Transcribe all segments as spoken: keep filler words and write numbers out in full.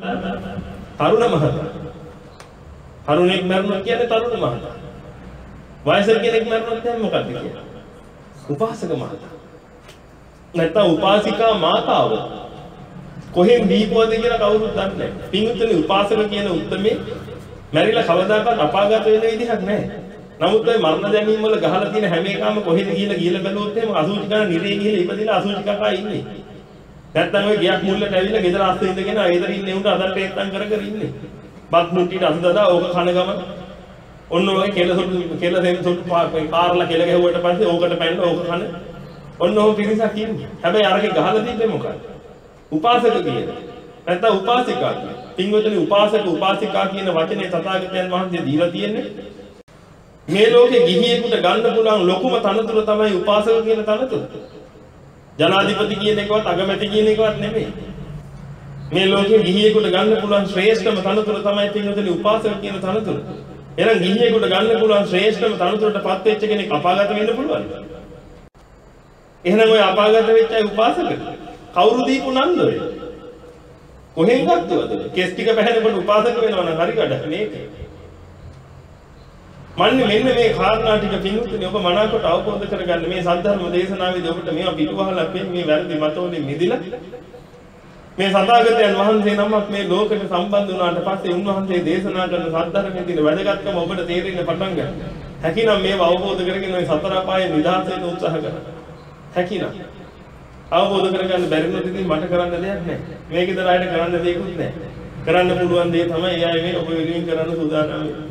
තරුණ මහතා. තරුණෙක් මරණොත් කියන්නේ තරුණ මහතා. වයසක කෙනෙක් මරණොත් කියන්නේ මොකක්ද කියන්නේ? උපාසක මහතා. නැත්නම් උපාසිකා මාතාව. කොහෙන් දීපුවද කියලා කවුරුත් දන්නේ නැහැ. පින්විතනේ උපාසක කියන උත්මේ මැරිලා කවදාකවත් අපාගත වෙන විදිහක් නැහැ. නමුත් ඔය මරණ දැමීම් වල ගහලා තියෙන හැම එකම කොහෙද කියලා ගිහලා බැලුවොත් එහෙම අසුචිකා නිරේ ගිහලා ඉපදිලා අසුචිකා ඉන්නේ. නැත්තම් ඔය ගියක් මුල්ලට ඇවිල්ලා ගෙදර අස්සේ ඉඳගෙන ආයෙදර ඉන්නේ උන්ට අදට ඒත්තම් කර කර ඉන්නේ. බත් මුට්ටියට අස දාලා ඕක කන ගම ඔන්න ඔය කෙල සොටු කෙල දෙන්න සොටු පාරලා කෙල ගැහුවට පස්සේ ඕකට පැන්න ඕක කන ඔන්න ඕක පිරිසක් ඉන්නේ. හැබැයි අරගේ ගහලා තිබ්බේ මොකක්ද? උපාසක කියන. නැත්තම් උපාසිකා කියන. පින්වතුනි උපාසක උපාසිකා කියන වචනේ තථාගතයන් වහන්සේ දීලා තියෙන්නේ මේ ලෝකේ ගිහියෙකුට ගන්න පුළුවන් ලොකුම තනතුර තමයි උපාසක කියන තනතුර. ජනාධිපති කියන එකවත් අගමැති කියන එකවත් නෙමෙයි. මේ ලෝකේ ගිහියෙකුට ගන්න පුළුවන් ශ්‍රේෂ්ඨම තනතුර තමයි පින්වතුනි උපාසක කියන තනතුර. එහෙනම් ගිහියෙකුට ගන්න පුළුවන් ශ්‍රේෂ්ඨම තනතුරටපත් වෙච්ච කෙනෙක් අපාගත වෙන්න පුළුවන්. එහෙනම් ඔය අපාගත වෙච්ච අය උපාසකද? කවුරු දීපු නන්දෝය? කොහෙන් ගත්තවද? කෙස් ටික පැහැෙනකොට උපාසක වෙනවා නම් හරි ගඩක් නේද? මන්නේ මෙන්න මේ කාරණා ටික පින්වතුනි ඔබ මනාකොට අවබෝධ කරගන්න මේ සද්ධර්ම දේශනාවේදී ඔබට මේවා පිටුවහලා මේ වැරදි මතවලින් මිදිලා මේ සතාගතයන් වහන්සේ නමක් මේ ලෝකෙට සම්බන්ධ වුණාට පස්සේ උන්වහන්සේ දේශනා කරන සද්ධර්මයේ තියෙන වැදගත්කම ඔබට තේරෙන්න පටන් ගන්නවා. හැකිනම් මේව අවබෝධ කරගෙන ඔය සතර අපායේ නිදහස් වෙන්න උත්සාහ කරන්න. හැකිනම් අවබෝධ කරගන්න බැරි නම් ඉතින් මට කරන්න දෙයක් නැහැ. මේක විතර ආයෙත් කරන්න දෙයක්වත් නැහැ. කරන්න පුළුවන් දේ තමයි එයා මේ ඔබ වෙනුවෙන් කරන්න සූදානම් වෙන්නේ.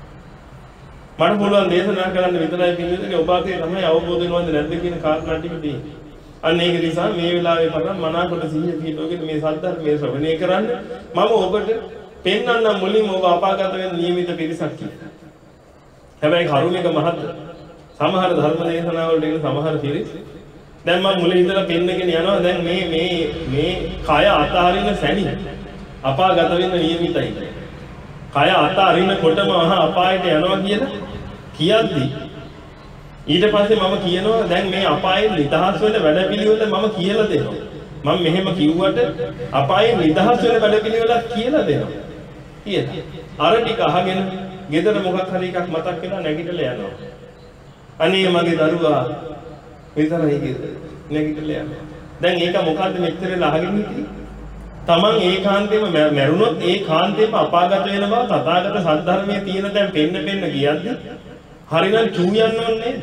මට පුළුවන් දේශනා කරන්න විතරයි පිළිදෙන්නේ ඔබ අතේ තමයි අවබෝධ වෙනවද නැද්ද කියන කාරණා ටික තියෙන්නේ. අන්න ඒක නිසා මේ වෙලාවේ පටන් මනාකොට සිහිය පිටවගෙන මේ සද්ධර්මයේ ශ්‍රවණය කරන්න මම ඔබට පෙන්වන්නම් මුලින්ම ඔබ අපාගත වෙන නියමිත පිරිසක් කියලා. හැබැයි කරුණික මහත් සමහර ධර්ම දේශනාවලට එන සමහර පිරිස් දැන් මම මුලින් ඉඳලා පෙන්නගෙන යනවා දැන් මේ මේ මේ කය අතහරින සැනි අපාගත වෙන්න නියමිතයි. කය අතහරිනකොටම අහ අපායට යනවා කියලා කියද්දි ඊට පස්සේ මම කියනවා දැන් මේ අපායෙන් නිදහස් වෙන වැඩපිළිවෙල මම කියලා දෙනවා. මම මෙහෙම කිව්වට අපායෙන් නිදහස් වෙන වැඩපිළිවෙලක් කියලා දෙනවා. කියලා. අර ටික අහගෙන ගෙදර මොකක් හරි එකක් මතක් වෙලා නැගිටලා යනවා. අනේ මගේ දරුවා විතරයි කියලා නැගිටලා යනවා. දැන් ඒක මොකද්ද මෙච්චර වෙලා අහගෙන ඉන්නේ? තමන් ඒකාන්තයෙන්ම මැරුණොත් ඒකාන්තයෙන්ම අපාගත වෙන බව තථාගත සද්ධර්මයේ තියෙන දැන් පෙන්න පෙන්න කියද්දි හරිනම් චූ යන්න ඕනේ නේද?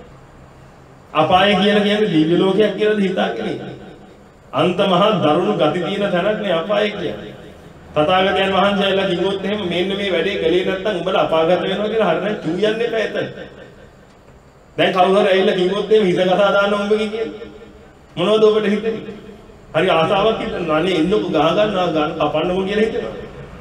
අපාය කියලා කියන්නේ දිව්‍ය ලෝකයක් කියලාද හිතාගෙන ඉන්නේ. අන්ත මහා දරුණු ගති තියෙන තැනක් නේ අපාය කියන්නේ. තථාගතයන් වහන්සේලා කිව්වොත් එහෙම මෙන්න මේ වැඩේ කළේ නැත්නම් උඹලා අපාගත වෙනවා කියලා හරිනම් චූ යන්න එපා එතන. දැන් කවුරු හරි ඇවිල්ලා කිව්වොත් එහෙම හිත කතා දාන්න උඹගේ කියන්නේ. මොනවද ඔබට හිතෙන්නේ? හරි ආසාවක් හිතනවා. අනේ එන්නකො ගහ ගන්නවා ගන්න කපන්නකො කියලා හිතනවා.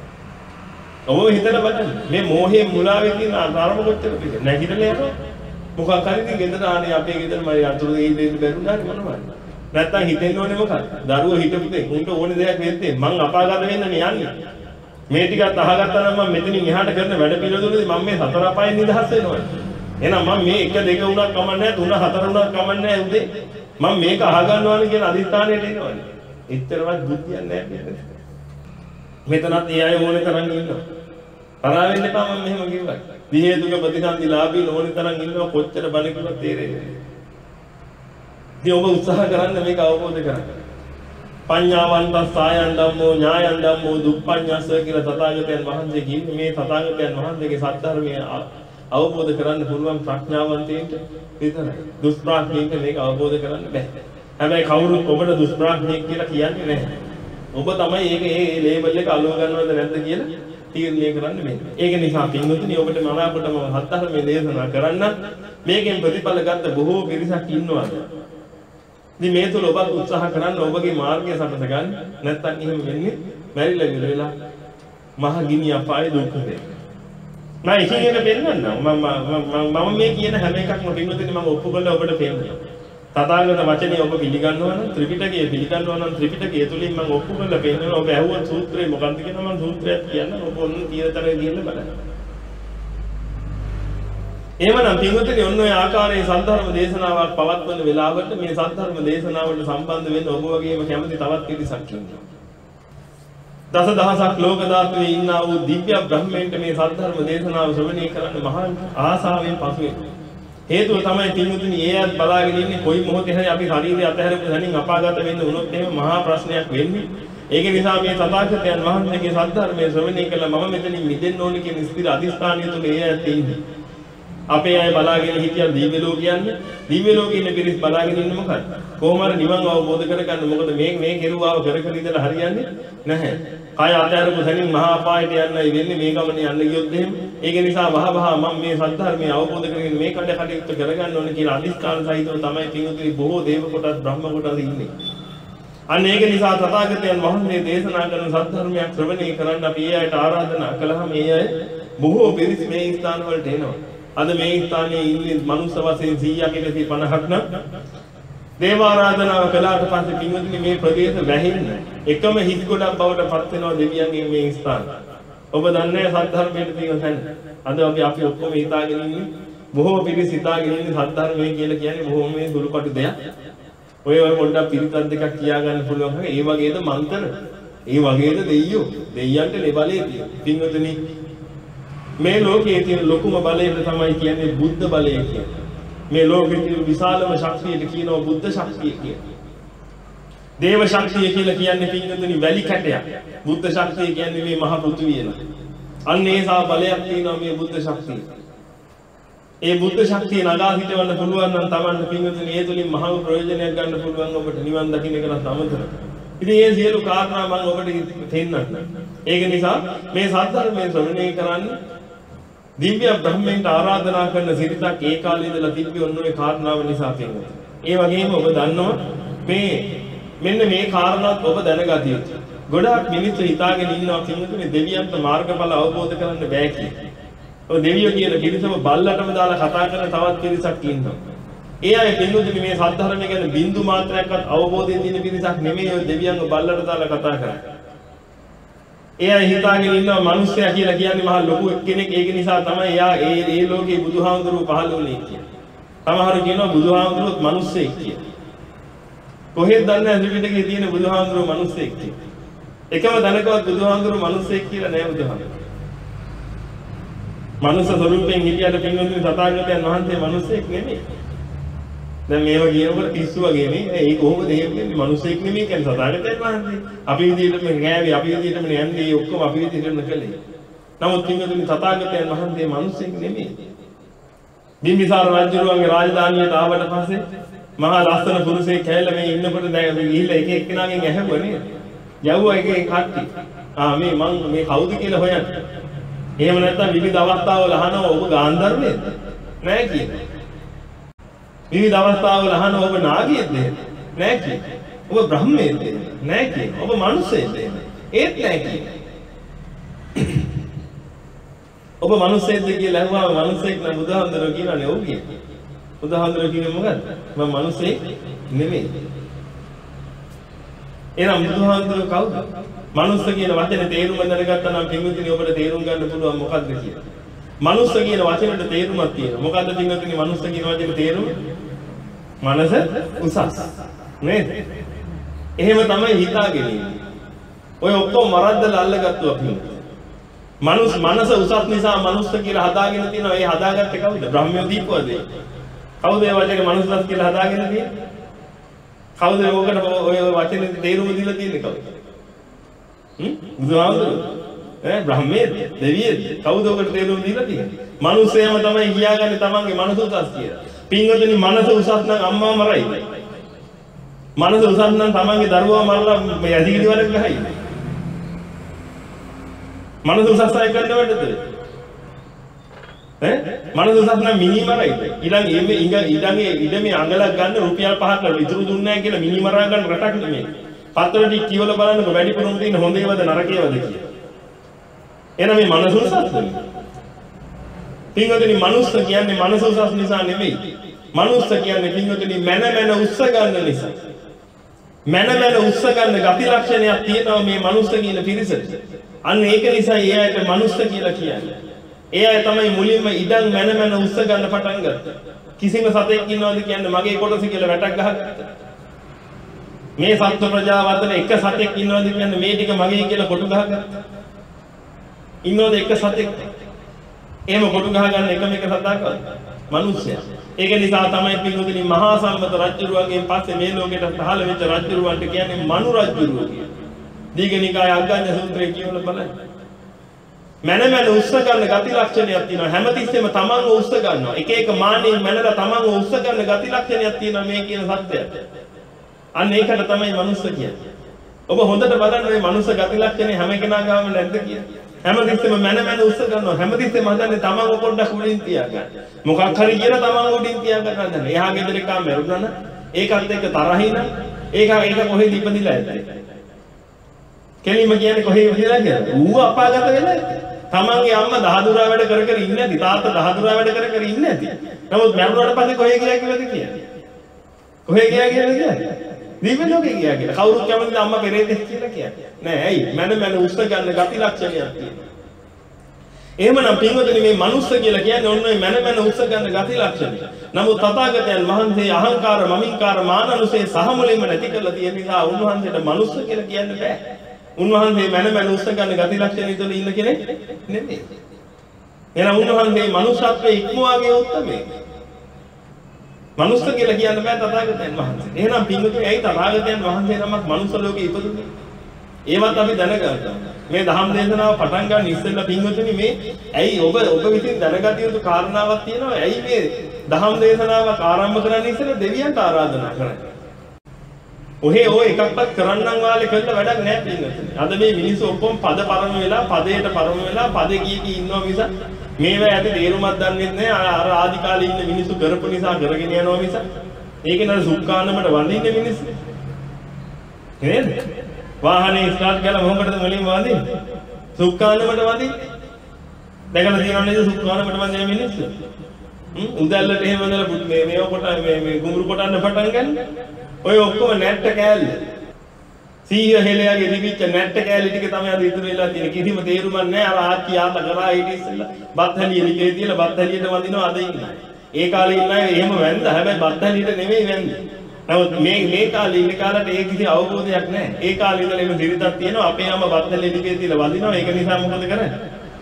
ඔබ හිතලා බලන්න. මේ මෝහයේ මුලාවේ තියෙන ආරම කොච්චරද කියලා. නැගිටලා යනවා. මොකක් හරි ඉතින් ගෙදර ආනේ අපේ ගෙදර මම අතුරු දෙයි දෙන්න බැරුණා මොනවද? නැත්තම් හිතෙන්න ඕනේ මොකක්ද? දරුවෝ හිටපු දෙයක් උන්ට ඕනේ දෙයක් වෙද්දී මං අපාගත වෙන්නනේ යන්නේ. මේ ටිකත් අහගත්තා නම් මම මෙතනින් එහාට කරන වැඩ පිළිවෙලදී මම මේ සතර අපායෙන් නිදහස් වෙනවා. එහෙනම් මම මේ එක දෙක උනක් කමන්නේ නැහැ තුන හතර උනක් කමන්නේ නැහැ උදේ. මම මේක අහගන්නවානේ කියන අදිස්ථානයට එනවනේ. එච්චරවත් බුද්ධියක් නැහැ නේද? මෙතනත් ඒ අය ඕනේ තරම් ඉන්නවා. තරහ වෙන්න එපා මම මෙහෙම කිව්වා. විහෙතුක ප්‍රතිසන්දිලාභී ඕනේ තරම් ඉන්නවා කොච්චර බණ කිව්වත් තේරෙන්නේ නැහැ. ඉතින් ඔබ උත්සාහ කරන්න මේක අවබෝධ කරගන්න. පඤ්ඤාවන්ත සායන් ධම්මෝ ඥායන් ධම්මෝ දුප්පඤ්ඤස්ස කියලා තථාගතයන් වහන්සේ කියන්නේ මේ තථාගතයන් වහන්සේගේ සත්‍ය අවබෝධ කරන්න පුළුවන් ප්‍රඥාවන්තයින්ට විතරයි. දුෂ්ප්‍රඥයින්ට මේක අවබෝධ කරන්න බැහැ. හැබැයි කවුරුත් ඔබට දුෂ්ප්‍රඥයෙක් කියලා කියන්නේ නැහැ. ඔබ තමයි ඒක ඒ ලේබල් එක අලුව ගන්නවද නැද්ද කියලා තීරණය කරන්න වෙන්නේ. ඒක නිසා පින්වතුනි ඔබට මනාකොටම හත්තරමේ දේශනා කරන්න මේකෙන් ප්‍රතිඵල ගන්න බොහෝ පිරිසක් ඉන්නවා. ඉතින් මේ තුල ඔබත් උත්සාහ කරන්න ඔබගේ මාර්ගය සකස ගන්න. නැත්තම් එහෙම වෙන්නේ මැරිලා ඉවරලා මහ ගිනි අපායේ දුක් වෙනවා. මම ඉතින් ඒක පෙන්නන්නම්. මම මම මේ කියන හැම එකක්ම පින්වතුනි මම ඔප්පු කරලා ඔබට පෙන්නනවා. තථාගත වචනේ ඔබ පිළිගන්නවා නම් ත්‍රිපිටකය පිළිගන්නවා නම් ත්‍රිපිටකය තුලින් මම ඔප්පු කරලා පෙන්නනවා. ඔබ ඇහුවත් සූත්‍රය මොකක්ද කියලා මම සූත්‍රයක් කියන්න ඔබ ඔන්න තීරතරේ ගිහින් බලන්න. එහෙමනම් පින්වතුනි ඔන්න ඔය ආකාරයේ සද්ධර්ම දේශනාවක් පවත්වන වෙලාවට මේ සද්ධර්ම දේශනාවලට සම්බන්ධ වෙන්න ඔබ වගේම කැමති තවත් පිරිසක් ඉන්නවා. දස දහසක් ලෝක ධාතුවේ ඉන්නා වූ දිව්‍ය බ්‍රහ්මයන්ට මේ සද්ධර්ම දේශනාව ශ්‍රවණය කරන්න මහා ආසාවෙන් පසු වෙනවා. හේතුව තමයි පින්වතුනි ඒ අත් බලාගෙන ඉන්නේ කොයි මොහොතේ හරි අපි ශරීරය අතහැරපු තැනින් අපාගත වෙන්න උනොත් එහෙම මහා ප්‍රශ්නයක් වෙන්නේ. ඒක නිසා මේ තථාගතයන් වහන්සේගේ සද්ධර්මයේ ශ්‍රවණය කළා මම මෙතනින් මිදෙන්න ඕනේ කියන ස්ථිර අධිෂ්ඨානය තුළ ඒ ඇත් ඉන්නේ. අපේ අය බලාගෙන හිටියන් දිව්‍ය ලෝකයන්නේ දිව්‍ය ලෝකේ ඉන්න පිරිස් බලාගෙන ඉන්න මොකද? කොහොම හරි නිවන් අවබෝධ කරගන්න මොකද මේ මේ කෙරුවාව කර කර ඉඳලා හරියන්නේ නැහැ. කය අතහැරපු තැනින් මහා අපායට යන්නයි වෙන්නේ මේ ගමනේ යන්න ගියොත් එහෙම. ඒක නිසා වහ වහ මම මේ සද්ධර්මයේ අවබෝධ කරගෙන මේ කඩ කඩියුත් කරගන්න ඕනේ කියලා අදිස්ථාන සහිතව තමයි පින්වතුනි බොහෝ දේව කොටස් බ්‍රහ්ම කොටස් ඉන්නේ. අන්න ඒක නිසා තථාගතයන් වහන්සේ දේශනා කරන සද්ධර්මයක් ශ්‍රවණය කරන්න අපි ඒ අයට ආරාධනා කළාම ඒ අය බොහෝ පිරිස් මේ ස්ථාන වලට එනවා. අද මේ ස්ථානයේ ඉන්නේ මනුස්ස වශයෙන් සීයක් එකසිය පනහක් නම් දේව ආරාධනාව කළාට පස්සේ පින්වතුනි මේ ප්‍රදේශ වැහෙන්නේ එකම හිස් ගොඩක් බවට පත් වෙනවා දෙවියන්ගේ මේ ස්ථාන. ඔබ දන්නේ සද්ධර්මයේ තියෙන තැන. අද අපි අපි ඔක්කොම හිතාගෙන ඉන්නේ බොහෝ පිරිස් හිතාගෙන ඉන්නේ සද්ධර්මයේ කියලා කියන්නේ බොහොම මේ දුරුකටු දෙයක්. ඔය ඔය පොඩ්ඩක් පිරිතක් දෙකක් කියා ගන්න පුළුවන්. ඒ වගේද මන්තර. ඒ වගේද දෙයියෝ. දෙයියන්ට ලෙබලේ තියෙන. පින්වතුනි මේ ලෝකයේ තියෙන ලොකුම බලය තමයි කියන්නේ බුද්ධ බලය කියන්නේ. මේ ලෝකයේ තියෙන විශාලම ශක්තියට කියනවා බුද්ධ ශක්තිය කියලා. දේව ශක්තිය කියලා කියන්නේ පින්වතුනි වැලි කැටයක්. බුද්ධ ශක්තිය කියන්නේ මේ මහ පෘථිවිය නේ. අන්න ඒ සා බලයක් තියෙනවා මේ බුද්ධ ශක්තිය. ඒ බුද්ධ ශක්තිය නගා හිටවන්න පුළුවන් නම් Tamanne පින්වතුනි ඒ තුලින් මහා ප්‍රයෝජනයක් ගන්න පුළුවන් ඔබට නිවන් දකින්න කරත් අමතර. ඉතින් මේ සියලු කාරණා මම ඔබට දෙන්නම්. ඒක නිසා මේ සද්ධර්මයේ ශ්‍රවණය කරන්න දිව්‍ය බ්‍රහ්මයන්ට ආරාධනා කරන සිරිතක් ඒ කාලේ ඉඳලා තිබ්බේ ඔන්න ඔය කාරණාව නිසා පින්වතුනි. ඒ වගේම ඔබ දන්නවා මේ මෙන්න මේ කාරණාත් ඔබ දැනගත යුතුයි. ගොඩාක් මිනිස්සු හිතාගෙන ඉන්නවා පින්වතුනි දෙවියන්ට මාර්ගඵල අවබෝධ කරන්න බෑ කියලා. ඔය දෙවියෝ කියන පිරිසම බල්ලටම දාලා කතා කරන තවත් පිරිසක් ඉන්නවා. ඒ අය පින්වතුනි මේ සද්ධර්මය ගැන බින්දු මාත්‍රයක්වත් අවබෝධයෙන් තියෙන පිරිසක් නෙමෙයි ඔය දෙවියන්ව බල්ලට දාලා කතා කරන්නේ. ඒ අය හිතාගෙන ඉන්නවා මිනිස්සයා කියලා කියන්නේ මහා ලොකු කෙනෙක්. ඒක නිසා තමයි එයා ඒ ඒ ලෝකේ බුදුහාමුදුරුවෝ පහළ වුණේ කියලා. සමහරු කියනවා බුදුහාමුදුරුවෝත් මිනිස්සෙක් කියලා. කොහෙද දන්නේ ත්‍රිපිටකයේ තියෙන බුදුහාමුදුරුවෝ මිනිස්සෙක් කියලා. එකම දනකවත් බුදුහාමුදුරුවෝ මිනිස්සෙක් කියලා නෑ බුදුහාමුදුරුවෝ. මනුස්ස ස්වරූපයෙන් හිටියට පින්වතුනි තථාගතයන් වහන්සේ මිනිස්සෙක් නෙමෙයි. දැන් මේවා කියනකොට පිස්සු වගේ නේ. ඒ කොහොමද එහෙම කියන්නේ මිනිස්සෙක් නෙමෙයි කියන්නේ තථාගතයන් වහන්සේ. අපි විදිහටම ගෑවි අපි විදිහටම යන්නේ ඔක්කොම අපි විදිහටම කළේ. නමුත් පින්වතුනි තථාගතයන් වහන්සේ මිනිස්සෙක් නෙමෙයි. බිම්බිසාර රජුගේ රාජධානියට ආවට පස්සේ මහා ලස්සන පුරුෂයෙක් කැලේ මේ ඉන්නකොට දැන් ගිහිල්ලා එක එක්කෙනාගෙන් ඇහුවා නේද? යවුවා එක එක කට්ටි. ආ මේ මං මේ කවුද කියලා හොයන්නේ. එහෙම නැත්නම් විවිධ අවස්ථාවල අහනවා ඔබ ගාන්ධර්වයේද? නෑ කියන්නේ. විවිධ අවස්ථාවල අහනවා ඔබ නාගයෙක්ද? නෑ කියන්නේ. ඔබ බ්‍රහ්මයෙක්ද? නෑ කියන්නේ. ඔබ මනුස්සයෙක්ද? ඒත් නෑ කියන්නේ. ඔබ මනුස්සයෙක්ද කියලා අහුවාම මනුස්සයෙක් නම් බුදුහාමුදුරුවෝ කියනවානේ ඔව් කියන්නේ. බුදුහාමුදුරුවෝ කියන්නේ මොකද්ද? මම මනුස්සයෙක් නෙමෙයි. එහෙනම් බුදුහාමුදුරුවෝ කවුද? මනුස්ස කියන වචනේ තේරුම දැනගත්තා නම් පින්වතුනි ඔබට තේරුම් ගන්න පුළුවන් මොකක්ද කියලා. මනුස්ස කියන වචනෙට තේරුමක් තියෙනවා. මොකද්ද පින්වතුනි මනුස්ස කියන වචනේ තේරුම? මනස උසස්. නේද? එහෙම තමයි හිතාගෙන ඉන්නේ. ඔය ඔක්කොම මරද්දලා අල්ලගත්තු අපි. මනුස්ස මනස උසස් නිසා මනුස්ස කියලා හදාගෙන තියෙනවා. ඒ හදාගත්තේ කවුද? බ්‍රහ්මයෝ දීපුවද? කවුද ඒ වචනේ මනුස්සස් කියලා හදාගෙන තියෙන්නේ? කවුද ඕකට ඔය වචනේ තේරුම දීලා තියෙන්නේ කවුද? බුදුහාමුදුරුවෝ ඈ බ්‍රහ්මයේද දෙවියෙද කවුද ඔකට තේරුම් දීලා තියෙන්නේ? මිනිස්සයම තමයි කියාගන්නේ තමන්ගේ මනස උසස් කියලා. පින්වතුනි මනස උසස් නම් අම්මා මරයි. මනස උසස් නම් තමන්ගේ දරුවා මරලා මේ ඇදිකිලි වලට ගහයි. මනස උසස් අය කරනවද? ඈ මනස උසස් නම් මිනි මරයි. ඊළඟ මේ ඉඟ ඊළඟේ ඉඩමේ අඟලක් ගන්න රුපියල් පහක් විතර දුන්නේ නැහැ කියලා මිනි මරා ගන්න රටක් නෙමෙයි. පතරටි කියවල බලන්නකො වැඩිපුරම තියෙන හොඳ ඒවාද නරක ඒවාද කියලා. එහෙනම් මේ මනස උසස්ද? පින්වතුනි මනුස්ස කියන්නේ මනස උසස් නිසා නෙමෙයි. මනුස්ස කියන්නේ පින්වතුනි මන මන උස්ස ගන්න නිසා. මන මන උස්ස ගන්න ගති ලක්ෂණයක් තියෙනවා මේ මනුස්ස කියන පිරිසට. අන්න ඒක නිසා ඒ අයට මනුස්ස කියලා කියන්නේ. ඒ අය තමයි මුලින්ම ඉඩම් මන මන උස්ස ගන්න පටන් ගත්තේ. කිසිම සතෙක් ඉන්නවද කියන්නේ මගේ කොටස කියලා වැටක් ගහගත්තා. මේ සත්ව ප්‍රජාව අතර එක සතෙක් ඉන්නවද කියන්නේ මේ ටික මගේ කියලා කොටු ගහගත්තා. ඉන්නවද එක සතෙක්? එහෙම කොටු ගහ ගන්න එකම එක සතාකද? මිනිස්සයා. ඒක නිසා තමයි පින්වතුනි මහා සම්මත රජුරුවන්ගෙන් පස්සේ මේ ලෝකෙට පහළ වෙච්ච රජුරුවන්ට කියන්නේ මනු රජුරුව කියලා. දීඝනිකාය අග්ගඤ්ඤ සූත්‍රයේ කියවල බලන්න. මන මන උස්ස ගන්න ගති ලක්ෂණයක් තියෙනවා. හැමතිස්සෙම තමන්ව උස්ස ගන්නවා. එක එක මානෙන් මනලා තමන්ව උස්ස ගන්න ගති ලක්ෂණයක් තියෙනවා මේ කියන සත්‍යය. අන්න ඒකට තමයි මනුස්ස කියන්නේ. ඔබ හොඳට බලන්න මේ මනුස්ස ගති ලක්ෂණේ හැම කෙනා ගාම නැද්ද කියලා. හැමතිස්සෙම මන මන උස්ස ගන්නවා. හැමතිස්සෙම හදන්නේ තමන්ව පොඩ්ඩක් උඩින් තියාගන්න. මොකක් හරි කියලා තමන්ව උඩින් තියාගන්න හදන්නේ. එහා ගෙදර එකා මරුණා නම් ඒකත් එක්ක තරහින් නම් ඒක ඒක කොහෙද ඉපදිලා ඇත්තේ? කෙලින්ම කියන්නේ කොහෙද ඉපදිලා කියලා. ඌ අපාගත වෙලා ඇත්තේ. තමන්ගේ අම්මා දහදුරා වැඩ කර කර ඉන්නේ නැති. තාත්තා දහදුරා වැඩ කර කර ඉන්නේ නැති. නමුත් මරුණාට පස්සේ කොහෙ ගියා කියලාද කියන්නේ? කොහෙ ගියා කියලාද කියන්නේ? දිව්‍ය ලෝකේ ගියා කියලා. කවුරුත් කැමතිද අම්මා පෙරේතෙක් කියලා කියන්නේ? නෑ. ඇයි? මන මන උස්ස ගන්න ගති ලක්ෂණයක් තියෙනවා. එහෙමනම් පින්වතුනි මේ මනුස්ස කියලා කියන්නේ ඔන්න ඔය මන මන උස්ස ගන්න ගති ලක්ෂණය. නමුත් තථාගතයන් වහන්සේ අහංකාර මමින්කාර මානනුසේ සහ මුලින්ම නැති කරලා තියෙන නිසා උන්වහන්සේට මනුස්ස කියලා කියන්න බෑ. උන්වහන්සේ මන මන උස්ස ගන්න ගති ලක්ෂණ ඉදලා ඉන්න කෙනෙක් නෙමෙයි. එහෙනම් උන්වහන්සේ මනුෂ්‍යත්වයේ ඉක්මවාගේ උත්තමේ. මනුස්ස කියලා කියන්න බෑ තථාගතයන් වහන්සේ. එහෙනම් පින්වතුනි ඇයි තථාගතයන් වහන්සේ නමක් මනුස්ස ලෝකේ ඉපදුනේ? ඒවත් අපි දැනගන්නවා. මේ ධම්ම දේශනාව පටන් ගන්න ඉස්සෙල්ලා පින්වතුනි මේ ඇයි ඔබ ඔබ විසින් දැනගත යුතු කාරණාවක් තියෙනවා. ඇයි මේ ධම්ම දේශනාවක් ආරම්භ කරන්න ඉස්සෙල්ලා දෙවියන්ට ආරාධනා කරන්නේ? ඔහේ ඔය එකක්වත් කරන්නම් වාලේ කළා වැඩක් නැහැ පින්වතුනි. අද මේ මිනිස්සු ඔක්කොම පද පරම වෙලා පදයට පරම වෙලා පදේ කී කී ඉන්නවා මිස මේවා ඇති තේරුමක් දන්නේ නැහැ. අර ආදි කාලේ ඉන්න මිනිස්සු කරපු නිසා කරගෙන යනවා මිස ඒකේ නේද සුක්කානමට වඳින්නේ මිනිස්සු. නේද? වාහනේ ස්ටාර්ට් කරලා මොකටද මුලින්ම වඳින්නේ? සුක්කානමට වඳින්නේ. දැකලා තියෙනව නේද සුක්කානමට වඳින මිනිස්සු? හ්ම් උදැල්ලට එහෙම වඳලා මේ මේව කොට මේ මේ ගුඹුරු කොටන්න පටන් ගන්න. ඔය ඔක්කොම නැට්ට කෑල්ල. සීය හෙලයාගේ දිවිච්ච නැට්ට කෑලි ටික තමයි අද ඉතුරු වෙලා තියෙන්නේ. කිසිම තේරුමක් නැහැ. අර ආච්චි ආතා කරා හිටිය ඉස්සෙල්ලා බත් හැලිය ලිකේ තියලා බත් හැලියට වඳිනවා අද ඉන්නේ. ඒ කාලේ ඉන්න අය එහෙම වැන්ද. හැබැයි බත් හැලියට නෙමෙයි වැන්නේ. නමුත් මේ මේ කාලේ ඉන්න කාලට ඒ කිසි අවබෝධයක් නැහැ. ඒ කාලේ ඉඳලා එන දිරිතක් තියෙනවා. අපේ අම්මා බත් හැලිය ලිකේ තියලා වඳිනවා. ඒක නිසා මොකද කරන්නේ?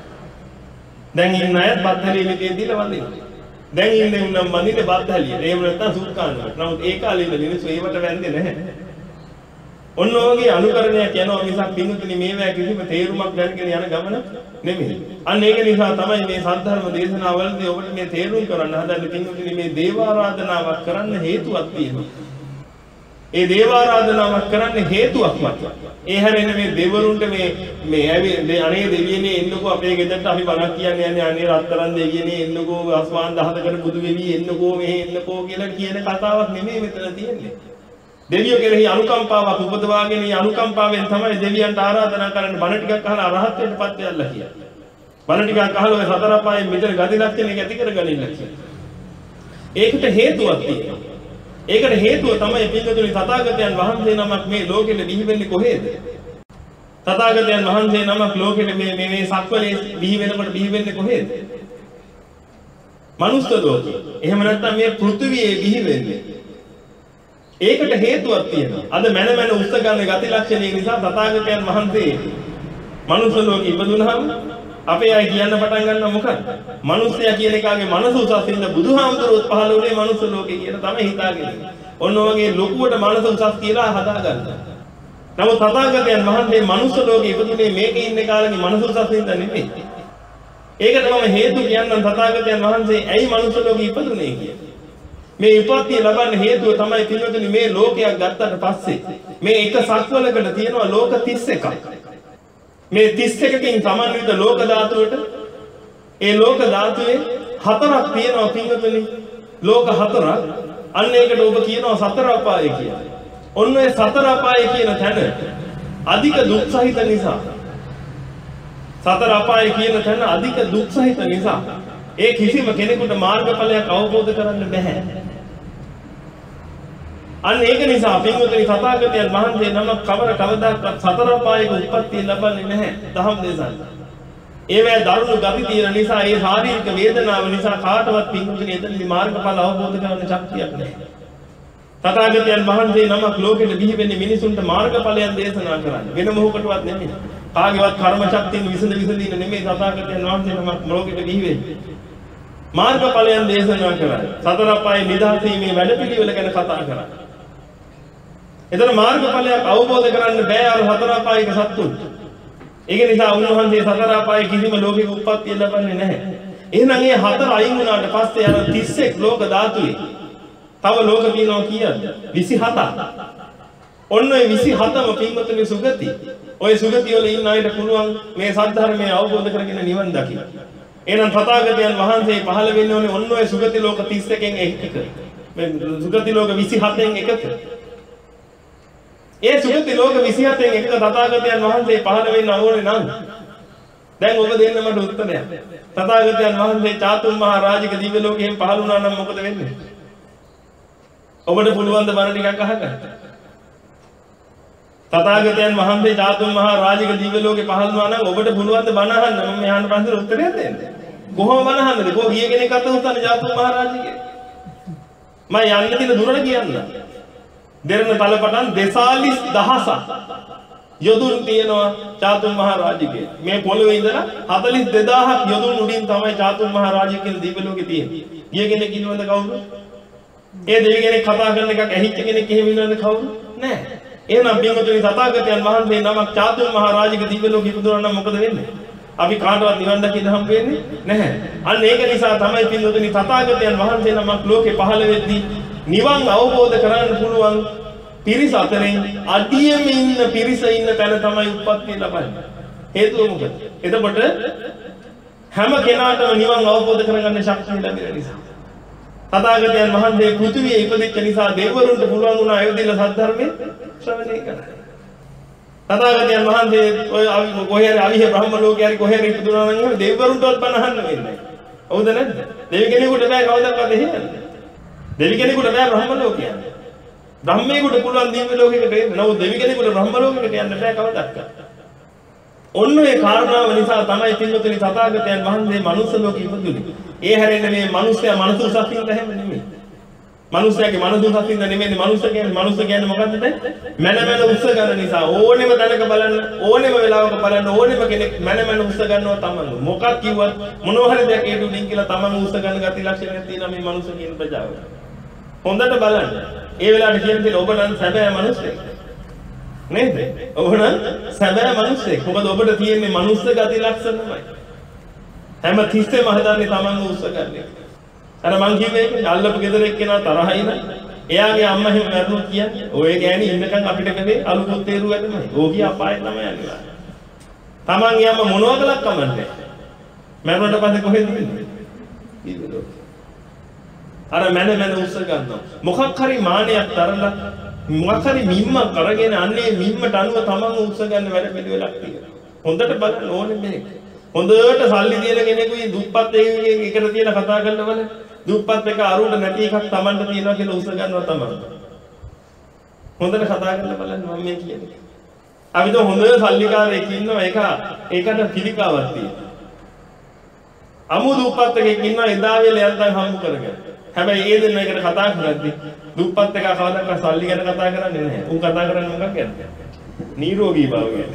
දැන් ඉන්න අය බත් හැලිය ලිකේ තියලා වඳිනවා. දැන් ඉන්නේ උනම් මන්දිනේ බත් හැලියට. එහෙම නැත්නම් සුක්කානකට. නමුත් ඒ කාලේ ඉන්න මිනිස්සු ඒවට වැන්දේ නැහැ. ඔන්න ඔයගේ අනුකරණයක් යනවා මිසක් පින්තුනි මේවා කිසිම තේරුමක් දැනගෙන යන ගමන නෙමෙයි. අන්න ඒක නිසා තමයි මේ සද්ධර්ම දේශනාවලදී ඔබට මේ තේරුම් කරන්න හදන්නේ පින්තුනි මේ දේවාරාධනාවක් කරන්න හේතුවක් තියෙනවා. ඒ දේවාරාධනාවක් කරන්න හේතුවක් මත. ඒ හැරෙන්නේ මේ දෙවරුන්ට මේ මේ ඇවි අනේ දෙවියනේ එන්නකෝ අපේ ගෙදරට අපි බණක් කියන්නේ යන්නේ අනේ රත්තරන් දෙවියනේ එන්නකෝ අස්මාන් දහසකට බුදු වෙවි එන්නකෝ මෙහෙ එන්නකෝ කියලා කියන කතාවක් නෙමෙයි මෙතන තියෙන්නේ. දෙවියෝ කෙරෙහි අනුකම්පාවක් උපදවාගෙන මේ අනුකම්පාවෙන් තමයි දෙවියන්ට ආරාධනා කරන්න බණ ටිකක් අහලා අරහත් වෙන්නපත් යල්ලා කියන්නේ. බණ ටිකක් අහලා ඔය සතර පායෙන් මෙතන ගති ලක්ෂණ ඇති කරගනින්න කියන්නේ. ඒකට හේතුවක් තියෙනවා. ඒකට හේතුව තමයි පින්වතුනි තථාගතයන් වහන්සේ නමක් මේ ලෝකෙට බිහි වෙන්නේ කොහේද? තථාගතයන් වහන්සේ නමක් ලෝකෙට මේ මේ මේ සක්වලේ බිහි වෙනකොට බිහි වෙන්නේ කොහේද? මනුස්ස ලෝකේ. එහෙම නැත්නම් මේ පෘථිවියේ බිහි වෙන්නේ. ඒකට හේතුවක් තියෙනවා. අද මන මන උස්ස ගන්න ගති ලක්ෂණය නිසා තථාගතයන් වහන්සේ මනුස්ස ලෝකෙ ඉපදුනහම අපේ අය කියන්න පටන් ගන්නවා මොකක්ද? මනුස්සයා කියන එකාගේ මනස උසස් ඉන්න බුදුහාමුදුරුවෝ පහළ වුණේ මනුස්ස ලෝකෙ කියලා තමයි හිතාගෙන. ඔන්න ඔයගේ ලොකුවට මනස උසස් කියලා හදාගන්නවා. නමුත් තථාගතයන් වහන්සේ මනුස්ස ලෝකෙ ඉපදුනේ මේකේ ඉන්න කාලේ මනස උසස් ඉන්න නෙමෙයි. ඒකට මම හේතු කියන්නම් තථාගතයන් වහන්සේ ඇයි මනුස්ස ලෝකෙ ඉපදුනේ කියලා. මේ උපත්තිය ලබන්න හේතුව තමයි පින්වතුනි මේ ලෝකයක් ගත්තට පස්සේ මේ එක සක්වලකට තියෙනවා ලෝක තිස් එකක්. මේ තිස් එකකින් සමන්විත ලෝක ධාතුවට ඒ ලෝක ධාතුවේ හතරක් තියෙනවා පින්වතුනි. ලෝක හතරක්. අන්න ඒකට ඔබ කියනවා සතර අපාය කියලා. ඔන්න ඔය සතර අපාය කියන තැන අධික දුක් සහිත නිසා සතර අපාය කියන තැන අධික දුක් සහිත නිසා ඒ කිසිම කෙනෙකුට මාර්ගඵලයක් අවබෝධ කරන්න බැහැ. අන්න ඒක නිසා පින්වතුනි තථාගතයන් වහන්සේ නම කවර කවදාකවත් සතර පායක උත්පත්තිය ලබන්නේ නැහැ දහම් දේශනාව. ඒවැ දරුණු ගති තියෙන නිසා ඒ ශාරීරික වේදනාව නිසා කාටවත් පින්වතුනි එතනදි මාර්ගඵල අවබෝධ කරගන්න ශක්තියක් නැහැ. තථාගතයන් වහන්සේ නමක් ලෝකෙට බිහි වෙන්නේ මිනිසුන්ට මාර්ගඵලයන් දේශනා කරන්න. වෙන මොහොකටවත් නෙමෙයි. කාගේවත් කර්ම ශක්තියින් විසඳ විසඳින්න නෙමෙයි තථාගතයන් වහන්සේ නමක් ලෝකෙට බිහි වෙන්නේ. මාර්ගඵලයන් දේශනා කරන්න. සතර අපායේ නිදහස් වීමේ වැඩපිළිවෙල ගැන කතා කරන්න. එතන මාර්ගඵලයක් අවබෝධ කරන්න බෑ අර සතර අපායක සත්තුන්ට. ඒක නිසා උන්වහන්සේ සතර අපායේ කිසිම ලෝකෙක උප්පත්තිය ලබන්නේ නැහැ. එහෙනම් මේ හතර අයින් වුණාට පස්සේ අර තිස් එක් ලෝක ධාතුවේ තව ලෝක තියෙනවා කීයද? විසිහතක්. ඔන්න ඔය විසිහතම පින්වතුනි සුගති. ඔය සුගති වල ඉන්න අයට පුළුවන් මේ සත්‍ය අවබෝධ කරගෙන නිවන් දකින්න. එහෙනම් තථාගතයන් වහන්සේ පහළ වෙන්නේ ඕනේ ඔන්න ඔය සුගති ලෝක තිස් එකෙන් එකක. මේ සුගති ලෝක විසිහතෙන් එකක. ඒ සුගති ලෝක විසිහතෙන් එකක තථාගතයන් වහන්සේ පහළ වෙන්න ඕනේ නම් දැන් ඔබ දෙන්න මට උත්තරයක්. තථාගතයන් වහන්සේ චාතුම් මහා රාජික දිව්‍ය ලෝකයෙන් පහළ වුණා නම් මොකද වෙන්නේ? ඔබට පුළුවන් ද බණ ටිකක් අහගන්න? තථාගතයන් වහන්සේ චාතුම් මහා රාජික දිව්‍ය ලෝකේ පහළ වුණා නම් ඔබට පුළුවන් ද බණ අහන්න? මම මේ අහන්න ප්‍රශ්නෙට උත්තරයක් දෙන්න. කොහොම බණ අහන්නද? කොහොම ගිය කෙනෙක් අත උස්සන්නේ චාතුම් මහා රාජිකේ? මම යන්න තියෙන දුරට කියන්න. දෙරණ තලපටන් දෙසාලිස් දහසක් යොදුන් තියෙනවා චාතුම් මහා රාජිකේ. මේ පොළවේ ඉඳලා හතළිස් දෙදාහක් යොදුන් උඩින් තමයි චාතුම් මහා රාජිකේ දිව්‍ය ලෝකේ තියෙන්නේ. ගිය කෙනෙක් ඉන්නවද කවුද? ඒ දෙවි කෙනෙක් කතා කරන එකක් ඇහිච්ච කෙනෙක් එහෙම ඉන්නවද කවුද? නැහැ. එහෙනම් පින්වතුනි තථාගතයන් වහන්සේ නමක් චාතුම් මහා රාජික දිව්‍ය ලෝකෙ ඉපදුණා නම් මොකද වෙන්නේ? අපි කාටවත් නිවන් දකින්න හම්බ වෙන්නේ නැහැ. අන්න ඒක නිසා තමයි පින්වතුනි තථාගතයන් වහන්සේ නමක් ලෝකේ පහළ වෙද්දී නිවන් අවබෝධ කරගන්න පුළුවන් පිරිස අතරින් අඩියෙම ඉන්න පිරිස ඉන්න තැන තමයි උප්පත්තිය ලබන්නේ. හේතුව මොකද? එතකොට හැම කෙනාටම නිවන් අවබෝධ කරගන්න ශක්තිය ලැබෙන නිසා. තථාගතයන් වහන්සේ පෘථිවියේ ඉපදෙච්ච නිසා දෙවිවරුන්ට පුළුවන් වුණා අයෝධිල සද්ධර්මයේ ශ්‍රවණය කරන්න. තථාගතයන් වහන්සේ ඔය කොහේ හරි අවිහ බ්‍රහ්ම ලෝකේ හරි කොහේ හරි ඉපදුණා නම් එහෙම දෙවිවරුන්ටවත් බණ අහන්න වෙන්නේ නැහැ. හවුද නැද්ද? දෙවි කෙනෙකුට බෑ කවදාවත් එහෙම. දෙවි කෙනෙකුට බෑ බ්‍රහ්ම ලෝකේ යන්න. බ්‍රහ්මයෙකුට පුළුවන් දිව්‍ය ලෝකයකට එන්න. නමුත් දෙවි කෙනෙකුට බ්‍රහ්ම ලෝකයකට යන්න බෑ කවදාවත්. ඔන්න ඒ කාරණාව නිසා තමයි පින්වතුනි තථාගතයන් වහන්සේ මනුස්ස ලෝකෙ ඉපදුනේ. ඒ හැරෙන්නේ මේ මිනිස්සයා මනස උසස් ඉඳලා හැම නෙමෙයි. මිනිස්සයාගේ මනස උසස් ඉඳලා නෙමෙයි මිනිස්ස කියන්නේ මිනිස්ස කියන්නේ මොකද්ද? මන මන උස්ස ගන්න නිසා ඕනෙම තැනක බලන්න ඕනෙම වෙලාවක බලන්න ඕනෙම කෙනෙක් මන මන උස්ස ගන්නවා තමන්. මොකක් කිව්වත් මොනවා හරි දෙයක් ඒටු ඩින් කියලා තමන් උස්ස ගන්න ගති ලක්ෂණයක් තියෙනවා මේ මිනිස්ස කියන ප්‍රජාව. හොඳට බලන්න. ඒ වෙලාවට කියන්නේ ඔබ නම් සැබෑ මිනිස්සෙක්. නේද? ඔබ නම් සැබෑ මිනිස්සෙක්. මොකද ඔබට තියෙන්නේ මනුස්ස ගති ලක්ෂණමයි. හැම තිස්සෙම හදන්නේ තමන්ව උස්ස ගන්න. අර මං කිව්වේ අල්ලපු ගෙදර එක්කෙනා තරහයි නම් එයාගේ අම්මා එහෙම මැරුණොත් කියන්නේ ඔය ගෑණි ඉන්නකන් අපිට කලේ අලුත් තේරුව ඇතමයි. ඕකිය අපායෙ තමයි යන්නේ. තමන්ගේ අම්මා මොනවා කළත් කමන්නේ. මැරුණට පස්සේ කොහෙද ඉන්නේ? අර මැන මැන උස්ස ගන්නවා. මොකක් හරි මානයක් තරලා මොකක් හරි මිම්මක් අරගෙන අන්නේ මිම්මට අනුව තමන්ව උස්ස ගන්න වැඩ පිළිවෙලක් තියෙනවා. හොඳට බලන්න ඕනේ මේක. හොඳට සල්ලි තියෙන කෙනෙකුයි දුප්පත් එකෙකුගේ එකට තියෙන කතා කරනවල දුප්පත් එක අරුණට නැති එකක් Tamanට තියෙනවා කියලා උස ගන්නවා තමයි. හොඳට කතා කරලා බලන්න මම මේ කියන්නේ. අපි તો හොඳ සල්ලිකාරයෙක් ඉන්නවා ඒක ඒකට පිළිකාවක් තියෙනවා. අමු දුප්පත් එකෙක් ඉන්නවා එදා වෙලේ යන්තම් හම්බ කරගෙන. හැබැයි ඒ දෙන්න එකට කතා කරද්දි දුප්පත් එකා කවදාවත් සල්ලි ගැන කතා කරන්නේ නැහැ. ඌ කතා කරන්නේ මොකක් ගැනද? නිරෝගී බව ගැන.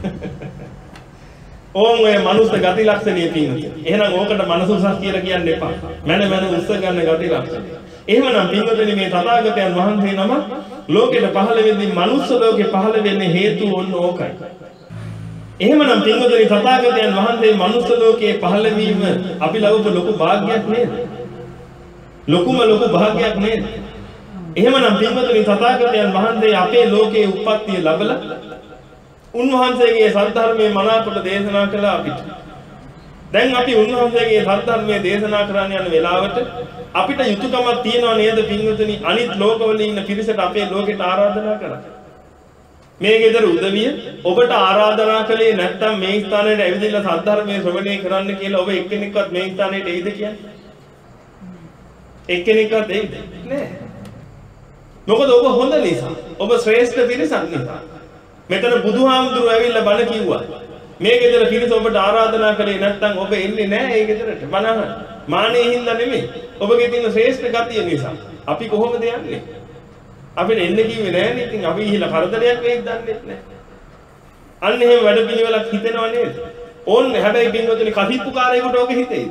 ඕම් ඔය මනුස්ස ගති ලක්ෂණය තියෙනවා. එහෙනම් ඕකට මනස උසස් කියලා කියන්න එපා. මන මන උස්ස ගන්න ගති ලක්ෂණ. එහෙමනම් පින්වතුනි මේ තථාගතයන් වහන්සේ නම ලෝකෙට පහළ වෙද්දී මනුස්ස ලෝකෙ පහළ වෙන්නේ හේතුව ඔන්න ඕකයි. එහෙමනම් පින්වතුනි තථාගතයන් වහන්සේ මනුස්ස ලෝකයේ පහළ වීම අපි ලබපු ලොකු වාග්යක් නේද? ලොකුම ලොකු භාගයක් නේද? එහෙමනම් පින්වතුනි තථාගතයන් වහන්සේ අපේ ලෝකයේ උප්පත්තිය ලැබලා උන්වහන්සේගේ සද්ධර්මයේ මනාකොට දේශනා කළා අපිට. දැන් අපි උන්වහන්සේගේ සද්ධර්මයේ දේශනා කරන්න යන වෙලාවට අපිට යුතුයකමක් තියෙනවා නේද පින්වතුනි අනිත් ලෝකවල ඉන්න පිරිසට අපේ ලෝකෙට ආරාධනා කරන්න. මේ ගෙදර උදවිය ඔබට ආරාධනා කළේ නැත්නම් මේ ස්ථානයට ඇවිදලා සද්ධර්මයේ ශ්‍රවණය කරන්න කියලා ඔබ එක්කෙනෙක්වත් මේ ස්ථානයට එයිද කියන්නේ? එක්කෙනෙක්වත් එයිද? නෑ. මොකද ඔබ හොඳ නිසා. ඔබ ශ්‍රේෂ්ඨ පිරිසක් නිසා. මෙතන බුදුහාමුදුරුවෝ ඇවිල්ලා බණ කිව්වා. මේ ගෙදර පිරිස ඔබට ආරාධනා කළේ නැත්නම් ඔබ එන්නේ නැහැ ඒ ගෙදරට. බණ අහන්න. මානෙ හින්දා නෙමෙයි. ඔබගේ තියෙන ශ්‍රේෂ්ඨ ගතිය නිසා. අපි කොහොමද යන්නේ? අපිට එන්න කිව්වේ නෑනේ. ඉතින් අපි ඉහිලා කරදරයක් වෙයිද දන්නේ නැහැ. අන්න එහෙම වැඩ පිළිවෙලක් හිතෙනව නේද? ඕන්නේ හැබැයි පින්වතුනි කසිප්පු කාරයෙකුට ඕක හිතෙයිද?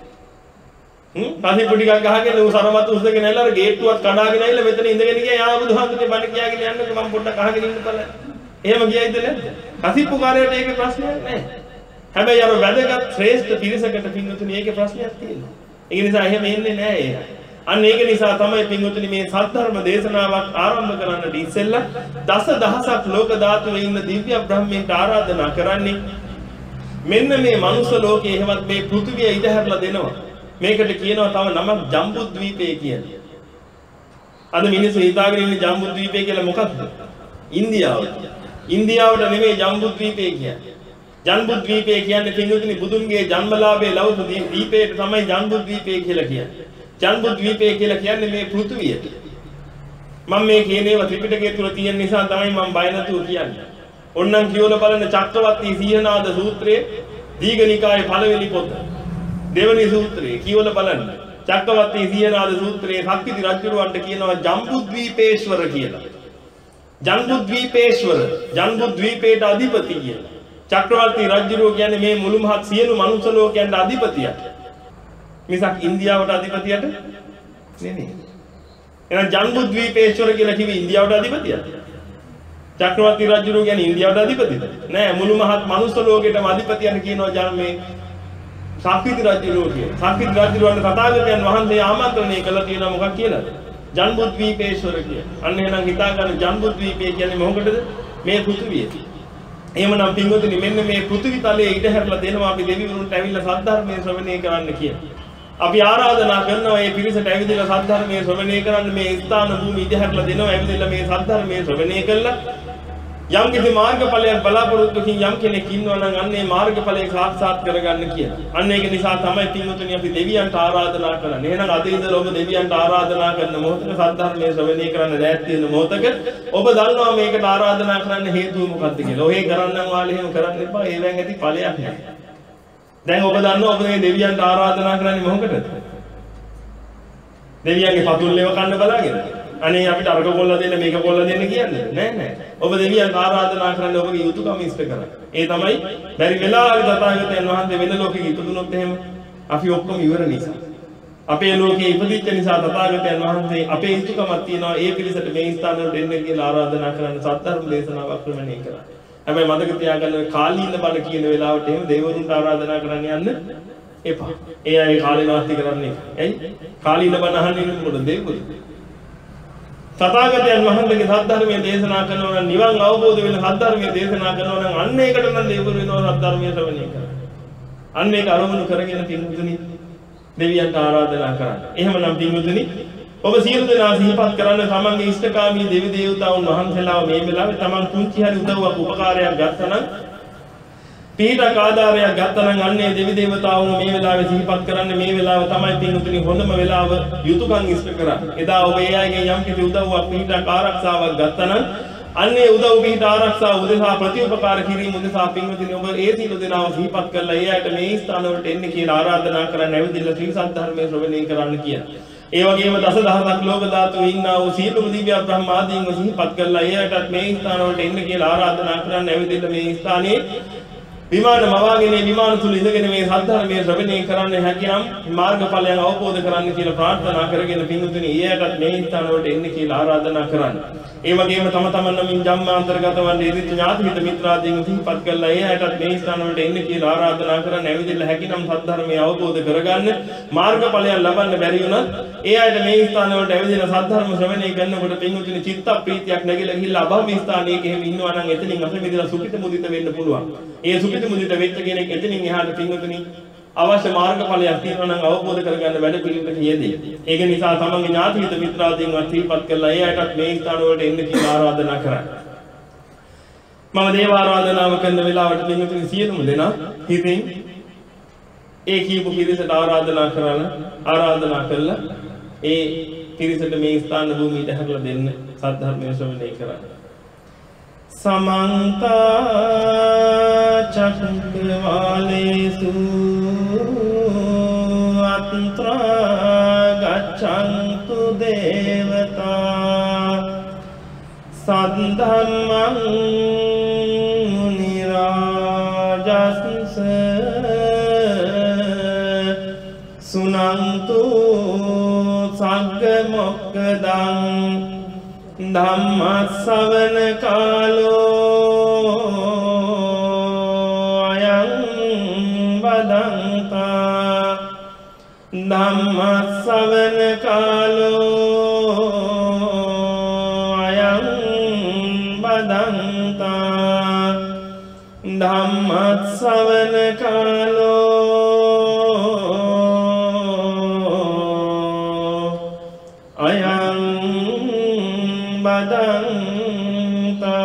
හ්ම් කසිප්පු ටිකක් ගහගෙන ඌ සරමත් උස්සගෙන ඇවිල්ලා අර ගේට්ටුවත් කඩාගෙන ඇවිල්ලා මෙතන ඉඳගෙන ගියා යා බුදුහාමුදුරේ බණ කියාගෙන යන්නකෝ මම පොඩ්ඩක් අහගෙන ඉන්න බලන්න. එහෙම ගියයිද නැද්ද? කසිප්පු කාරයට ඒකේ ප්‍රශ්නයක් නැහැ. හැබැයි අර වැදගත් ශ්‍රේෂ්ඨ පිරිසකට පින්වතුනි ඒකේ ප්‍රශ්නයක් තියෙනවා. ඒ නිසා එහෙම එන්නේ නැහැ ඒ. අන්න ඒක නිසා තමයි පින්වතුනි මේ සද්ධර්ම දේශනාවක් ආරම්භ කරන්නට ඉස්සෙල්ලා දස දහසක් ලෝක ධාතුවේ ඉන්න දිව්‍ය බ්‍රහ්මීන්ට ආරාධනා කරන්නේ මෙන්න මේ මනුස්ස ලෝකයේ එහෙමත් මේ පෘථිවිය ඉදහැරලා දෙනවා. මේකට කියනවා තව නමක් ජම්බුද්වීපය කියලා. අද මිනිස්සු හිතාගෙන ඉන්නේ ජම්බුද්වීපය කියලා මොකක්ද? ඉන්දියාව. ඉන්දියාවට නෙමෙයි ජම්බුද්වීපය කියන්නේ. ජම්බුද්වීපය කියන්නේ පින්වතුනි බුදුන්ගේ ජන්මලාභයේ ලෞතු දීපයට තමයි ජම්බුද්වීපය කියලා කියන්නේ. ජම්බුද්වීපය කියලා කියන්නේ මේ පෘථිවියට. මම මේ කියන ඒවා ත්‍රිපිටකයේ තුල තියෙන නිසා තමයි මම බය නැතුව කියන්නේ. ඔන්නම් කියවල බලන චක්‍රවර්ති සීහනාද සූත්‍රයේ දීඝනිකායේ පළවෙනි පොත. දෙවෙනි සූත්‍රයේ කියවල බලන්න. චක්‍රවර්ති සීහනාද සූත්‍රයේ සක්විති රජුරවන්ට කියනවා ජම්බුද්වීපේශ්වර කියලා. ජම්බුද්වීපේශ්වර ජම්බුද්වීපේට අධිපති කියලා. චක්‍රවර්ති රජුරෝ කියන්නේ මේ මුළු මහත් සියලු මනුස්ස ලෝකයන්ට අධිපතියක්. මිසක් ඉන්දියාවට අධිපතියට නෙමෙයි. එහෙනම් ජම්බුද්වීපේශ්වර කියලා කිව්වේ ඉන්දියාවට අධිපතියද? චක්‍රවර්ති රජුරෝ කියන්නේ ඉන්දියාවට අධිපතිද? නෑ මුළු මහත් මනුස්ස ලෝකෙටම අධිපතියන් කියනවා ජන්මේ සක්විති රජුරෝ කියන. සක්විති රජුරවන්ට තථාගතයන් වහන්සේ ආමන්ත්‍රණය කළා තියෙනවා මොකක් කියලාද? ජම්බුද්වීපේශ්වර කියලා. අන්න එහෙනම් හිතා ගන්න ජම්බුද්වීපය කියන්නේ මොකටද? මේ පෘථිවිය. එහෙමනම් පින්වතුනි මෙන්න මේ පෘථිවි තලයේ ඉඩ හැරලා දෙනවා අපි දෙවිවරුන්ට ඇවිල්ලා සද්ධර්මයේ ශ්‍රවණය කරන්න කියලා. අපි ආරාධනා කරනවා මේ පිරිසට ඇවිදලා සද්ධර්මයේ ශ්‍රවණය කරන්න මේ ස්ථාන භූමි ඉඩ හැරලා දෙනවා ඇවිදලා මේ සද්ධර්මයේ ශ්‍රවණය කළා යම් කිසි මාර්ගඵලයක් බලාපොරොත්තුකින් යම් කෙනෙක් ඉන්නවා නම් අන්න ඒ මාර්ගඵලය සාක්ෂාත් කරගන්න කියලා. අන්න ඒක නිසා තමයි පින්වතුනි අපි දෙවියන්ට ආරාධනා කරන්නේ. එහෙනම් අද ඉඳලා ඔබ දෙවියන්ට ආරාධනා කරන මොහොතක සද්ධර්මයේ ශ්‍රවණය කරන්න දැත් වෙන මොහොතක ඔබ දන්නවා මේකට ආරාධනා කරන්න හේතුව මොකක්ද කියලා. ඔහේ කරන්නම් වාලේ එහෙම කරන්න එපා. ඒවෙන් ඇති ඵලයක් නැහැ. දැන් ඔබ දන්නවා ඔබ මේ දෙවියන්ට ආරාධනා කරන්නේ මොකටද? දෙවියන්ගේ පතුල්ලේව කන්න බලාගෙන. අනේ අපිට අරක කොල්ල දෙන්න මේක කොල්ල දෙන්න කියන්නේ නෑ නෑ. ඔබ දෙවියන්ට ආරාධනා කරන්න ඔබගේ යුතුයකම ඉෂ්ට කරන්න. ඒ තමයි බැරි වෙලාවක තථාගතයන් වහන්සේ වෙන ලෝකෙක ඉපදුනොත් එහෙම අපි ඔක්කොම ඉවර නිසා. අපේ ලෝකේ ඉපදිච්ච නිසා තථාගතයන් වහන්සේ අපේ යුතුයකමක් තියනවා ඒ පිළිසෙට මේ ස්ථාන වලට එන්න කියලා ආරාධනා කරන්න සත්‍ධර්ම දේශනාවක් ශ්‍රවණය කරන්න. හැබැයි මතක තියාගන්න කාලීන බණ කියන වෙලාවට එහෙම දෙවිවරුන්ට ආරාධනා කරන්න යන්න එපා. ඒ අය කාලේ නාස්ති කරන්නේ. ඇයි? කාලීන බණ අහන්නේ මොකද දෙවිවරු? තථාගතයන් වහන්සේගේ සද්ධර්මයේ දේශනා කරනවා නම් නිවන් අවබෝධ වෙන සද්ධර්මයේ දේශනා කරනවා නම් අන්න ඒකට නම් දෙවිවරු වෙනවා සද්ධර්මයේ ශ්‍රවණය කරන්න. අන්න ඒක අරමුණු කරගෙන පින්වතුනි දෙවියන්ට ආරාධනා කරන්න. එහෙමනම් පින්වතුනි ඔබ සියලු දෙනා සිහිපත් කරන්න තමන්ගේ ඉෂ්ඨකාමී දෙවි දේවතාවුන් වහන්සේලාව මේ වෙලාවේ තමන් කුංචි හරි උදව්වක් උපකාරයක් ගත්තා නම් පීඩක ආධාරයක් ගත්තා නම් අන්නේ දෙවි දේවතාවුන් මේ වෙලාවේ සිහිපත් කරන්න මේ වෙලාව තමයි පින්වතුනි හොඳම වෙලාව යුතුයකම් ඉෂ්ට කරන්න. එදා ඔබ ඒ අයගෙන් යම් කිසි උදව්වක් පීඩක ආරක්ෂාවක් ගත්තා නම් අන්නේ උදව් පීඩ ආරක්ෂාව උදෙසා ප්‍රතිඋපකාර කිරීම උදෙසා පින්වතුනි ඔබ ඒ සියලු දෙනාව සිහිපත් කරලා ඒ අයට මේ ස්ථාන වලට එන්න කියලා ආරාධනා කරන්න ඇවිදලා ශ්‍රී සද්ධර්මයේ ශ්‍රවණය කරන්න කියලා. ඒ වගේම දසදහසක් ලෝක ධාතුවේ ඉන්නා වූ සීලම දිව්‍ය බ්‍රහ්මාදීන්ව සිහිපත් කරලා ඒ අයටත් මේ ස්ථාන වලට එන්න කියලා ආරාධනා කරන්න ඇවිදලා මේ ස්ථානයේ විමාන මවාගෙන විමාන තුල ඉඳගෙන මේ සද්ධර්මයේ ශ්‍රවණය කරන්න හැකියම් මාර්ගඵලයන් අවබෝධ කරන්න කියලා ප්‍රාර්ථනා කරගෙන පින්වතුනි ඊයටත් මේ ස්ථාන වලට එන්න කියලා ආරාධනා කරන්න. ඒ වගේම තම තමන් නමින් ජම්මාන්තරගත වන්නේ ඉදිරි ඥාති මිත්‍ර මිත්‍රාදීන් සිහිපත් කරලා ඊයටත් මේ ස්ථාන වලට එන්න කියලා ආරාධනා කරන්න ඇවිදලා හැකියම් සද්ධර්මයේ අවබෝධ කරගන්න මාර්ගඵලයන් ලබන්න බැරි වුණත් ඒ අයට මේ ස්ථාන වලට ඇවිදලා සද්ධර්ම ශ්‍රවණය කරනකොට පින්වතුනි චිත්ත ප්‍රීතියක් නැගිලා ගිහිල්ලා අභව්‍ය ස්ථානයක එහෙම ඉන්නවා නම් එතනින් අසමිදලා සුඛිත මුදිත වෙන්න පුළුවන්. ඒ සුඛිත මුදිත වෙච්ච කෙනෙක් එතනින් එහාට පින්වතුනි අවශ්‍ය මාර්ගඵලයක් තියෙනවා නම් අවබෝධ කරගන්න වැඩ පිළිවෙලට යෙදේ. ඒක නිසා තමන්ගේ ඥාති මිත්‍ර මිත්‍රාදීන්වත් සිහිපත් කරලා ඒ අයටත් මේ ස්ථාන වලට එන්න කියලා ආරාධනා කරා. මම දේව ආරාධනාව කරන වෙලාවට පින්වතුනි සියලුම දෙනා හිතින් ඒ කියපු පිරිසට ආරාධනා කරලා ආරාධනා කළා ඒ පිරිසට මේ ස්ථාන භූමියට හැරලා දෙන්න සද්ධර්මයේ ශ්‍රවණය කරන්න. समन्त चक्रवालेषु अत्र गच्छन्तु देवता සද්ධම්මං මුනි රාජස්ස සුනන්තු සග්ග මොක්ඛදං ධම්ම ශ්‍රවණ කාලෝ අයං වදන්තා ධම්ම ශ්‍රවණ කාලෝ අයං වදන්තා ධම්ම ශ්‍රවණ කාලෝ අයං බදන්තා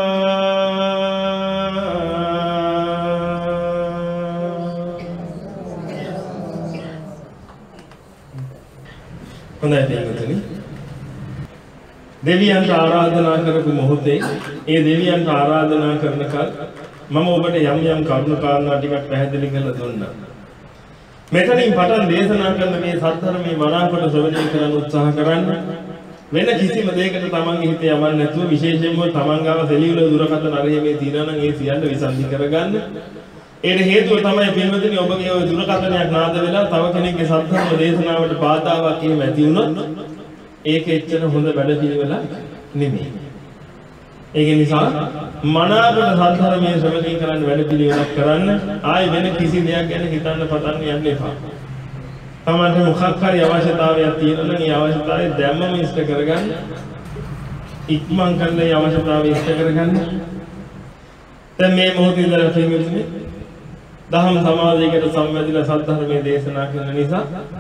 හොඳයි දෙවියන්ටනි දෙවියන්ට ආරාධනා කරපු මොහොතේ ඒ දෙවියන්ට ආරාධනා කරන කල මම ඔබට යම් යම් කරුණු කාරණා ටිකක් පැහැදිලි කරලා දුන්නා. මෙතනින් පටන් දේශනා කරන මේ සත්‍යධර්මයේ මනාකොට ශ්‍රවණය කරන්න උත්සාහ කරන්න. වෙන කිසිම දෙයකට තමන්ගේ හිතේ යවන්නේ නැතුව විශේෂයෙන්ම තමන් ගාව සෙලියුලර් දුරකථන අරගෙන මේ තියනවා නම් ඒ සියල්ල විසන්ධි කරගන්න. ඒකට හේතුව තමයි පින්වතුනි ඔබගේ ওই දුරකථනයක් නාද වෙලා තව කෙනෙක්ගේ සත්‍යධර්ම දේශනාවට බාධාවක් එහෙම ඇති වුණොත් ඒක එච්චර හොඳ වැඩපිළිවෙලක් නෙමෙයි. ඒක නිසා මනාකොට සත්‍යධර්මයේ ශ්‍රවණය කරන්න වැඩපිළිවෙලක් කරන්න ආයි වෙන කිසි දෙයක් ගැන හිතන්න පතන්න යන්න එපා. තමන්ට මොකක් හරි අවශ්‍යතාවයක් තියෙනවා නම් ඒ අවශ්‍යතාවය දැම්මම ඉෂ්ට කරගන්න. ඉක්මන් කරලා ඒ අවශ්‍යතාවය ඉෂ්ට කරගන්න. දැන් මේ මොහොතේ ඉඳලා පින්වතුනි දහම් සමාජයකට සම්බන්ධලා සත්‍යධර්මයේ දේශනා කරන නිසා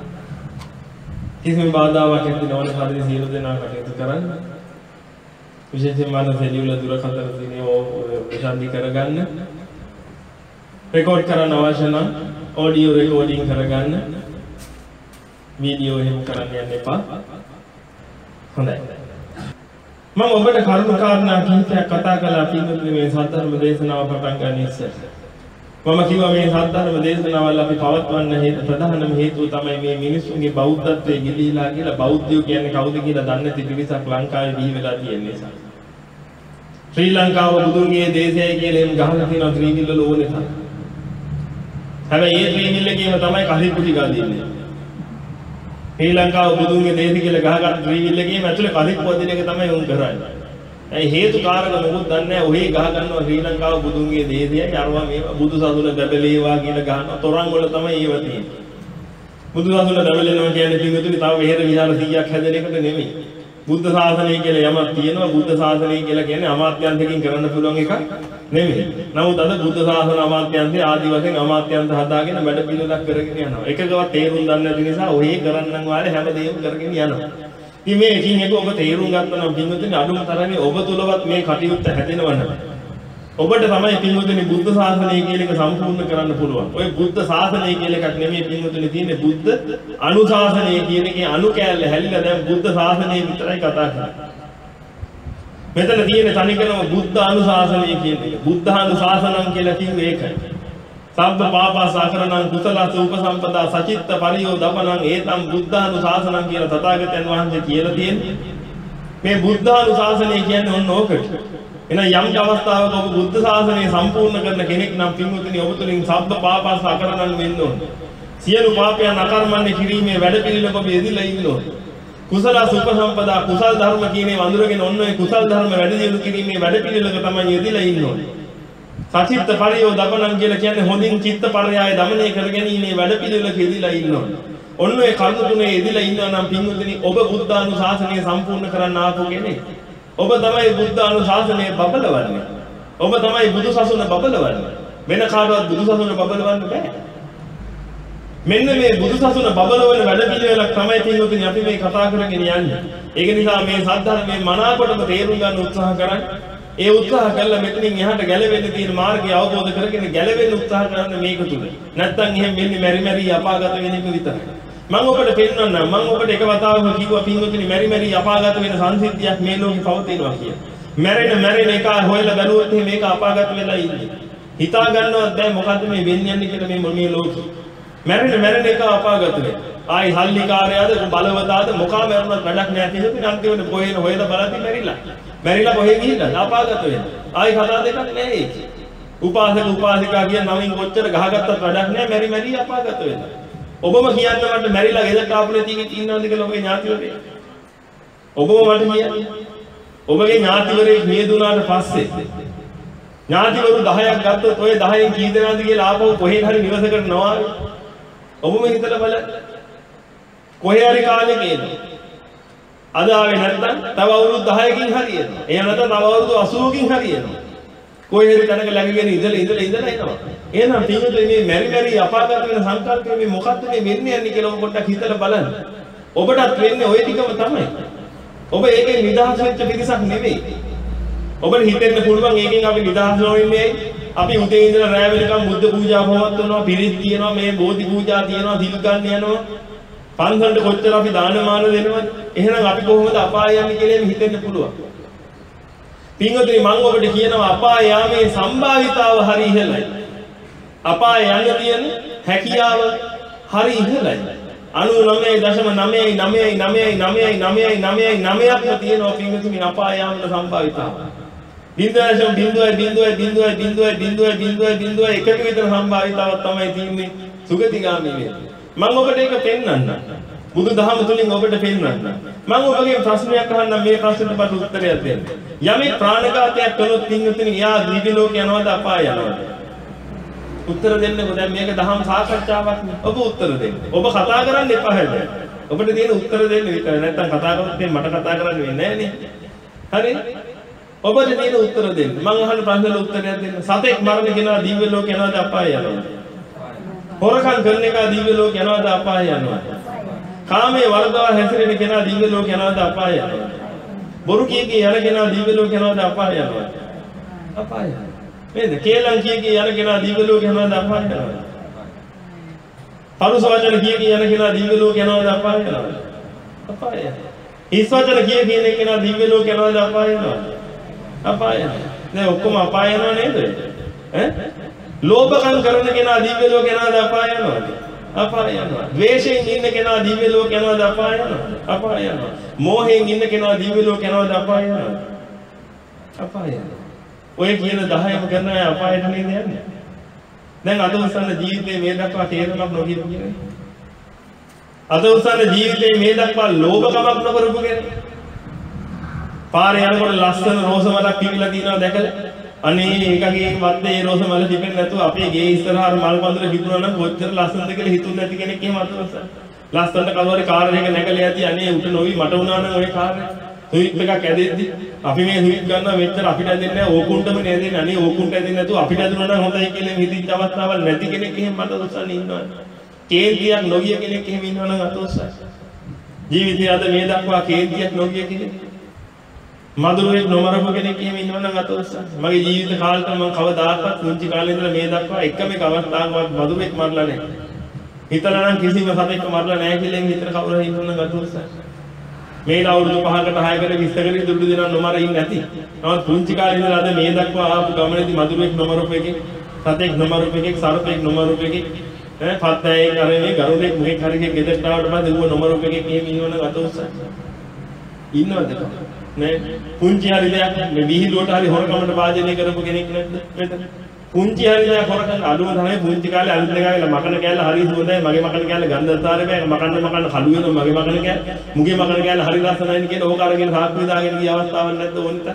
කිසිම බාධාවක් ඇති නොවන පරිදි සියලු දෙනා කටයුතු කරන්න. විශේෂයෙන්ම අද සෙලියුලර් දුරකථන දිනේ විසන්ධි කරගන්න. රෙකෝඩ් කරන්න අවශ්‍ය නම් ඔඩියෝ රෙකෝඩින් කරගන්න. වීඩියෝ එහෙම කරන්න යන්න එපා. හොඳයි. මම ඔබට කරුණු කාරණා කිහිපයක් කතා කළා පින්වතුනි මේ සත්‍යධර්ම දේශනාව පටන් ගන්න ඉස්සෙල්. මම කිව්වා මේ සත්‍යධර්ම දේශනාවල් අපි පවත්වන්න හේතු ප්‍රධානම හේතුව තමයි මේ මිනිස්සුන්ගේ බෞද්ධත්වයේ ගිලිහිලා කියලා බෞද්ධයෝ කියන්නේ කවුද කියලා දන්නේ නැති පිරිසක් ලංකාවේ බිහි වෙලා තියෙන නිසා. ශ්‍රී ලංකාව බුදුන්ගේ දේශයයි කියලා එහෙම ගහලා තියෙනවා ත්‍රිවිල් වල ඕනේ තමයි. හැබැයි ඒ ත්‍රිවිල් එකේම තමයි කහිපුටි ගාදින්නේ. ශ්‍රී ලංකාව බුදුන්ගේ දේශය කියලා ගහගත්ත ත්‍රිවිල් එකේම ඇතුලේ කලික් පොදින එක තමයි උන් කරන්නේ. ඒ හේතු කාරක මොකුත් දන්නේ නැහැ. ඔහි ගහ ගන්නවා ශ්‍රී ලංකාව බුදුන්ගේ දේශයයි අරවා මේ බුදු සසුන බැබලේවා කියලා ගහනවා. තොරන් වල තමයි ඒව තියෙන්නේ. බුදු සසුන බැබලෙනවා කියන්නේ පිටුතුනි තව වෙහෙර විහාර සීයක් හැදෙන එකට නෙමෙයි. බුද්ධ ශාසනය කියලා යමක් තියෙනවා. බුද්ධ ශාසනය කියලා කියන්නේ අමාත්‍යන්තකින් කරන්න පුළුවන් එකක් නෙමෙයි. නමුත් අද බුද්ධ ශාසන අමාත්‍යන්තේ ආදි වශයෙන් අමාත්‍යන්ත හදාගෙන වැඩ පිළිවෙලක් කරගෙන යනවා. එකකවත් තේරුම් ගන්න නැති නිසා ඔහි කරන්නම් වාලේ හැමදේම කරගෙන යනවා. ඉතින් මේ එකින් එක ඔබ තේරුම් ගත්තා නම් පින්වතුනි අඩුම තරමේ ඔබ තුලවත් මේ කටයුත්ත හැදෙනවනම් ඔබට තමයි පින්වතුනි බුද්ධ ශාසනය කියන එක සම්පූර්ණ කරන්න පුළුවන්. ඔය බුද්ධ ශාසනය කියලා එකක් නෙමෙයි පින්වතුනි තියෙන්නේ බුද්ධ අනුශාසනය කියන එකේ අනු කැලල හැලිලා දැන් බුද්ධ ශාසනය විතරයි කතා කරන්නේ. මෙතන තියෙන තනිකරම බුද්ධ අනුශාසනය කියන එක. බුද්ධ අනුශාසනං කියලා කිව්වේ ඒකයි. සබ්බ පාපා සාකරණං කුසලස උපසම්පදා සචිත්ත පරියෝදපණං ඒතම් බුද්ධානුශාසනං කියලා තථාගතයන් වහන්සේ කියලා තියෙන්නේ. මේ බුද්ධානුශාසනය කියන්නේ ඔන්න ඕකට. එන යම් අවස්ථාවක ඔබ බුද්ධ ශාසනය සම්පූර්ණ කරන කෙනෙක් නම් පින්වතුනි ඔබ තුලින් සබ්බ පාපා සාකරණං වෙන්න ඕනේ. සියලු පාපයන් අකර්මණ්‍ය කිරීමේ වැඩ පිළිවෙලක ඔබ යෙදিলা ඉන්න ඕනේ. කුසලස උපසම්පදා කුසල් ධර්ම කියන්නේ වඳුරගෙන ඔන්න ඔය කුසල් ධර්ම වැඩ දියුණු කිරීමේ වැඩ පිළිවෙලක තමයි යෙදিলা ඉන්න ඕනේ. සචිත්ත පරියෝදපණං කියලා කියන්නේ හොඳින් චිත්ත පරයය දමනය කර ගැනීමේ වැඩ පිළිවෙලක යෙදিলা ඉන්න ඕනේ. ඔන්න ඔය කරුණු තුනේ යෙදিলা ඉන්නවා නම් පින්වතුනි ඔබ බුද්ධානුශාසනය සම්පූර්ණ කරන්න ආපු කෙනෙක්. ඔබ තමයි බුද්ධානුශාසනය බබලවන්නේ. ඔබ තමයි බුදු සසුන බබලවන්නේ. වෙන කාටවත් බුදු සසුන බබලවන්න බෑ. මෙන්න මේ බුදු සසුන බබලවන වැඩ පිළිවෙලක් තමයි පින්වතුනි අපි මේ කතා කරගෙන යන්නේ. ඒක නිසා මේ සද්ධර්මයේ මනාකොටම තේරුම් ගන්න උත්සාහ කරන්න. ඒ උත්සාහ කළා මෙතනින් එහාට ගැලවෙන්න තියෙන මාර්ගය අවබෝධ කරගෙන ගැලවෙන්න උත්සාහ කරන්න මේක තුල. නැත්තම් එහෙම වෙන්නේ මෙරි මෙරි අපාගත වෙන එක විතරයි. මම ඔබට පෙන්නන්නම් මම ඔබට එක වතාවක කිව්වා පින්වතුනි මෙරි මෙරි අපාගත වෙන සංසිද්ධියක් මේ ලෝකේ පවතිනවා කියලා. මැරෙන මැරෙන එක හොයලා බලුවොත් මේක අපාගත වෙලා ඉන්නේ. හිතා ගන්නවත් බෑ මොකද්ද මේ වෙන්නේ යන්නේ කියලා මේ මේ ලෝකෙ. මැරෙන මැරෙන එක අපාගත වෙනවා. ආයි හල්ලිකාරයාද බලවතාද මොකා මැරුණත් වැඩක් නැහැ කියලා අන්තිමට කොහෙන හොයද බලද්දි මැරිලා. මැරිලා කොහෙ ගිහිල්ලාද අපාගත වෙනවා. ආයි කතා දෙකක් නැහැ ඒක. උපාසක උපාසිකා කියන නමින් කොච්චර ගහගත්තත් වැඩක් නැහැ මැරි මැරි අපාගත වෙනවා. ඔබම කියන්න මට මැරිලා ගෙදරට ආපු නැති එකේ ඉන්නවද කියලා ඔබේ ඥාතිවරේ. ඔබම මට කියන්නේ. ඔබගේ ඥාතිවරේ මියදුනාට පස්සේ ඥාතිවරු දහයක් ගත්තොත් ඔය දහයෙන් කී දෙනාද කියලා ආපහු කොහෙන් හරි නිවසකට නොආවේ. ඔබම හිතලා බලන්න. කොහේ හරි කාලෙක එනවා. අද ආවේ නැත්නම් තව අවුරුදු දහයකින් හරියනවා. එහෙම නැත්නම් තව අවුරුදු අසූවකින් හරියනවා. කොහේ හරි තැනක läගගෙන ඉඳලා ඉඳලා ඉඳලා එනවා. එහෙනම් පිටුතුනේ මේ මෙරි මෙරි අපාගත වෙන සංකල්පය මේ මොකක්ද මේ වෙන්නේ යන්නේ කියලා ඔබ පොඩ්ඩක් හිතලා බලන්න. ඔබටත් වෙන්නේ ওই ටිකම තමයි. ඔබ ඒකේ නිදහස් වෙච්ච පිරිසක් නෙවෙයි. ඔබට හිතෙන්න පුළුවන් ඒකෙන් අපි නිදහස් නොවෙන්නේ ඇයි? අපි උදේ ඉඳලා රැය වෙනකම් බුද්ධ පූජා පවත්වනවා, පිරිත් කියනවා, මේ බෝධි පූජා තියනවා, සිල් ගන්න යනවා. පන්සලට කොච්චර අපි දානමාන දෙනවද? එහෙනම් අපි කොහොමද අපාය යන්නේ කියලා හිතෙන්න පුළුවන්. පින්වතුනි මම ඔබට කියනවා අපාය යාමේ සම්භාවිතාව හරි ඉහළයි. අපාය යන්න තියෙන හැකියාව හරි ඉහළයි. අනූනවය දශම නවයයි නවයයි නවයයි නවයයි නවයයි නවයයි නවයක්ම තියෙනවා පින්වතුනි අපාය යාමේ සම්භාවිතාව. බිංදුවයි බිංදුවයි බිංදුවයි බිංදුවයි බිංදුවයි බිංදුවයි බිංදුවයි බිංදුවයි එකක විතර සම්භාවිතාවක් තමයි තියෙන්නේ සුගතිගාමී වෙන්නේ. මම ඔබට ඒක පෙන්වන්න. බුදුදහම තුලින් ඔබට පෙන්වන්න. මම ඔබගේ ප්‍රශ්නයක් අහන්නම් මේ ප්‍රශ්නෙට මට උත්තරයක් දෙන්න. යමෙක් ප්‍රාණඝාතයක් කළොත් පින්වතුනි යා දිව්‍ය ලෝක යනවද අපාය යනවද? උත්තර දෙන්නකෝ. දැන් මේක දහම් සාකච්ඡාවක් නේ. ඔබ උත්තර දෙන්න. ඔබ කතා කරන්න එපා හැබැයි. ඔබට තියෙන උත්තර දෙන්න විතරයි. නැත්තම් කතා කරොත් මට කතා කරන්න වෙන්නේ නැහැ නේ. හරි? ඔබට තියෙන උත්තර දෙන්න. මම අහන ප්‍රශ්නෙට උත්තරයක් දෙන්න. සතෙක් මරණ කෙනා දිව්‍ය ලෝක යනවද අපාය යනවද? හොරකම් කරන එක දිව්‍ය ලෝක යනවද අපාය යනවද? කාමයේ වර්ධව හැසිරෙන කෙනා දිව්‍ය ලෝක යනවද අපාය යනවද? බොරු කිය කී යන කෙනා දිව්‍ය ලෝක යනවද අපාය යනවද? අපාය. නේද? කේලම් කිය කී යන කෙනා දිව්‍ය ලෝක යනවද අපාය යනවද? පරුස වචන කිය කී යන කෙනා දිව්‍ය ලෝක යනවද අපාය යනවද? අපාය. හිස් වචන කිය කී යන කෙනා දිව්‍ය ලෝක යනවද අපාය යනවද? අපාය. දැන් ඔක්කොම අපාය යනව නේද? ඈ? ලෝභකම් කරන කෙනා දිව්‍ය ලෝක යනවද අපාය යනවද? අපාය යනවා. ද්වේෂයෙන් ඉන්න කෙනා දිව්‍ය ලෝක යනවද අපාය යනවා? අපාය යනවා. මෝහයෙන් ඉන්න කෙනා දිව්‍ය ලෝක යනවද අපාය යනවා? අපාය යනවා. ඔය කියන දහයම කරන අය අපායට නේද යන්නේ? දැන් අද උසන්න ජීවිතේ මේ දක්වා තේරුමක් නොකියපු කෙනෙක්. අද උසන්න ජීවිතේ මේ දක්වා ලෝභකමක් නොකරපු කෙනෙක්. පාරේ යනකොට ලස්සන රෝස මලක් පිපිලා තියෙනවා දැකලා අනේ ඒකගේ වත්තේ රෝස මල පිපෙන්නේ නැතුව අපේ ගේ ඉස්සරහා මල් පඳුර හිතුණා නම් කොච්චර ලස්සනද කියලා හිතුන්නේ නැති කෙනෙක් එහෙම අතවස. ලස්සනට කවුරු කාර් එක නැගලා යති අනේ උට නොවි මට වුණා නම් ওই කාර් එක. සුවිච් එකක් ඇදෙද්දි අපි මේ සුවිච් ගන්නවා මෙච්චර අපිට ඇදෙන්නේ නැහැ ඕකුන්ටම නේ ඇදෙන්නේ. අනේ ඕකුන්ට ඇදෙන්නේ නැතුව අපිට ඇදුණා නම් හොඳයි කියලා හිතිච්ච අවස්ථාවල් නැති කෙනෙක් එහෙම මට උස්සන්න ඉන්නවා. කේන්තියක් නොගිය කෙනෙක් එහෙම ඉන්නවා නම් අතවසයි. ජීවිතය අද මේ දක්වා කේන්තියක් නොගිය කෙනෙක් මధుරෙක් නොමරපු කෙනෙක් එහෙම ඉන්නවනම් අතෝස්සන්. මගේ ජීවිත කාලෙට මම කවදාකවත් පුංචි කාලේ ඉඳලා මේ දක්වා එකම එක අවස්ථාවකවත් මధుරෙක් මරලා නැහැ. හිතලා නම් කිසිම සතෙක් මරලා නැහැ කියලා හිතන කවුරු හරි ඉන්නවනම් අතෝස්සන්. මේ අවුරුදු පහකට හයකට විස්සකට දුරු දෙනා නොමර ඉන්නේ නැති. නමුත් පුංචි කාලේ ඉඳලා අද මේ දක්වා ආපු ගමනේදී මధుරෙක් නොමරපු එකෙක්, සතෙක් නොමරපු එකෙක්, සර්පෙක් නොමරපු එකෙක්, ඈ පත්තෑයෙක් කරේ ගරුඩෙක් මොකෙක් හරි එකෙක් ගෙදරට ආවට පස්සේ ඌව නොමරපු එකෙක් එහෙම ඉන්නවනම් අතෝස්සන්. ඉන්නවද? නේ පුංචි හරි දෙයක් මේ විහිළුවට හරි හොරකමට වාජනය කරපු කෙනෙක් නැද්ද මෙතන? පුංචි හරි දෙයක් හොරකම් අඩුම තමයි පුංචි කාලේ අලුත් දෙකාගල මකන කෑල්ල හරි හොඳයි මගේ මකන කෑල්ල ගන්ධතරේ බෑ මකන්න මකන්න කළු වෙනවා මගේ මකන කෑල්ල මුගේ මකන කෑල්ල හරි ලස්සනයි කියන ඕක අරගෙන සාක්කුව දාගෙන ගිය අවස්ථාවක් නැද්ද ඕනිට?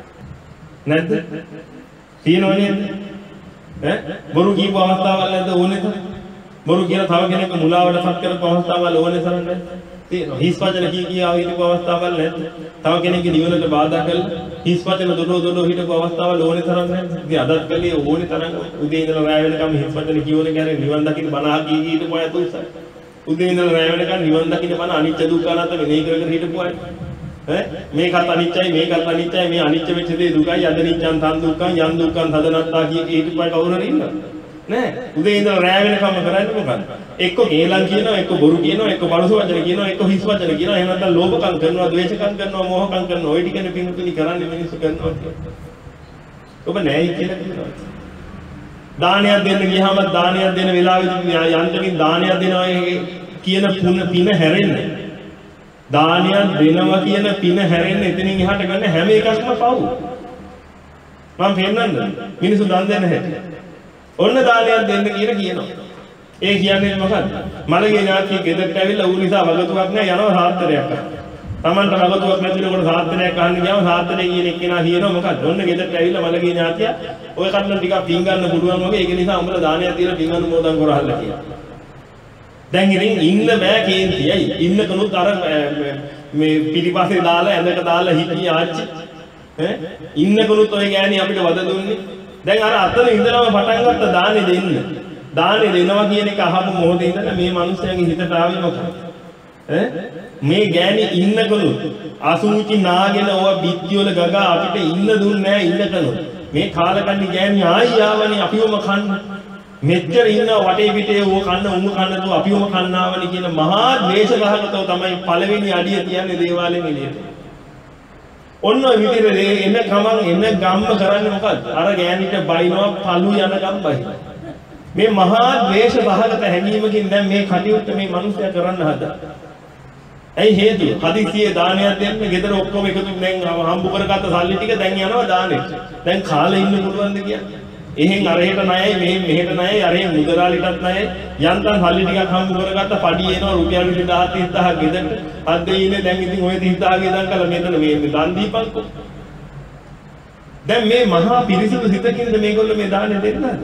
නැද්ද? තියෙනව නේද? ඈ බොරු කියපු අවස්ථාවක් නැද්ද ඕනෙට? බොරු කියලා තව කෙනෙක් මුලාවට පත් කරපු අවස්ථාවල් ඕනේ තරම් නැද්ද? තියෙනවා. හිස් වචන කී කියා හිටපු අවස්ථාවල් නැද්ද? තව කෙනෙක්ගේ නිවනට බාධා කරලා හිස් වචන දොඩෝ දොඩෝ හිටපු අවස්ථාවල් ඕනේ තරම් නැද්ද? ඉතින් අදත් කලේ ඕනේ තරම් උදේ ඉඳලා රැය වෙනකම් හිස් වචන කියවන කියන්නේ නිවන් දකින්න බණ අහ කී කී හිටපු අය තුසයි. උදේ ඉඳලා රැය වෙනකම් නිවන් දකින්න බණ අනිච්ච දුක්ඛ අනාත්ම මෙනෙහි කර කර හිටපු අය. ඈ මේකත් අනිච්චයි මේකත් අනිච්චයි මේ අනිච්ච වෙච්ච දේ දුකයි අද නිච්ඡන් තන් දුක්ඛං යන් දුක්ඛං තදනත්තා කී කී හිටපු අය කවුරු හරි ඉන්නවද? නෑ. උදේ ඉඳලා රැය වෙනකම් කරන්නේ මොකද්ද? එක්ක කේලම් කියනවා, එක්ක බොරු කියනවා, එක්ක පරුස වචන කියනවා, එක්ක හිස් වචන කියනවා. එහෙම නැත්නම් ලෝභකම් කරනවා, ද්වේෂකම් කරනවා, මෝහකම් කරනවා. ඔය ටිකනේ පින්තුනි කරන්නේ මිනිස්සු කරනවා කියන්නේ. ඔබ නෑයි කියලා කියනවා. දානයක් දෙන්න ගියාම දානයක් දෙන වෙලාවෙදී යන්තමින් දානයක් දෙනවා කියන පුන පින හැරෙන්නේ. දානයක් දෙනවා කියන පින හැරෙන්නේ එතනින් එහාට ගන්න හැම එකක්ම පව්. මම පෙන්නන්නද? මිනිස්සු දන් දෙන්න හැටි. ඔන්න දානයක් දෙන්න කියලා කියනවා. ඒ කියන්නේ මොකද්ද? මලගේ ඥාතිය ගෙදරට ඇවිල්ලා ඌ නිසා වගතුවක් නැහැ යනවා සාත්තරයක් අහන්න. Tamanට වගතුවක් නැතිනකොට සාත්තරයක් අහන්න ගියාම සාත්තරේ කියන එක්කෙනා කියනවා මොකද්ද? ඔන්න ගෙදරට ඇවිල්ලා මලගේ ඥාතිය ඔය කන්න ටිකක් පින් ගන්න පුළුවන් වගේ ඒක නිසා උඹලා දානයක් දීලා පින් අනුමෝදන් කරහල්ලා කියලා. දැන් ඉතින් ඉන්න බෑ කේන්තියයි. ඉන්න කනුත් අර මේ පිටිපස්සේ දාලා ඇඳට දාලා හිටිය ආච්චි ඈ ඉන්න කනුත් ඔය ගෑණි අපිට වද දුන්නේ. දැන් අර අතන ඉඳලම පටන් ගත්ත දානේ දෙන්න. දානේ දෙනවා කියන එක අහපු මොහොතේ ඉඳලා මේ මිනිස්යාගේ හිතට ආවේ මොකක්ද? ඈ මේ ගෑණි ඉන්න කනුත් අසුචි නාගෙන ඔය බිත්ති වල ගගා අපිට ඉන්න දුන්නේ නැහැ ඉන්න කනුත්. මේ කාලකන්ණි ගෑණි ආයි ආවනේ අපිවම කන්න. මෙච්චර ඉන්න වටේ පිටේ ඕ කන්න උණු කන්න දෝ අපිවම කන්නාවනි කියන මහා ද්වේෂ ගහකටව තමයි පළවෙනි අඩිය තියන්නේ දේවාලෙම එළියට. ඔන්න ඔය විදිහට එන ගමන් එන ගම්ම කරන්නේ මොකද්ද? අර ගෑනිට බයිනවා පළු යන ගම් බයි. මේ මහා ද්වේෂ ගහකට හැංගීමකින් දැන් මේ කටයුත්ත මේ මිනිස්සයා කරන්න හදා. ඇයි හේතුව? හදිසියේ දානයක් දෙන්න ගෙදර ඔක්කොම එකතු දැන් හම්බ කරගත්ත සල්ලි ටික දැන් යනවා දානෙට. දැන් කාලේ ඉන්න පුළුවන්ද කියන්නේ? එහෙන් අරහෙට ණයයි මෙහෙන් මෙහෙට ණයයි අරහෙන් මුදලාලිටත් ණයයි යන්තම් සල්ලි ටිකක් හම්බ කරගත්ත පඩි එනවා රුපියල් දහස් තිහක් ගෙදරට අද්දේ ඉන්නේ දැන් ඉතින් ඔය තිහක් ගෙදන් කළා මෙතන මේ දන් දීපන්කෝ දැන් මේ මහා පිරිසිදු සිතකින්ද මේගොල්ලෝ මේ දාන්නේ දෙන්නද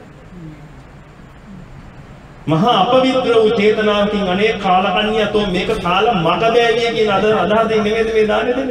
මහා අපවිත්‍ර වූ චේතනාවකින් අනේ කාලකන්‍යතෝ මේක කාල මට බෑවිය කියන අදහසින් නෙමෙයි මේ දාන්නේ දෙන්න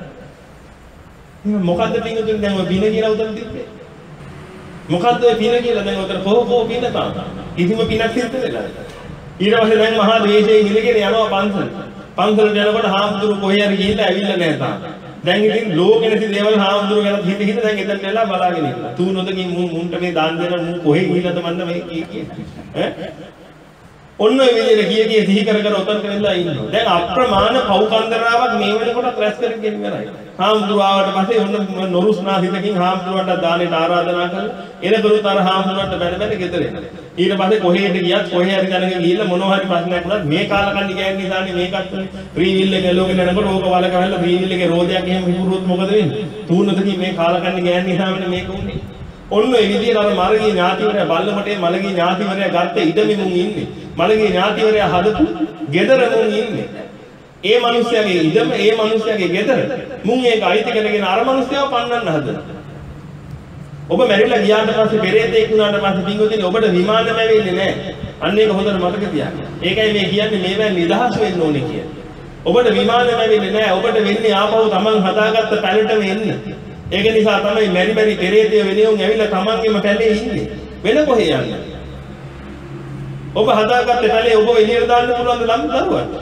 හදන්නේ මොකද්ද පින්තුන් දැන් ඔය බින කියලා උතන තිබ්බේ මොකද්ද ඔය පින කියලා දැන් උතන කොහො කොහො පින තාම කිසිම පිනක් සිද්ධ වෙලා ඊට පස්සේ දැන් මහා ද්වේෂයෙන් ඉඳගෙන යනවා පන්සල පන්සලට යනකොට හාමුදුරු කොහේ හරි ගිහිල්ලා ඇවිල්ලා නැහැ තාම දැන් ඉතින් ලෝකෙ නැති දේවල් හාමුදුරු ගැන හිත හිත දැන් එතන වෙලා බලාගෙන ඉන්නවා තූ නොදකින් මු මුන්ට මේ දාන දෙන මු කොහේ ගිහිල්ලාද මන්ද මේ කී කී ඈ ඔන්න ඔය විදිහට ගිය ගිය සිහි කර කර උතන්ට වෙලා ඉන්නවා දැන් අප්‍රමාණ පව් කන්දරාවක් මේ වෙනකොට රැස් කරගෙන ඉවරයි හාමුදුරු ආවට පස්සේ ඔන්න නොරුස්නා හිතකින් හාමුදුරුවන්ට දානෙට ආරාධනා කළා එනකරුත් අර හාමුදුරුවන්ට බැන බැන ගෙදර එනවා ඊට පස්සේ කොහෙට ගියත් කොහේ හරි දැනගෙන ගිහිල්ලා මොනවා හරි ප්‍රශ්නයක් වුණත් මේ කාලකන්ණි ගෑන් නිසානේ මේකත් ෆ්‍රී විල් එක ලෝකෙ යනකොට ඕක වල ගහලා ෆ්‍රී විල් එකේ රෝදයක් එහෙම හිපුරුවොත් මොකද වෙන්නේ තුනතකින් මේ කාලකන්ණි ගෑන් නිසාමනේ මේක උන්නේ ඔන්න ඒ විදිහට අර මලගේ ඥාතිවරයා බල්ලමටේ මලගේ ඥාතිවරයා ගත්ත ඉඩමෙ මුන් ඉන්නේ මලගේ ඥාතිවරයා හදපු ගෙදර මුන් ඉන්නේ ඒ මිනිස්යාගේ ඉඩම ඒ මිනිස්යාගේ ගෙදර මුන් ඒක අයිති කරගෙන අර මිනිස්යාව පන්නන්න හදනවා ඔබ මැරිලා ගියාට පස්සේ පෙරේතෙක් වුණාට පස්සේ පින්වතුනි ඔබට විමානම වෙන්නේ නැහැ. අන්න ඒක හොඳට මතක තියාගන්න. ඒකයි මේ කියන්නේ මේවෙන් නිදහස් වෙන්න ඕනේ කියන්නේ. ඔබට විමානම වෙන්නේ නැහැ. ඔබට වෙන්නේ ආපහු Taman හදාගත්ත පැලටම එන්න. ඒක නිසා තමයි මැරි මැරි පෙරේතය වෙනියුන් ඇවිල්ලා Tamanගේම පැලේ ඉන්නේ. වෙන කොහේ යන්නේ? ඔබ හදාගත්ත පැලේ ඔබ එළියට දාන්න පුළුවන් ද ළම දරුවන්ට?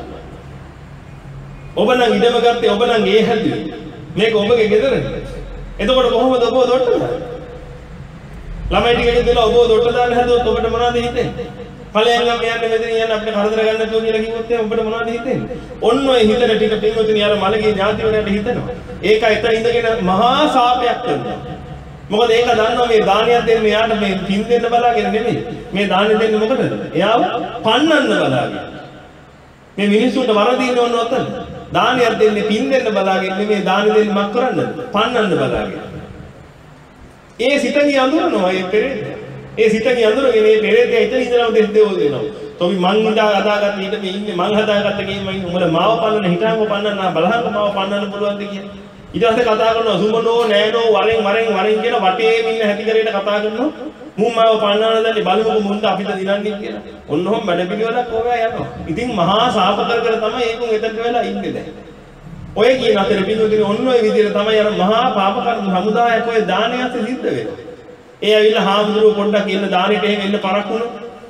ඔබ නම් ඉඩම ගත්තේ ඔබ නම් ඒ හැදුවේ. මේක ඔබගේ ගෙදරද? එතකොට කොහොමද ඔබ දොට්ට දාන්නේ? ළමයි ටික ඉඳලා ඔබ දොට්ට දාන්න හැදුවොත් ඔබට මොනවද හිතෙන්නේ? ඵලයන් ගම යන්න මෙතන යන්න අපිට කරදර ගන්න නැතුව කියලා කිව්වොත් එහෙනම් ඔබට මොනවද හිතෙන්නේ? ඔන්න ඔය හිතන ටික පින්වතුනි අර මලගේ ඥාතිවරයාට හිතෙනවා. ඒක එතන ඉඳගෙන මහා සාපයක් කරනවා. මොකද ඒක දන්නවා මේ දානයක් දෙන්න එයාට මේ පින් දෙන්න බලාගෙන නෙමෙයි. මේ දානෙ දෙන්නේ මොකටද? එයාව පන්නන්න බලාගෙන. මේ මිනිස්සුන්ට වරදින්න ඕන ඔතන. දානයක් දෙන්නේ පින් දෙන්න බලාගෙන නෙමෙයි දානෙ දෙන්නේ මක් කරන්නද? පන්නන්න බලාගෙන. ඒ සිතගේ අඳුරනවා ඒ පෙරේත. ඒ සිතගේ අඳුරගෙන මේ පෙරේතය එතන ඉඳලා දෙස් දෙවල් දෙනවා. තොපි මං ඉඳා හදාගත්ත ඊට මේ ඉන්නේ මං හදාගත්ත කීම ඉන්නේ උඹලා මාව පන්නන හිටාම පන්නන්න බලහන් මාව පන්නන්න පුළුවන්ද කියලා. ඊට පස්සේ කතා කරනවා සුමනෝ නෑනෝ වරෙන් වරෙන් වරෙන් කියලා වටේම ඉන්න හැටි කරේට කතා කරනවා. මුන් මාව පන්නන්න දැන්නේ බලමුකෝ මුන්ට අපිට දිනන්නේ කියලා. ඔන්නෝම වැඩ පිළිවෙලක් ඕවා යනවා. ඉතින් මහා ශාප කර කර තමයි ඒකුන් එතනට වෙලා ඉන්නේ දැන්. ඔය කියන අතර පින්වතුනි ඔන්න ඔය විදිහට තමයි අර මහා පාප කර්ම සමුදායක් ඔය දානයත් සිද්ධ වෙනවා. ඒ ඇවිල්ලා හාමුදුරුවෝ පොඩ්ඩක් එන්න දානෙට එහෙම එන්න පරක් වුණා.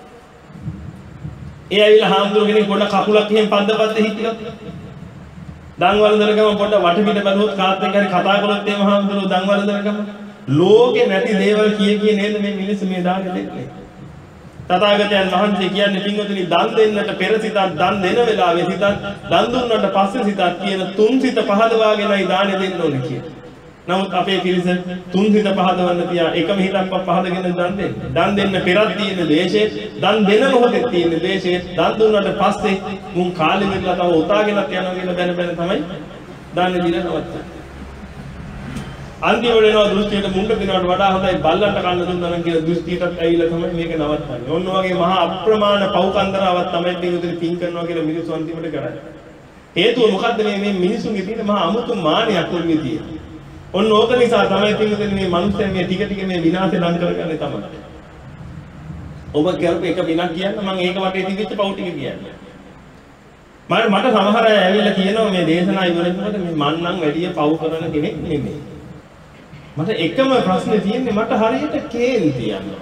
ඒ ඇවිල්ලා හාමුදුරුවෝ කෙනෙක් පොඩ්ඩක් කකුලක් එහෙම පන්දපත්ත හිටියොත්. දන්වල දරගම පොඩ්ඩක් වටපිට බැලුවොත් කාත් එක්ක හරි කතා කළොත් එහෙම හාමුදුරුවෝ දන්වල දරගම ලෝකේ නැති දේවල් කිය කිය නේද මේ මිනිස්සු මේ දානෙ දෙන්නේ. තථාගතයන් වහන්සේ කියන්නේ පින්වතුනි දන් දෙන්නට පෙර සිතත් දන් දෙන වෙලාවේ සිතත් දන් දුන්නට පස්සේ සිතත් කියන තුන් සිත පහදවාගෙනයි දානෙ දෙන්න ඕනේ කියලා. නමුත් අපේ පිරිස තුන් හිත පහදවන්න තියා එකම හිතක්වත් පහදගෙන දන් දෙන්න. දන් දෙන්න පෙරත් තියෙන දේශේ, දන් දෙන මොහොතේ තියෙන දේශේ, දන් දුන්නාට පස්සේ මුන් කාලෙ මෙట్లా තව උතාගෙනත් යනවා කියලා බැන බැන තමයි දාන්න දීලා නවත්තන්නේ. අන්තිමට එනවා දෘෂ්ටියට මුණ්ඩ දෙනවට වඩා හොඳයි බල්ලන්ට කන්න දුන්නා නම් කියලා දෘෂ්ටියටත් ඇවිල්ලා තමයි මේක නවත්තන්නේ. ඔන්න වගේ මහා අප්‍රමාණ පව්කන්දරාවක් තමයි පිටුදින පින් කරනවා කියලා මිනිස්සු අන්තිමට කරන්නේ. හේතුව මොකද්ද මේ මේ මිනිසුන්ගේ තියෙන මහා අමුතු මානයක් ඔළුවේ තියෙන. ඔන්න ඕක නිසා තමයි පිටුදින මේ මිනිස්සුන් මේ ටික ටික මේ විනාශය ලං කරගන්නේ තමයි. ඔබ කරපු එක පිනක් කියන්න මම ඒක වටේ තිබිච්ච පව් ටික කියන්නේ. මම මට සමහර අය ඇවිල්ලා කියනවා මේ දේශනා ඉවරනකොට මේ මන් නම් වැඩි පව් කරන කෙනෙක් නෙමෙයි. මට එකම ප්‍රශ්නේ තියෙන්නේ මට හරියට කේන්ති යනවා.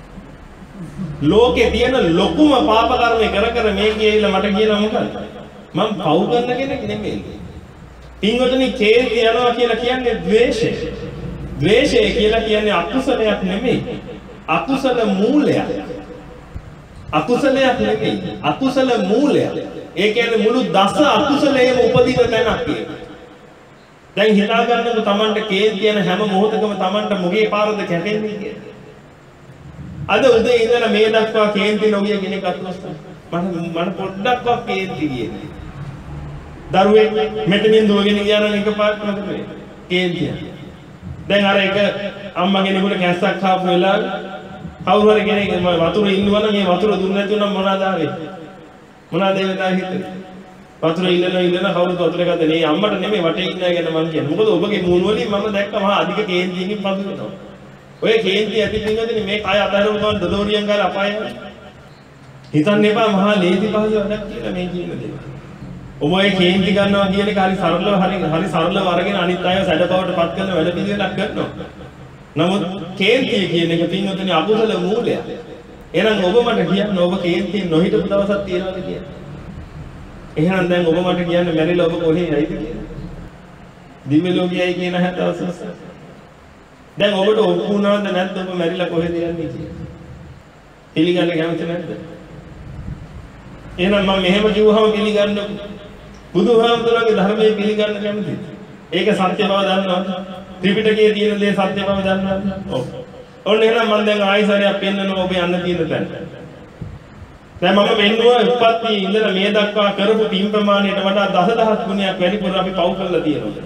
ලෝකේ තියෙන ලොකුම පාප කර්ම කර කර මේ කියලා මට කියනවා මොකද? මම පව් කරන කෙනෙක් නෙමෙයි. පින්වතුනි කේන්ති යනවා කියලා කියන්නේ ද්වේෂය. ද්වේෂය කියලා කියන්නේ අකුසලයක් නෙමෙයි. අකුසල මූලයක්. අකුසලයක් නෙමෙයි. අකුසල මූලයක්. ඒ කියන්නේ මුළු දස අකුසලයේම උපදින තැනක් කියලා. දැන් හිතා ගන්නකො Tamanට කේන්ති යන හැම මොහොතකම Tamanට මොගේ පාරද කැටෙන්නේ කියලා. අද උදේ ඉඳලා මේ දක්වා කේන්ති නොගිය කෙනෙක් අත්වස්ත. මම මම පොඩ්ඩක්වත් කේන්ති කියන්නේ. දරුවෙක් මෙතනින් දුවගෙන ගියා නම් එකපාරට මොකද වෙන්නේ? කේන්තිය. දැන් අර එක අම්මා කෙනෙකුට කැස්සක් කාපු වෙලාව කවුරු හරි කෙනෙක් වතුර ඉන්නවනම් මේ වතුර දුන්නේ නැති වුණා මොනවාද ආවේ? මොනවාද ඒ වෙලාවේ හිතේ? වතුර ඉල්ලන ඉල්ලන කවුරුත් වතුර ගත්තා නේ අම්මට නෙමෙයි වටේ ඉන්න අය ගැන මම කියන්නේ. මොකද ඔබගේ මූණ වලින් මම දැක්ක මහා අධික කේන්තියකින් පසු වෙනවා. ඔය කේන්තිය ඇති පින්වදිනේ මේ කය අතහැරපු ගමන් දොඩෝරියන් ගාලා අපාය යනවා. හිතන්න එපා මහා ලේසි පහසු වැඩක් කියලා මේ කියන දේ. ඔබ ඔය කේන්ති ගන්නවා කියන එක හරි සරලව හරි හරි සරලව අරගෙන අනිත් අයව සැඩපවට පත් කරන වැඩ පිළිවෙලක් කරනවා. නමුත් කේන්තිය කියන එක පින්වදිනේ අකුසල මූලයක්. එහෙනම් ඔබ මට කියන්න ඔබ කේන්තිය නොහිටපු දවසක් තියනවාද කියලා? එහෙනම් දැන් ඔබ මට කියන්න මැරිලා ඔබ කොහේ යයිද කියලා? දිව්‍ය ලෝකයයි කියන හැටවසස්. දැන් ඔබට ඔප්පු වුණාද නැත්නම් ඔබ මැරිලා කොහෙද යන්නේ කියලා? පිළිගන්න කැමති නැද්ද? එහෙනම් මම මෙහෙම කිව්වහම පිළිගන්නකො. බුදුහාමුදුරන්ගේ ධර්මයේ පිළිගන්න කැමතිද? ඒක සත්‍ය බව දන්නවද? ත්‍රිපිටකයේ තියෙන දේ සත්‍ය බව දන්නවද? ඔව්. ඔන්න එහෙනම් මම දැන් ආයිසරයක් පෙන්නනවා ඔබ යන්න තියෙන තැන. දැන් මම වෙන්නුවා උපත්ති ඉඳලා මේ දක්වා කරපු පින් ප්‍රමාණයට වඩා දසදහස් ගුණයක් වැඩිපුර අපි පව් කරලා තියෙනවා.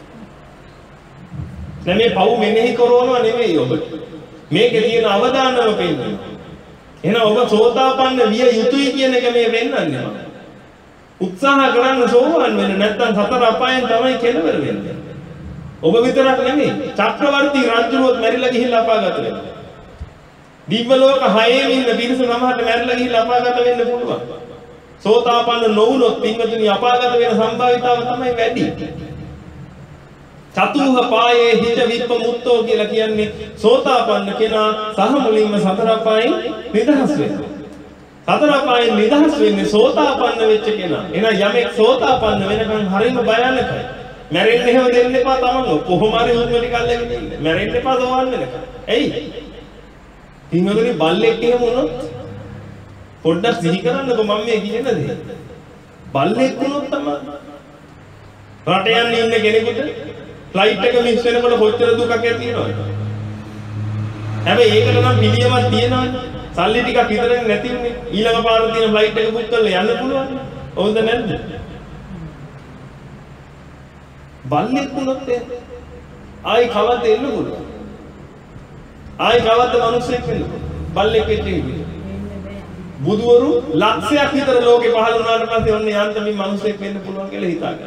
දැන් මේ පව් මෙනෙහි කරනවා නෙමෙයි ඔබ. මේකේ තියෙන අවදානම පෙන්නනවා. එහෙනම් ඔබ සෝතාපන්න විය යුතුයි කියන එක මේ වෙන්නන්නේ. උත්සාහ කරන්න සෝවාන් වෙන්න නැත්නම් සතර අපායන් තමයි කෙලවර වෙන්නේ. ඔබ විතරක් නෙමෙයි චක්‍රවර්ති රජුරුවත් මැරිලා ගිහිල්ලා අපාගත වෙනවා. දිව්‍ය ලෝක හයේම ඉන්න පිරිස සමහරට මැරිලා ගිහිල්ලා අපාගත වෙන්න පුළුවන්. සෝතාපන්න නොවුනොත් පින්වතුනි අපාගත වෙන සම්භාවිතාව තමයි වැඩි. චතුහ පායේ හිත විප්පමුත්තෝ කියලා කියන්නේ සෝතාපන්න කෙනා සහ මුලින්ම සතර අපායන් නිදහස් වෙනවා. සතර අපායන් නිදහස් වෙන්නේ සෝතාපන්න වෙච්ච කෙනා. එහෙනම් යමෙක් සෝතාපන්න වෙනකන් හරිම භයානකයි. මැරෙන්න එහෙම දෙන්න එපා තමන්ව. කොහොම හරි උත්ම ටික අල්ලගෙන ඉන්න. මැරෙන්න එපා සෝවන් වෙනකන්. එයි පින්වතුනි බල්ලෙක් එහෙම වුණොත් පොඩ්ඩක් සිහි කරන්නකො මම මේ කියන දේ. බල්ලෙක් වුණොත් තමයි රට යන්න ඉන්න කෙනෙකුට ෆ්ලයිට් එක මිස් වෙනකොට කොච්චර දුකක් ඇති වෙනවද? හැබැයි ඒකට නම් පිළියමක් තියෙනවනේ. සල්ලි ටිකක් විතරක් නැති උනේ. ඊළඟ පාර තියෙන ෆ්ලයිට් එක බුක් කරලා යන්න පුළුවන්. හොඳ නැද්ද? බල්ලෙක් වුණොත් ආයි කවද්ද එන්න පුළුවන්. ආයි කවද්ද මිනිස්සෙක් වෙන්න බල්ලෙක් වෙච්ච ඉන්නේ. බුදුවරු ලක්ෂයක් විතර ලෝකේ පහළ වුණාට පස්සේ ඔන්න යන්තමින් මිනිස්සෙක් වෙන්න පුළුවන් කියලා හිතාගන්න.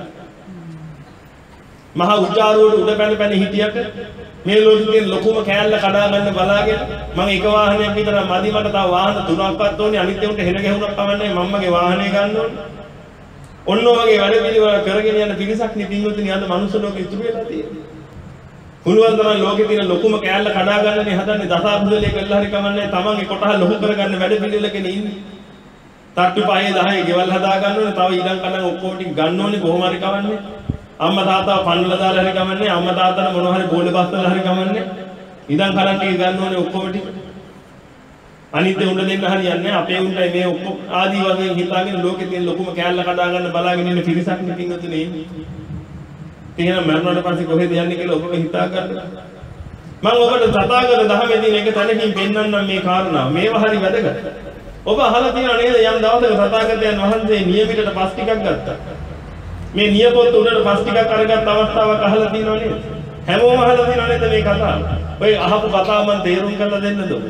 මහා උජාරුවට උඩ පැන පැන හිටියට මේ ලෝකෙන් ලොකුම කෑල්ල කඩා ගන්න බලාගෙන මම එක වාහනයක් විතර මදි මට තව වාහන තුනක්වත් ඕනේ අනිත් ඒවාට හෙන ගැහුණක් පවන්නේ මම්මගේ වාහනේ ගන්න ඕනේ. ඔන්න ඔයගේ වැඩ පිළිවෙල කරගෙන යන පිරිසක් නේ පින්වතුනි අද මනුස්ස ලෝකෙ ඉතුරු වෙලා තියෙන්නේ. පුළුවන් තරම් ලෝකේ තියෙන ලොකුම කෑල්ල කඩා ගන්නනේ හදන්නේ දසාබුදලේ කළා හරි කමන්නේ තමන්ගේ කොටහ ලොකු කරගන්න වැඩ පිළිවෙලකනේ ඉන්නේ. තට්ටු පහේ දහයේ ගෙවල් හදා ගන්න ඕනේ තව ඊළඟ කඩන් ඔක්කොම ටික ගන්න ඕනේ කොහොම හරි කවන්නේ. අම්මා තාත්තා පන්නලා දාලා හරි කමන්නේ අම්මා තාත්තට මොනවා හරි බෝලේ බස්සලා හරි කමන්නේ. ඊළඟ කඩන් ටික ගන්න ඕනේ ඔක්කොම ටික. අනිත් උණ්ඩ දෙන්න හරියන්නේ අපේ උණ්ඩයි මේ ඔක්කොම ආදී වශයෙන් හිතාගෙන ලෝකේ තියෙන ලොකුම කෑල්ල කඩා ගන්න බලාගෙන ඉන්න පිරිසක් නේ පින්වතුනි ඉන්නේ. එහෙනම් මරණයට පස්සේ කොහෙද යන්නේ කියලා ඔබම හිතා ගන්න. මම ඔබට තථාගත ධර්මයේ තියෙන එක තැනකින් පෙන්වන්නම් මේ කාරණා. මේවා හරි වැදගත්. ඔබ අහලා තියෙනව නේද යම් දවසක තථාගතයන් වහන්සේ නියමිතට පස් ටිකක් ගත්තා. මේ නියපොත්ත උඩට පස් ටිකක් අරගත් අවස්ථාවක් අහලා තියෙනව නේද? හැමෝම අහලා තියෙනව නේද මේ කතාව? ඔය අහපු කතාව මම තේරුම් කරලා දෙන්නද ඔබට?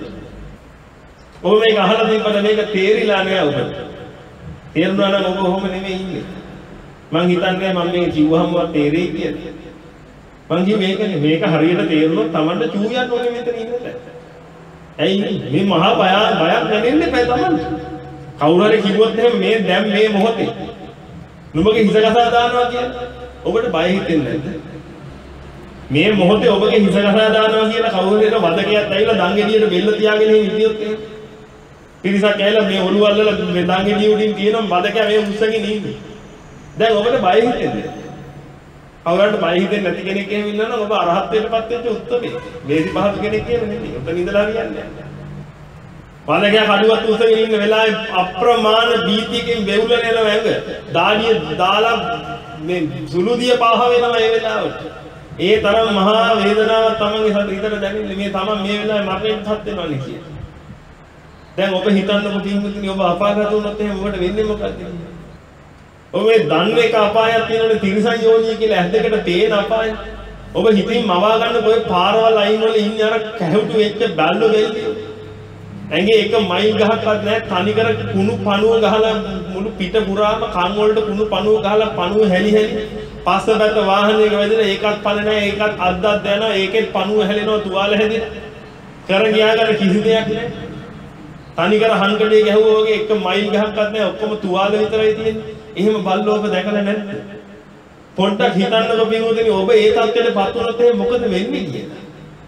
ඔබ මේක අහලා තිබ්බට මේක තේරිලා නෑ ඔබට. තේරුණා නම් ඔබ ඔහොම නෙමෙයි ඉන්නේ. මං හිතන්නේ මම මේක කිව්වහමවත් තේරෙයි කියලා. මං කිව්වේ මේකනේ මේක හරියට තේරුණොත් Tamanට චූ යන්න ඕනේ මෙතන ඉන්නට. ඇයි මේ මහා බය බයක් නැගෙන්නේ බෑ Tamanට. කවුරු හරි කිව්වොත් එහෙම මේ දැන් මේ මොහොතේ නුඹගේ හිස ගසා දානවා කියන්නේ ඔබට බය හිතෙන්නේ නැද්ද? මේ මොහොතේ ඔබගේ හිස ගසා දානවා කියලා කවුරු හරි වදකයක් ඇවිල්ලා දංගෙඩියට බෙල්ල තියාගෙන හිටියොත් එහෙම පිරිසක් ඇවිල්ලා මේ ඔළුව අල්ලලා මේ දංගෙඩිය උඩින් තියෙන වදකයා මේ උස්සගෙන ඉන්නේ. දැන් ඔබට බය හිතෙන්නේ. කවුරුන්ට බය හිතෙන්නේ නැති කෙනෙක් එහෙම ඉන්නවා නම් ඔබ අරහත්ත්වයටපත් වෙච්ච උත්තරේ. මේසි පහසු කෙනෙක් කියලා නෙමෙයි. ඔතන ඉඳලා හරියන්නේ නැහැ. වදකයා කඩුවත් උස්සගෙන ඉන්න වෙලාවේ අප්‍රමාණ බීතියකින් වෙවුලන යන වැඟ දාඩිය දාලා මේ සුළුදිය පාහ වෙනවා මේ වෙලාවට. ඒ තරම් මහා වේදනාවක් තමන්ගේ හිතට දැනෙන්නේ මේ තමන් මේ වෙලාවේ මරණයටපත් වෙනවානේ කියලා. දැන් ඔබ හිතන්නකො පින්විතනි ඔබ අපාගත වුණොත් එහෙනම් ඔබට වෙන්නේ මොකක්ද? ඔබ මේ දන්න එක අපායක් තියෙනවනේ තිරිසන් යෝනිය කියලා ඇද්දකට පේන අපාය. ඔබ හිතින් මවා ගන්න කොයි පාරවල් අයින් වල ඉන්නේ අර කැහුටු වෙච්ච බැල්ලෝ වෙල්ලි. ඇඟේ එක මයිල් ගහක්වත් නැහැ තනිකර කුණු පණුව ගහලා මුළු පිට පුරාම කන් වලට කුණු පණුව ගහලා පණුව හැලි හැලි පස්ස පැත්ත වාහනයක වැදලා ඒකත් පණ නැහැ ඒකත් අද්දක් දැනවා ඒකෙත් පණුව හැලෙනවා තුවාල හැදෙන කර ගියා ගන්න කිසි දෙයක් නැහැ. තනිකර හංකඩේ ගැහුවා වගේ එක මයිල් ගහක්වත් නැහැ ඔක්කොම තුවාල විතරයි තියෙන්නේ. එහෙම බල්ලෝ ඔබ දැකලා නැද්ද? පොඩ්ඩක් හිතන්නකො පින්වතුනි ඔබ ඒ තත්ත්වයටපත් වුණොත් එහෙනම් මොකද වෙන්නේ කියලා.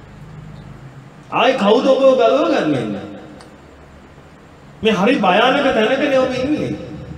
ආයි කවුද ඔබව ගලව ගන්නේ? මේ හරි භයානක තැනකනේ ඔබ ඉන්නේ.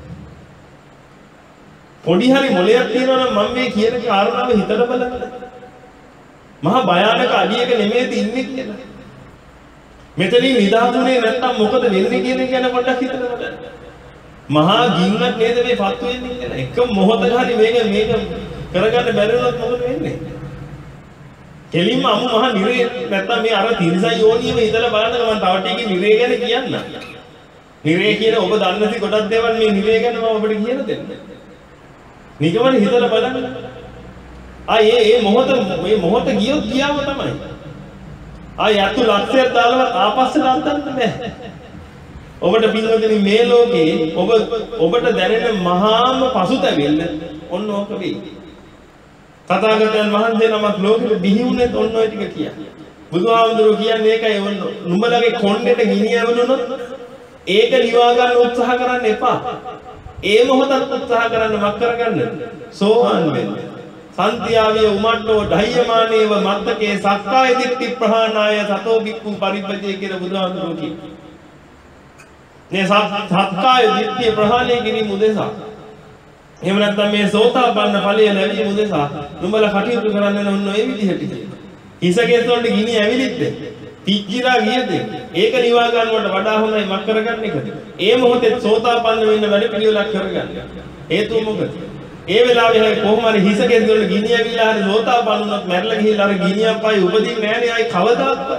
පොඩි හරි මොලයක් තියෙනවා නම් මම මේ කියන කාරණාව හිතට බලන්න. මහා භයානක අඩියක නෙමෙයිද ඉන්නේ කියලා. මෙතනින් නිදාගුනේ නැත්තම් මොකද වෙන්නේ කියන එක ගැන පොඩ්ඩක් හිතන්න බලන්න. මහා ගින්නක් නේද මේ පත්තු වෙන්නේ කියලා. එක මොහොතක හරි මේක මේක කරගන්න බැරි වුණොත් මොකද වෙන්නේ? කෙලින්ම අමු මහා නිරේ නැත්තම් මේ අර තිරිසන් යෝනියම ඉඳලා බලන්න මම තව ටිකකින් නිරේ ගැන කියන්න. නිරේ කියන ඔබ දන්නසි ගොඩක් දේවල් මේ නිරේ ගැන මම ඔබට කියලා දෙන්න. නිකමන හිතලා බලන්න. ආ ඒ ඒ මොහොත මේ මොහොත ගියොත් ගියාම තමයි. ආ යතු ලක්ෂයක් දාලවත් ආපස්සට අන්තන්න බෑ. ඔබට පින්වතුනි මේ ලෝකේ ඔබ ඔබට දැනෙන මහාම පසුතැවිල්ල ඔන්න ඕක වෙයි. තථාගතයන් වහන්සේ නමක් ලෝකෙට බිහි වුණේ ඔන්න ඔය ටික කියන්නේ. බුදුහාමුදුරුවෝ කියන්නේ ඒකයි ඔන්න නුඹලගේ කොණ්ඩේට ගිනි ඇවිලුනොත් ඒක නිවා ගන්න උත්සාහ කරන්න එපා. ඒ මොහොතත් උත්සාහ කරන්න මක් කරගන්න. සෝවාන් වෙන්න. සන්තියාවිය උමට්ටෝ ධෛර්යමානේව මත්තකේ සක්කාය දිට්ඨි ප්‍රහාණාය සතෝ බික්ඛු පරිබ්බජේ කියලා බුදුහාමුදුරුවෝ කියනවා. මේ සක්කාය දිට්ඨිය ප්‍රහාණය කිරීම උදෙසා එහෙම නැත්නම් මේ සෝතාපන්න ඵලය ලැබීම උදෙසා නුඹලා කටයුතු කරන්න ඕන ඔය විදිහට කියනවා. හිසකේස් වලට ගිනි ඇවිලිද්ද පිච්චිලා ගියද ඒක නිවා ගන්නවට වඩා හොඳයි මක් කරගන්න එකද? ඒ මොහොතේ සෝතාපන්න වෙන්න වැඩ පිළිවෙලක් කරගන්න. හේතුව මොකද? ඒ වෙලාවේ කොහොම හරි හිසකේස් වලට ගිනි ඇවිල්ලා හරි සෝතාපන්න වුණොත් මැරලා ගිහිල්ලා අර ගිනියක් පයි උපදින්නේ නැහැ නේ. ආයි කවදාවත්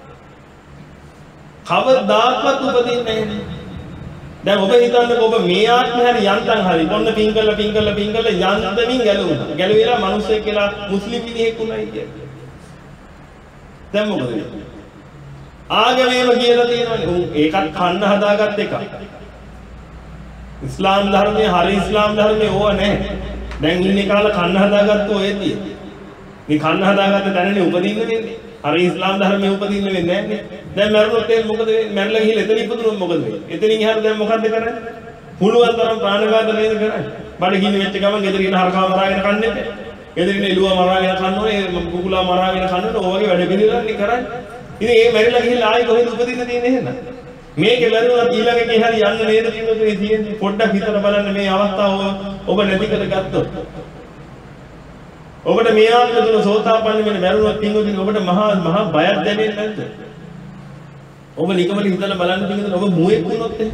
කවදාවත් උපදින්නේ නැහැ. දැන් ඔබ හිතන්නකෝ ඔබ මේ ආත්මේ හරි යන්තම් හරි මොන්න පින් කරලා පින් කරලා පින් කරලා යන්තමින් ගැලවුණා. ගැලවිලා මිනිස්සෙක් කියලා මුස්ලිම් විදිහෙක් උනායි කියන්නේ. දැන් මොකද වෙන්නේ? ආගමේම කියලා තියෙනවනේ. උන් ඒකත් කන්න හදාගත්ත එකක්. ඉස්ලාම් ධර්මයේ හරි ඉස්ලාම් ධර්මයේ ඕව නැහැ. දැන් ඉන්නේ කාලා කන්න හදාගත්ත ඔයදී. මේ කන්න හදාගත්ත දැනනේ උපදින්න වෙන්නේ. හරි ඉස්ලාම් ධර්මයේ උපදින්න වෙන්නේ නැහැ නේ. දැන් මරුණොත් ඒක මොකද වෙන්නේ? මැරලා ගිහලා එතන ඉපදුනොත් මොකද වෙන්නේ? එතනින් එහාට දැන් මොකද්ද කරන්නේ? පුළුවන් තරම් ප්‍රාණඝාත නේද කරන්නේ? බඩගිනි වෙච්ච ගමන් ගෙදර ඉන්න හරකා මරාගෙන කන්නේ නැහැ. ගෙදර ඉන්න එළුවා මරාගෙන කන්න ඕනේ, කුකුලා මරාගෙන කන්න ඕනේ. ඔය වගේ වැඩ පිළිවෙලක් කරන්නේ. ඉතින් ඒ මැරිලා ගිහලා ආයි කොහෙද උපදින්න තියෙන්නේ එහෙනම්? මේකේ මැරුණා ඊළඟට හරි යන්න නේද පිටුනේ තියෙන්නේ. පොඩ්ඩක් හිතලා බලන්න මේ අවස්ථාව ඔබ නැති කරගත්තොත්. ඔබට මේ ආත්ම තුන සෝතාපන්න වෙන මැරුණොත් පින්වතුනි ඔබට මහා මහා බයක් දැනෙන්නේ නැද්ද? ඔබ නිකමට හිතලා බලන්න පින්වතුනි ඔබ මුවෙක් වුණොත් එහෙම.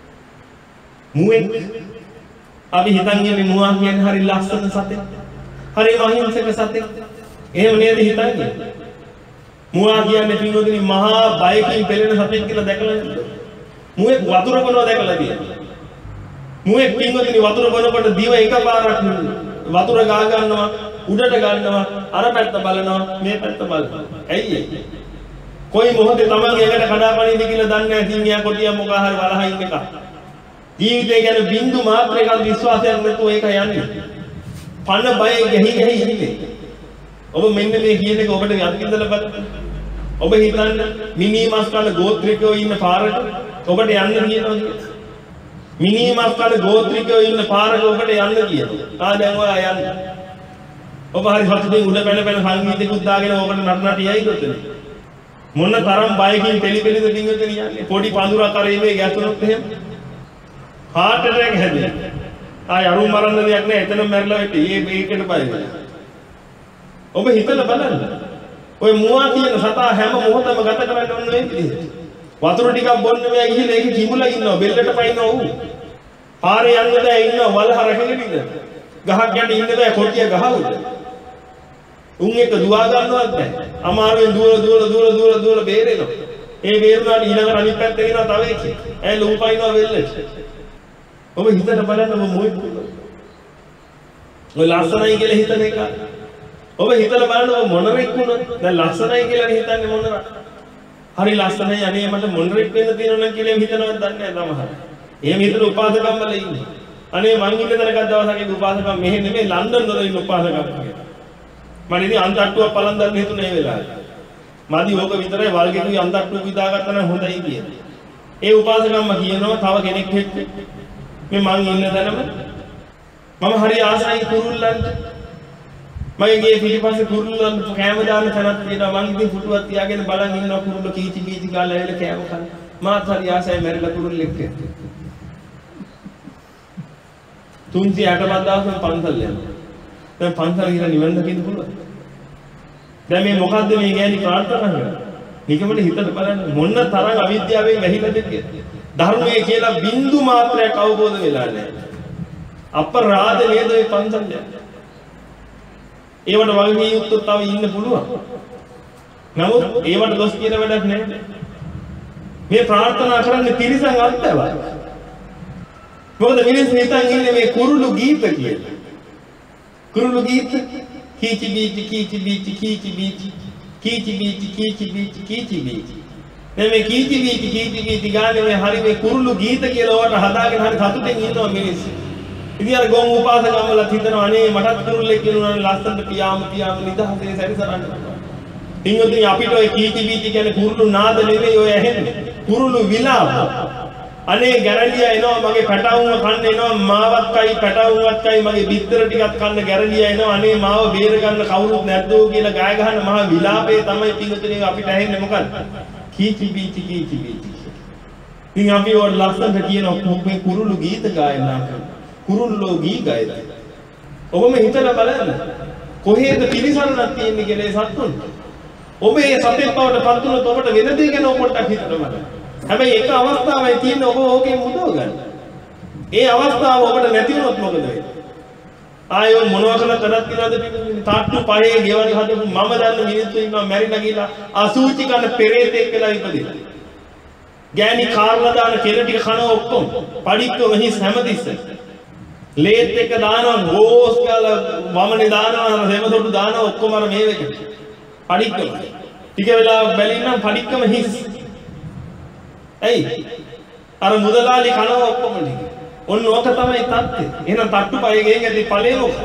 මුවෙක් අපි හිතන් ඉන්නේ මුවා කියන්නේ හරි ලස්සන සතෙක්. හරිම අහිංසක සතෙක්. එහෙම නේද හිතන්නේ? මුවා කියන්නේ පින්වතුනි මහා බයකින් පෙළෙන සතෙක් කියලා දැකලා නේද? මුවේ වතුර බොනවා දැකලා තියෙනවා. මුවේ පින්වතුනි වතුර බොනකොට දිව එකපාරක් වතුර ගා ගන්නවා, උඩට ගන්නවා, අර පැත්ත බලනවා, මේ පැත්ත බලනවා. ඇයි ඒ? කොයි මොහොතේ තමන්ගේ එකට කඩාපනින්ද කියලා දන්නේ නැහැ. සිංහයා කොටියා මොකා හරි වලහින් එක. ජීවිතය ගැන බින්දු මාත්‍රයක විශ්වාසයක් නැතුව ඒක යන්නේ. පණ බය ගහි ගහි ඉන්නේ. ඔබ මෙන්න මේ කියන එක ඔබට යන්තින්දලා බලන්න. ඔබ හිතන්න මිනි මාස් කන ගෝත්‍රිකයෝ ඉන්න පාරක ඔබට යන්න කියනවා කියලා. මිනි මාස් කන ගෝත්‍රිකයෝ ඉන්න පාරක ඔබට යන්න කියනවා. ආ දැන් ඔයා යන්න. ඔබ හරි හතුටින් උඩ පැන පැන සංගීතයකුත් දාගෙන ඔබට නටනට යයි ගොතනේ. මොන තරම් බයකින් පෙලි පෙලිද පින්වතුනි යන්නේ. පොඩි පඳුරක් අරේ මේ ගැතුනොත් එහෙම heart attack හැදෙනවා. ආය අරුම් මරන්න දෙයක් නැහැ. එතනම මැරිලා වෙටි. ඒ මේකට බය වෙනවා. ඔබ හිතලා බලන්න. ඔය මුවා කියන සතා හැම මොහොතම ගත කරන්නේ ඔන්න ඒ විදිහට. වතුර ටිකක් බොන්න මෙයා ගිහිල්ලා ඒකේ කිඹුලා ඉන්නවා. බෙල්ලට පයින්නවා ඌ. පාරේ යන්න බෑ ඉන්නවා වල හරකෙක ඉඳ. ගහක් යට ඉන්න බෑ කොටිය ගහවුද. උන් එක දුවා ගන්නවත් බෑ. අමාරුවෙන් දුවල දුවල දුවල දුවල දුවල බේරෙනවා. ඒ බේරුණාට ඊළඟට අනිත් පැත්තේ එනවා තව එකෙක්. ඇයි ලූපයින්නවා වෙල්ලට. ඔබ හිතලා බලන්න ඔබ මොයි ඔය ලස්සනයි කියලා හිතන එක. ඔබ හිතලා බලන්න ඔබ මොනරෙක් වුණොත් දැන් ලස්සනයි කියලා හිතන්නේ මොනර. හරි ලස්සනයි අනේ මට මොනරෙක් වෙන්න තියෙනවා නම් කියලා හිතනවත් දන්නේ නැහැ සමහර. එහෙම හිතන උපාසකම් වල ඉන්නේ. අනේ මං ඉන්න තැනක දවසක් ඒ උපාසකම් මෙහෙ නෙමෙයි ලන්ඩන් වල ඉන්න උපාසකම් කියලා. මම ඉතින් අන්තට්ටුවක් පලන් දාන්න හිතුනේ ඒ වෙලාවේ. මදි ඕක විතරයි වල්ගෙකුයි අන්තට්ටුවක් විදාගත්තා නම් හොඳයි කියලා. ඒ උපාසකම්ම කියනවා තව කෙනෙක් එක්ක මේ මං ඉන්න තැනම මම හරි ආසයි කුරුල්ලන්ට මගේ ගේ පිටිපස්සේ කුරුල්ලන්ට කෑම දාන්න තැනක් තියෙනවා මං ඉතින් පුටුවක් තියාගෙන බලන් ඉන්නවා කුරුල්ල කීචි කීචි ගාලා ඇවිල්ලා කෑම කන මාත් හරි ආසයි මැරිලා කුරුල්ලෙක් එක්ක තුන්සිය අටපත් දවසක් පන්සල් යනවා දැන් පන්සල් ගිහලා නිවන් දකින්න පුළුවන් දැන් මේ මොකද්ද මේ ගෑණි ප්‍රාර්ථනා කරන්නේ නිකමට හිතට බලන්න මොන තරම් අවිද්‍යාවෙන් වැහිලාද කියලා ධර්මයේ කියලා බින්දු මාත්‍රයක් අවබෝධ වෙලා නැහැ. අපරාධ නේද මේ පන්සල් යන්නේ. ඒවට වගේ යුක්තව තව ඉන්න පුළුවන්. නමුත් ඒවට දොස් කියන වැඩක් නැහැ. මේ ප්‍රාර්ථනා කරන්නේ තිරිසන් අත්දැවයි. මොකද මිනිස්සු හිතන් ඉන්නේ මේ කුරුළු ගීත කියලා. කුරුළු ගීත කීචි බීචි කීචි බීචි කීචි බීචි කීචි බීචි කීචි බීචි කීචි බීචි මේ කීචි බීචි කීචි බීචි ගානේ මේ හරි මේ කුරුළු ගීත කියලා වට හදාගෙන හරි සතුටින් ඉන්නවා මිනිස්සු. ඉතින් අර ගොන් උපාසකම් වල හිතනවා අනේ මටත් කුරුල්ලෙක් කියනවා නම් ලස්සනට පියාම පියාම නිදහසේ සැරිසරන්න. ඉතින් අපිට ඔය කීචි බීචි කියන්නේ කුරුළු නාද නෙවෙයි ඔය ඇහෙන්නේ. කුරුළු විලාප. අනේ ගැරන්ඩියා එනවා මගේ පැටවුන්ව කන්න එනවා මාවත් කයි පැටවුන්වත් කයි මගේ බිත්තර ටිකක් කන්න ගැරන්ඩියා එනවා අනේ මාව බේර ගන්න කවුරුත් නැද්දෝ කියලා ගාය ගහන මහා විලාපේ තමයි පිටුතුනේ අපිට ඇහෙන්නේ මොකද? කීචි බීචි කීචි බීචි. ඉතින් අපි ඔය ලස්සනට කියන මේ කුරුළු ගීත ගායනා කරනවා. කුරුල්ලෝ ගී ගායද. ඔබම හිතලා බලන්න. කොහේද පිළිසරණක් තියෙන්නේ කියලා ඒ සත්තුන්. ඔබ මේ සතෙක් බවට පත් වුණොත් ඔබට වෙන දේ ගැන පොඩ්ඩක් හිතලා බලන්න. හැබැයි එක අවස්ථාවයි තියෙන්නේ ඔබ ඕකෙන් මුදව ගන්න. ඒ අවස්ථාව ඔබට නැති වුණොත් මොකද වෙන්නේ? ආයෝ මොනවා කරලා කරත් තියනද තාට්ටු පහේ ගෙවල් හදපු මම දන්න මිනිස්සු ඉන්නවා මැරිලා ගිහලා අසූචි කන පෙරේතෙක් වෙලා ඉපදිලා. ගෑණි කාර්ලා දාන කෙල ටික කන ඔක්කොම පඩික්කම හිස් හැමතිස්සෙම. ලේත් එක දානවා ගෝස් කාලා වමනේ දානවා හැමතොටු දානවා ඔක්කොම අර මේ වෙක. පඩික්කම. ටික වෙලාවක් බැලින්නම් පඩික්කම හිස්. ඇයි? අර මුදලාලි කනවා ඔක්කොම ටික. ඔන්න ඕක තමයි තත්ත්වය. එහෙනම් තට්ටු පහේ ගෙන් ඇදී ඵලේ මොකක්ද?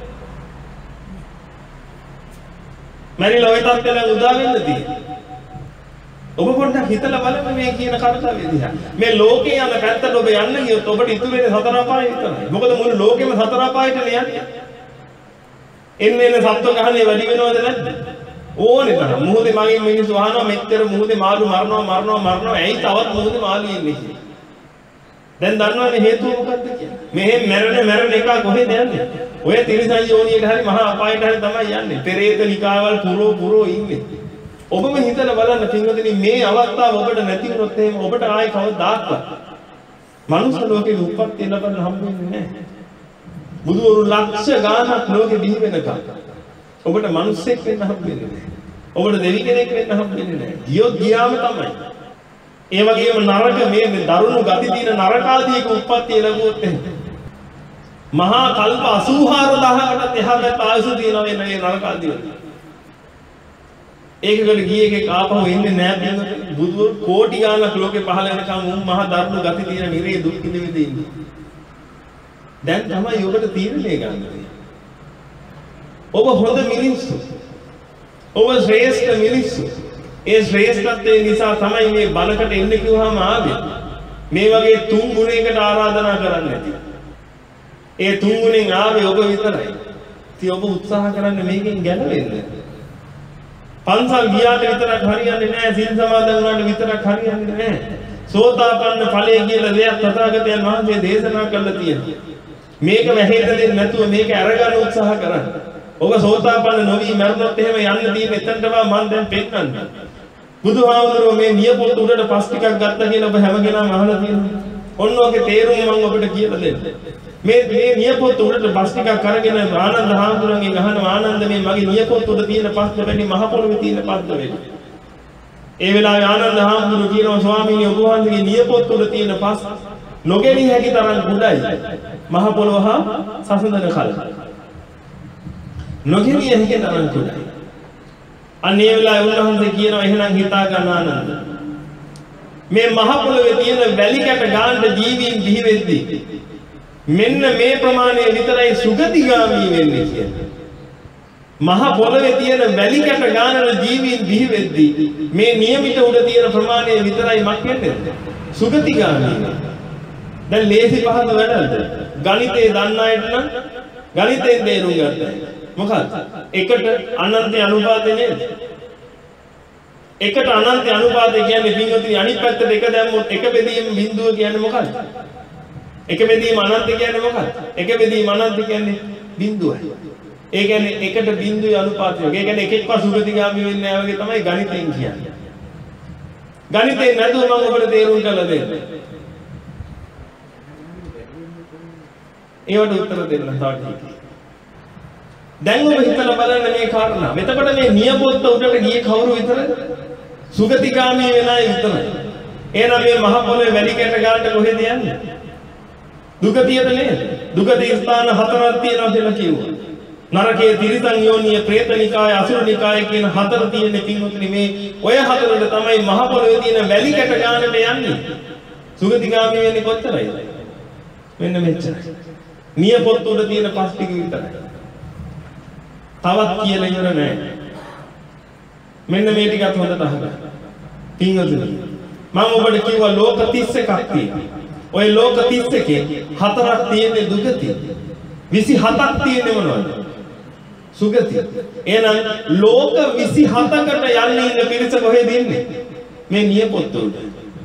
මැරිලා ওই තත්ත්වෙන් උදා වෙන්න තියෙන්නේ. ඔබ පොඩ්ඩක් හිතලා බලන්න මේ කියන කර්තව්‍ය දිහා. මේ ලෝකේ යන පැත්තට ඔබ යන්න ගියොත් ඔබට ඉතුරු වෙන්නේ සතර අපාය විතරයි. මොකද මුළු ලෝකෙම සතර අපායටනේ යන්නේ. එන්නේ එන්නේ සත්ව ගහන්නේ වැඩි වෙනවද නැද්ද? ඕනේ තරම්. මුහුදේ මගෙන් මිනිස්සු අහනවා මෙච්චර මුහුදේ මාළු මරනවා මරනවා මරනවා ඇයි තවත් මුහුදේ මාළු ඉන්නේ කියලා. දැන් දන්නවනේ හේතුව මොකක්ද කියලා. මෙහෙන් මැරෙන මැරෙන එක කොහෙද යන්නේ? ඔය තිරිසන් යෝනියට හරි මහා අපායට හරි තමයි යන්නේ. පෙරේත නිකාවල් පුරෝ පුරෝ ඉන්නේ. ඔබම හිතලා බලන්න පින්වතුනි මේ අවස්ථාව ඔබට නැති වුණොත් එහෙම ඔබට ආයි කවදාවත් මනුස්ස ලෝකේ උප්පත්ති ලැබන්න හම්බ වෙන්නේ නැහැ. බුදුවරු ලක්ෂ ගාණක් ලෝකෙ බිහි වෙනකම් ඔබට මිනිස්සෙක් වෙන්න හම්බෙන්නේ නැහැ. ඔබට දෙවි කෙනෙක් වෙන්න හම්බෙන්නේ නැහැ. ගියොත් ගියාම තමයි. ඒ වගේම නරක මේ දරුණු ගති තියෙන නරකාදීක උප්පත්තිය ලැබුවොත් එහෙම මහා කල්ප අසූහාරදාහකට එහා පැත්ත ආයුෂ තියෙනවා මේ නරකාදී වල. ඒකකට ගියේ එකේ ආපහු එන්නේ නැහැ නේද? බුදුවරු කෝටි ගාණක් ලෝකේ පහළ වෙනකම් උන් මහා දරුණු ගති තියෙන නිරේ දුක් විඳින්න ඉන්නේ. දැන් තමයි ඔබට තීරණය ගන්න තියෙන්නේ. ඔබ හොඳ මිනිස්සු. ඔබ ශ්‍රේෂ්ඨ මිනිස්සු. ඒ ශ්‍රේෂ්ඨත්වය නිසා තමයි මේ බණකට එන්න කිව්වහම ආවේ. මේ වගේ තුන් ගුණයකට ආරාධනා කරන්න ඇති. ඒ තුන් ගුණෙන් ආවේ ඔබ විතරයි. ඉතින් ඔබ උත්සාහ කරන්න මේකෙන් ගැලවෙන්න. පන්සල් ගියාට විතරක් හරියන්නේ නැහැ. සිල් සමාදන් වුණාට විතරක් හරියන්නේ නැහැ. සෝතාපන්න ඵලයේ කියලා දෙයක් තථාගතයන් වහන්සේ දේශනා කළා තියෙනවා. මේක වැහෙන්න දෙන්නේ නැතුව මේක අරගන්න උත්සාහ කරන්න. ඔබ සෝතාපන්න නොවි මරණොත් එහෙම යන්න තියෙන එතනටම මම දැන් පෙන්නන්න. බුදුහාමුදුරුවෝ මේ නියපොත්ත උඩට පස් ටිකක් ගත්තා කියලා ඔබ හැම කෙනාම අහලා තියෙනවා. ඔන්න ඔගේ තේරුම මම ඔබට කියලා දෙන්න. මේ මේ නියපොත්ත උඩට පස් ටිකක් අරගෙන ආනන්ද හාමුදුරුවන්ගෙන් අහනවා ආනන්ද මේ මගේ නියපොත්ත උඩ තියෙන පස්ද වැඩි මහ පොළොවේ තියෙන පස්ද වැඩි? ඒ වෙලාවේ ආනන්ද හාමුදුරුවෝ කියනවා ස්වාමීනි ඔබ වහන්සේගේ නියපොත්ත උඩ තියෙන පස් නොගෙනී හැකි තරම් කුඩායි. මහ පොළොව හා සසඳන කල. නොගෙනී හැකි තරම් කුඩායි. අනේ වෙලාවේ උන්වහන්සේ කියනවා එහෙනම් හිතා ගන්න ආනන්ද. මේ මහ පොළොවේ තියෙන වැලි කැට ගානට ජීවීන් බිහි වෙද්දී මෙන්න මේ ප්‍රමාණය විතරයි සුගතිගාමී වෙන්නේ කියන්නේ. මහ පොළොවේ තියෙන වැලි කැට ගානට ජීවීන් බිහි වෙද්දී මේ නියමිත උඩ තියෙන ප්‍රමාණය විතරයි මක් වෙන්නේ සුගතිගාමී. දැන් ලේසි පහසු වැඩද? ගණිතේ දන්න අයට නම් ගණිතෙන් තේරුම් ගන්න. මොකක්ද? එකට අනන්ත අනුපාතය නේද? එකට අනන්ත අනුපාතය කියන්නේ පින්වතුනි අනිත් පැත්තට එක දැම්මොත් එක බෙදීම බිඳුව කියන්නේ මොකක්ද? එක බෙදීම අනන්ත කියන්නේ මොකක්ද? එක බෙදීම අනන්ත කියන්නේ බිඳුවයි. ඒ කියන්නේ එකට බිඳුවේ අනුපාතය. ඒ කියන්නේ එකෙක්ව සුගතිගාමී වෙන්නේ නැහැ වගේ තමයි ගණිතෙන් කියන්නේ. ගණිතෙන් නැතුව මම ඔබට තේරුම් කරලා දෙන්න. ඒවට උත්තර දෙන්න තව ටිකක්. දැන් ඔබ හිතලා බලන්න මේ කාරණා. එතකොට මේ නියපොත්ත උඩට ගියේ කවුරු විතරද? සුගතිගාමී වෙන අය විතරයි. එහෙනම් මේ මහ පොළොවේ වැලි කැට ගානට කොහෙද යන්නේ? දුගතියට නේද? දුගති ස්ථාන හතරක් තියෙනවා කියලා කිව්වා. නරකයේ තිරිසන් යෝනිය, പ്രേතනිකාය, අසුරනිකාය කියන හතර තියෙන පින්වතුනි මේ ඔය හතරට තමයි මහ පොළොවේ තියෙන වැලි කැට ගානට යන්නේ. සුගතිගාමී වෙන්නේ කොච්චරයිද? මෙන්න මෙච්චරයි. නියපොත්ත උඩ තියෙන පස් ටික විතරයි. තවත් කියලා ඉවර නැහැ. මෙන්න මේ ටිකත් හොඳට අහගන්න. පින්වතුනි මම ඔබට කිව්වා ලෝක තිස් එකක් තියෙනවා. ඔය ලෝක තිස් එකේ හතරක් තියෙන්නේ දුගති. විසි හතක් තියෙන්නේ මොනවද? සුගති. එහෙනම් ලෝක විසි හතකට යන්නේ ඉන්න පිරිස කොහෙද ඉන්නේ? මේ නියපොත්ත උඩ.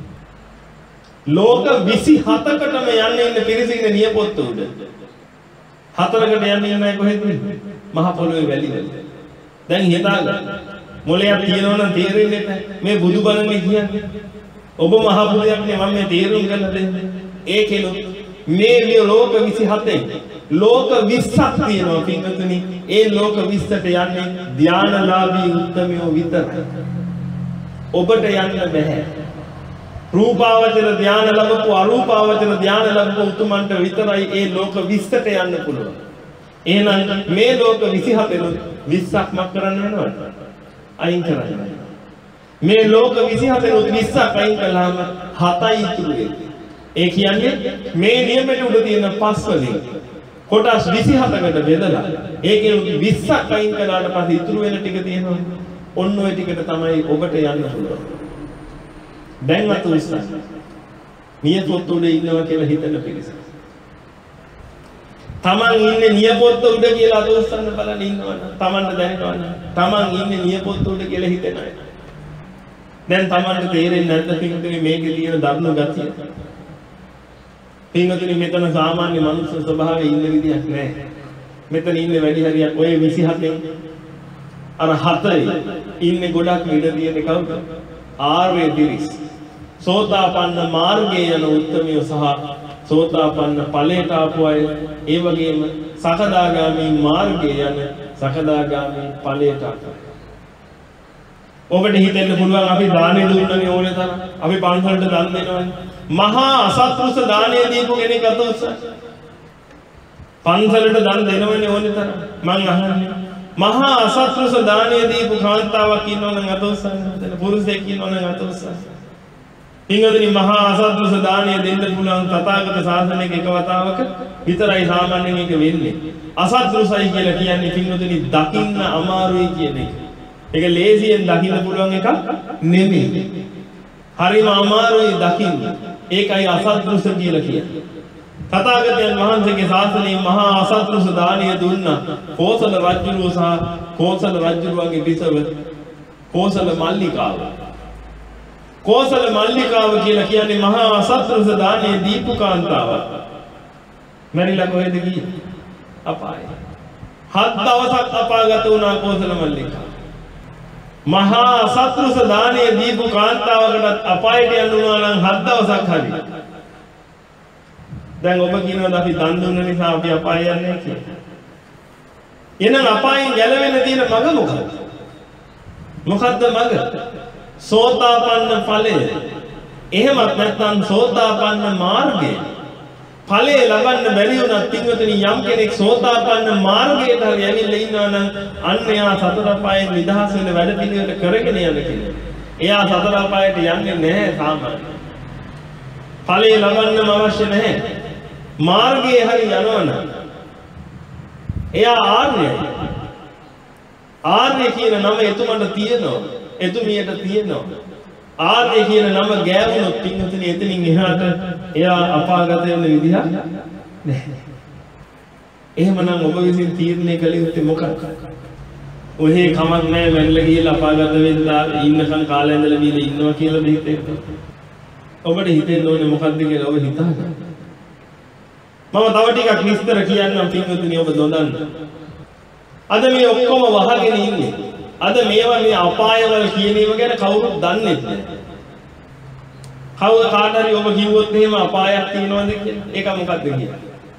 ලෝක විසි හතකටම යන්නේ ඉන්න පිරිස ඉන්නේ නියපොත්ත උඩ. හතරකට යන්නේ නැහැ කොහෙද? මහ පොළොවේ වැලි වල. දැන් හිතාගන්න. මොලයක් තියෙනවා නම් තේරෙන්නේ නැහැ. මේ බුදුබණනේ කියන්නේ. ඔබ මහ පුරුෂයෙක්නේ මම මේ තේරුම් ගන්න දෙන්නේ. ඒකෙලු මේ ලෝක විසි හතෙන් ලෝක විස්සක් තියෙනවා පින්වතුනි. ඒ ලෝක විස්සට යන්නේ ධානලාභී උත්තමයෝ විතරයි. ඔබට යන්න බෑ. රූපාවචර ධාන ලැබපු අරූපාවචර ධාන ලැබපු උතුමන්ට විතරයි ඒ ලෝක විස්සට යන්න පුළුවන්. එහෙනම් මේ ලෝක විසි හතෙන් විස්සක් මක් කරන්න වෙනවද? අයින් කරන්න. මේ ලෝක විසි හතෙන් විස්සක් අයින් කළාම හතයි ඉතුරු වෙන්නේ. ඒ කියන්නේ මේ නියමයට උඩ තියෙන පස් වලින් කොටස් විසි හතකට බෙදලා ඒකේ විස්සක් අයින් කළාට පස්සේ ඉතුරු වෙන ටික තියෙනවා. ඔන්න ඔය ටිකට තමයි ඔබට යන්න පුළුවන්. දැන් අත උස්සන්න. නියපොත්ත උඩ ඉන්නවා කියලා හිතන පිරිස. තමන් ඉන්නේ නියපොත්ත උඩ කියලා අත උස්සන්න බලන්න ඉන්නවනම් තමන්ට දැනෙනවනම් තමන් ඉන්නේ නියපොත්ත උඩ කියලා හිතන අය. දැන් තමන්ට තේරෙන්නේ නැද්ද පිටුනේ මේකේ තියෙන දරුණු ගතිය? පින්වතුනි මෙතන සාමාන්‍ය මනුස්ස ස්වභාවයේ ඉන්න විදියක් නැහැ. මෙතන ඉන්නේ වැඩි හරියක් ඔය විසි හතෙන් අර හතරේ ඉන්නේ ගොඩක් ඉඩ තියෙන කවුද? ආර්ය පිරිස්. සෝතාපන්න මාර්ගයේ යන උත්තමියෝ සහ සෝතාපන්න ඵලයට ආපු අය ඒ වගේම සකදාගාමී මාර්ගයේ යන සකදාගාමී ඵලයට ආපු. ඔබට හිතෙන්න පුළුවන් අපි දානෙ දුන්නනේ ඕනේ තරම්. අපි පන්සලට දන් දෙනවනේ. මහා අසත්පුරුෂ දානෙ දීපු කෙනෙක් අත උස්සන්න. පන්සලට දන් දෙනවනේ ඕනේ තරම්. මං අහන්නේ මහා අසත්පුරුෂ දානෙ දීපු කාන්තාවක් ඉන්නවනම් අත උස්සන්න. පුරුෂයෙක් ඉන්නවනම් අත උස්සන්න. පින්වතුනි මහා අසත්පුරුෂ දානය දෙන්න පුළුවන් තථාගත ශාසනයක එක වතාවක විතරයි සාමාන්‍යයෙන් ඒක වෙන්නේ. අසත්පුරුෂයි කියලා කියන්නේ පින්වතුනි දකින්න අමාරුයි කියන එක. ඒක ලේසියෙන් දකින්න පුළුවන් එකක් නෙමෙයි. හරිම අමාරුයි දකින්න. ඒකයි අසත්පුරුෂ කියලා කියන්නේ. තථාගතයන් වහන්සේගේ ශාසනයේ මහා අසත්පුරුෂ දානය දුන්නා. කෝසල රජුරුව සහ කෝසල රජුරුවන්ගේ බිසව කෝසල මල්ලිකාව. කෝසල මල්ලිකාව කියලා කියන්නේ මහා අසත්පුරුෂ දානයේ දීපු කාන්තාවක්. මැරිලා කොහෙද ගියේ? අපායේ. හත් දවසක් අපාගත වුණා කෝසල මල්ලිකාව. මහා අසත්පුරුෂ දානයේ දීපු කාන්තාවකට අපායට යන්න උනා නම් හත් දවසක් හරි. දැන් ඔබ කියනවා අපි දන් දුන්න නිසා අපි අපාය යන්නේ කියලා. එහෙනම් අපායෙන් ගැලවෙන්න තියෙන මඟ මොකක්ද? මොකද්ද මඟ? සෝතාපන්න ඵලය. එහෙමත් නැත්නම් සෝතාපන්න මාර්ගය. ඵලය ලබන්න බැරි වුණත් පින්වතුනි යම් කෙනෙක් සෝතාපන්න මාර්ගයට හරි ඇවිල්ලා ඉන්නවා නම් අන්න එයා සතර අපායෙන් නිදහස් වෙන වැඩ පිළිවෙල කරගෙන යන කෙනෙක්. එයා සතර අපායට යන්නේ නැහැ සාමාන්‍යයෙන්. ඵලය ලබන්නම අවශ්‍ය නැහැ. මාර්ගයේ හරි යනවනම් එයා ආර්යයි. ආර්ය කියන නම එතුමන්ට තියෙනවා. එතුමියට තියෙනවා. ආර්ය කියන නම ගෑවුනොත් පින්වතුනි එතනින් එහාට එයා අපාගත වෙන විදිහක් නැහැ. එහෙමනම් ඔබ විසින් තීරණය කළ යුත්තේ මොකක්ද? ඔහේ කමක් නැහැ මැරිලා ගිහලා අපාගත වෙලා ඉන්නකම් කාලය ඉඳලා බීලා ඉන්නවා කියලා හිතෙන්නේ. ඔබට හිතෙන්න ඕනේ මොකක්ද කියලා ඔබ හිතාගන්න. මම තව ටිකක් විස්තර කියන්නම් පින්වතුනි ඔබ දොඳන්න. අද මේ ඔක්කොම වහගෙන ඉන්නේ. අද මේවා මේ අපායවල කියන ඒවා ගැන කවුරුත් දන්නේ නැහැ. කවුද කාට හරි ඔබ කිව්වොත් එහෙම අපායක් තියෙනවද කියලා? ඒක මොකක්ද කියන්නේ?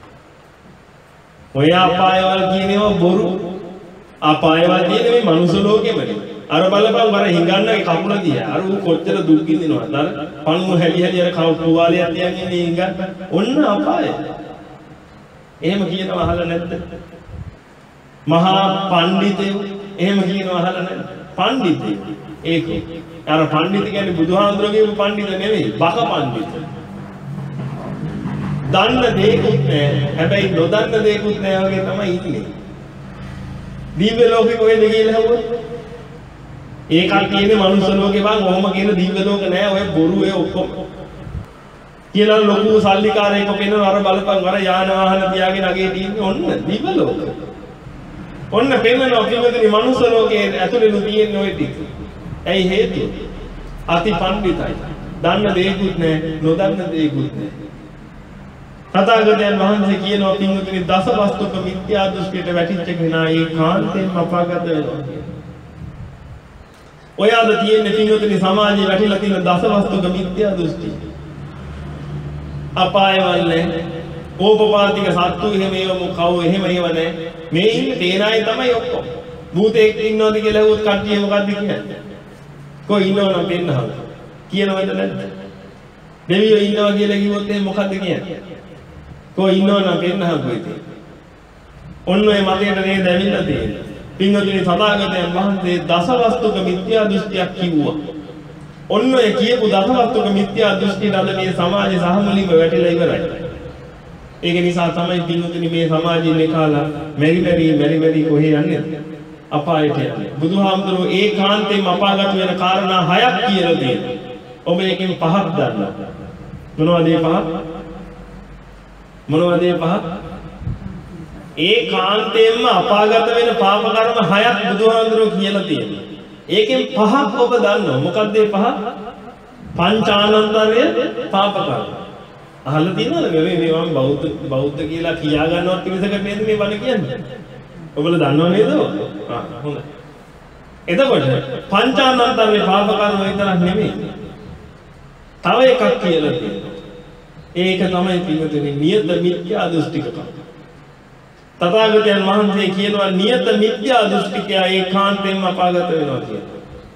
ඔය අපායවල කියන ඒවා බොරු. අපායවල තියෙන මේ මනුස්ස ලෝකෙමනේ. අර බලපන් වර හිඟන්නගේ කකුල දිහා. අර ඌ කොච්චර දුක් විඳිනවද? අර පණුව හැලි හැලි අර කවු තුවාලයක් තියන්නේ නේ හිඟන්න. ඔන්න අපාය. එහෙම කියනවා අහලා නැද්ද? මහා පඬිතයෝ එහෙම කියනවා අහලා නැද්ද? පඬිතයෝ. ඒක අර පඬිත කියන්නේ බුදුහාමුදුරුවෝ කියපු පඬිත නෙවෙයි, බක පඬිත. දන්න දෙයක්වත් නැහැ. හැබැයි නොදන්න දෙයක්වත් නැහැ වගේ තමයි ඉන්නේ. දිව්‍ය ලෝකෙ කොහෙද කියලා හවුවොත්? ඒකක් තියෙන්නේ මනුස්ස ලෝකේ වන් ඔහොම කියන දිව්‍ය ලෝක නැහැ. ඔය බොරු ඒ ඔක්කොම. කියලා ලොකු සල්ලිකාරයෙක් කෙනෙක් අර බලපන් අර යාන වාහන තියාගෙන අගේ තියෙන්නේ ඔන්න දිව්‍ය ලෝක. ඔන්න පෙන්වනවා පිළිවෙතින් මනුස්ස ලෝකයේ ඇතුළේලු තියෙන ඔය ටික. ඇයි හේතුව? අති පඬිතයි. දන්න දෙයක්වත් නැහැ, නොදන්න දෙයක්වත් නැහැ. තථාගතයන් වහන්සේ කියනවා පින්වතුනි දසවස්තුක මිත්‍යා දෘෂ්ටියට වැටිච්ච කෙනා ඒකාන්තයෙන්ම අපාගත වෙනවා කියලා. ඔය අද තියෙන පින්වතුනි සමාජයේ වැටිලා තියෙන දසවස්තුක මිත්‍යා දෘෂ්ටි. අපායවල නැහැ. ඕපපාතික සත්තු එහෙම ඒව මොකව එහෙම ඒව නැහැ. මේ ඉන්නේ තේනායි තමයි ඔක්කොම. භූතෙක් ඉන්නවද කියලා හුවත් කට්ටිය මොකද්ද කියන්නේ? කොයි ඉන්නවනම් පෙන්නහම. කියනවද නැද්ද? දෙවියෝ ඉන්නවා කියලා කිව්වොත් එහෙනම් මොකද්ද කියන්නේ? කොයි ඉන්නවනම් පෙන්නහම කොයිද? ඔන්න ඔය මතයට නේද ඇවිල්ලා තියෙන්නේ. පින්වතුනි සදාගතයන් වහන්සේ දසවස්තුක මිත්‍යා දෘෂ්ටියක් කිව්වා. ඔන්න ඔය කියපු දසවස්තුක මිත්‍යා දෘෂ්ටියට අද මේ සමාජය සහමුලින්ම වැටිලා ඉවරයි. ඒක නිසා තමයි පින්වතුනි මේ සමාජයේ නිකාලා මෙරි මෙරි මෙරි මෙරි කොහේ යන්නේ? අපායට යන්නේ. බුදුහාමුදුරුවෝ ඒකාන්තයෙන්ම අපාගත වෙන කාරණා හයක් කියලා දෙනවා. ඔබ එකෙන් පහක් දන්නවා. මොනවද ඒ පහ? මොනවද ඒ පහ? ඒකාන්තයෙන්ම අපාගත වෙන පාප කර්ම හයක් බුදුහාමුදුරුවෝ කියලා තියෙනවා. ඒකෙන් පහක් ඔබ දන්නවා. මොකක්ද ඒ පහ? පංචානන්තරය පාප කර්ම. අහලා තියෙනවද මේ මේ මම බෞද්ධ බෞද්ධ කියලා කියා ගන්නවත් පිළිසකට නේද මේ බණ කියන්නේ? ඔයගොල්ලෝ දන්නව නේද? ආ හොඳයි. එතකොට පංචානන්තරේ පාප කර්ම විතරක් නෙමෙයි. තව එකක් කියලා තියෙනවා. ඒක තමයි පින්වතුනි නියත මිත්‍යා දෘෂ්ටිකකම. තථාගතයන් වහන්සේ කියනවා නියත මිත්‍යා දෘෂ්ටිකයා ඒකාන්තයෙන්ම අපාගත වෙනවා කියලා.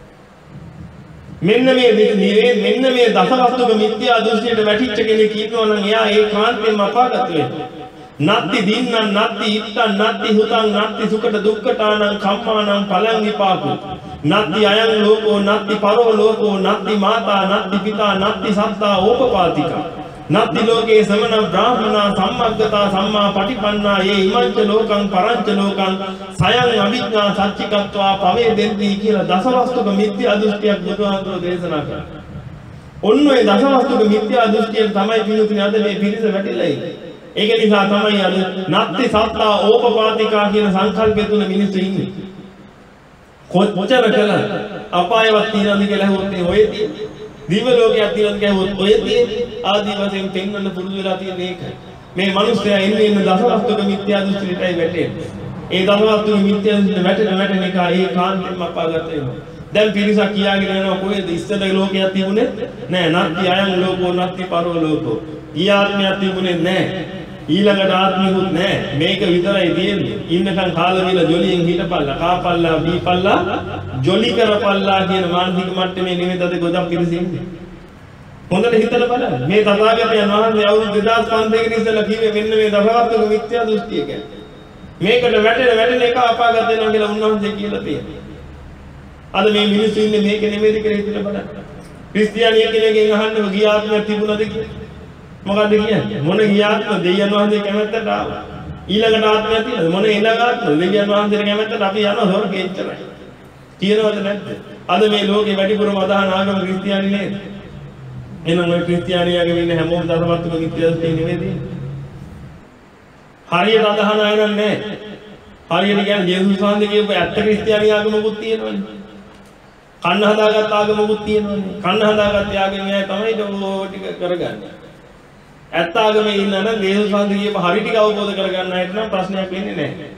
මෙන්න මේ මෙන්න මේ දසවස්තුක මිත්‍යා දෘෂ්ටියට වැටිච්ච කෙනෙක් ඉන්නවා නම් එයා ඒකාන්තයෙන්ම අපාගත වෙනවා. නත්ති දින්නං නත්ති ඉත්තං නත්ති හුතං නත්ති සුකට දුක්ඛතානං කම්මානං පලං විපාකෝ නත්ති අයං ලෝකෝ නත්ති පරෝ ලෝකෝ නත්ති මාතා නත්ති පිතා නත්ති සත්තා ඕපපාතිකා නත්ති ලෝකේ සමන බ්‍රාහ්මනා සම්මග්ගතා සම්මා පටිපන්නා යේ ඉමංච ලෝකං පරංච ලෝකං සයං අවිඥා සච්චිකත්වා පවේදෙන්ති කියලා දසවස්තුක මිත්‍යා දෘෂ්ටියක් බුදුහාමුදුරෝ දේශනා කළා. ඔන්න ඔය දසවස්තුක මිත්‍යා දෘෂ්ටියෙන් තමයි පිළිතුරු අද මේ පිරිස වැටිලා ඉන්නේ. ඒක නිසා තමයි අද නත්ති සත්තා ඕපපාතිකා කියන සංකල්පය තුන මිනිස්සු ඉන්නේ. කොච්චර කළා අපායවත් තියනද කියලා හොත් ඔය තියෙන්නේ. දිව ලෝකයක් තියනද කියලා හොත් ඔය තියෙන්නේ. ආදී වශයෙන් පෙන්වන්න පුරුදු වෙලා තියෙන ඒකයි. මේ මිනිස්සයා ඉන්නේ ඉන්න දසවස්තුක මිත්‍යා දෘෂ්ටියටයි වැටෙන්නේ. ඒ දසවස්තුක මිත්‍යා දෘෂ්ටියට වැටෙන වැටෙන එක ඒකාන්තයෙන්ම අපාගත වෙනවා. දැන් පිරිසක් කියාගෙන යනවා කොහෙද ඉස්සර ලෝකයක් තිබුණේ? නෑ. නත්ති අයං ලෝකෝ නත්ති පරෝ ලෝකෝ. ඊ ආත්මයක් තිබුණේ නෑ. ඊළඟට ආත්මිකුත් නැහැ. මේක විතරයි තියෙන්නේ. ඉන්නකන් කාලා වේල ජොලියෙන් හිටපල්ලා, කාපල්ලා, බීපල්ලා, ජොලි කරපල්ලා කියන මානසික මට්ටමේ නෙමෙයි අද ගොඩක් පිළිසින්නේ. හොඳට හිතලා බලන්න. මේ තථාගතයන් වහන්සේ අවුරුදු දෙදාස් පන්සීයකට ඉස්සෙල්ලා කිව්වේ මෙන්න මේ දසවස්තුක මිත්‍යා දෘෂ්ටිය කියන්නේ. මේකට වැටෙන වැටෙන එක අපාගත වෙනවා කියලා උන්වහන්සේ කියලා තියෙනවා. අද මේ මිනිස්සු ඉන්නේ මේක නෙමෙයිද කියලා හිතලා බලන්න. ක්‍රිස්තියානිය කෙනෙක්ගෙන් අහන්නකො ගිය ආත්මයක් තිබුණාද කියලා. මොකද්ද කියන්නේ? මොන ගියාත්ම දෙවියන් වහන්සේ කැමැත්තට ආවා. ඊළඟට ආත්මයක් තියෙනවද? මොන ඊළඟ ආත්ම දෙවියන් වහන්සේට කැමැත්තට අපි යනවා හොරකේ ඉච්චරයි. කියනවද නැද්ද? අද මේ ලෝකේ වැඩිපුරම අදහන ආගම ක්‍රිස්තියානි නේද? එහෙනම් ඔය ක්‍රිස්තියානියාගේ ඉන්න හැමෝම දසවස්තුක මිත්‍යා දෘෂ්ටිය නෙවෙයි. හරියට අදහන අය නෑ. හරියට කියන්නේ ජේසුස් වහන්සේ කියපු ඇත්ත ක්‍රිස්තියානි ආගමකුත් තියෙනවනේ. කන්න හදාගත්ත ආගමකුත් තියෙනවනේ. කන්න හදාගත්ත ආගම අය තමයි ඔය ටික කරගන්නේ. ඇත්ත ආගමේ ඉන්න නම් ජේසුස් වහන්සේ කියපු හරි ටික අවබෝධ කරගන්න අයට නම් ප්‍රශ්නයක් වෙන්නේ නැහැ.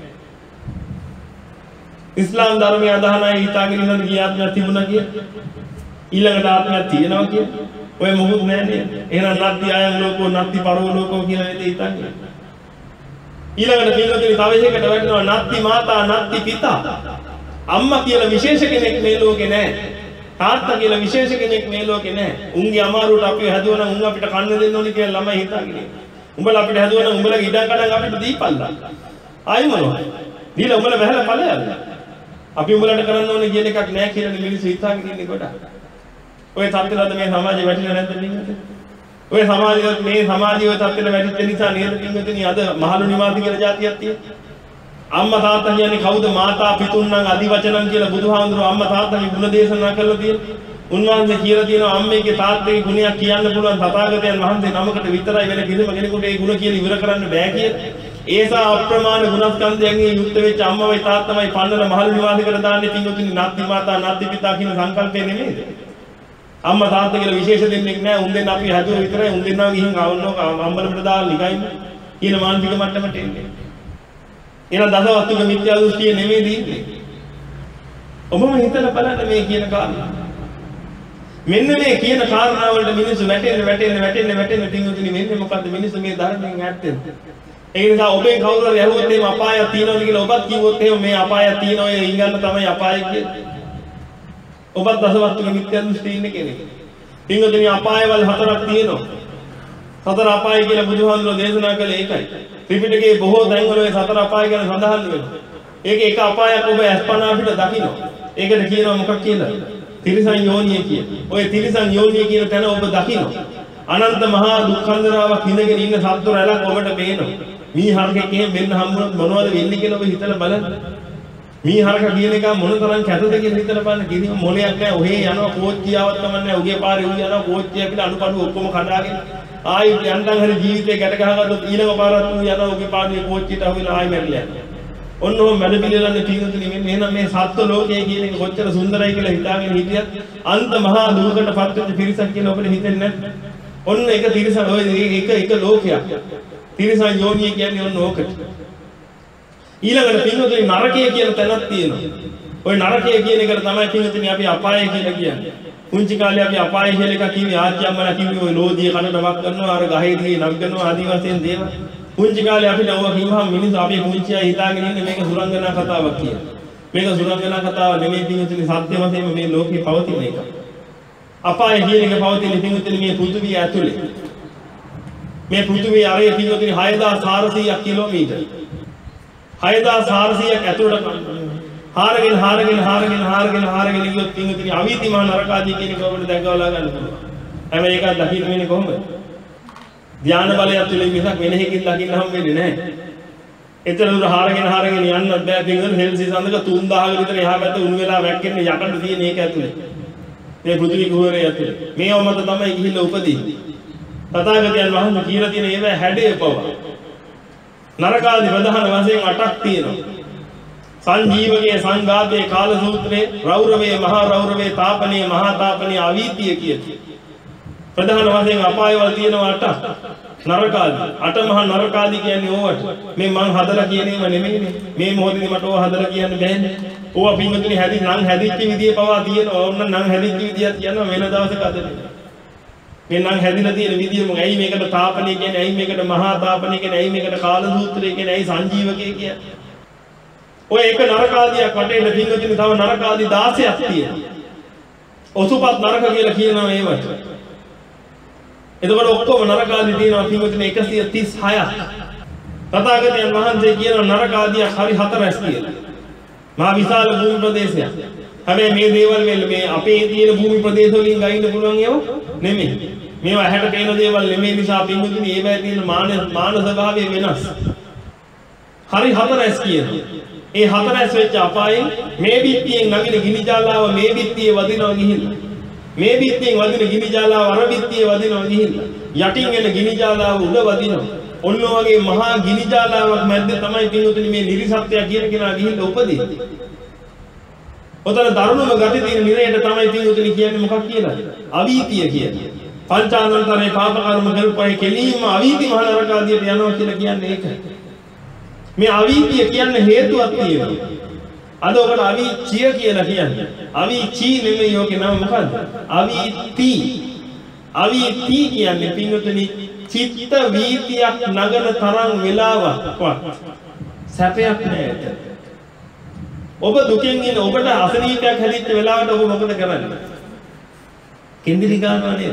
ඉස්ලාම් ධර්මයේ අදහන අය හිතාගෙන ඉන්නද ගිය ආත්මයක් තිබුණා කියලා? ඊළඟට ආත්මයක් තියෙනවා කියලා? ඔය මොකුත් නැහැ නේද? එහෙනම් නත්ති අයං ලෝකෝ නත්ති පරෝ ලෝකෝ කියලා නේද හිතන්නේ? ඊළඟට පිළිතුරු තව එකකට වැටෙනවා නත්ති මාතා නත්ති පිතා. අම්මා කියලා විශේෂ කෙනෙක් මේ ලෝකේ නැහැ. තාත්තා කියලා විශේෂ කෙනෙක් මේ ලෝකේ නැහැ. උන්ගේ අමාරුවට අපි හැදුවා නම් උන් අපිට කන්න දෙන්න ඕනේ කියලා ළමයි හිතාගෙන. උඹලා අපිට හැදුවා නම් උඹලගේ ඉඩම් කඩම් අපිට දීපල්ලා. ආයි මොනවා? දීලා උඹලා වැහලා ඵලයල්ද? අපි උඹලට කරන්න ඕනේ කියන එකක් නැහැ කියලා මිනිස්සු හිතාගෙන ඉන්නේ ගොඩක්. ඔය තත්ත්වවලද මේ සමාජය වැටිලා නැද්ද නිකන්ද? ඔය සමාජය මේ සමාජය ඔය තත්ත්වෙට වැටිච්ච නිසා නේද පින්වතුනි අද මහලු නිවාසී කියලා જાතියක් තියෙන්නේ. අම්මා තාත්තා කියන්නේ කවුද? මාතා පිතුන්නම් අදිවචනං කියලා බුදුහාමුදුරුවෝ අම්මා තාත්තගේ ගුණ දේශනා කරලා තියෙනවා. උන්වහන්සේ කියලා තියෙනවා අම්මේගේ තාත්තගේ ගුණයක් කියන්න පුළුවන් තථාගතයන් වහන්සේ නමකට විතරයි වෙන කිසිම කෙනෙකුට ඒ ගුණ කියලා ඉවර කරන්න බෑ කියලා. ඒසා අප්‍රමාණ ගුණස්කන්ධයන්ගෙන් යුක්ත වෙච්ච අම්මවයි තාත්තමයි පන්නලා මහලු නිවාසයකට දාන්නේ පින්වතුනි නත්ති මාතා නත්ති පිතා කියන සංකල්පය නෙමෙයිද? අම්මා තාත්තා කියලා විශේෂ දෙන්නෙක් නෑ. උන් දෙන්න අපි හැදුවා විතරයි. උන් දෙන්නා ගිහින් ආවන්නෝ අම්බලකට දාලා නිකයිම කියන මානසික මට්ටමට එන්නේ. එහෙනම් දසවස්තුක මිත්‍යා දෘෂ්ටිය නෙමෙයි ඉන්නේ. ඔබම හිතලා බලන්න මේ කියන කාරණා. මෙන්න මේ කියන කාරණා වලට මිනිස්සු වැටෙන්න වැටෙන්න වැටෙන්න වැටෙන්න තින්දුතුනි මෙන්න මොකද්ද මිනිස්සු මේ ධර්මයෙන් ඈත්ද? ඒ නිසා ඔබෙන් කවුරු හරි ඇහුවොත් එහෙම අපායක් තියෙනවද කියලා ඔබත් කිව්වොත් එහෙම මේ අපායක් තියෙනවා ඒ ඉංගන්න තමයි අපාය කියන්නේ. ඔබත් දසවස්තුක මිත්‍යා දෘෂ්ටියේ ඉන්න කෙනෙක්. තින්දුතුනි අපායවල හතරක් තියෙනවා. සතර අපාය කියලා බුදුහාමුදුරුවෝ දේශනා කළේ ඒකයි. ත්‍රිපිටකයේ බොහෝ තැන්වල ඔය සතර අපාය ගැන සඳහන් වෙනවා. ඒක එක අපායක් ඔබ අස්පනා අපිට දකින්න. ඒකට කියනවා මොකක් කියලා? තිරිසන් යෝනිය කියලා. ඔය තිරිසන් යෝනිය කියන තැන ඔබ දකින්න. අනන්ත මහා දුක්ඛන්දරාවක් ඉඳගෙන ඉන්න සත්තු රැලක් ඔබට පේනවා. මේ හරකෙක් එහෙම වෙන්න හම්බුනොත් මොනවද වෙන්නේ කියලා ඔබ හිතලා බලන්න. මේ හරක කියන එක මොන තරම් කැතද කියලා හිතලා බලන්න. කිසිම මොලයක් නැහැ. ඔහේ යනවා කෝච්චියාවක් තමයි උගේ පාරේ උ යනවා කෝච්චිය අපිට අනුකඩු ඔක්කොම කඩාගෙන ආයි යන්තම් හරි ජීවිතේ ගැට ගහගත්තොත් ඊළඟ පාරත් උ යනවා උගේ පාරේ කෝච්චියට අහුවෙලා ආයි මැරිලා යනවා. ඔන්න ඔහොම වැඩ පිළිවෙලන්නේ පිටුතුනි මෙන්න එහෙනම් මේ සත්ත්ව ලෝකයේ කියන එක කොච්චර සුන්දරයි කියලා හිතාගෙන හිටියත් අන්ත මහා දුකකට පත් වෙච්ච පිරිසක් කියලා ඔබට හිතෙන්නේ නැද්ද? ඔන්න ඒක තිරිසන් ඔය එක එක ලෝකයක්. තිරිසන් යෝනිය කියන්නේ ඔන්න ඕකට. ඊළඟට පිටුතුනි නරකය කියන තැනක් තියෙනවා. ওই නරකය කියන එකට තමයි පිටුතුනි අපි අපාය කියලා කියන්නේ. පුංචි කාලේ අපි අපාය කියලා එකක් කිව්වේ ආච්චිම්මලා කිව්වේ ඔය ලෝදිය කනට වක් කරනවා අර ගහේදී නගනවා ආදි වශයෙන් දේවල්. පුංචි කාලේ අපිට ඕවා කිව්වහම මිනිස්සු අපේ පුංචි අය හිතාගෙන ඉන්නේ මේක සුරංගනා කතාවක් කියලා. මේක සුරංගනා කතාව නෙමෙයි පිටුතුනි සත්‍ය වශයෙන්ම මේ ලෝකේ පවතින එක. අපාය කියන එක පවතින පිටුතුනි මේ පෘථිවිය ඇතුලේ. මේ පෘථිවිය අරේ පිටුතුනි හයදාස් හාරසීයක් කිලෝමීටර්. හයදාස් හාරසීයක් ඇතුළට හාරගෙන හාරගෙන හාරගෙන හාරගෙන හාරගෙන ගියොත් පිටුතුනි අවීති මහ නරකාදී කියන එක ඔබට දැකවලා ගන්න පුළුවන්. හැබැයි ඒකත් දකින්න වෙන්නේ කොහොමද? ධ්‍යාන බලයක් තුලින් මිසක් වෙන එකකින් දකින්න හම් වෙන්නේ නැහැ. එතන දුර හාරගෙන හාරගෙන යන්නත් බෑ පිටුතුනි හෙල්සිස් අඳක තුන් දහසක විතර එහා පැත්ත උණු වෙලා වැක්කෙන්නේ යකඩ තියෙන ඒක ඇතුලේ. මේ පෘථිවි කුහරය ඇතුලේ. මේ වමත තමයි ගිහිල්ලා උපදින්නේ. තථාගතයන් වහන්සේ කියලා තියෙන ඒවා හැඩය පව. නරකාදී ප්‍රධාන වශයෙන් අටක් තියෙනවා. සංජීවකයේ සංඝාතයේ කාල සූත්‍රයේ රෞරවේ මහා රෞරවේ තාපනයේ මහා තාපනයේ අවීතිය කියති. ප්‍රධාන වශයෙන් අපායවල තියෙනවා අටක්. නරකාදී අට මහා නරකාදී කියන්නේ ඕවට. මේ මං හදලා කියන ඒවා නෙමෙයිනේ. මේ මොහොතේදී මට ඕවා හදලා කියන්න බෑනේ. ඕවා පින්වතුනි හැදි නම් හැදිච්ච විදිය පවා තියෙනවා. ඕන්න නම් හැදිච්ච විදියක් කියනවා වෙන දවසක අදනේ. මේ නම් හැදිලා තියෙන විදිය මොකයි? ඇයි මේකට තාපනය කියන්නේ? ඇයි මේකට මහා තාපනය කියන්නේ? ඇයි මේකට කාල සූත්‍රය කියන්නේ? ඇයි සංජීවකය කියන්නේ? ඔය එක නරකාදියක් වටේට පින්වතුනි තව නරකාදී දාසයක් තියෙනවා. ඔසුපත් නරක කියලා කියනවා ඒවට. එතකොට ඔක්කොම නරකාදී තියෙනවා පින්වතුනි එකසිය තිස් හයක්. තථාගතයන් වහන්සේ කියන නරකාදියක් හරි හතරස් කියලා. මහා විශාල භූමි ප්‍රදේශයක්. හැබැයි මේ දේවල් මේ අපේ තියෙන භූමි ප්‍රදේශ වලින් ගයින්න පුළුවන් ඒවා නෙමෙයි. මේවා ඇහැට පේන දේවල් නෙමෙයි නිසා පින්වතුනි ඒවැය තියෙන මාන මාන ස්වභාවය වෙනස්. හරි හතරස් කියනවා. ඒ හතරස් වෙච්ච අපායෙන් මේ බිත්තියෙන් නගින ගිනි ජාලාව මේ බිත්තියේ වදිනවා ගිහිල්ලා. මේ බිත්තියෙන් වදින ගිනි ජාලාව අර බිත්තියේ වදිනවා ගිහිල්ලා. යටින් එන ගිනි ජාලාව උඩ වදිනවා. ඔන්න වගේ මහා ගිනි ජාලාවක් මැද්දේ තමයි පින්වතුනි මේ නිරිසත්ත්වයා කියන කෙනා ගිහිල්ලා උපදින්නේ. ඔතන දරුණුම ගති තියෙන නිරයට තමයි පින්වතුනි කියන්නේ මොකක් කියලා? අවීතිය කියන්නේ. පංචානන්තරේ පාප කර්ම කරපුවායි කෙලීම අවීති මහ නරකාදියට යනවා කියලා කියන්නේ ඒක. මේ අවීතිය කියන්නේ හේතුවක් තියෙනවා. අද ඔකට අවීචිය කියලා කියන්නේ. අවීචි නෙමෙයි යෝගේ නම මොකද්ද? අවීති. අවීති කියන්නේ පින්වතුනි චිත්ත වීතියක් නගන තරම් වෙලාවක්වත් සැපයක් නෑ. ඔබ දුකෙන් ඉන්න ඔබට අසනීපයක් හැදිච්ච වෙලාවට ඔබ මොකද කරන්නේ? කෙන්දිරි ගන්නවා නේද?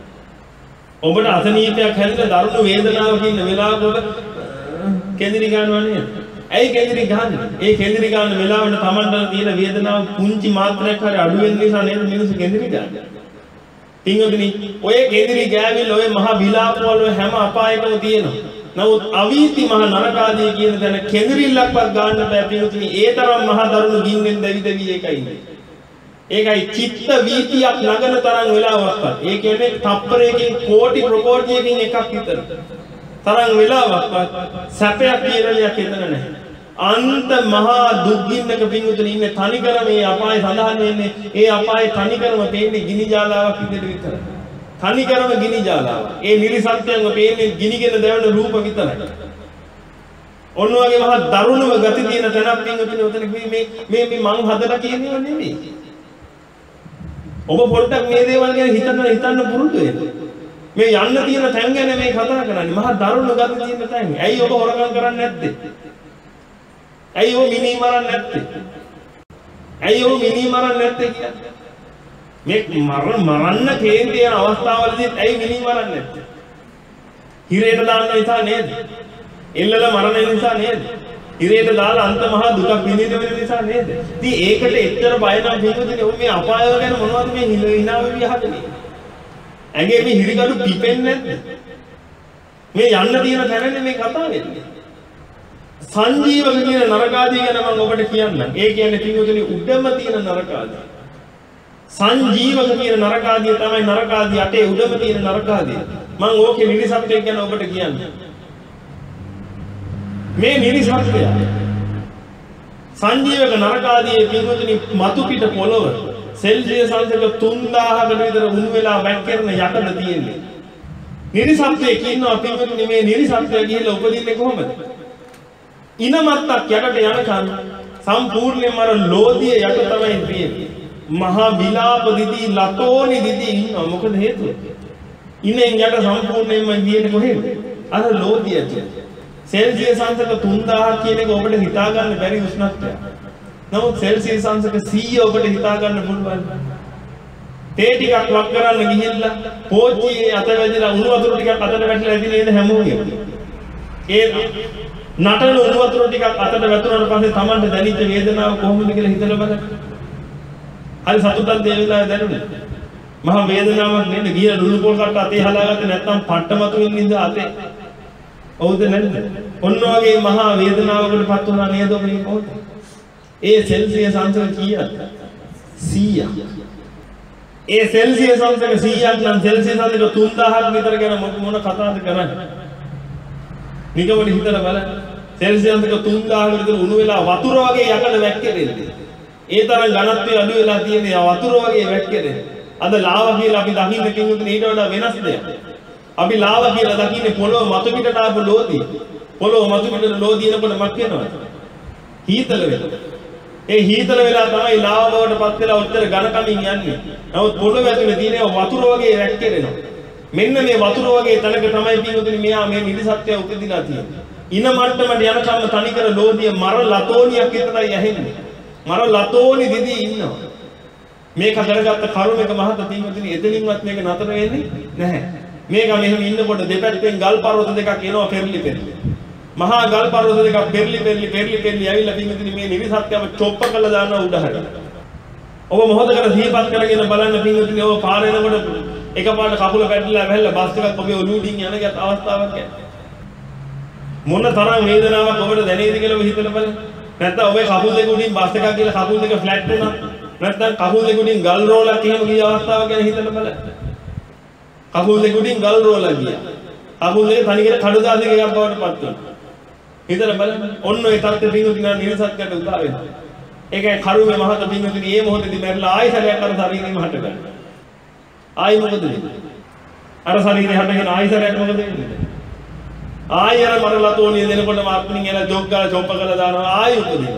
ඔබට අසනීපයක් හැදිලා දරුණු වේදනාවක ඉන්න වෙලාවක ඔබ කෙන්දිරි ගන්නවා නේද? ඇයි කෙන්දිරි ගහන්නේ? ඒ කෙන්දිරි ගන්න වෙලාවට Tamanට තියෙන වේදනාව පුංචි මාත්‍රයක් හරි අඩු වෙන නිසා නේද මිනිස්සු කෙන්දිරි ගන්නේ? පින්වතුනි ඔය කෙන්දිරි ගෑවිල් ඔය මහ විලාපවල හැම අපායකම තියෙනවා. නමුත් අවීති මහ නරකාදී කියන තැන කෙඳිරිල්ලක්වත් ගන්න බෑ පින්වතුනි. ඒ තරම් මහ දරුණු ගින්නෙන් දැවි දැවි ඒකයි ඉන්නේ. ඒකයි චිත්ත වීතියක් නගන තරම් වෙලාවක්වත්. ඒ කියන්නේ තප්පරයකින් කෝටි ප්‍රකෝටියකින් එකක් විතර. තරම් වෙලාවක්වත් සැපයක් කියලා එකක් එතන නැහැ. අන්ත මහා දුක්ගින්නක පින්වතුනි ඉන්නේ තනිකර මේ අපාය සඳහන් වෙන්නේ. ඒ අපායේ තනිකරම පේන්නේ ගිනි ජාලාවක් විදිහට විතරයි. තනිකරම ගිනි ජාලාව. ඒ නිරිසත්‍යංග පේන්නේ ගිනිගෙන දැවෙන රූප විතරයි. ඔන්න වගේ මහා දරුණුම ගති තියෙන තැනක් පින්වතුනි උතන මේ මේ මේ මං හදලා කියනේව නෙමෙයි. ඔබ පොඩ්ඩක් මේ දේවල් ගැන හිතන්න හිතන්න පුරුදු වෙන්න. මේ යන්න තියෙන තැන් ගැන මේ කතා කරන්නේ. මහා දරුණු ගති තියෙන තැන්. ඇයි ඔබ හොරකම් කරන්නේ නැත්තේ? ඇයි ඔබ මිනි මරන්නේ නැත්තේ? ඇයි ඔබ මිනි මරන්නේ නැත්තේ කියන්නේ? මේ මරණ මරන්න කේන්ති යන අවස්ථාවලදී ඇයි මිනි මරන්නේ නැත්තේ? හිරේට දාන්න නිසා නේද? එල්ලල මරණ නිසා නේද? හිරේට දාලා අන්ත මහා දුකක් විඳින වෙන නිසා නේද? ඉතින් ඒකට එච්චර බය නම් පිටුදිනේ ඔබ මේ අපාය ගැන මොනවද මේ හිනාව විහදනේ? ඇගේ මේ හිරිගඩු පිපෙන්නේ නැද්ද? මේ යන්න තියෙන තැනනේ මේ කතාව වෙන්නේ. සංජීවක කියන නරකාදී ගැන මම ඔබට කියන්නම්. ඒ කියන්නේ පිටුදිනේ උඩම තියෙන නරකාදී. සංජීවක කියන නරකාදිය තමයි නරකාදිය අටේ උඩම තියෙන නරකාදිය. මම ඕකේ නිරිසත්ත්වය ගැන ඔබට කියන්නේ. මේ නිරිසත්ත්වය සංජීවක නරකාදියේ පින්වතුනි මතු පිට පොළව සෙල්සියස් අංශක තුන් දාහකට විතර උණු වෙලා වැක්කෙන යකඩ තියෙන්නේ. නිරිසත්ත්වයේ කියනවා පින්වතුනි මේ නිරිසත්ත්වය ගිහිල්ලා උපදින්නේ කොහොමද? ඉනමත්තක් යකට යනකම් සම්පූර්ණයෙන්ම අර ලෝධිය යට තමයි තියෙන්නේ. මහා විලාප දිදී ලතෝනි දිදී ඉන්නවා. මොකද හේතුව? ඉන්නේ යට සම්පූර්ණයෙන්ම ගියනේ කොහෙද? අර ලෝභය ඇතුළේ. සෙල්සියස් අංශක තුන්දාහක් කියන එක ඔබට හිතා ගන්න බැරි උෂ්ණත්වය. නමුත් සෙල්සියස් අංශක සීය ඔබට හිතා ගන්න පුළුවන්. තේ ටිකක් වක් කරන්න ගිහිල්ලා පෝච්චියේ අත වැදිලා උණු වතුර ටිකක් අතට වැටිලා ඇති නේද හැමෝගෙම. ඒ නටන උණු වතුර ටිකක් අතට වැටුණාට පස්සේ Tamanට දැනෙච්ච වේදනාව කොහොමද කියලා හිතලා බලන්න. හරි සතුටක් දේ වෙලාවේ දැනුනේ. මහා වේදනාවක් නේද? ගිය රුළු පොල් කට්ට අතේ හලාගත්තේ නැත්නම් පට්ටමතු වෙන නිසා අතේ. ඔව්ද නැද්ද? ඔන්න වගේ මහා වේදනාවකට පත් වුණා නේද මේ මොහොත? ඒ සෙල්සියස් අංශක කීයද? සීයක්. ඒ සෙල්සියස් අංශක සීයක් නම් සෙල්සියස් අංශක තුන්දාහක් විතර ගැන මොන කතාවද කරන්නේ? නිකවල හිතලා බලන්න. සෙල්සියස් අංශක තුන්දාහක විතර උණු වෙලා වතුර වගේ යකඩ වැක්කෙන්නේ. ඒ තරම් ඝනත්වය අඩු වෙලා තියෙන වතුර වගේ වැක්කෙන්නේ. අද ලාව කියලා අපි දකින්න කිව්වොත් ඊට වඩා වෙනස් දෙයක්. අපි ලාව කියලා දකින්නේ පොළොව මතු පිටට ආපු ලෝදිය. පොළොව මතු පිටට ලෝදියනකොට මක් වෙනවද? හීතල වෙනවා. ඒ හීතල වෙලා තමයි ලාව බවට පත් වෙලා උත්තර ඝනකමින් යන්නේ. නමුත් පොළොව ඇතුලේ තියෙන වතුර වගේ වැක්කිරෙනවා. මෙන්න මේ වතුර වගේ තැනක තමයි පිටුතුනි මෙයා මේ නිදිසත්‍ය උපදිනා තියෙන්නේ. ඉන මට්ටමට යනකම් තනිකර ලෝදිය මර ලතෝනියක් විතරයි ඇහෙන්නේ. මර ලතෝනි දිදී ඉන්නවා. මේක කරගත්ත කරුණක මහත පිටුතුනි එතනින්වත් මේක නතර වෙන්නේ නැහැ. මේක මෙහෙම ඉන්නකොට දෙපැත්තෙන් ගල් පර්වත දෙකක් එනවා පෙරලි පෙරලි. මහා ගල් පර්වත දෙකක් පෙරලි පෙරලි පෙරලි පෙරලි ඇවිල්ලා පින්විතනි මේ නිවිසත්‍යව චොප්ප කළා දානවා උඩහට. ඔබ මොහොතකට සිහිපත් කරගෙන බලන්න පින්විතනි ඔබ පාර යනකොට එකපාරට කකුල පැටලලා වැහැල්ලා බස් එකක් ඔබේ ඔළුවටින් යන ගියත් අවස්ථාවක් යන. මොන තරම් වේදනාවක් ඔබට දැනේද කියලා ඔබ හිතලා බලන්න. නැත්නම් ඔබේ කකුල් දෙක උඩින් බස් එකක් ගිහලා කකුල් දෙක ෆ්ලැට් වුණා. නැත්නම් කකුල් දෙක උඩින් ගල් රෝලක් එහෙම ගිය අවස්ථාවක් ගැන හිතලා බලන්න. කකුල් දෙක උඩින් ගල් රෝලක් ගියා. කකුල් දෙක තනිකර කඩදාසියක එකක් බවට පත් වුණා. හිතලා බලන්න. ඔන්න ඔය තත්ත්වෙ පින්වතුනි නිරසත්කට උදා වෙනවා. ඒකයි කරුමේ මහත පින්වතුනි මේ මොහොතේදී මැරිලා ආයෙ සැරයක් අර ශරීරෙම හට ගන්නවා. ආයෙ මොකද වෙන්නේ? අර ශරීරේ හටගෙන ආයෙ සැරයක් මොකද වෙන්නේ? ආයෙ අර මරලා තෝනිය දෙනකොටම අත්මින් එලා ජොග් ගාලා චොප්ප කරලා දානවා ආයෙ උපදිනවා.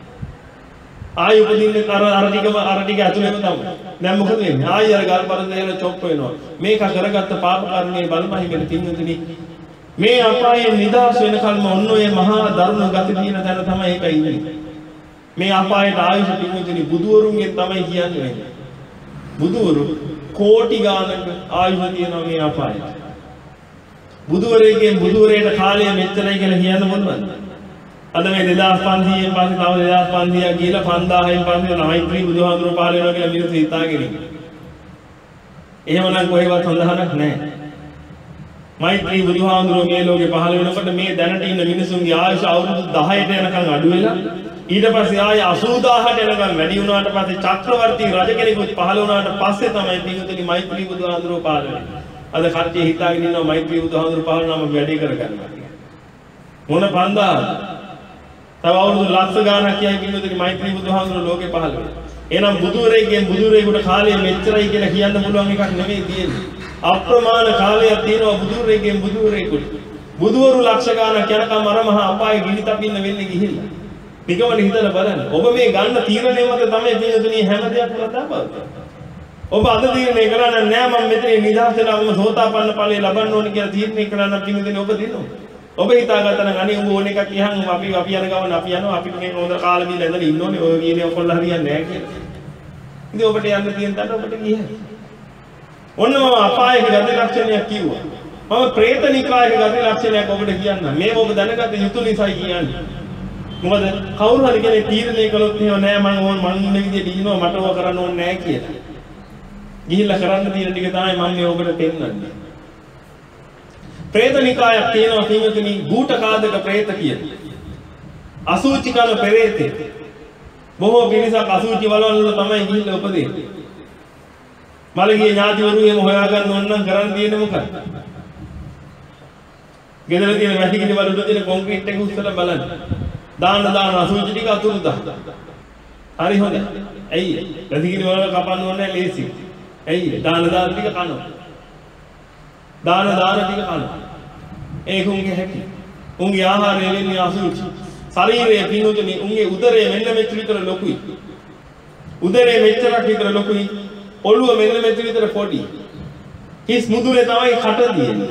ආයෙ උපදින්නේ අර අර ටිකම අර ටික ඇතුළේම තමයි. දැන් මොකද වෙන්නේ? ආයෙ අර ගල් පරද දෙහලා චොප්ප වෙනවා. මේක කරගත්ත පාප කර්මයේ බලමයි මෙන්න පින්වතුනි මේ අපායේ නිදාස් වෙනකල්ම ඔන්න ඔය මහා දරුණු ගති තියෙන තැන තමයි ඒක ඉන්නේ. මේ අපායට ආයුෂ පින්වතුනි බුදුවරුන්ගෙන් තමයි කියන්නේ. බුදුවරු කෝටි ගානක ආයුෂ තියෙනවා මේ අපායේ. බුදුවරයෙක්ගෙන් බුදුවරයට කාලය මෙච්චරයි කියලා කියන්න මොනවද? අද මේ දෙදාස් පන්සීයෙන් පස්සේ තව දෙදාස් පන්සීයක් ගිහලා පන්දාහයෙන් පස්සේ නයිත්‍රි බුදුහාමුදුරුවෝ පහළ වෙනවා කියලා මිනිස්සු හිතාගෙන ඉන්නේ. එහෙමනම් කොහෙවත් සඳහනක් නැහැ. මෛත්‍රී බුදුහාමුදුරුවෝ මේ ලෝකේ පහළ වෙනකොට මේ දැනට ඉන්න මිනිසුන්ගේ ආයුෂ අවුරුදු දහයට යනකම් අඩු වෙලා ඊට පස්සේ ආය අසූදාහට යනකම් වැඩි වුණාට පස්සේ චක්‍රවර්ති රජ කෙනෙකුත් පහළ වුණාට පස්සේ තමයි පින්වතුනි මෛත්‍රී බුදුහාමුදුරුවෝ පහළ වෙන්නේ. අද කට්ටිය හිතාගෙන ඉන්නවා මෛත්‍රී බුදුහාමුදුරුවෝ පහළ වුණාම වැඩි කරගන්නවා කියලා. මොන පන්දාද? තව අවුරුදු ලක්ෂ ගාණක් කියයි පින්වතුනි මෛත්‍රී බුදුහාමුදුරුවෝ ලෝකේ පහළ වෙන්නේ. එහෙනම් බුදුරෙක්ගෙන් බුදුරෙකුට කාලය මෙච්චරයි කියලා කියන්න පුළුවන් එකක් නෙමෙයි තියෙන්නේ. අප්‍රමාණ කාලයක් තියෙනවා බුදුරෙක්ගෙන් බුදුරෙකුට. බුදුවරු ලක්ෂ ගාණක් යනකම් අර මහා අපායේ ගිනි තපින්න වෙන්නේ ගිහිල්ලා. නිකමල හිතලා බලන්න. ඔබ මේ ගන්න තීරණය මත තමයි පින්වතුනි හැම දෙයක්ම ලබන්නේ. ඔබ අද තීරණය කරන්නේ නෑ මම මෙතන නිදහස් වෙලා මම සෝතාපන්න ඵලය ලබන්න ඕනේ කියලා තීරණය කරන්න පින්වතුනි ඔබ දිනනවා. ඔබ හිතාගත්තා නම් අනේ ඔබ ඕන එකක් කියහන් අපි අපි යන ගමන් අපි යනවා අපි මේ හොඳ කාලෙ දීලා ඉඳලා ඉන්න ඕනේ ඔය කියන්නේ ඔකොල්ලා හරියන්නේ නැහැ කියලා. ඉතින් ඔබට යන්න තියෙන තැන ඔබට ගියහයි. ඔන්න මම අපායේ ගති ලක්ෂණයක් කිව්වා. මම ප්‍රේතනිකායේ ගති ලක්ෂණයක් ඔබට කියන්නම්. මේක ඔබ දැනගත යුතු නිසායි කියන්නේ. මොකද කවුරු හරි කෙනෙක් තීරණය කළොත් එහෙම නෑ මම ඕන මං ඉන්න විදියට ඉන්නවා මට ඕක කරන්න ඕනේ නෑ කියලා. ගිහිල්ලා කරන්න තියෙන ටික තමයි මම මේ ඔබට පෙන්නන්නේ. ප්‍රේතනිකායක් තියෙනවා පින්වතුනි ගූඨකාදක ප්‍රේත කියලා. අසුචි කන පෙරේතේ. බොහෝ පිරිසක් අසුචි වලවල් වල තමයි ගිහිල්ලා උපදින්නේ. මලගේ ඥාතිවරු එහෙම හොයාගන්න ඕන නම් කරන්න තියෙන්නේ මොකක්ද? ගෙදර තියෙන වැටි කිඩි වල උඩ තියෙන කොන්ක්‍රීට් එක උස්සලා බලන්න. දාන්න දාන්න අසුචි ටික අතුරු දාන්න. හරි හොඳයි. ඇයි? වැටි කිඩි වල කපන්න ඕනේ නැහැ ලේසි. ඇයි? දාන්න දාන්න ටික කනවා. දාන දාන ටික කනවා. ඒක උන්ගේ හැටි. උන්ගේ ආහාරය වෙන්නේ අසුචි. ශරීරයේ පිනුතුනි උන්ගේ උදරය මෙන්න මෙච්චර විතර ලොකුයි. උදරේ මෙච්චරක් විතර ලොකුයි. ඔළුව මෙන්න මෙච්චර විතර පොඩි. හිස් මුදුනේ තමයි කට තියෙන්නේ.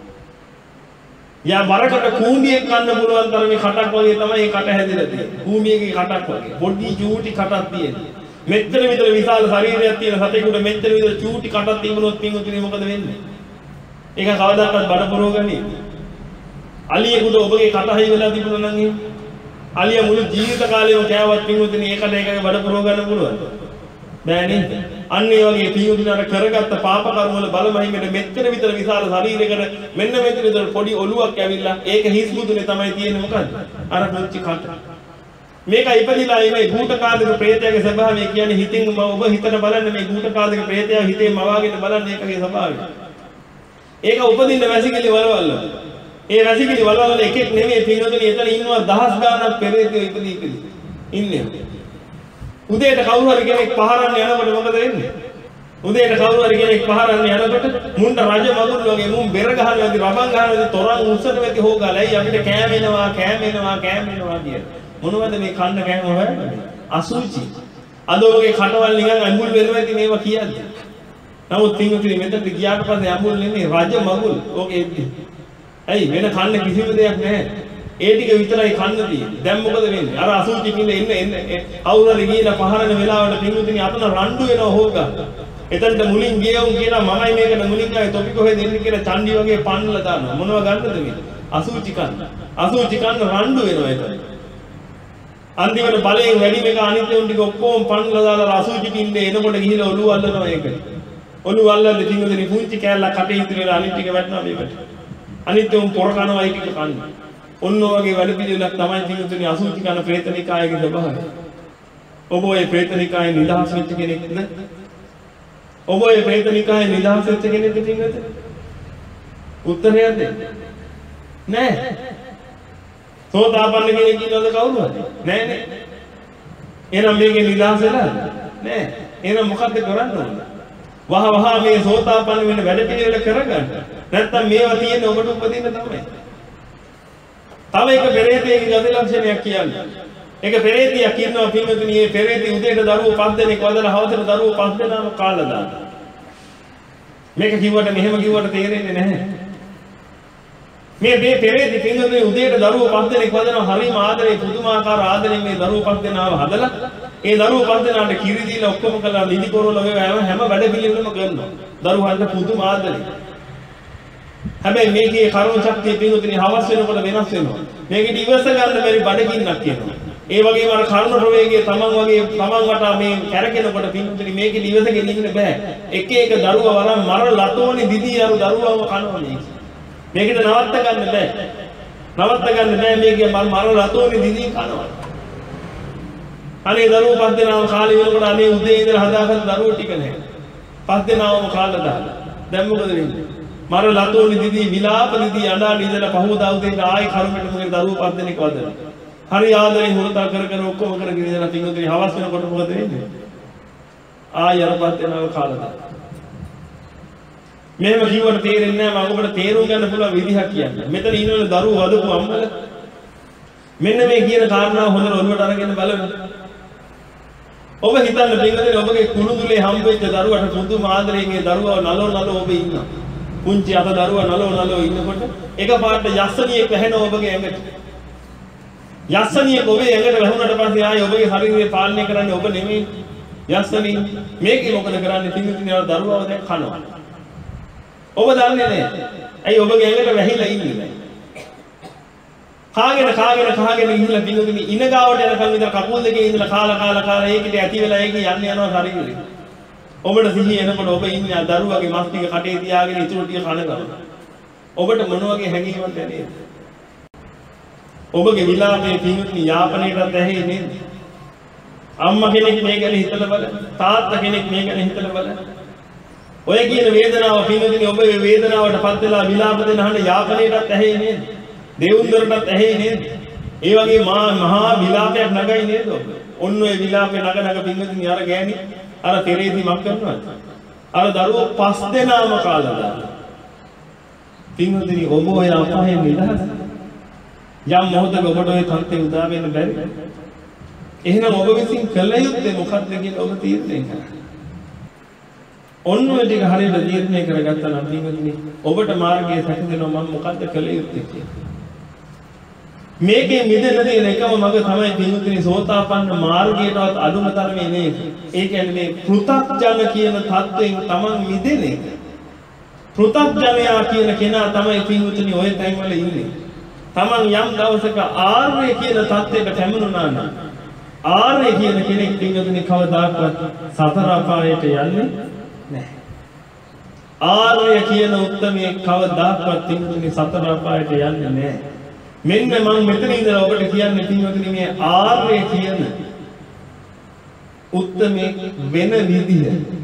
යා වරකට කූඹියක් කන්න පුළුවන් තරමේ කටක් වගේ තමයි මේ කට හැදිලා තියෙන්නේ. කූඹියගේ කටක් වගේ. පොඩි චූටි කටක් තියෙන්නේ. මෙච්චර විතර විශාල ශරීරයක් තියෙන සතෙකුට මෙච්චර විතර චූටි කටක් තිබුණොත් පින්වතුනි මොකද වෙන්නේ? ඒක කවදාකවත් බඩ පුරවගන්නේ. අලියෙකුට ඔබගේ කට හයි වෙලා තිබුණා නම් එහෙම අලියා මුළු ජීවිත කාලෙම කෑවත් පින්වතුනි ඒකට ඒකගේ බඩ පුරව ගන්න පුළුවන්. බෑ නේද? අන්න ඒ වගේ පින්වතුනි අර කරගත්ත පාප කර්ම වල බලමහිමෙට මෙච්චර විතර විශාල ශරීරයකට මෙන්න මෙච්චර විතර පොඩි ඔලුවක් ඇවිල්ලා ඒක හිස් මුදුනේ තමයි තියෙන්නේ මොකද්ද? අර පුංචි කට. මේක ඉපදිලා ඉන්නේ භූතකාලික ප්‍රේතයාගේ ස්වභාවය කියන්නේ හිතින් ඔබ හිතට බලන්න මේ භූතකාලික ප්‍රේතයා හිතේ මවාගෙන බලන්න ඒකගේ ස්වභාවය. ඒක උපදින්න වැසිකිලි වලවල්. ඒ වැසිකිලි වලවල් වල එකෙක් නෙමෙයි පින්වතුනි එතන ඉන්නවා දහස් ගාණක් පෙරේතයෝ ඉපදී ඉපදී ඉන්නේ. උදේට කවුරු හරි කෙනෙක් පහරන්න යනකොට මොකද වෙන්නේ? උදේට කවුරු හරි කෙනෙක් පහරන්න යනකොට මුන්ට රජ මගුල් වගේ මුන් බෙර ගහනවා වගේ රබන් ගහනවා වගේ තොරන් උස්සට වෙති හොගාලා ඇයි අපිට කෑම එනවා කෑම එනවා කෑම එනවා කියලා. මොනවද මේ කන්න කෑම හොයන්නේ? අසුචි. අද ඔයගේ කටවල් නිකන් අඟුල් වෙනවා ඉතින් මේවා කියන්නේ. නමුත් පින්වතුනි මෙතනට ගියාට පස්සේ අඟුල් නෙමෙයි රජ මගුල්. ඕකේ එද්දි. ඇයි වෙන කන්න කිසිම දෙයක් නැහැ. ඒ ටික විතරයි කන්න තියෙන්නේ. දැන් මොකද වෙන්නේ? අර අසුචි පිළ එන්න එන්න අවුරුද්ද ගිහිලා පහරන වෙලාවට පින්වතුනි අතන රණ්ඩු වෙනවා හොගා. එතනට මුලින් ගියවුන් කියනවා මමයි මේකට මුලින් ආවේ තොපි කොහෙද එන්නේ කියලා චණ්ඩි වගේ පන්නලා දානවා. මොනව ගන්නද මේ? අසුචි කන්න. අසුචි කන්න රණ්ඩු වෙනවා එතන. අන්තිමට බලයෙන් වැඩි මේක අනිත් උන් ටික ඔක්කොම පන්නලා දාලා අසුචි කින්නේ එනකොට ගිහිලා ඔළුව අල්ලනවා ඒක. ඔළුව අල්ලන්නේ පින්වතුනි පුංචි කෑල්ලක් කටේ ඉතුරු වෙලා අනිත් ටික වැටෙනවා මේකට. අනිත් උන් පොර කනවා ඒක කන්නේ. ඔන්න ඔයගේ වැඩ පිළිවෙලක් තමයි පින්වතුනි අසුචි කන ප්‍රේතනිකායගේ ස්වභාවය. ඔබ ඔය ප්‍රේතනිකායේ නිදහස් වෙච්ච කෙනෙක්ද? ඔබ ඔය ප්‍රේතනිකායේ නිදහස් වෙච්ච කෙනෙක්ද පින්වතුනි? උත්තරයක් දෙන්න. නෑ. සෝතාපන්න කෙනෙක් ඉන්නවද කවුරුහරි? නෑ නේ. එහෙනම් මේකේ නිදහස් වෙලාද? නෑ. එහෙනම් මොකද්ද කරන්න ඕනේ? වහ වහ මේ සෝතාපන්න වෙන වැඩ පිළිවෙල කරගන්න. නැත්තම් මේවා තියෙන ඔබට උපදින්න තමයි. තව එක පෙරේතයෙක්ගේ ගති ලක්ෂණයක් කියන්නේ. ඒක පෙරේතියක් ඉන්නවා පින්වතුනි මේ පෙරේතිය උදේට දරුවෝ පස් දෙනෙක් වදලා හවසට දරුවෝ පස් දෙනාම කාලා දානවා. මේක කිව්වට මෙහෙම කිව්වට තේරෙන්නේ නැහැ. මේ මේ පෙරේති පින්වතුනි උදේට දරුවෝ පස් දෙනෙක් වදනවා හරිම ආදරේ පුදුමාකාර ආදරෙන් මේ දරුවෝ පස් දෙනාව හදලා ඒ දරුවෝ පස් දෙනාට කිරි දීලා ඔක්කොම කළා නිදි පොරවල වගේ හැම වැඩ පිළිවෙලම කරනවා. දරුවන්ට පුදුම ආදරේ. හැබැයි මේකේ කර්ම ශක්තිය පින්වතුනි හවස් වෙනකොට වෙනස් වෙනවා. මේකේ ඉවස ගන්න බැරි බඩගින්නක් කියනවා. ඒ වගේම අර කර්ම ප්‍රවේගය තමන් වගේ තමන් වටා මේ කැරකෙනකොට පින්වතුනි මේකේ ඉවසගෙන ඉන්න බෑ. එක එක දරුවා වරන් මර ලතෝනේ දිදී අර දරුවව කනවා මේක. මේකට නවත්ත ගන්න බෑ. නවත්ත ගන්න බෑ මේකේ මර මර ලතෝනේ දිදී කනවා. අනේ දරුවෝ පස් දෙනාම කාලේ වෙනකොට අනේ උදේ ඉඳලා හදාගන්න දරුවෝ ටික නැහැ. පස් දෙනාම කාලා දාලා. දැන් මොකද වෙන්නේ? මර ලතෝනි දිදී විලාප දිදී අඬා ඉඳලා පහවදා උදේට ආයි කරුමෙට මොකද දරුවෝ පස් දෙනෙක් වදලා. හරි ආදරෙන් හොරතා කර කර ඔක්කොම කරගෙන ඉඳලා පින්වතුනි හවස් වෙනකොට මොකද වෙන්නේ? ආයි අර පස් දෙනාව කාලා දාලා. මෙහෙම කිව්වට තේරෙන්නේ නැහැ මම ඔබට තේරුම් ගන්න පුළුවන් විදිහක් කියන්න. මෙතන ඉන්නවල දරුවෝ හදපු අම්මල මෙන්න මේ කියන කාරණාව හොඳට ඔළුවට අරගෙන බලන්න. ඔබ හිතන්න පින්වතුනි ඔබගේ කුණුදුලේ හම්බෙච්ච දරුවට පුදුම ආදරයෙන් මේ දරුවා නලෝ නලෝ ඔබ ඉන්නවා. පුංචි අත දරුවා නලෝ නලෝ ඉන්නකොට එකපාරට යස්සනියෙක් වැහෙනවා ඔබගේ ඇඟට. යස්සනියෙක් ඔබේ ඇඟට වැහුණාට පස්සේ ආයේ ඔබගේ ශරීරය පාලනය කරන්නේ ඔබ නෙමෙයි. යස්සනිය මේකේ මොකද කරන්නේ පින්වතුනි අර දරුවාව දැන් කනවා. ඔබ දන්නේ නැහැ. ඇයි ඔබගේ ඇඟට වැහිලා ඉන්නේ? කාගෙන කාගෙන කාගෙන ගිහිල්ලා පින්වතුනි ඉන ගාවට යනකම් ඉඳලා කකුල් දෙකේ ඉඳලා කාලා කාලා කාලා ඒකිට ඇති වෙලා ඒකේ යන්නේ යනවා ශරීරෙ. ඔබට සිහිය එනකොට ඔබ ඉන්නේ දරුවගේ මස් ටික කටේ තියාගෙන ඉතුරු ටික කන ගන්නවා. ඔබට මොන වගේ හැඟීමක්ද නේද? ඔබගේ විලාපයේ පින්වතුනි යාපනයටත් ඇහි නේද? අම්මා කෙනෙක් මේ ගැන හිතලා බලන්න. තාත්තා කෙනෙක් මේ ගැන හිතලා බලන්න. ඔය කියන වේදනාව පින්වතුනි ඔබ මේ වේදනාවටපත් වෙලා විලාප දෙන හඬ යාපනයටත් ඇහි නේද? දෙවුන්දරටත් ඇහි නේද? ඒ වගේ මහා විලාපයක් නගයි නේද ඔබ? ඔන්න ඔය විලාපේ නග නග පින්වතුනි අර ගෑණි අර තෙරේදී මක් කරනවද? අර දරුවෝ පස් දෙනාම කාලා දානවා. පින්වතුනි ඔබ ඔය අපායෙන් නිදහස්. යම් මොහොතක ඔබට ඔය තත්ත්වය උදා වෙන්න බැරි. එහෙනම් ඔබ විසින් කළ යුත්තේ මොකක්ද කියලා ඔබ තීරණය කරන්න. ඔන්න ඔය ටික හරියට තීරණය කරගත්තා නම් පින්වතුනි ඔබට මාර්ගය සැකසෙනවා මම මොකද්ද කළ යුත්තේ කියලා. මේකේ මිදෙන්න තියෙන එකම මඟ තමයි පින්වතුනි සෝතාපන්න මාර්ගයටවත් අඩුම තරමේ නේද? ඒ කියන්නේ මේ පෘථග්ජන කියන தත්වයෙන් Taman මිදෙන එක. පෘථග්ජනයා කියන කෙනා තමයි පින්වතුනි ඔය තැන්වල ඉන්නේ. Taman යම් දවසක ආර්ය කියන தත්වයට පැමිණුණා නම් ආර්ය කියන කෙනෙක් පින්වතුනි කවදාකවත් සතර අපායට යන්නේ නැහැ. ආර්ය කියන උත්මයේ කවදාකවත් පින්වතුනි සතර අපායට යන්නේ නැහැ. මෙන්න මම මෙතන ඉඳලා ඔබට කියන්නේ පින්වතුනි මේ ආර්ය කියන උත්මයේ වෙන විදිහ.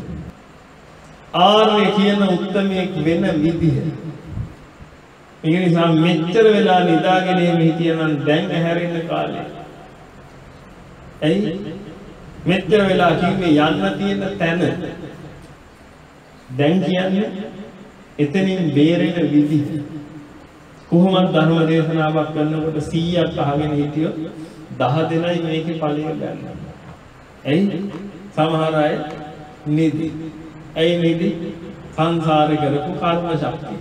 ආර්ය කියන උත්මයේ වෙන විදිහ. ඒ නිසා මෙච්චර වෙලා නිදාගෙන හිටියනම් දැන් ඇහැරෙන්න කාලේ. ඇයි? මෙච්චර වෙලා කිව්වේ යන්න තියෙන තැන. දැන් කියන්නේ එතනින් බේරෙන විදිහ. කොහොමද ධර්ම දේශනාවක් කරනකොට සීයක් අහගෙන හිටියොත් දහ දෙනයි මේකේ ඵලය ගන්න. ඇයි? සමහර අය නිදි. ඇයි නිදි? සංසාරේ කරපු කර්ම ශක්තිය.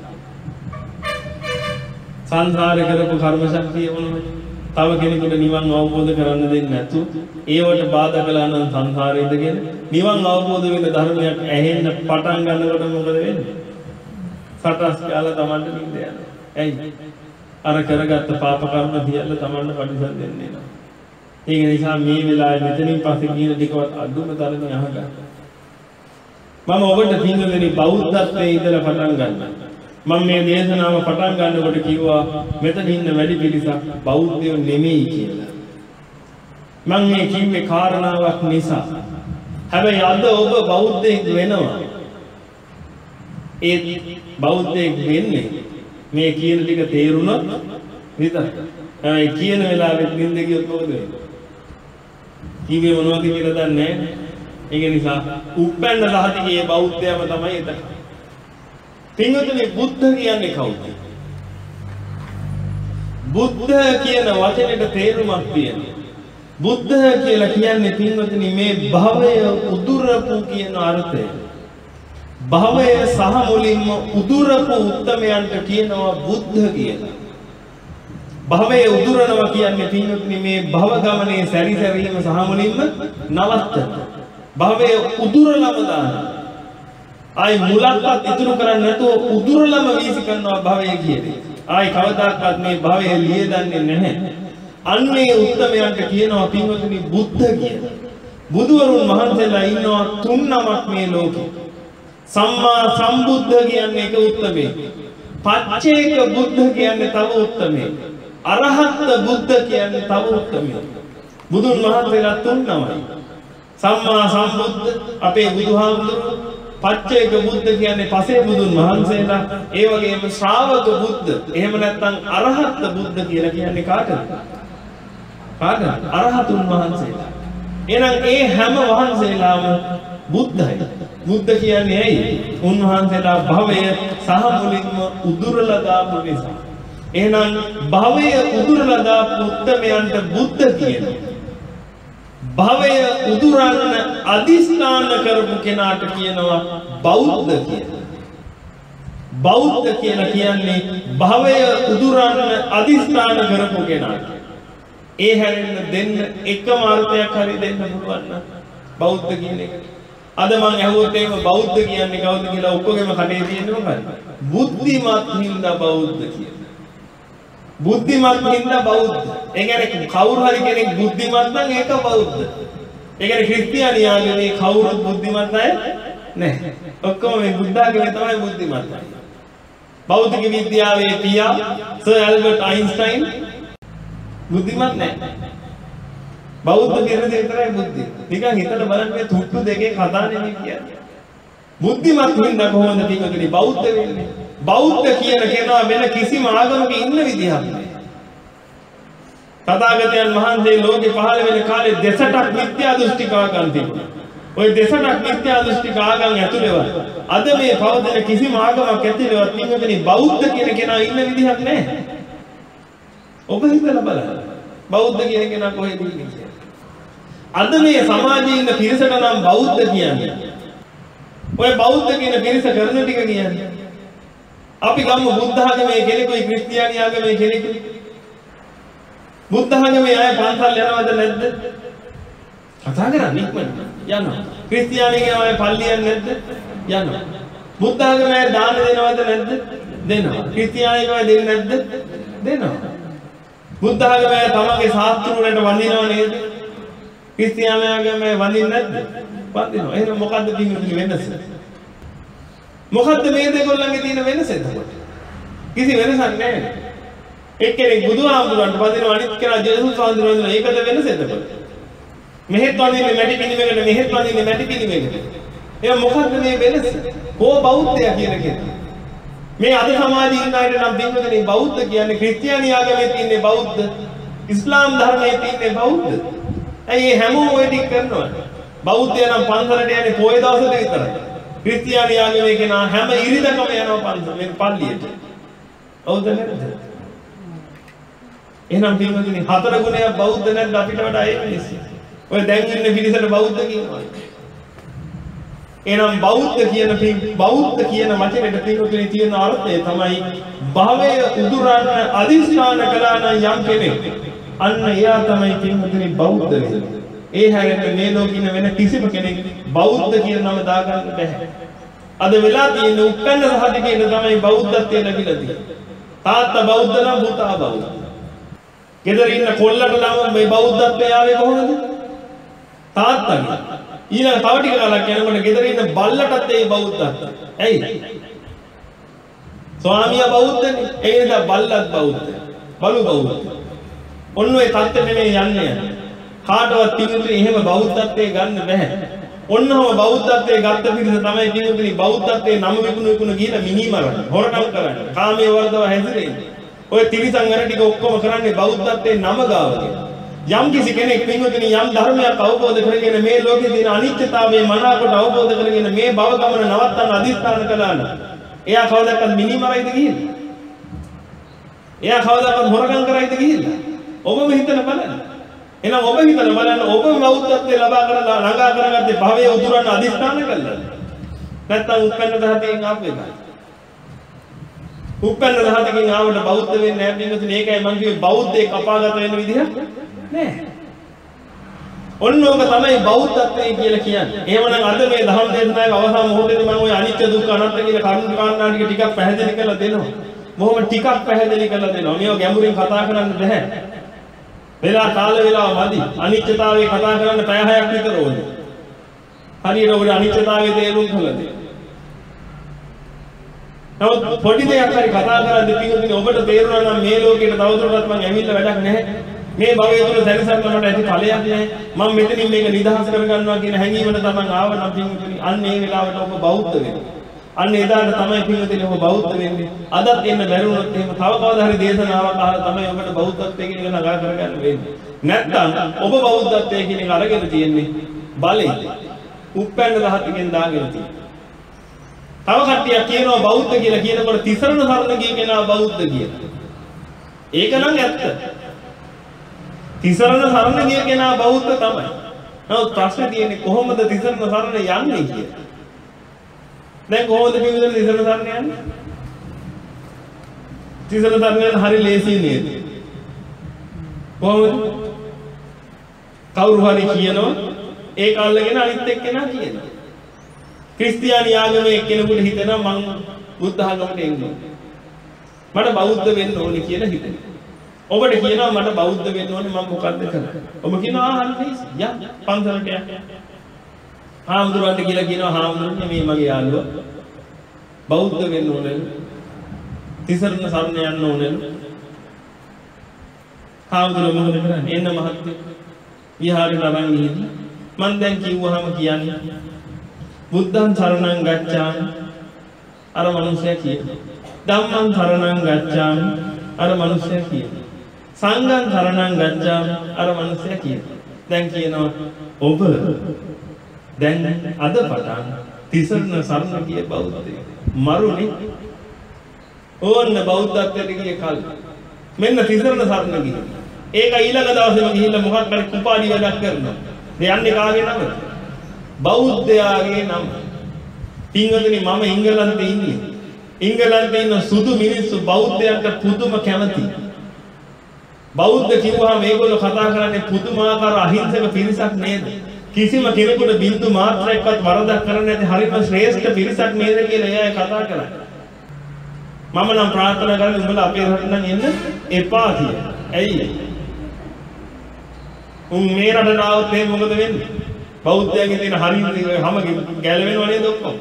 සංසාරේ කරපු කර්ම ශක්තිය මොනවද? තව කෙනෙකුට නිවන් අවබෝධ කරන්න දෙන්නේ නැතු ඒවට බාධා කළා නම් සංසාරේ ඉඳගෙන නිවන් අවබෝධ වෙන ධර්මයක් ඇහෙන්න පටන් ගන්නකොට මොකද වෙන්නේ? සටස් කාලා Tamanට නිඳ යනවා. ඇයි? අර කරගත්ත පාප කර්ම සියල්ල Tamanට පරිසම් දෙන්නේ නැහැ. ඒක නිසා මේ වෙලාවේ මෙතනින් පස්සේ කියන ටිකවත් අදුම තරමේ අහගන්න. මම ඔබට පින්වතුනි බෞද්ධත්වයේ ඉඳලා පටන් ගන්නවා. මම මේ දේශනාව පටන් ගන්නකොට කිව්වා මෙතන ඉන්න වැඩි පිරිසක් බෞද්ධයෝ නෙමෙයි කියලා. මම මේ කිව්වේ කාරණාවක් නිසා. හැබැයි අද ඔබ බෞද්ධයෙක් වෙනවා. ඒ බෞද්ධයෙක් වෙන්නේ මේ කියන ටික තේරුණොත් විතරයි. ඒ කියන වෙලාවෙත් නින්ද ගියොත් මොකද වෙන්නේ? කීවේ මොනවද කියලා දන්නේ නැහැ. ඒක නිසා උප්පන්න රහතගේ බෞද්ධයම තමයි එතන. පින්වතුනි බුද්ධ කියන්නේ කවුද? බුද්ධ කියන වචනේට තේරුමක් තියෙනවා. බුද්ධ කියලා කියන්නේ පින්වතුනි මේ භවය උදුරපු කියන අර්ථය. භවය සහ මුලින්ම උදුරපු උත්තමයන්ට කියනවා බුද්ධ කියලා. භවය උදුරනවා කියන්නේ පින්වතුනි මේ භව ගමනේ සැරිසැරීම සහ මුලින්ම නවත්තන. භවය උදුරලම දානවා. ආයි මුලක්වත් ඉතුරු කරන්නේ නැතුව උදුරලම වීසි කරනවා භවය කියන්නේ. ආයි කවදාකවත් මේ භවය ලියදන්නේ නැහැ. අන්නේ උත්තමයන්ට කියනවා පින්වතුනි බුද්ධ කියලා. බුදුවරුන් වහන්සේලා ඉන්නවා තුන් නමක් මේ ලෝකේ. සම්මා සම්බුද්ධ කියන්නේ එක උත්තමේ. පච්චේක බුද්ධ කියන්නේ තව උත්තමේ. අරහත් බුද්ධ කියන්නේ තව උත්තමේ. බුදුන් වහන්සේලා තුන් නමයි. සම්මා සම්බුද්ධ අපේ බුදුහාමුදුරුවෝ, පච්චේක බුද්ධ කියන්නේ පසේ බුදුන් වහන්සේලා, ඒ වගේම ශ්‍රාවක බුද්ධ, එහෙම නැත්නම් අරහත් බුද්ධ කියලා කියන්නේ කාටද? කාටද? අරහතුන් වහන්සේලා. එහෙනම් ඒ හැම වහන්සේලාම බුද්ධයි. බුද්ධ කියන්නේ ඇයි? උන්වහන්සේලා භවය සහ මුලින්ම උදුරලා දාපු නිසා. එහෙනම් භවය උදුරලා දාපු උත්තමයන්ට බුද්ධ කියනවා. භවය උදුරන්න අදිස්ථාන කරපු කෙනාට කියනවා බෞද්ධ කියලා. බෞද්ධ කියලා කියන්නේ භවය උදුරන්න අදිස්ථාන කරපු කෙනාට. ඒ හැරෙන්න දෙන්න එකම අර්ථයක් හරි දෙන්න පුළුවන් නම් බෞද්ධ කියන එක. අද මම ඇහුවොත් එහෙම බෞද්ධ කියන්නේ කවුද කියලා ඔක්කොගෙම කටේ තියෙන්නේ මොකක්ද? බුද්ධිමත් හින්දා බෞද්ධ කියලා. බුද්ධිමත් හින්දා බෞද්ධ. ඒ කියන්නේ කවුරු හරි කෙනෙක් බුද්ධිමත් නම් ඒක බෞද්ධ. ඒ කියන්නේ ක්‍රිස්තියානි ආගමේ කවුරුත් බුද්ධිමත් නැහැ නැහැ. ඔක්කොම මේ බුද්ධ ආගමේ තමයි බුද්ධිමත්. භෞතික විද්‍යාවේ පියා සර් ඇල්බර්ට් අයින්ස්ටයින් බුද්ධිමත් නැහැ. බෞද්ධ කියන දේ විතරයි බුද්ධිය. නිකන් හිතලා බලන්න මේ තුට්ටු දෙකේ කතා නෙමෙයි කියන්නේ. බුද්ධිමත් හින්දා කොහොමද පිටුකනේ බෞද්ධ වෙන්නේ? බෞද්ධ කියන කෙනා වෙන කිසිම ආගමක ඉන්න විදිහක් නැහැ. තථාගතයන් වහන්සේ ලෝකේ පහළ වෙන කාලේ දෙසටක් මිත්‍යා දෘෂ්ටික ආගම් තිබුණා. ওই දෙසටක් මිත්‍යා දෘෂ්ටික ආගම් ඇතුළේවත් අද මේ පවතින කිසිම ආගමක් ඇතුළේවත් පිටුකනේ බෞද්ධ කියන කෙනා ඉන්න විදිහක් නැහැ. ඔබ හිතලා බලන්න. බෞද්ධ කියන කෙනා කොහෙද ඉන්නේ කියලා. අද මේ සමාජයේ ඉන්න පිරිසට නම් බෞද්ධ කියන්නේ. ඔය බෞද්ධ කියන පිරිස කරන ටික කියන්නේ. අපි ගම්මු බුද්ධ ආගමේ කෙනෙකුයි ක්‍රිස්තියානි ආගමේ කෙනෙකුයි. බුද්ධ ආගමේ අය පන්සල් යනවද නැද්ද? කතා කරන්නේ ඉක්මනට. යනවා. ක්‍රිස්තියානිගේ අය පල්ලි යන්නේ නැද්ද? යනවා. බුද්ධ ආගමේ අය දාන දෙනවද නැද්ද? දෙනවා. ක්‍රිස්තියානිගේ අය දෙන්නේ නැද්ද? දෙනවා. බුද්ධ ආගමේ අය තමන්ගේ ශාස්ත්‍රවලට වඳිනව නේද? ක්‍රිස්තියානි ආගමේ වඳින්නේ නැද්ද? වඳිනවා. එහෙනම් මොකද්ද පින්වතුනි වෙනස? මොකද්ද මේ දෙකොල්ලන්ගේ තියෙන වෙනස එතකොට? කිසි වෙනසක් නැහැ. එක්කෙනෙක් බුදුහාමුදුරන්ට වඳිනවා අනිත් කෙනා ජේසුස් වඳිනවා. ඒකද වෙනස එතකොට? මෙහෙත් වඳින්නේ මැටි පිළිමයකට මෙහෙත් වඳින්නේ මැටි පිළිමයකට. එහෙනම් මොකද්ද මේ වෙනස? කෝ බෞද්ධයා කියන කෙනා? මේ අද සමාජයේ ඉන්න අයට නම් පින්වතුනි බෞද්ධ කියන්නේ ක්‍රිස්තියානි ආගමේ තියෙන බෞද්ධ, ඉස්ලාම් ධර්මයේ තියෙන බෞද්ධ. ඇයි මේ හැමෝම ඔය ටික කරනවා? බෞද්ධයා නම් පන්සලට යන්නේ පොය දවසට විතරයි. ක්‍රිස්තියානි ආගමේ කෙනා හැම ඉරිදකම යනවා පන්සල මේ පල්ලියට. හවුද නැද්ද? එහෙනම් පින්වතුනි හතර ගුණයක් බෞද්ධ නැද්ද අපිට වඩා ඒ මිනිස්සු? ඔය දැන් ඉන්න පිරිසට බෞද්ධ කියනවා. එහෙනම් බෞද්ධ කියන බෞද්ධ කියන වචනේට පින්වතුනි තියෙන අර්ථය තමයි භවයේ උදුරන්න අදිස්ථාන කළා නම් යම් කෙනෙක් අන්න එයා තමයි පින්වතුනි බෞද්ධ වෙන්නේ. ඒ හැරෙන්න මේ ලෝකෙින වෙන කිසිම කෙනෙක් බෞද්ධ කියන නම දාගන්න බෑ. අද වෙලා තියෙන උප්පන්න සහතිකේන තමයි බෞද්ධත්වය ලැබිලා තියෙන්නේ. තාත්තා බෞද්ධ නම් පුතා බෞද්ධ. ගෙදර ඉන්න කොල්ලට නම් මේ බෞද්ධත්වය ආවේ කොහොමද? තාත්තාගේ. ඊළඟ තව ටික කාලයක් යනකොට ගෙදර ඉන්න බල්ලටත් ඒ බෞද්ධත්වය. ඇයි? ස්වාමියා බෞද්ධනේ. ඒ නිසා බල්ලත් බෞද්ධ. බලු බෞද්ධ. ඔන්න ඔය தත්ත්වෙ නෙමෙයි යන්නේ. කාටවත් පිටුතුනි එහෙම බෞද්ධත්වයේ ගන්න බෑ. ඔන්නම බෞද්ධත්වයේ ගත්ත පිරිස තමයි පිටුතුනි බෞද්ධත්වයේ නම විකුණු විකුණු ගිහලා මිනිමරන, හොරකම් කරන්නේ, කාමයේ වර්ධව හැසිරෙන්නේ. ඔය තිරිසන් අර ටික ඔක්කොම කරන්නේ බෞද්ධත්වයේ නම ගාවගෙන. යම් කිසි කෙනෙක් පිටුතුනි යම් ධර්මයක් අවබෝධ කරගෙන මේ ලෝකේ තියෙන අනිත්‍යතාවයේ මනාකොට අවබෝධ කරගෙන මේ භව ගමන නවත්තන්න අදිස්ථාන කළා නම් එයා කවදාවත් මිනිමරයිද ගිහිල්ලා? එයා කවදාවත් හොරකම් කරයිද ගිහිල්ලා? ඔබම හිතලා බලන්න. එහෙනම් ඔබ හිතලා බලන්න ඔබ බෞද්ධත්වයේ ලබා කරලා ළඟා කරගත්තේ භවයේ උතුරන්න අදිස්ථාන කළාද? නැත්නම් උපැන්න දහතෙන් ආපු එකයි. උපැන්න දහතකින් ආවට බෞද්ධ වෙන්නේ නැහැ පින්වතුනි. ඒකයි මම කිව්වේ බෞද්ධයෙක් අපාගත වෙන විදිහ නෑ. ඔන්න ඕක තමයි බෞද්ධත්වය කියලා කියන්නේ. එහෙමනම් අද මේ ධර්ම දේශනාවේ අවසාන මොහොතේදී මම ওই අනිත්‍ය දුක්ඛ අනාත්ම කියන කරුණු කාරණා ටික ටිකක් පැහැදිලි කරලා දෙනවා. බොහොම ටිකක් පැහැදිලි කරලා දෙනවා. මේව ගැඹුරින් කතා කරන්න බෑ. වෙලා කාල වේලාව මදි. අනිත්‍යතාවය කතා කරන්න පැය හයක් විතර ඕනේ. හරියට ඔබට අනිත්‍යතාවයේ තේරුම් කළද? නමුත් පොඩි දෙයක් හරි කතා කරද්දී පිටුදින ඔබට තේරුණා නම් මේ ලෝකෙට තවදුරටත් මම ඇවිල්ලා වැඩක් නැහැ. මේ භවයේ තුල සැරිසරන්නට ඇති ඵලයක් නැහැ. මම මෙතනින් මේක නිදහස් කරගන්නවා කියන හැඟීමට තමයි ආව නම් පිටුදින අන්න ඒ වෙලාවට ඔබ බෞද්ධ වෙනවා. අන්න එදාට තමයි පිටුදින ඔබ බෞද්ධ වෙන්නේ. අදත් එන්න බැරුණොත් එහෙම තව කවදා හරි දේශනාවක් අහලා තමයි ඔබට බෞද්ධත්වයේ කියන එක නගා කරගන්න වෙන්නේ. නැත්නම් ඔබ බෞද්ධත්වයේ කියන එක අරගෙන තියෙන්නේ බලේ. උප්පැන්න රහතකින් දාගෙන තියෙන්නේ. තව කට්ටියක් කියනවා බෞද්ධ කියලා කියනකොට තිසරණ සරණ ගිය කෙනා බෞද්ධ කියලා. ඒක නම් ඇත්ත. තිසරණ සරණ ගිය කෙනා බෞද්ධ තමයි. නමුත් ප්‍රශ්නේ තියෙන්නේ කොහොමද තිසරණ සරණ යන්නේ කියලා. දැන් කොහොමද පිළිවෙල තිසරණ සරණ යන්නේ? තිසරණ සරණ යන හරි ලේසි නේද? කොහොමද? කවුරු හරි කියනවා ඒක අල්ලගෙන අනිත් එක්කෙනා කියනවා. ක්‍රිස්තියානි ආගමේ එක්කෙනෙකුට හිතෙනවා මං බුද්ධ ආගමට එන්න ඕනේ. මට බෞද්ධ වෙන්න ඕනේ කියලා හිතෙනවා. ඔබට කියනවා මට බෞද්ධ වෙන්න ඕනේ මම මොකද්ද කරන්නේ? ඔබ කියනවා ආ හරි යා පන්සලට යන්න. හාමුදුරුවන්ට කියලා කියනවා හාමුදුරුවනේ මේ මගේ යාළුවා බෞද්ධ වෙන්න ඕනේ. තිසරණ සරණ යන්න ඕනේ. හාමුදුරුවෝ මොකද කරන්නේ? එන්න මහත්තයෝ. විහාරේ ළමන් ගිහින් මං දැන් කිව්වහම කියන්නේ බුද්ධං සරණං ගච්ඡාමි අර මනුස්සයා කියනවා. ධම්මං සරණං ගච්ඡාමි අර මනුස්සයා කියනවා. සංඝං සරණං ගච්ඡාමි අර මනුස්සයා කියනවා. දැන් කියනවා ඔබ දැන් අද පටන් තිසරණ සරණ කිය බෞද්ධයෙක්. මරුනේ ඕන්න බෞද්ධත්වයට ගිය කල් මෙන්න තිසරණ සරණ ගිහින් ඒක ඊළඟ දවසේම ගිහිල්ලා මොකක් හරි කුපාඩි වැඩක් කරනවා. යන්නේ කාගේ නමද? බෞද්ධයාගේ නම. පින්වතුනි මම ඉංගලන්තේ ඉන්නේ. ඉංගලන්තේ ඉන්න සුදු මිනිස්සු බෞද්ධයන්ට පුදුම කැමතියි. බෞද්ධ කිව්වහම මේගොල්ලෝ කතා කරන්නේ පුදුමාකාර අහිංසක පිරිසක් නේද? කිසිම කෙනෙකුට බින්දු මාත්‍රයක්වත් වරදක් කරන්නේ නැති හරිම ශ්‍රේෂ්ඨ පිරිසක් නේද කියලා එයා කතා කරන්නේ. මම නම් ප්‍රාර්ථනා කරන්නේ උඹලා අපේ රටට නම් එන්න එපා කියලා. ඇයි? උන් මේ රටට ආවොත් එහෙනම් මොකද වෙන්නේ? බෞද්ධයන්ගේ තියෙන හරිම හැම ගැලවෙනව නේද ඔක්කොම?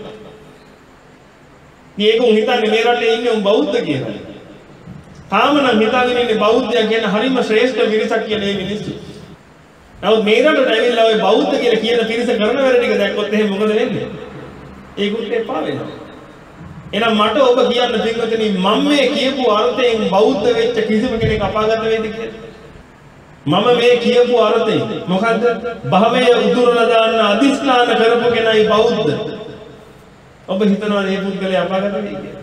මේක උන් හිතන්නේ මේ රටේ ඉන්නේ උන් බෞද්ධ කියලා. තාම නම් හිතාගෙන ඉන්නේ බෞද්ධය කියන හරිම ශ්‍රේෂ්ඨ පිරිසක් කියලා මේ මිනිස්සු. නමුත් මේ රටට ඇවිල්ලා ඔය බෞද්ධ කියලා කියන පිරිස කරන වැඩ ටික දැක්කොත් එහෙනම් මොකද වෙන්නේ? ඒකුත් එපා වෙනවා. එහෙනම් මට ඔබ කියන්න පින්වතුනි මම මේ කියපු අර්ථයෙන් බෞද්ධ වෙච්ච කිසිම කෙනෙක් අපාගත වෙයිද කියලා? මම මේ කියපු අර්ථයෙන් මොකද්ද? භවයේ උදුරලා දාන්න අදිස්ථාන කරපු කෙනයි බෞද්ධ. ඔබ හිතනවා මේ පුද්ගලයා අපාගත වෙයි කියලා?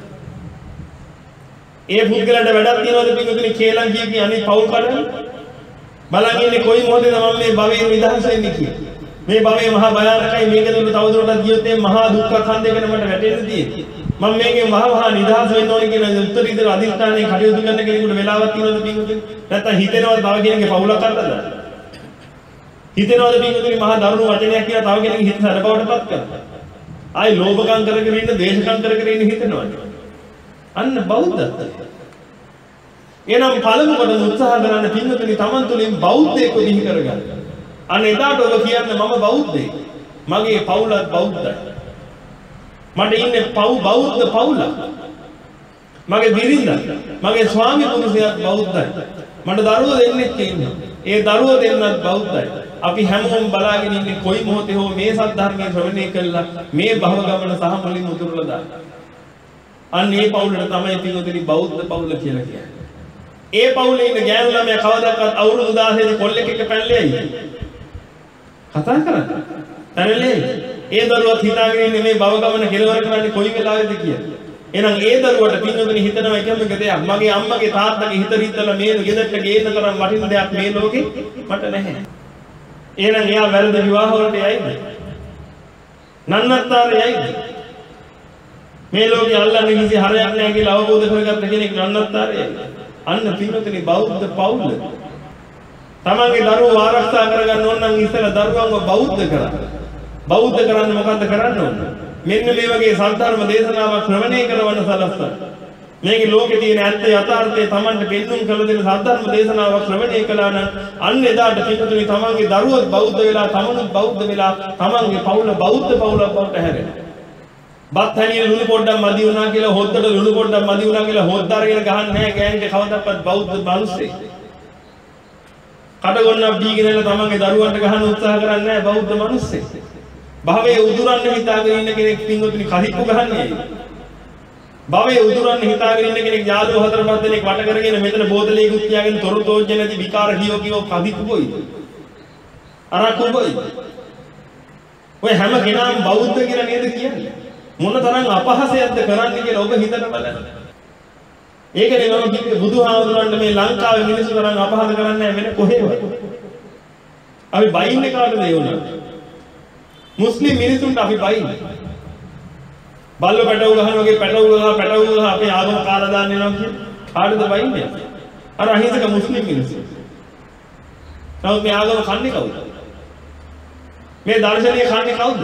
ඒ පුද්ගලයාට වැඩක් තියනවද පින්වතුනි කේලම් කිය කී අනේ පවුල් කඩන? බලන් ඉන්නේ කොයි මොහොතේද මම මේ භවයෙන් නිදහස් වෙන්නේ කියලා. මේ භවයේ මහා භයානකයි මේක තුල තවදුරටත් ගියොත් මේ මහා දුක්ඛ ඛණ්ඩයකට මට වැටෙන්න තියෙන්නේ. මම මේකෙන් මහා මහා නිදහස් වෙන්න ඕනේ කියන උත්තරීතර අධිෂ්ඨානයේ කටයුතු කරන කෙනෙකුට වෙලාවක් තියෙනවද පින්වතුනි? නැත්තම් හිතෙනවද තව කෙනෙක්ගේ පවුලක් කරන්නද? හිතෙනවද පින්වතුනි මහා දරුණු වචනයක් කියලා තව කෙනෙක්ගේ හිත සැඩබවටපත් කරන්න? ආයි ලෝභකම් කරගෙන ඉන්න, දේශකම් කරගෙන ඉන්න හිතෙනවද? අන්න බෞද්ධත්වය. එනම් පළමු කොට උත්සාහ කරන්න පින්වතුනි තමන් තුළින් බෞද්ධයෙක් දිහි කරගන්න. අන්න එදාට ඔබ කියන්නේ මම බෞද්ධයෙක්. මගේ පවුලත් බෞද්ධයි. මට ඉන්නේ පව් බෞද්ධ පවුලක්. මගේ බිරිඳ, මගේ ස්වාමි පුරුෂයාත් බෞද්ධයි. මට දරුවෝ දෙන්නෙක් ඉන්නවා. ඒ දරුවෝ දෙන්නත් බෞද්ධයි. අපි හැමෝම බලාගෙන ඉන්නේ කොයි මොහොතේ හෝ මේ සත්‍ය ධර්මයේ ශ්‍රවණය කළා මේ භව ගමන සහ මුලින් උතුරලා දාන්න. අන්න ඒ පවුලට තමයි පින්වතුනි බෞද්ධ පවුල කියලා කියන්නේ. ඒ පවුලේ ඉන්න ගෑනු ළමයා කවදාවත් අවුරුදු දාහේ කොල්ලෙක් එක්ක පැනලෙයි. කතා කරන්නේ. පැනලෙයි. ඒ දරුවත් හිතාගෙන ඉන්නේ මේ භව ගමන කෙලවර කරන්නේ කොයි වෙලාවෙද කියලා. එහෙනම් ඒ දරුවට පින්වතුනි හිතනවා එකම එක දෙයක්. මගේ අම්මගේ තාත්තගේ හිත රිද්දලා මේ ගෙදරට ගේන තරම් වටින දෙයක් මේ ලෝකේ මට නැහැ. එහෙනම් එයා වැරදි විවාහ වලට යයිද? නන්නත්තාරේ යයිද? මේ ලෝකේ අල්ලන්නේ කිසි හරයක් නැහැ කියලා අවබෝධ කරගත්ත කෙනෙක් නන්නත්තාරේ යයිද? අන්න පින්වතුනි බෞද්ධ පවුල. තමන්ගේ දරුවෝ ආරක්ෂා කරගන්න ඕන නම් ඉස්සෙල්ලා දරුවන්ව බෞද්ධ කරන්න. බෞද්ධ කරන්න මොකද්ද කරන්න ඕන? මෙන්න මේ වගේ සද්ධර්ම දේශනාවක් ශ්‍රවණය කරවන්න සලස්වන්න. මේකේ ලෝකේ තියෙන ඇත්ත යථාර්ථය තමන්ට පෙන්වුම් කළ දෙන සද්ධර්ම දේශනාවක් ශ්‍රවණය කළා නම් අන්න එදාට පිටුතුනි තමන්ගේ දරුවෝ බෞද්ධ වෙලා තමනුත් බෞද්ධ වෙලා තමන්ගේ පවුල බෞද්ධ පවුලක් බවට හැරෙනවා. බත් හැලියේ ලුණු පොඩ්ඩක් මදි වුණා කියලා හොද්දට ලුණු පොඩ්ඩක් මදි වුණා කියලා හොද්ද අරගෙන ගහන්නේ නැහැ ගෑනිට කවදාවත් බෞද්ධ මිනිස්සෙක්. කඩගොන්නක් දීගෙන ඉන්න තමන්ගේ දරුවන්ට ගහන්න උත්සාහ කරන්නේ නැහැ බෞද්ධ මිනිස්සෙක්. භවයේ උදුරන්න හිතාගෙන ඉන්න කෙනෙක් පින්වතුනි කහිප්පු ගහන්නේ. භවයේ උදුරන්න හිතාගෙන ඉන්න කෙනෙක් යාළුවෝ හතර පහ දෙනෙක් වට කරගෙන මෙතන බෝතලයකුත් තියාගෙන තොරු තෝජ්ජ නැති විකාර කියෝ කියෝ කහිප්පු කොයිද? අරක්කු කොයිද? ඔය හැම කෙනාම බෞද්ධ කියලා නේද කියන්නේ? මොන තරම් අපහාසයක්ද කරන්නේ කියලා ඔබ හිතන බලන්න. ඒකනේ මම කිව්වේ බුදුහාමුදුරන්ට මේ ලංකාවේ මිනිස්සු තරම් අපහාස කරන්නේ නැහැ වෙන කොහෙවත්. අපි බයින්නේ කාටද ඒ උනා? මුස්ලිම් මිනිසුන්ට අපි බයින්නේ. බල්ල පැටවු ගහන වගේ පැටවු ගහ පැටවු ගහ අපේ ආගම කාලා දාන්න යනවා කියන්නේ. කාටද බයින්නේ? අර අහිංසක මුස්ලිම් මිනිස්සු. නමුත් මේ ආගම කන්නේ කවුද? මේ දර්ශනීය කන්නේ කවුද?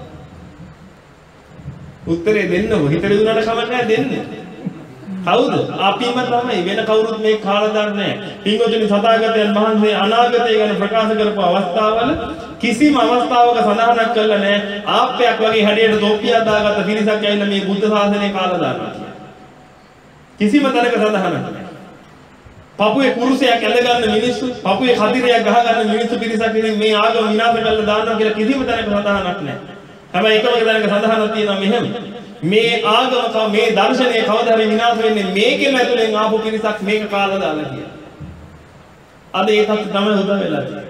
උත්තරේ දෙන්න ඕ හිතේ දුන්නාට කමක් නැහැ දෙන්න. කවුද? අපිම තමයි වෙන කවුරුත් මේ කාලා දාන්නේ නැහැ. පින්වතුනි සතාගතයන් වහන්සේ අනාගතය ගැන ප්‍රකාශ කරපු අවස්ථාවල කිසිම අවස්ථාවක සඳහනක් කළා නැහැ. ආප්පයක් වගේ හැඩයට තොප්පියක් දාගත්ත පිරිසක් ඇවිල්ලා මේ බුද්ධ ශාසනය කාලා දානවා කියලා. කිසිම තැනක සඳහනක් නැහැ. පපුවේ කුරුසයක් ඇඳ ගන්න මිනිස්සු, පපුවේ කතිරයක් ගහ ගන්න මිනිස්සු පිරිසක් ඉතින් මේ ආගම විනාශ කරලා දානවා කියලා කිසිම තැනක සඳහනක් නැහැ. හැබැයි එකම තැනක සඳහනක් තියෙනවා මෙහෙම. මේ ආගම මේ දර්ශනය කවදා හරි විනාශ වෙන්නේ මේකෙම ඇතුලෙන් ආපු පිරිසක් මේක කාලා දාලා කියලා. අද ඒකත් තමයි උදා වෙලා තියෙන්නේ.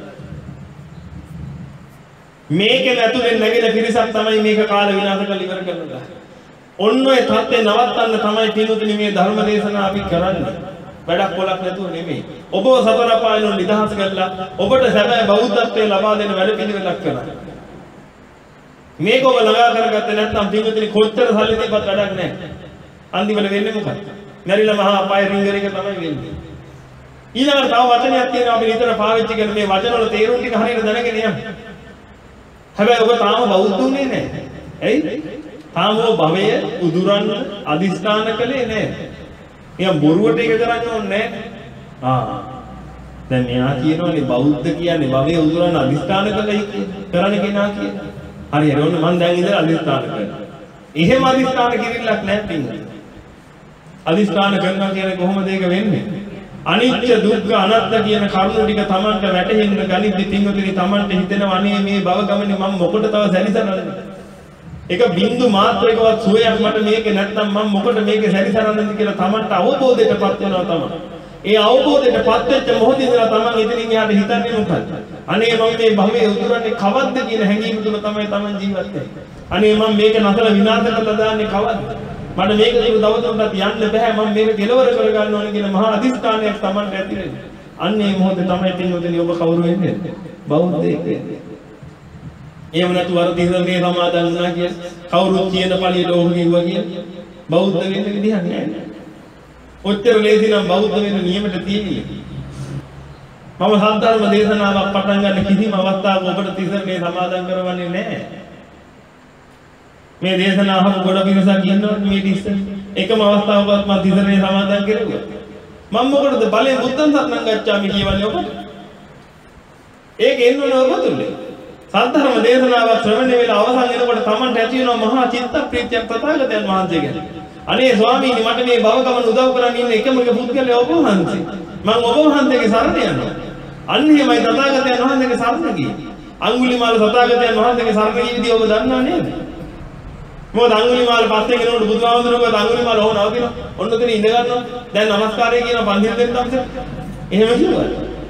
මේකෙම ඇතුලෙන් නැගිලා පිරිසක් තමයි මේක කාලා විනාශ කරලා ඉවර කරනවා. ඔන්න ඔය தත්ත්වේ නවත්තන්න තමයි පින්වතුනි මේ ධර්ම දේශනා අපි කරන්නේ. වැඩක් පොලක් නැතුව නෙමෙයි. ඔබව සතර අපායන් නිදහස් කරලා ඔබට සැබෑ බෞද්ධත්වයේ ලබා දෙන වැඩ පිළිවෙලක් කරනවා. මේක ඔබ ළඟා කරගත්තේ නැත්නම් පින්විතනි කොච්චර සල්ලි තිබ්බත් වැඩක් නැහැ. අන්තිමට වෙන්නේ මොකක්ද? මැරිලා මහා අපාය රින්ගර එක තමයි වෙන්නේ. ඊළඟට තව වචනයක් තියෙනවා අපි නිතර පාවිච්චි කරන මේ වචන වල තේරුම් ටික හරියට දැනගෙන යන්න. හැබැයි ඔබ තාම බෞද්ධුනේ නැහැ. ඇයි? තාම ඔබ භවය උදුරන්න අදිස්ථාන කළේ නැහැ. එයා බොරුවට ඒක කරන්න ඕනේ නැහැ. ආ. දැන් මෙයා කියනවානේ බෞද්ධ කියන්නේ භවය උදුරන්න අදිස්ථාන කළයි කරන්න කෙනා කියන්නේ. හරි හරි ඔන්න මම දැන් ඉඳලා අදිස්ථාන කරනවා. එහෙම අදිස්ථාන කිරිල්ලක් නැහැ පින්වතුනි. අදිස්ථාන කරනවා කියන්නේ කොහොමද ඒක වෙන්නේ? අනිත්‍ය දුක්ඛ අනාත්ම කියන කරුණු ටික Tamanට වැටහෙන්න ගනිද්දි පින්වතුනි Tamanට හිතෙනවා අනේ මේ භව ගමනේ මම මොකට තව සැරිසරන්නේ? එක බින්දු මාත්‍රයකවත් සුවයක් මට මේකේ නැත්නම් මම මොකට මේකේ සැරිසරන්නේද කියලා Tamanට අවබෝධයටපත් වෙනවා තමයි. ඒ අවබෝධයටපත් වෙච්ච මොහොතේ ඉඳලා Taman ඉදිරින් එහාට හිතන්නේ මොකක්ද? අනේ මම මේ භවයේ උතුරන්නේ කවද්ද කියන හැඟීම තුන තමයි Taman ජීවත් වෙන්නේ. අනේ මම මේක නැතර විනාශ කරලා දාන්නේ කවද්ද? මට මේක දුර දවසකට යන්න බෑ මම මේක කෙලවර කරගන්න ඕනේ කියන මහා අදිස්ථානයක් Tamanට ඇති වෙන්නේ. අන්න ඒ මොහොතේ තමයි පින්වතුනි ඔබ කවුරු වෙන්නේ? බෞද්ධයෙක් වෙන්නේ. එහෙම නැතු වර තිසරණේ සමාදන් වුණා කිය කවුරුත් කියන පළියට ඕක කිව්වා කිය බෞද්ධ වෙන්න විදිහක් නැහැ. ඔච්චර ලේසි නම් බෞද්ධ වෙන්න නියමයට තියෙන්නේ. මම සද්ධර්ම දේශනාවක් පටන් ගන්න කිසිම අවස්ථාවක ඔබට තිසරණේ සමාදන් කරවන්නේ නැහැ. මේ දේශනාව අහපු ගොඩ පිරිසක් කියනවා මේ ඉස්සර එකම අවස්ථාවකවත් මම තිසරණේ සමාදන් කෙරුවා. මම මොකටද බලේ බුද්ධං සරණං ගච්ඡාමි කියවන්නේ ඔබට? ඒක එන්නෝනේ ඔබතුනේ. සද්ධර්ම දේශනාවක් ශ්‍රවණය වෙලා අවසන් වෙනකොට Tamanට ඇති වෙනවා මහා චිත්ත ප්‍රීතියක් තථාගතයන් වහන්සේ ගැන. අනේ ස්වාමීනි මට මේ භව ගමන උදව් කරන් ඉන්න එකම එක පුද්ගලයා ඔබ වහන්සේ. මම ඔබ වහන්සේගේ සරණ යනවා. අන්න එහෙමයි තථාගතයන් වහන්සේගේ සරණ ගියේ. අඟුලිමාල තථාගතයන් වහන්සේගේ සරණ ගිය විදිය ඔබ දන්නා නේද? මොකද අඟුලිමාල පස්සේ ගෙනකොට බුදුහාමුදුරුවෝ අඟුලිමාල ඕන આવදිනවා. ඔන්න ඔතන ඉඳ ගන්නවා. දැන් නමස්කාරය කියන පන්සිල් දෙන්න තමයි. එහෙම කිව්වා.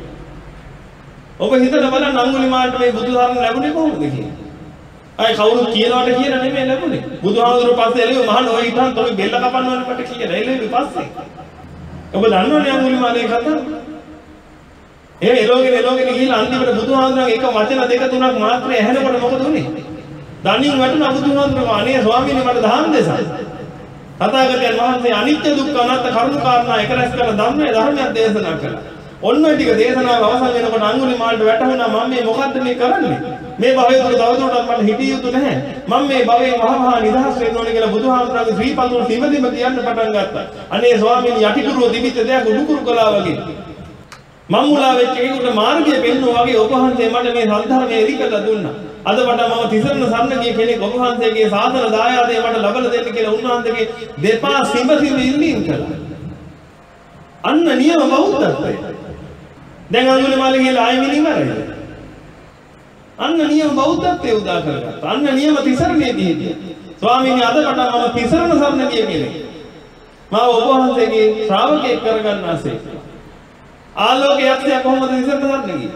ඔබ හිතලා බලන්න අඟුලිමාලට මේ බුදුහාමුදුරුවෝ ලැබුණේ කොහොමද කියලා. අය කවුරුත් කියනවට කියලා නෙමෙයි ලැබුණේ. බුදුහාමුදුරුවෝ පස්සේ එළිය මහාන ඔය හිටන් තොගේ බෙල්ල කපන්නවනේ කොට කියලා. එළිය පස්සේ. ඔබ දන්නවනේ අඟුලිමාලේ කතාව. ඒ එළෝගෙන එළෝගෙන ගිහිල්ලා අන්තිමට බුදුහාමුදුරුවෝ එක වචන දෙක තුනක් මාත්‍රේ ඇහෙනකොට මොකද උනේ? දණින් වටුණා බුදුහාමුදුරුවෝ අනේ ස්වාමීනි මට දහම් දෙසක්. තථාගතයන් වහන්සේ අනිත්‍ය දුක්ඛ අනාත්ම කරුණු කාරණා එක රැස් කරලා ධම්මයේ ධර්මයක් දේශනා කළා. ඔන්න ටික දේශනාව අවසන් වෙනකොට අඟුලිමාලට වැටහුණා මම මේ මොකද්ද මේ කරන්නේ? මේ භවයේ තුල තවදුරටත් මට හිතිය යුතු නැහැ. මම මේ භවයෙන් මහා මහා නිදහස් වෙන්න ඕනේ කියලා බුදුහාමුදුරන්ගේ ශ්‍රී පතුල් සිමදිම කියන්න පටන් ගත්තා. අනේ ස්වාමීනි යටිකුරුව දිවිත දෙයක් උඩුකුරු කළා වගේ. මම මුලා වෙච්ච කෙනෙකුට මාර්ගය පෙන්වුවා වගේ ඔබ වහන්සේ මට මේ සද්ධර්මයේ එරිකලා දුන්නා. අද මට මම තිසරණ සරණ ගිය කෙනෙක් ඔබ වහන්සේගේ සාසන දායාදය මට ලබලා දෙන්න කියලා උන්වහන්සේගේ දෙපා සිඹ සිඹ ඉල්ලීම් කළා. අන්න නියම බෞද්ධත්වය. දැන් අඟුලිමාල ගිහලා ආයෙ මිනිමරයි. අන්න නියම බෞද්ධත්වයේ උදා කරගත්තා. අන්න නියම තිසරණයේදී හිටියා. ස්වාමීනි අද මට මම තිසරණ සරණ ගිය කෙනෙක්. මම ඔබ වහන්සේගේ ශ්‍රාවකයෙක් කරගන්නාසේ. ආලෝකයක්ෂය කොහොමද තිසරණ සරණ ගියේ?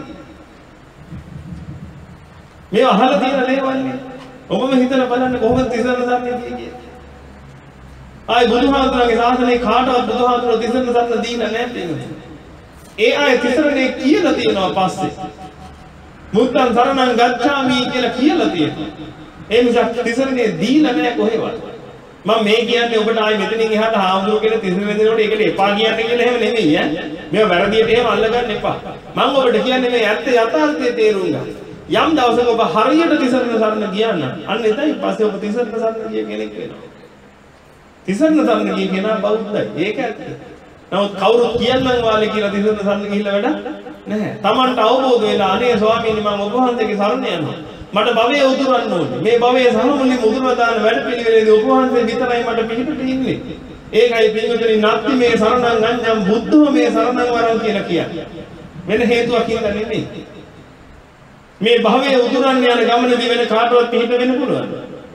මේ අහලා තියෙන දේවල්නේ. ඔබම හිතලා බලන්න කොහොමද තිසරණ සරණ ගියේ කියලා. ආයි බුදුහාමුදුරන්ගේ ශාසනයේ කාටවත් බුදුහාමුදුරුවෝ තිසරණ සරණ දීලා නැහැ. ඒ අය තිසරණේ කියලා තියෙනවා පස්සේ. මුත්තං සරණං ගච්ඡාමි කියලා කියලා තියෙනවා. ඒ නිසා තිසරණේ දීලා නැහැ කොහෙවත්. මම මේ කියන්නේ ඔබට ආයි මෙතනින් එහාට හාමුදුරුවෝ කියන තිසරණ දෙනකොට ඒකට එපා කියන්නේ කියලා එහෙම නෙමෙයි ඈ. මේව වැරදියට එහෙම අල්ලගන්න එපා. මම ඔබට කියන්නේ මේ ඇත්ත යථාර්ථය තේරුම් ගන්න. යම් දවසක ඔබ හරියට තිසරණ සරණ ගියා නම් අන්න එතයි පස්සේ ඔබ තිසරණ සරණ ගිය කෙනෙක් වෙනවා. තිසරණ සරණ ගිය කෙනා බෞද්ධයි. ඒක ඇත්ත. නමුත් කවුරුත් කියන්නම් වාලේ කියලා තිසරණ සරණ ගිහිල්ලා වැඩක් නැහැ. Tamanට අවබෝධ වෙලා අනේ ස්වාමීනි මම ඔබ වහන්සේගේ සරණ යනවා. මට භවයේ උදුරන්න ඕනේ. මේ භවයේ සමමුලින් උදුරන දාන වැඩ පිළිවෙලේදී ඔබ වහන්සේ විතරයි මට පිළිපිට ඉන්නේ. ඒකයි පිළිවෙලින් නැත්ති මේ සරණං අඤ්ඤං බුද්ධෝ මේ සරණං වරං කියලා කියන්නේ. වෙන හේතුවක් කියලා නෙමෙයි. මේ භවයේ උදුරන්න යන ගමනේදී වෙන කාටවත් පිළිපිට වෙන්න පුළුවන්.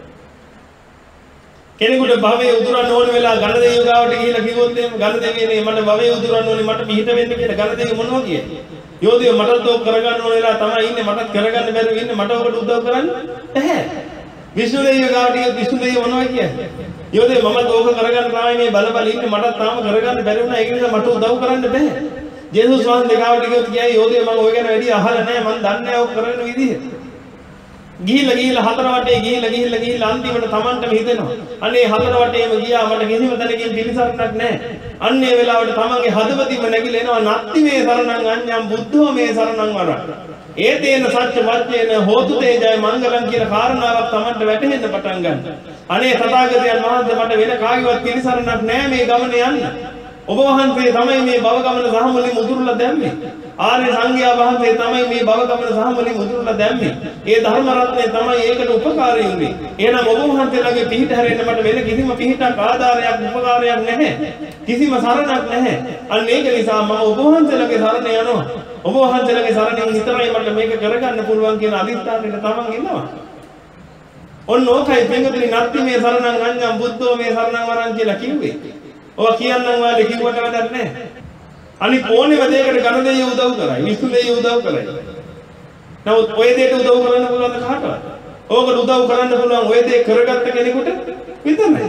කෙනෙකුට භවයේ උදුරන්න ඕන වෙලා ගණ දෙවියෝ ගාවට ගිහිල්ලා කිව්වොත් එහෙම ගණ දෙවියනේ මට භවයේ උදුරන්න ඕනේ මට පිහිට වෙන්න කියලා ගණ දෙවියෝ මොනවා කියන්නේ? යෝධියෝ මටත් ඕක කරගන්න ඕන වෙලා තමයි ඉන්නේ මටත් කරගන්න බැරුව ඉන්නේ මට ඔකට උදව් කරන්න බැහැ. විෂ්ණු දෙවියෝ ගාවට ගියොත් විෂ්ණු දෙවියෝ මොනවා කියන්නේ? යෝදේ මම දෝක කරගන්න තමයි මේ බල බල ඉන්නේ මට තාම කරගන්න බැරි වුණා ඒක නිසා මට උදව් කරන්න බෑ. ජේසුස් වහන්සේ ගාවට ගියොත් කියයි යෝදේ මම ඔය ගැන වැඩි අහලා නැහැ මම දන්නේ නැහැ ඔක් කරන විදිහ. ගිහිල්ලා ගිහිල්ලා හතර වටේ ගිහිල්ලා ගිහිල්ලා ගිහිල්ලා අන්තිමට Tamanටම හිතෙනවා. අනේ හතර වටේම ගියා මට කිසිම තැනකින් පිළිසරණක් නැහැ. අන්නේ වෙලාවට Tamanගේ හදවතින්ම නැගිලා එනවා නත්ති මේ සරණං අඤ්ඤං බුද්ධෝ මේ සරණං වරං. ඒතේන සත්‍ය වච්චේන හෝතු තේජය මංගලං කියන කාරණාවක් Tamanට වැටහෙන්න පටන් ගන්නවා. අනේ තථාගතයන් වහන්සේ මට වෙන කාගේවත් පිළිසරණක් නැහැ මේ ගමන යන්න. ඔබ වහන්සේ තමයි මේ භව ගමන සහ මුලින් මුදුරලා දැම්මේ. ආර්ය සංඝයා වහන්සේ තමයි මේ භව ගමන සහ මුලින් මුදුරලා දැම්මේ. ඒ ධර්ම රත්නය තමයි ඒකට උපකාරී වුනේ. එහෙනම් ඔබ වහන්සේලාගේ පිහිට හැරෙන්න මට වෙන කිසිම පිහිටක් ආධාරයක් උපකාරයක් නැහැ. කිසිම සරණක් නැහැ. අන්න ඒක නිසා මම ඔබ වහන්සේලාගේ සරණ යනවා. ඔබ වහන්සේලාගේ සරණින් විතරයි මට මේක කරගන්න පුළුවන් කියන අදිස්ථානයට තමන් ඉන්නවා. ඔන්න ඕකයි පින්වතුනි නැත්ති මේ සරණං අඤ්ඤං බුද්ධෝ මේ සරණං වරං කියලා කිව්වේ. ඔය කියන්නම් වාලේ කිව්වට වැඩක් නැහැ. අනිත් ඕනෙම දෙයකට ගණ දෙය උදව් කරයි. විසු දෙය උදව් කරයි. නමුත් ඔය දෙයට උදව් කරන්න පුළුවන් කාටවත්? ඕකට උදව් කරන්න පුළුවන් ඔය දේ කරගත්ත කෙනෙකුට විතරයි.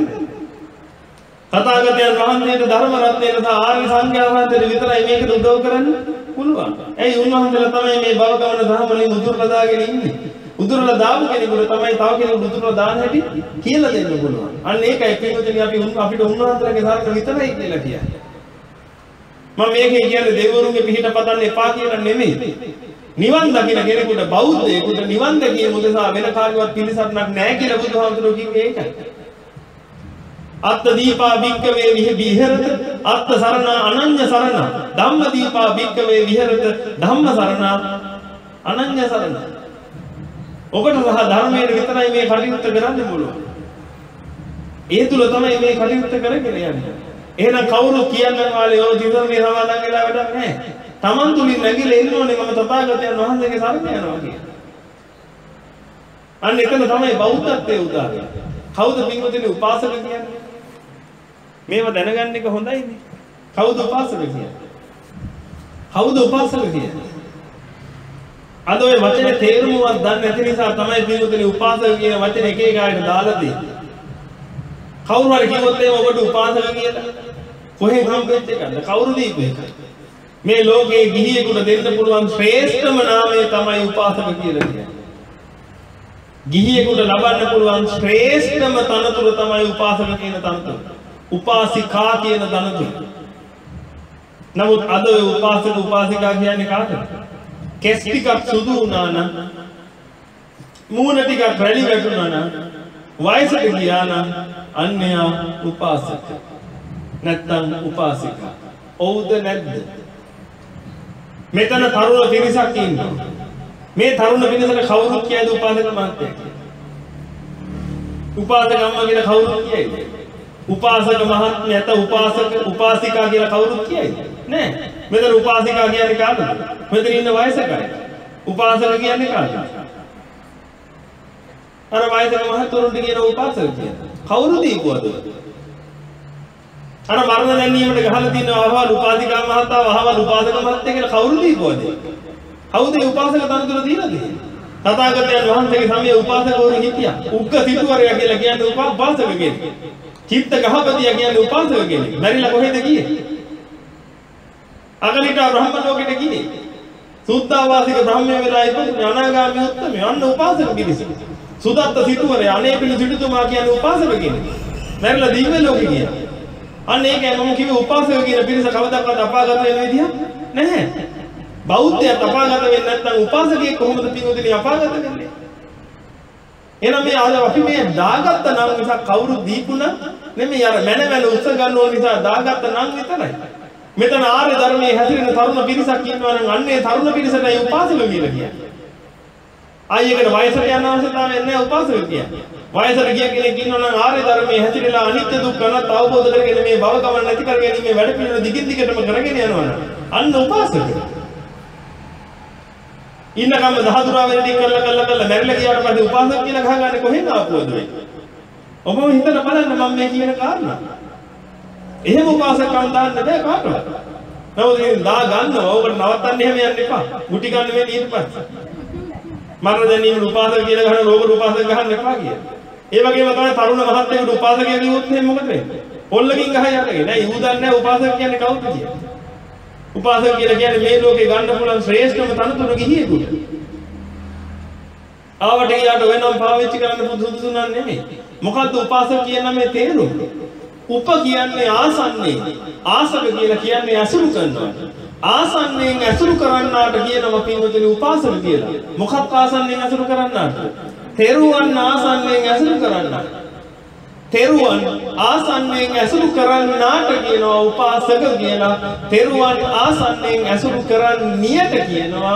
තථාගතයන් වහන්සේට ධර්ම රත්නයට සහ ආර්ය සංඝයා වහන්සේට විතරයි මේකට උදව් කරන්න පුළුවන්. ඇයි උන්වහන්සේලා තමයි මේ භව ගමන සහමලින් උදුරලා දාගෙන ඉන්නේ. උදුරලා දාපු කෙනෙකුට තමයි තව කෙනෙකුට උදුරලා දාන්න හැටි කියලා දෙන්න පුළුවන්. අන්න ඒකයි පිටුතුනි අපි අපිට උන්වහන්සේලාගේ සාර්ථක විතරයි කියලා කියන්නේ. මම මේකේ කියන්නේ දෙවිවරුන්ගේ පිහිට පතන්න එපා කියලා නෙමෙයි. නිවන් දකින්න කෙනෙකුට බෞද්ධයෙකුට නිවන් දැකීම උදෙසා වෙන කාගේවත් පිළිසරණක් නැහැ කියලා බුදුහාමුදුරුවෝ කිව්වේ ඒකයි. අත්ථ දීපා භික්ඛවේ විහෙරත අත්ථ සරණ අනඤ්ඤ සරණ ධම්ම දීපා භික්ඛවේ විහෙරත ධම්ම සරණ අනඤ්ඤ සරණ. ඔබට සහ ධර්මයේ විතරයි මේ කටයුත්ත කරන්න පුළුවන්. ඒ තුල තමයි මේ කටයුත්ත කරගෙන යන්නේ. එහෙනම් කවුරු කියන්නන් වාලේ ඔය දිවර්මේ සමාදන් වෙලා වැඩක් නැහැ. Taman තුලින් නැගිලා ඉන්න ඕනේ මම තථාගතයන් වහන්සේගේ සරණ යනවා කියන්නේ. අන්න එතන තමයි බෞද්ධත්වයේ උදාහරණය. කවුද පින්වතුනි උපාසක කියන්නේ? මේව දැනගන්න එක හොඳයිනේ. කවුද උපාසක කියන්නේ? කවුද උපාසක කියන්නේ? අද ඔය වචනේ තේරුමවත් දන්නේ නැති නිසා තමයි පින්වතුනි උපාසක කියන වචනේ එක එක අයට දාලා දෙන්නේ. කවුරු හරි කිව්වොත් එහෙම ඔබට උපාසක කියලා කොහෙන් හම්බෙච්ච එකද? කවුරු දීපු එකද? මේ ලෝකයේ ගිහියෙකුට දෙන්න පුළුවන් ශ්‍රේෂ්ඨම නාමය තමයි උපාසක කියලා කියන්නේ. ගිහියෙකුට ලබන්න පුළුවන් ශ්‍රේෂ්ඨම තනතුර තමයි උපාසක කියන තනතුර. උපාසිකා කියන තනතුර. නමුත් අද ඔය උපාසක උපාසිකා කියන්නේ කාටද? කෙස් ටිකක් සුදු වුණා නම් මූණ ටිකක් රැලි වැටුණා නම් වයසට ගියා නම් අන්‍යයා උපාසක නැත්නම් උපාසිකා. ඔව්ද නැද්ද? මෙතන තරුණ පිරිසක් ඉන්නවා. මේ තරුණ පිරිසට කවුරුත් කියයිද උපාසක මහත්තයා කියලා? උපාසක අම්මා කියලා කවුරුත් කියයිද? උපාසක මහත්මිය නැත උපාසක උපාසිකා කියලා කවුරුත් කියයිද? නෑ. මෙතන උපාසිකා කියන්නේ කාටද? මෙතන ඉන්න වයසකයි. උපාසක කියන්නේ කාටද? අර වයසක මහතුරුන්ට කියන උපාසක කියන්නේ. කවුරු දීපුවද? අර මරණ දැනීමට ගහලා තියෙන අහවල් උපාසිකා මහත්තා අහවල් උපාසක මහත්තයා කියලා කවුරු දීපුවද? කවුද මේ උපාසක තනතුර දීලා තියෙන්නේ? තථාගතයන් වහන්සේගේ සමයේ උපාසකවරු හිටියා. උග්ග සිටුවරයා කියලා කියන්නේ උපාසක කෙනෙක්. චිත්ත ගහපතියා කියන්නේ උපාසක කෙනෙක්. මැරිලා කොහෙද ගියේ? අගලිට බ්‍රහ්ම ලෝකෙට ගියේ. සුද්ධාවාසික බ්‍රහ්මයේ වෙලා ඉපදුනේ අනාගාමී උත්තමයෝ අන්න උපාසක පිරිස. සුදත්ත සිටුවරයා අනේපිළි සිටුතුමා කියන්නේ උපාසක කෙනෙක්. මැරිලා දිව්‍ය ලෝකෙ ගියා. අන්න ඒකයි මම කිව්වේ උපාසක කියන පිරිස කවදාවත් අපාගත වෙන විදිහ නැහැ. බෞද්ධය අපාගත වෙන්නේ නැත්නම් උපාසකයෙක් කොහොමද පින්වතුනි අපාගත වෙන්නේ? එහෙනම් මේ ආද අපි මේ දාගත්ත නම් නිසා කවුරු දීපුණ නෙමෙයි අර මැන මැන උත්ස ගන්න ඕන නිසා දාගත්ත නම් විතරයි. මෙතන ආර්ය ධර්මයේ හැසිරෙන තරුණ පිරිසක් ඉන්නවා නම් අන්නේ තරුණ පිරිසටයි උපාසක කියලා කියන්නේ. ආයෙකට වයසට යන අවශ්‍යතාවයක් නැහැ උපාසක කියන්නේ. වයසට ගිය කෙනෙක් ඉන්නවා නම් ආර්ය ධර්මයේ හැසිරෙලා අනිත්‍ය දුක්ඛ අනාත්ම අවබෝධ කරගෙන මේ භව ගමන නැති කරගෙන මේ වැඩ පිළිවෙල දිගින් දිගටම කරගෙන යනවා නම් අන්න උපාසක. ඉන්නකම් දහතුරා වෙනදී කරලා කරලා කරලා මැරිලා ගියාට පස්සේ උපාසක කියලා ගහගන්නේ කොහෙන්ද ආපුවද වෙයි? ඔබ හිතලා බලන්න මම මේ කියන කාරණා. එහෙම උපාසකම් දාන්න බෑ කාටවත්. නමුත් ඉතින් දා ගන්නවා. ඕකට නවත්තන්න එහෙම යන්න එපා. මුටි ගන්න වෙන්නේ ඊට පස්සේ. මරණ දැනීම උපාසක කියලා ගහන ඕකට උපාසක ගහන්න එපා කියලා. ඒ වගේම තමයි තරුණ මහත්තයෙකුට උපාසකයෙක් කිව්වොත් එහෙනම් මොකද වෙන්නේ? පොල්ලකින් ගහ යන්නේ නෑ. ඌ දන්නේ නෑ උපාසක කියන්නේ කවුද කියලා. උපාසක කියලා කියන්නේ මේ ලෝකේ ගන්න පුළුවන් ශ්‍රේෂ්ඨම තනතුර ගිහියෙකුට. ආවට ගියාට වෙනම පාවිච්චි කරන්න පුදුසුදු නෙමෙයි. මොකද්ද උපාසක කියන මේ තේරුම? උප කියන්නේ ආසන්නේ. ආසක කියලා කියන්නේ අසුරු කරනවා. ආසන්නයෙන් අසුරු කරන්නාට කියනවා පින්වතුනි උපාසක කියලා. මොකක්ද ආසන්නයෙන් අසුරු කරන්නාට? තෙරුවන් ආසන්නයෙන් ඇසුරු කරන්නා. තෙරුවන් ආසන්නයෙන් ඇසුරු කරන්නාට කියනවා උපාසක කියලා. තෙරුවන් ආසන්නයෙන් ඇසුරු කරන්නියට කියනවා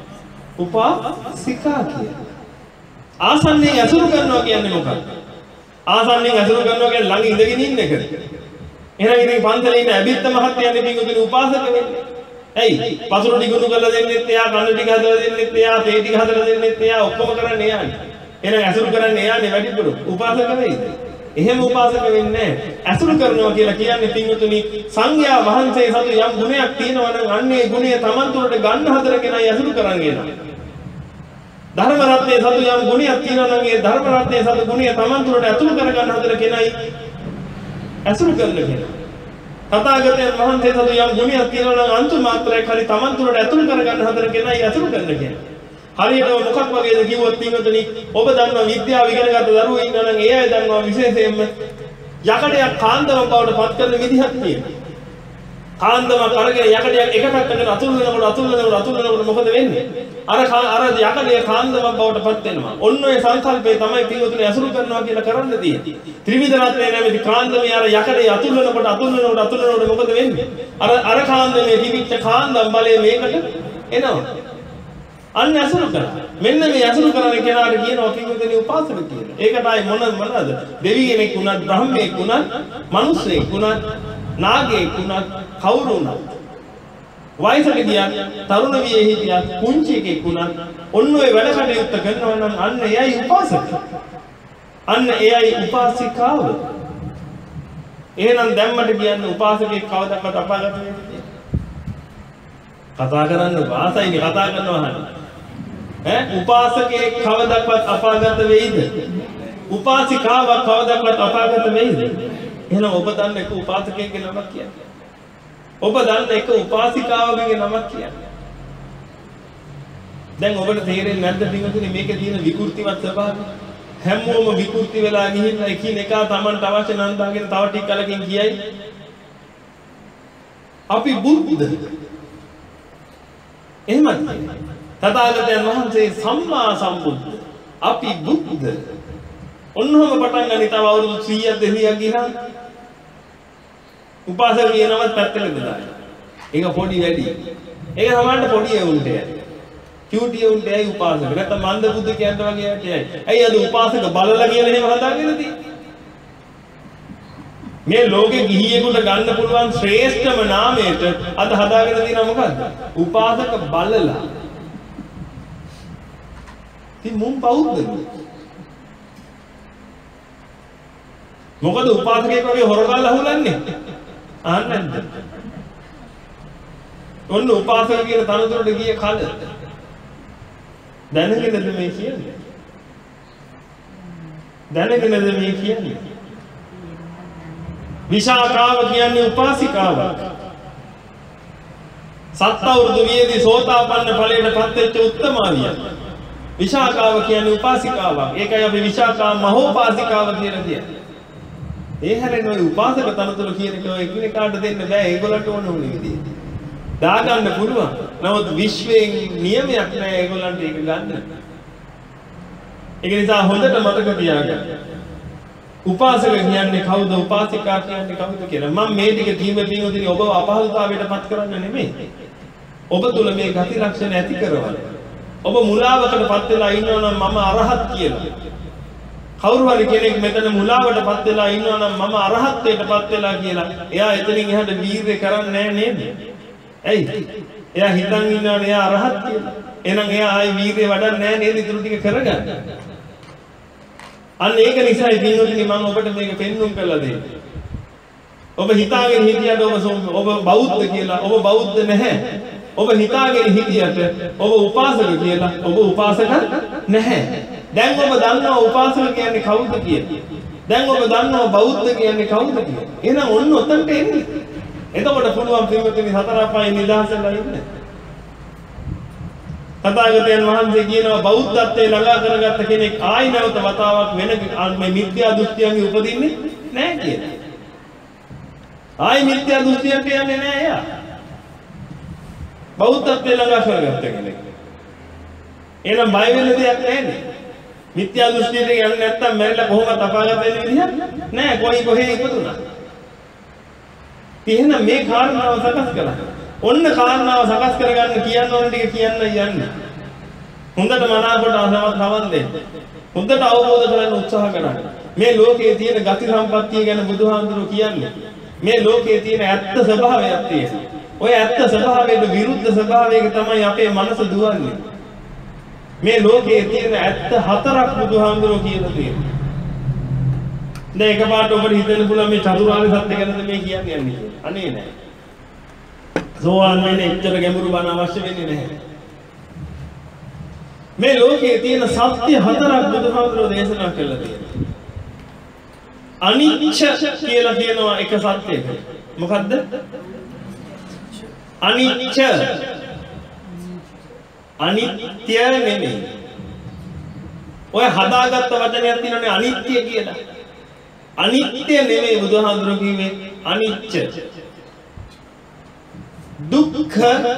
උපාසිකා කියලා. ආසන්නයෙන් ඇසුරු කරනවා කියන්නේ මොකක්ද? ආසන්නයෙන් ඇසුරු කරනවා කියන්නේ ළඟ ඉඳගෙන ඉන්න එකද? එහෙනම් ඉතින් පන්සලේ ඉන්න ඇබිත්ත මහත්තයානේ පින්වතුනි උපාසක වෙන්නේ. ඇයි? පසුරු ටිකුණු කරලා දෙන්නෙත් එයා, කන්න ටික හදලා දෙන්නෙත් එයා, තේ ටික හදලා දෙන්නෙත් එයා, ඔක්කොම කරන්නේ එයානේ. එහෙනම් ඇසුරු කරන්නේ එයානේ වැඩිපුර. උපාසක වෙයිද? එහෙම උපාසක වෙන්නේ නැහැ. ඇසුරු කරනවා කියලා කියන්නේ පින්වතුනි සංඝයා වහන්සේ සතු යම් ගුණයක් තියෙනවා නම් අන්නේ ගුණය Taman තුළට ගන්න හදර කෙනයි ඇසුරු කරන්නේ. ධර්ම රත්නයේ සතු යම් ගුණයක් තියෙනවා නම් ඒ ධර්ම රත්නයේ සතු ගුණය Taman තුළට ඇතුළු කර ගන්න හදර කෙනයි ඇසුරු කරන කෙනා. තථාගතයන් වහන්සේ සතු යම් ගුණයක් තියෙනවා නම් අන්තු මාත්‍රයක් හරි Taman තුළට ඇතුළු කර ගන්න හදර කෙනයි ඇසුරු කරන කෙනා. හරියටම මොකක් වගේද කිව්වොත් පින්වතුනි ඔබ දන්නවා විද්‍යාව ඉගෙන ගන්න දරුවෝ ඉන්නවා නම් ඒ අය දන්නවා විශේෂයෙන්ම යකඩයක් කාන්දමක් බවට පත් කරන විදිහක් තියෙනවා. කාන්දමක් අරගෙන යකඩයක් එක පැත්තකට අතුල් වෙනකොට අතුල් වෙනකොට අතුල් වෙනකොට මොකද වෙන්නේ? අර අර යකඩේ කාන්දමක් බවට පත් වෙනවා. ඔන්න ඔය සංකල්පය තමයි පින්වතුනි අසුරු කරනවා කියලා කරන්න තියෙන්නේ. ත්‍රිවිධ රත්නය නැමැති කාන්දමේ අර යකඩේ අතුල් වෙනකොට අතුල් වෙනකොට අතුල් වෙනකොට මොකද වෙන්නේ? අර අර කාන්දමේ තිබිච්ච කාන්දම් බලය මේකට එනවා. අන්න ඇසුරු කරා. මෙන්න මේ ඇසුරු කරන කෙනාට කියනවා පින්වතුනි උපාසක කියලා. ඒකටයි මොන මොනවාද? දෙවි කෙනෙක් වුණත්, බ්‍රහ්මයෙක් වුණත්, මිනිස්සෙක් වුණත්, නාගයෙක් වුණත්, කවුරු වුණත්. වයසට ගියත්, තරුණ වියේ හිටියත්, කුංචි එකෙක් වුණත්, ඔන්න ඔය වැඩ කටයුත්ත කරනවා නම් අන්න එයයි උපාසක. අන්න එයයි උපාසිකාව. එහෙනම් දැම්මට කියන්නේ උපාසකෙක් කවදාවත් අපාගත වෙන්නේ නැහැ. කතා කරන්න වාසයිනේ කතා කරනවා අහන්න. ඈ උපාසකේ කවදාවත් අපාගත වෙයිද? උපාසිකාවක් කවදාවත් අපාගත වෙයිද? එහෙනම් ඔබ දන්න එක උපාසකයෙක්ගේ නමක් කියන්නේ. ඔබ දන්න එක උපාසිකාවකගේ නමක් කියන්නේ. දැන් ඔබට තේරෙන්නේ නැද්ද පින්වතුනි මේකේ තියෙන විකෘතිවත් ස්වභාවය? හැමෝම විකෘති වෙලා ගිහින් එකිනෙකා Tamanට අවශ්‍ය නම් දාගෙන තව ටික කලකින් කියයි. අපි බුද්ධ. එහෙමද? තථාගතයන් වහන්සේ සම්මා සම්බුද්ධ. අපි බුද්ධ. ඔන්නෝම පටන් ගන්න තව අවුරුදු සීයක් දෙකක් ගිහලා උපාසක කියනවත් පැත්තකට දාන්න. ඒක පොඩි වැඩි. ඒක සමහරට පොඩි උන්ට යයි. කියුටි උන්ට යයි උපාසක. නැත්නම් මන්ද බුද්ධ කියන්න වගේ යයි. ඇයි අද උපාසක බලලා කියලා එහෙම හදාගෙන තියෙන්නේ? මේ ලෝකේ ගිහියෙකුට ගන්න පුළුවන් ශ්‍රේෂ්ඨම නාමයට අද හදාගෙන තියෙනවා මොකද්ද? උපාසක බලලා. ඉතින් මුන් බෞද්ධද? මොකද උපාසකයෙක් වගේ හොරගල් අහුලන්නේ? අහන්නේ නැද්ද? ඔන්න උපාසක කියන තනතුරට ගිය කල දැනගෙනද මේ කියන්නේ? දැනගෙනද මේ කියන්නේ? විශාකාව කියන්නේ උපාසිකාවක්. සත්වෘදු වියේදී සෝතාපන්න ඵලයට පත් වෙච්ච උත්තමාවිය. විශාකාව කියන්නේ උපාසිකාවක්. ඒකයි අපි විශාකා මහෝපාසිකාව කියලා කියන්නේ. ඒ හැරෙන ඔය උපාසක තනතුර කියන එක ඔය එකිනෙකාට දෙන්න බෑ. ඒගොල්ලන්ට ඕන ඕන විදිහට. දාගන්න පුළුවන්. නමුත් විශ්වයෙන් නියමයක් නෑ ඒගොල්ලන්ට ඒක ගන්න. ඒක නිසා හොඳට මතක තියාගන්න. උපාසක කියන්නේ කවුද? උපාසිකා කියන්නේ කවුද කියලා. මම මේ ටික කීමේ පින්වතුනි ඔබව අපහසුතාවයට පත් කරන්න නෙමෙයි. ඔබ තුල මේ ගති ලක්ෂණ ඇති කරවල. ඔබ මුලාවකට පත් වෙලා ඉන්නවා නම් මම අරහත් කියලා. කවුරු හරි කෙනෙක් මෙතන මුලාවට පත් වෙලා ඉන්නවා නම් මම අරහත්ත්වයට පත් වෙලා කියලා. එයා එතනින් එහාට වීර්ය කරන්නේ නැහැ නේද? ඇයි? එයා හිතන් ඉන්නවනේ එයා අරහත් කියලා. එහෙනම් එයා ආයි වීර්ය වඩන්නේ නැහැ නේද? ඊටු ටික කරගන්න. අන්න ඒක නිසායි පින්වතුනි මම ඔබට මේක පෙන්වුම් කරලා දෙන්නේ. ඔබ හිතාගෙන හිටියට ඔබ ඔබ බෞද්ධ කියලා ඔබ බෞද්ධ නැහැ. ඔබ හිතාගෙන හිටියට ඔබ උපාසක කියලා ඔබ උපාසක නැහැ. දැන් ඔබ දන්නවා උපාසක කියන්නේ කවුද කියලා. දැන් ඔබ දන්නවා බෞද්ධ කියන්නේ කවුද කියලා. එහෙනම් ඔන්න ඔතනට එන්නේ. එතකොට පුළුවන් පින්වතුනි හතර අපායේ නිදහසලා ඉන්න. තථාගතයන් වහන්සේ කියනවා බෞද්ධත්වයේ ළඟා කරගත්ත කෙනෙක් ආයි නැවත වතාවක් වෙන මේ මිත්‍යා දෘෂ්ටියන්ගේ උපදින්නේ නැහැ කියලා. ආයි මිත්‍යා දෘෂ්ටියට යන්නේ නැහැ එයා. බෞද්ධත්වයේ ළඟා කරගත්ත කෙනෙක්. එහෙනම් බය වෙන්න දෙයක් නැහැ. මිත්‍යා දෘෂ්ටියට යන්නේ නැත්තම් මැරිලා කොහොමද අපාගත වෙන්නේ විදිහක් නැහැ. කොයි කොහේ ඉපදුනා. එහෙනම් මේ කාරණාව සකස් කරගන්න. ඔන්න කාරණාව සකස් කරගන්න කියන්න ඕන ටික කියන්න යන්න. හොඳට මනාකොට අසවත් නවන් දෙන්න. හොඳට අවබෝධ කරගන්න උත්සාහ කරන්න. මේ ලෝකයේ තියෙන ගති සම්පත්තිය ගැන බුදුහාමුදුරුවෝ කියන්නේ. මේ ලෝකයේ තියෙන ඇත්ත ස්වභාවයක් තියෙනවා. ඔය ඇත්ත ස්වභාවයට විරුද්ධ ස්වභාවයක තමයි අපේ මනස දුවන්නේ. මේ ලෝකයේ තියෙන ඇත්ත හතරක් බුදුහාමුදුරුවෝ කියලා තියෙනවා. දැන් එකපාරට ඔබට හිතෙන්න පුළුවන් මේ චතුරාර්ය සත්‍ය ගැනද මේ කියන්නේ යන්නේ කියලා. අනේ නෑ. සෝවාන් වෙන්නේ එච්චර ගැඹුරු බණ අවශ්‍ය වෙන්නේ නැහැ. මේ ලෝකයේ තියෙන සත්‍ය හතරක් බුදුහාමුදුරුවෝ දේශනා කළා තියෙනවා. අනිච්ච කියලා කියනවා එක සත්‍යයක. මොකද්ද? අනිච්ච. අනිත්‍ය නෙමෙයි. ඔය හදාගත්ත වචනයක් තියෙනනේ අනිත්‍ය කියලා. අනිත්‍ය නෙමෙයි බුදුහාමුදුරුවෝ කිව්වේ අනිච්ච. දුක්ඛ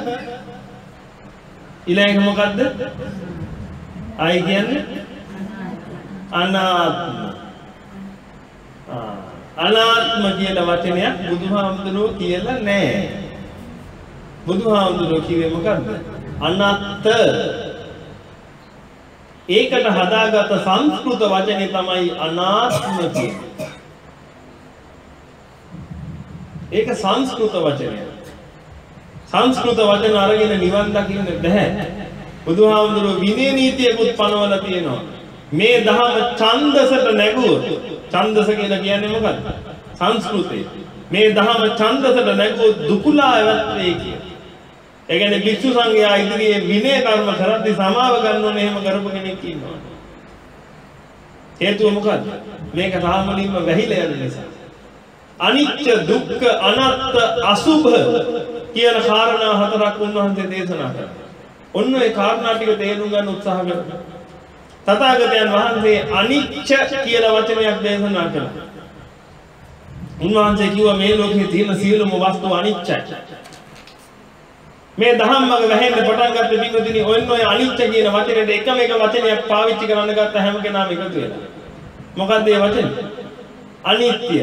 ඊළඟ මොකද්ද? ආයි කියන්නේ අනාත්ම. අනාත්ම කියන වචනයක් බුදුහාමුදුරුවෝ කියලා නැහැ. බුදුහාමුදුරුවෝ කිව්වේ මොකද්ද? අනාත්ත. ඒකට හදාගත්ත සංස්කෘත වචනේ තමයි අනාත්ම කියන්නේ. ඒක සංස්කෘත වචනය. සංස්කෘත වචන අරගෙන නිවන් දකින්න බෑ. බුදුහාමුදුරුවෝ විනය නීතියකුත් පනවලා තියෙනවා. මේ දහම ඡන්දසට නැගුවොත් ඡන්දස කියලා කියන්නේ මොකක්ද? සංස්කෘතේ. මේ දහම ඡන්දසට නැගුවොත් දුකුලා ඇවත් වෙයි කිය. ඒ කියන්නේ භික්ෂු සංඝයා ඉදිරියේ විනය කර්ම කරද්දී සමාව ගන්න ඕනේ එහෙම කරපු කෙනෙක් ඉන්නවා. හේතුව මොකද්ද? මේක සාමාන්‍යයෙන්ම වැහිලා යන නිසා. අනිත්‍ය දුක්ඛ අනාත්ම අසුභ කියන කාරණා හතරක් උන්වහන්සේ දේශනා කළා. ඔන්න ඒ කාරණා ටික තේරුම් ගන්න උත්සාහ කරමු. තථාගතයන් වහන්සේ අනිච්ච කියලා වචනයක් දේශනා කළා. උන්වහන්සේ කිව්වා මේ ලෝකේ තියෙන සියලුම වස්තු අනිච්චයි. මේ ධම්මග වැහෙන්න පටන් ගත්ත පිටුදිනි ඔන්න ඔය අනිච්ච කියන වචනේට එකම එක වචනයක් පාවිච්චි කරන්න ගත්ත හැම කෙනාම එකතු වෙලා. මොකක්ද ඒ වචනේ? අනිත්‍ය.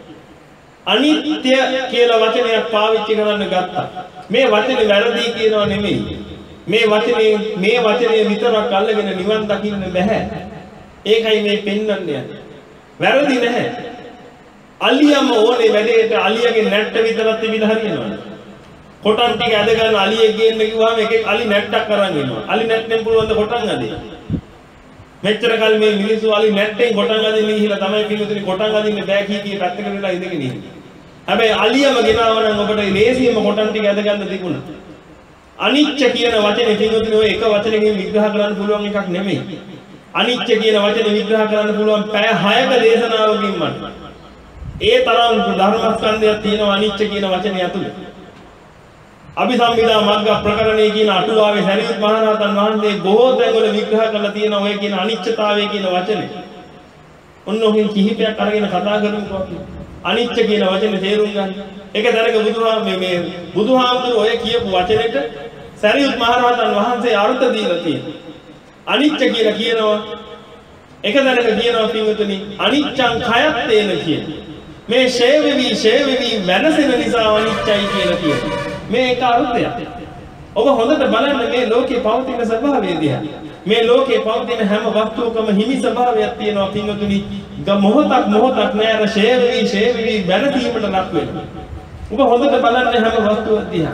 අනිත්‍ය කියලා වචනයක් පාවිච්චි කරන්න ගත්තා. මේ වචනේ වැරදි කියනවා නෙමෙයි. මේ වචනේ මේ වචනේ විතරක් අල්ලගෙන නිවන් දකින්න බෑ. ඒකයි මේ පෙන්වන්නේ. වැරදි නැහැ. අලියම ඕනේ වැඩේට අලියගේ නැට්ට විතරක් තිබිලා හරියනවනේ. කොටන් ටික ඇද ගන්න අලියෙක් ගේන්න කිව්වම එකෙක් අලි නැට්ටක් අරන් එනවා. අලි නැට්ටෙන් පුළුවන් ද කොටන් අදින්න. මෙච්චර කල් මේ මිනිස්සු අලි නැට්ටෙන් කොටන් අදින්න ගිහිලා තමයි පිළිතුරේ කොටන් අදින්න බෑ කී කී පැත්තකට වෙලා ඉඳගෙන ඉන්නේ. හැබැයි අලියම ගෙනාව නම් ඔබට ලේසියෙම කොටන් ටික ඇද ගන්න තිබුණා. අනිච්ච කියන වචනේ පිළිතුරේ ඔය එක වචනකින් විග්‍රහ කරන්න පුළුවන් එකක් නෙමෙයි. අනිච්ච කියන වචනේ විග්‍රහ කරන්න පුළුවන් පැය හයක දේශනාවකින් මට. ඒ තරම් ධර්මස්කන්ධයක් තියෙනවා අනිච්ච කියන වචනේ ඇතුළේ. අභිසම්පදා මග්ග ප්‍රකරණයේ කියන අටුවාවේ සරියුත් මහ රහතන් වහන්සේ බොහෝ තැන්වල විග්‍රහ කරලා තියෙනවා ඔය කියන අනිච්චතාවය කියන වචනේ. ඔන්න ඔහේ කිහිපයක් අරගෙන කතා කරමුකෝ අපි. අනිච්ච කියන වචනේ තේරුම් ගන්න. ඒක දැනග බුදුහාම මේ මේ බුදුහාමුදුරුවෝ ඔය කියපු වචනෙට සරියුත් මහ රහතන් වහන්සේ අර්ථ දීලා තියෙනවා. අනිච්ච කියලා කියනවා එක දැනග කියනවා පින්වතුනි අනිච්චං khයත්තේන කියන. මේ ෂේවෙවි ෂේවෙවි වෙනසෙන නිසා අනිච්චයි කියලා කියනවා. මේ එක අර්ථයක්. ඔබ හොඳට බලන්න මේ ලෝකේ පවතින ස්වභාවය දිහා. මේ ලෝකේ පවතින හැම වස්තුවකම හිමි ස්වභාවයක් තියෙනවා පින්වතුනි. මොහොතක් මොහොතක් නෑර ෂේවෙවි ෂේවෙවි වෙනසීමට ලක් වෙනවා. ඔබ හොඳට බලන්න හැම වස්තුවක් දිහා.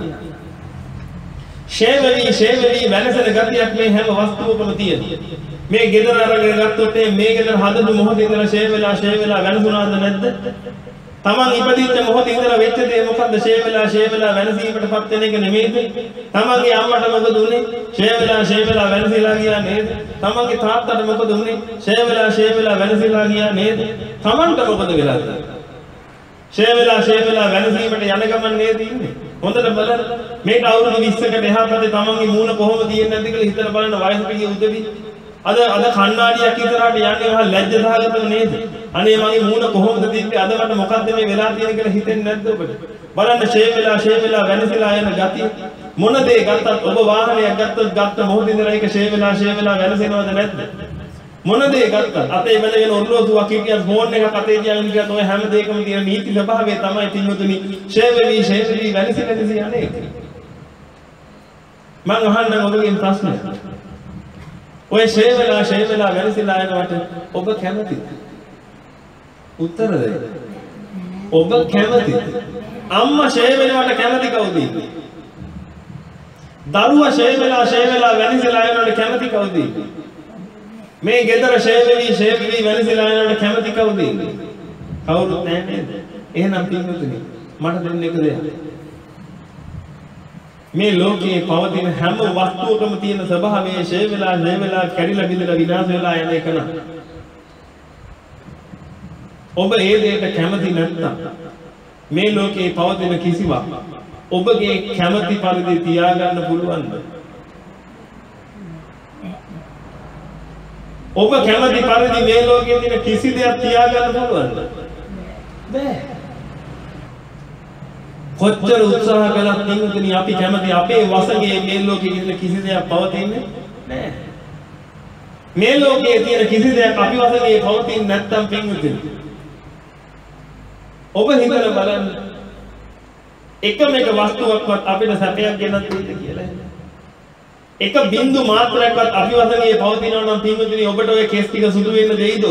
ෂේවෙවි ෂේවෙවි වෙනසන ගතියක් මේ හැම වස්තුවකම තියෙනවා. මේ ගෙදර අරගෙන ගත්තොත් මේ ගෙදර හදපු මොහොතේ ඉඳලා ෂේ වෙලා ෂේ වෙලා වෙනසුණාද නැද්ද? තමන් ඉපදිච්ච මොහොතේ ඉඳලා වෙච්ච දේ මොකද්ද? ෂේ වෙලා ෂේ වෙලා වෙනසීමටපත් වෙන එක නෙමෙයිද? තමන්ගේ අම්මට මොකද උනේ? ෂේ වෙලා ෂේ වෙලා වෙනසීලා ගියා නේද? තමන්ගේ තාත්තට මොකද උනේ? ෂේ වෙලා ෂේ වෙලා වෙනසීලා ගියා නේද? තමන්ට මොකද වෙලා තියෙන්නේ? ෂේ වෙලා ෂේ වෙලා වෙනසීමට යන ගමන් නේද ඉන්නේ? හොඳට බලන්න. මේක අවුරුදු විස්සකට එහා පැත්තේ තමන්ගේ මූණ කොහොමද තියෙන්නේ නැද්ද කියලා හිතලා බලන්න වයසට ගිය උදවි. අද අද කණ්ණාඩියක් ඉස්සරහට යන්නේ මහා ලැජ්ජ සහගතව නේද? අනේ මගේ මූණ කොහොමද තිබ්බේ? අද මට මොකද්ද මේ වෙලා තියෙන්නේ කියලා හිතෙන්නේ නැද්ද ඔබට? බලන්න ෂේ වෙලා ෂේ වෙලා වෙනසලා යන ගතිය. මොන දේ ගත්තත් ඔබ වාහනයක් ගත්තත් ගත්ත මොහොතේ ඉඳලා ඒක ෂේ වෙලා ෂේ වෙලා වෙනසෙනවද නැද්ද? මොන දේ ගත්තත් අතේ වෙනගෙන ඔරලෝසුවක් කියකිය ෆෝන් එකක් අතේ තියාගෙන ගියත් ඔය හැම දෙයකම තියෙන නීති ස්වභාවය තමයි තින්නුතුනි ෂේ වෙවි ෂේ වෙවි වෙනසෙ වෙනසෙ යන්නේ. මම අහන්න ඔබගෙන් ප්‍රශ්නයක්. ඔය ෂේ වෙලා ෂේ වෙලා වෙනසලා යනවට ඔබ කැමතිද? උත්තර දෙන්න. ඔබ කැමතිද? අම්මා ෂේ වෙනවට කැමති කවුද? දරුවා ෂේ වෙලා ෂේ වෙලා වෙනසලා යනවට කැමති කවුද? මේ ගෙදර ෂේ වෙවි ෂේ වෙවි වෙනසලා යනවට කැමති කවුද? කවුරුත් නැහැ නේද? එහෙනම් පින්වතුනි මට දෙන්න එක දෙයක්. මේ ලෝකයේ පවතින හැම වස්තුවකම තියෙන ස්වභාවය ෂේ වෙලා ෂේ වෙලා කැඩිලා බිඳලා විනාශ වෙලා යන එක නක්. ඔබ ඒ දෙයට කැමති නැත්නම් මේ ලෝකයේ පවතින කිසිවක් ඔබගේ කැමති පරිදි තියාගන්න පුළුවන්ද? ඔබ කැමති පරිදි මේ ලෝකයේ තියෙන කිසි දෙයක් තියාගන්න පුළුවන්ද? බෑ. කොච්චර උත්සාහ කළත් නිකුත්නි අපි කැමති අපේ වසඟේ මේ ලෝකයේ තියෙන කිසි දෙයක් පවතින්නේ නෑ. මේ ලෝකයේ තියෙන කිසි දෙයක් අපි වසඟේ පවතින්නේ නැත්තම් පින්විතනි ඔබ හිතලා බලන්න එකම එක වස්තුවක්වත් අපිට සැපයක් ගෙනත් දෙයිද කියලා. එක බින්දු මාත්‍රයක්වත් අපි වසඟේ පවතිනවා නම් පින්විතනි ඔබට ඔය කෙස් ටික සුදු වෙන්න දෙයිද?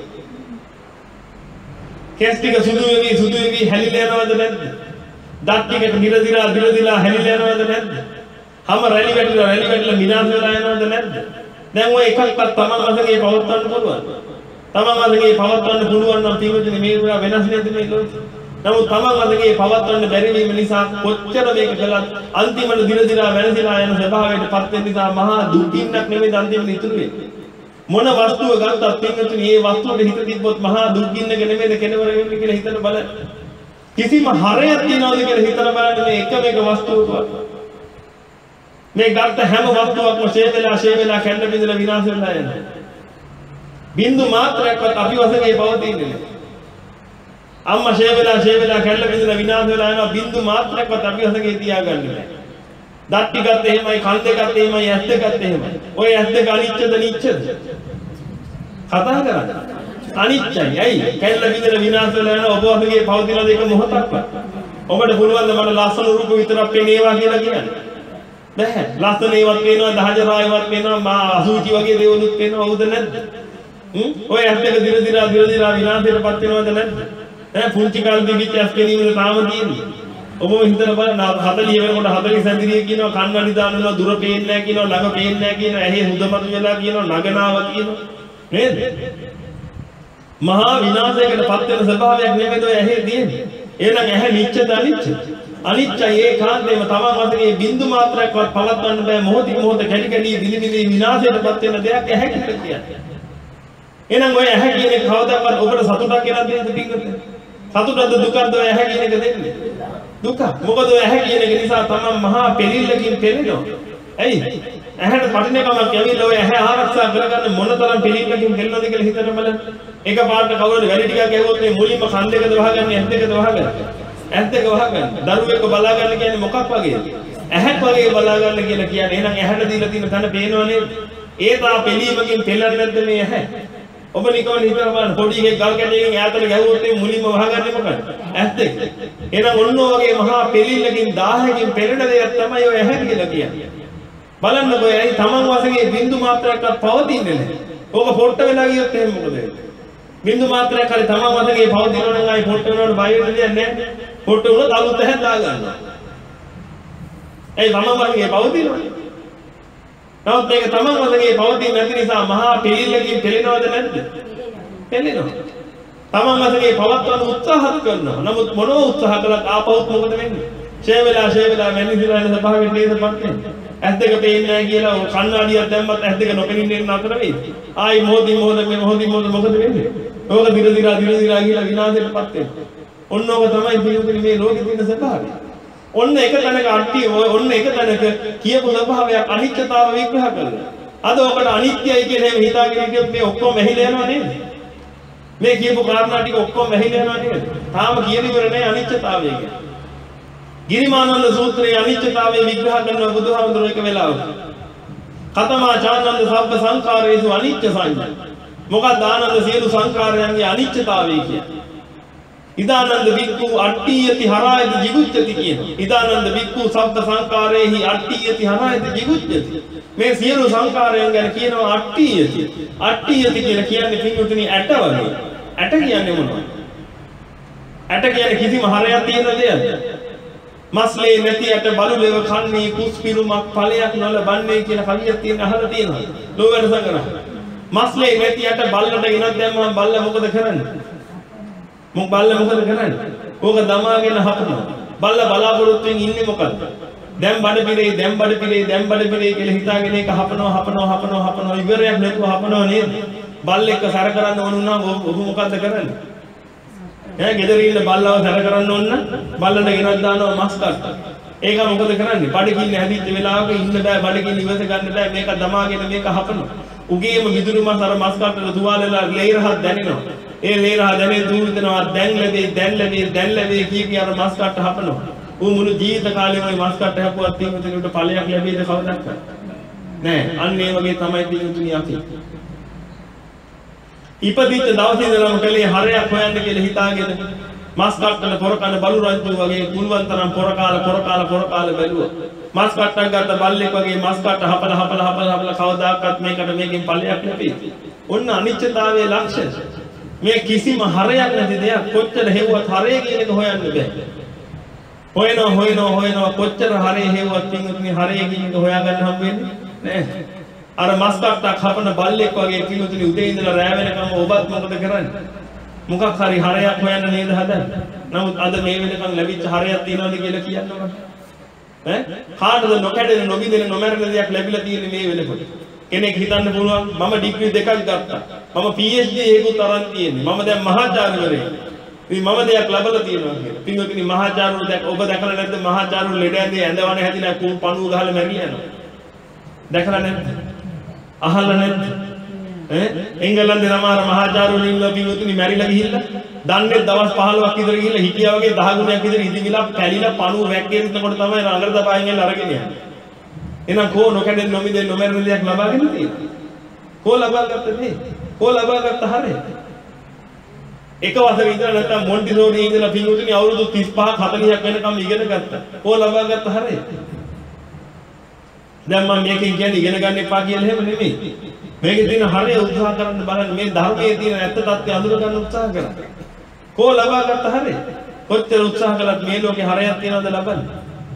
කෙස් ටික සුදු වෙවි සුදු වෙවි හැලිලා යනවද නැද්ද? දත් ටික දිරදිලා දිරදිලා හැලිලා යනවද නැද්ද? හැම රැලි වැටිලා රැලි වැටිලා විනාශ වෙලා යනවද නැද්ද? දැන් ඔය එකක්වත් තමන් වසඟේ පවත්වන්න පුළුවන්. තමන් වසඟේ පවත්වන්න පුළුවන් නම් පින්වතුනි මේ උනා වෙනස් නේද මේ ලෝකෙ? නමුත් තමන් වසඟේ පවත්වන්න බැරි වීම නිසා කොච්චර මේක කළත් අන්තිමට දිරදිලා වෙනසිලා යන ස්වභාවයට පත් වෙන නිසා මහා දුකින්නක් නෙමෙයි අන්තිමට ඉතුරු වෙන්නේ. මොන වස්තුව ගත්තත් පින්වතුනි මේ වස්තුවට හිත තිබ්බොත් මහා දුකින්නක නෙමෙයිද කෙලවර වෙන්නේ කියලා හිතන්න බලන්න. කිසිම හරයක් තියනවද කියලා හිතලා බලන්න මේ එකම එක වස්තුවකවත්. මේ ගත්ත හැම වස්තුවක්ම ෂේ වෙලා ෂේ වෙලා කැඩලා බිඳලා විනාශ වෙලා යනවා. බින්දු මාත්‍රයක්වත් අපි වශයෙන් පවතින්නේ නැහැ. අම්මා ෂේ වෙලා ෂේ වෙලා කැඩලා බිඳලා විනාශ වෙලා යනවා. බින්දු මාත්‍රයක්වත් අපි වශයෙන් තියාගන්නේ නැහැ. දත් ටිකත් එහෙමයි, කන් දෙකත් එහෙමයි, ඇස් දෙකත් එහෙමයි. ඔය ඇස් දෙක අනිච්චද නිච්චද? කතා කරන්නේ. අනිච්චයි. ඇයි? කැඩලා බිඳලා විනාශ වෙලා යන ඔබ වගේ පවතින දෙක මොහොතක්වත්. ඔබට පුළුවන් ද මට ලස්සන රූප විතරක් පේනේවා කියලා කියන්නේ? බැහැ. ලස්සන ඒවත් පේනවා, දහජරායවත් පේනවා, මා අසුචි වගේ දේවලුත් පේනවා. හවුද නැද්ද? හ්ම්? ඔය ඇස් දෙක දිර දිර දිර දිර විනාශයටපත් වෙනවද නැද්ද? ඈ පුංචි කාලේ දිවිච්ච ඇස් පෙනීමේ තාම තියෙන්නේ. ඔබම හිතලා බලන්න හතලිය වෙනකොට හතලිය සැඳිරිය කියනවා, කන්නඩි දානවා, දුර පේන්නේ නැහැ කියනවා, ළඟ පේන්නේ නැහැ කියනවා, ඇහි හුදමතු වෙලා කියනවා, නගනාව කියනවා. නේද? මහා විනාශයකට පත් වෙන ස්වභාවයක් නෙමෙයි ඔය ඇහි තියෙන්නේ. එහෙනම් ඇහැ නිච්චද අනිච්චද? අනිච්චයි ඒකාන්තයෙන්ම තමන් වශයෙන් බින්දු මාත්‍රයක්වත් පවත්වන්න බෑ. මොහොතින් මොහොත කැඩි කැඩි දිලි දිලි විනාශයටපත් වෙන දෙයක් ඇහැ කියලා කියන්නේ. එහෙනම් ඔය ඇහැ කියන එක කවදාවත් ඔබට සතුටක් ගෙනත් දෙන්නද පිටුද? සතුටද දුකද ඔය ඇහැ කියන එක දෙන්නේ? දුක. මොකද ඔය ඇහැ කියන එක නිසා තමන් මහා පෙරිල්ලකින් පෙළෙනවා. ඇයි? ඇහැට පටිනකමක් ඇවිල්ලා ඔය ඇහැ ආරක්ෂා කරගන්න මොනතරම් පිළිපැකින් දෙන්නද කියලා හිතන්න බලන්න. එක පාට කවුරුද වැඩි ටිකක් ඇහුවොත් මේ මුලින්ම කන් දෙකද වහගන්නේ ඇස් දෙකද වහගන්නේ? ඇස් දෙක වහගන්න. දරුවෙක්ව බලා ගන්න කියන්නේ මොකක් වගේද? ඇහැක් වගේ බලා ගන්න කියලා කියන්නේ. එහෙනම් ඇහැට දීලා තියෙන තන පේනව නේද? ඒ තා පිළීමකින් පෙළන්නේ නැද්ද මේ ඇහැ? ඔබ නිකන් හිතලා බලන්න පොඩි එකෙක් ගල් කැටයකින් ඈතට ගැහුවොත් මේ මුලින්ම වහගන්නේ මොකක්ද? ඇස් දෙක. එහෙනම් ඔන්න ඔය වගේ මහා පිළිල්ලකින් දාහකින් පෙළෙන දෙයක් තමයි ඔය ඇහැ කියලා කියන්නේ. බලන්නකෝ ඇයි තමන් වශයෙන් බින්දු මාත්‍රයක්වත් පවතින්නේ නැහැ. ඕක පොට්ට වෙලා ගියොත් එහෙනම් මොකද වෙන්නේ? බින්දු මාත්‍රයක් හරි තමන් වශයෙන් පවතිනවා නම් ආයි පොට්ට වෙනවට බය වෙන්න දෙයක් නැහැ. පොට්ට වුණොත් අලුත් ඇහැ දා ගන්නවා. ඒ තමන් වශයෙන් පවතිනවනේ. නමුත් මේක තමන් වශයෙන් පවතින්නේ නැති නිසා මහා පිළිල්ලකින් පෙළෙනවද නැද්ද? පෙළෙනවා. තමන් අතේ පවත්වන්න උත්සාහත් කරනවා. නමුත් මොනව උත්සාහ කළත් ආපහුත් මොකද වෙන්නේ? ෂේ වෙලා ෂේ වෙලා මැනි දිලා යන ස්වභාවයෙන් නේදපත් වෙන්නේ. ඇස් දෙක පේන්නේ නැහැ කියලා ඔය කණ්ණාඩියක් දැම්මත් ඇස් දෙක නොපෙනින්න ඉන්න අතර වෙයි. ආයි මොහොතින් මොහොත මේ මොහොතින් මොහොත මොකද වෙන්නේ? ඕක දිර දිරා දිර දිරා කියලා විනාශයටපත් වෙනවා. ඔන්න ඕක තමයි පිළිතුරු මේ ලෝකෙ තියෙන ස්වභාවය. ඔන්න එක තැනක අට්ටි ඔන්න එක තැනක කියපු ස්වභාවයක් අනිත්‍යතාව විග්‍රහ කරනවා. අද ඔකට අනිත්‍යයි කියන එහෙම හිතාගෙන ඉතියොත් මේ ඔක්කොම වැහිලා යනවා නේද? මේ කියපු කාරණා ටික ඔක්කොම වැහිලා යනවා නේද? තාම කියන ඉවර නැහැ අනිත්‍යතාවය කියන්නේ. ගිරිමානන්ද සූත්‍රයේ අනිත්‍යතාවය විග්‍රහ කරන බුදුහාමුදුරුවෝ එක වෙලාවක. කතමා චානන්ද සබ්බ සංඛාරේසු අනිත්‍ය සංඥා. මොකක්ද ආනන්ද සියලු සංඛාරයන්ගේ අනිත්‍යතාවය කියන්නේ? ඉදානන්ද වික්ඛු අට්ඨියති හරායති jigucchati කියනවා. ඉදානන්ද වික්ඛු සබ්බ සංඛාරේහි අට්ඨියති හරායති jigucchati. මේ සියලු සංඛාරයන් ගැන කියනවා අට්ඨියති. අට්ඨියති කියලා කියන්නේ පින්වතුනි ඇට වගේ. ඇට කියන්නේ මොනවද? ඇට කියන්නේ කිසිම හරයක් තියෙන දෙයක්ද? මස්ලේ නැති ඇට බලුලෙව කන්නේ කුස්පිරුමක් ඵලයක් නොලබන්නේ කියන කවියක් තියෙන අහලා තියෙනවා. ලෝවැඩ සංගරහ. මස්ලේ නැති ඇට බල්ලට ගෙනත් දැම්මම බල්ල මොකද කරන්නේ? මොක බල්ල මොකද කරන්නේ? ඕක දමාගෙන හපනවා. බල්ල බලාපොරොත්තුෙන් ඉන්නේ මොකද්ද? දැන් බඩ පිරේ, දැන් බඩ පිරේ, දැන් බඩ පිරේ කියලා හිතාගෙන ඒක හපනවා, හපනවා, හපනවා, හපනවා ඉවරයක් නැතුව හපනවා නේද? බල්ලෙක්ව සැර කරන්න ඕන වුණාම ඔබ මොකද්ද කරන්නේ? ඈ ගෙදර ඉන්න බල්ලව සැර කරන්න ඕන නම් බල්ලට ගෙනත් දානවා මස් කට්ට. ඒක මොකද කරන්නේ? බඩගින්න හැදිච්ච වෙලාවක ඉන්න බෑ, බඩගින්න ඉවස ගන්න බෑ. මේක දමාගෙන මේක හපනවා. උගේම විදුරු මස් අර මස් කට්ටට තුවාලලා ලේරහක් දැනෙනවා. ඒ ලේරහ දැනේ දුරු වෙනවා. දැන් ලැබේ, දැන් ලැබේ, දැන් ලැබේ කිය කිය අර මස් කට්ට හපනවා. ඌ මුළු ජීවිත කාලෙම මේ මස් කට්ට හපුවත් තියෙනකොට ඵලයක් ලැබෙයිද කවදාවත්? නෑ. අන්න ඒ වගේ තමයි පිටුතුණි අපි. ඉපදිච්ච දවසේ ඉඳලම කලේ හරයක් හොයන්න කියලා හිතාගෙන මස් කට්ටල පොර කන බලු රංචු වගේ කුල්වන් තරම් පොර කාල පොර කාල පොර කාල බැලුවා. මස් කට්ටක් ගත්ත බල්ලෙක් වගේ මස් කට්ට හපල හපල හපල හපල කවදාකවත් මේකට මේකෙන් ඵලයක් ලැබෙයි. ඔන්න අනිත්‍යතාවයේ ලක්ෂණ. මේ කිසිම හරයක් නැති දෙයක් කොච්චර හෙව්වත් හරය කියන එක හොයන්න බෑ. හොයනවා හොයනවා හොයනවා කොච්චර හරය හෙව්වත් පින්වතුනි හරය කියන එක හොයාගන්න හම් වෙන්නේ නෑ. අර මස් කට්ටක් හපන බල්ලෙක් වගේ පින්වතුනි උදේ ඉඳලා රෑ වෙනකම් ඔබත් මොකද කරන්නේ? මොකක් හරි හරයක් හොයන්න නේද හදන්නේ? නමුත් අද මේ වෙනකම් ලැබිච්ච හරයක් තියනවද කියලා කියන්න ඕන. ඈ කාටද නොකඩෙන නොබිදෙන නොමරන දෙයක් ලැබිලා තියෙන්නේ මේ වෙනකොට? කෙනෙක් හිතන්න පුළුවන් මම ඩිග්‍රී දෙකක් ගත්තා. මම පී එච් ඩී එකකුත් අරන් තියෙන්නේ. මම දැන් මහාචාර්යවරයෙක්. ඉතින් මම දෙයක් ලබලා තියෙනවා කියලා. පින්වතුනි මහාචාර්යවරු දැක් ඔබ දැකලා නැද්ද මහාචාර්යවරු ලෙඩ ඇඳේ ඇඳවන හැදිලා කු පණුව ගහලා මැරිලා යනවා. දැකලා නැද්ද? අහලා නැද්ද? ඈ එංගලන්තේ නමාර මහාචාර්යවරු ඉන්නවා පින්වතුනි මැරිලා ගිහිල්ලා දන්නේ දවස් පහළොවක් විතර ගිහිල්ලා හිටියා වගේ දහ ගුණයක් විතර ඉදිවිලා පැලිලා පණුව වැක්කෙන්නකොට තමයි රඟර දපාගෙන ගිහලා අරගෙන යන්නේ. එහෙනම් කෝ නොකඩෙන් නොමිදෙන් නොමරන දෙයක් ලබාගෙන තියෙනවා. කෝ ලබාගත්ත දේ? කෝ ලබාගත්ත හරය? එක වසරේ ඉඳලා නැත්තම් මොන්ටිසෝරි ඉඳලා පින්වතුනි අවුරුදු තිස් පහක් හතලිසක් වෙනකම් ඉගෙන ගත්තා. කෝ ලබාගත්ත හරය? දැන් මම මේකෙන් කියන්නේ ඉගෙන ගන්න එපා කියලා එහෙම නෙමෙයි. මේකේ තියෙන හරය උත්සාහ කරන්න බලන්න මේ ධර්මයේ තියෙන ඇත්ත తත්ත්වය අඳුර ගන්න උත්සාහ කරන්න. කෝ ලබාගත්ත හරය? කොච්චර උත්සාහ කළත් මේ ලෝකේ හරයක් තියනවද ලබන්නේ?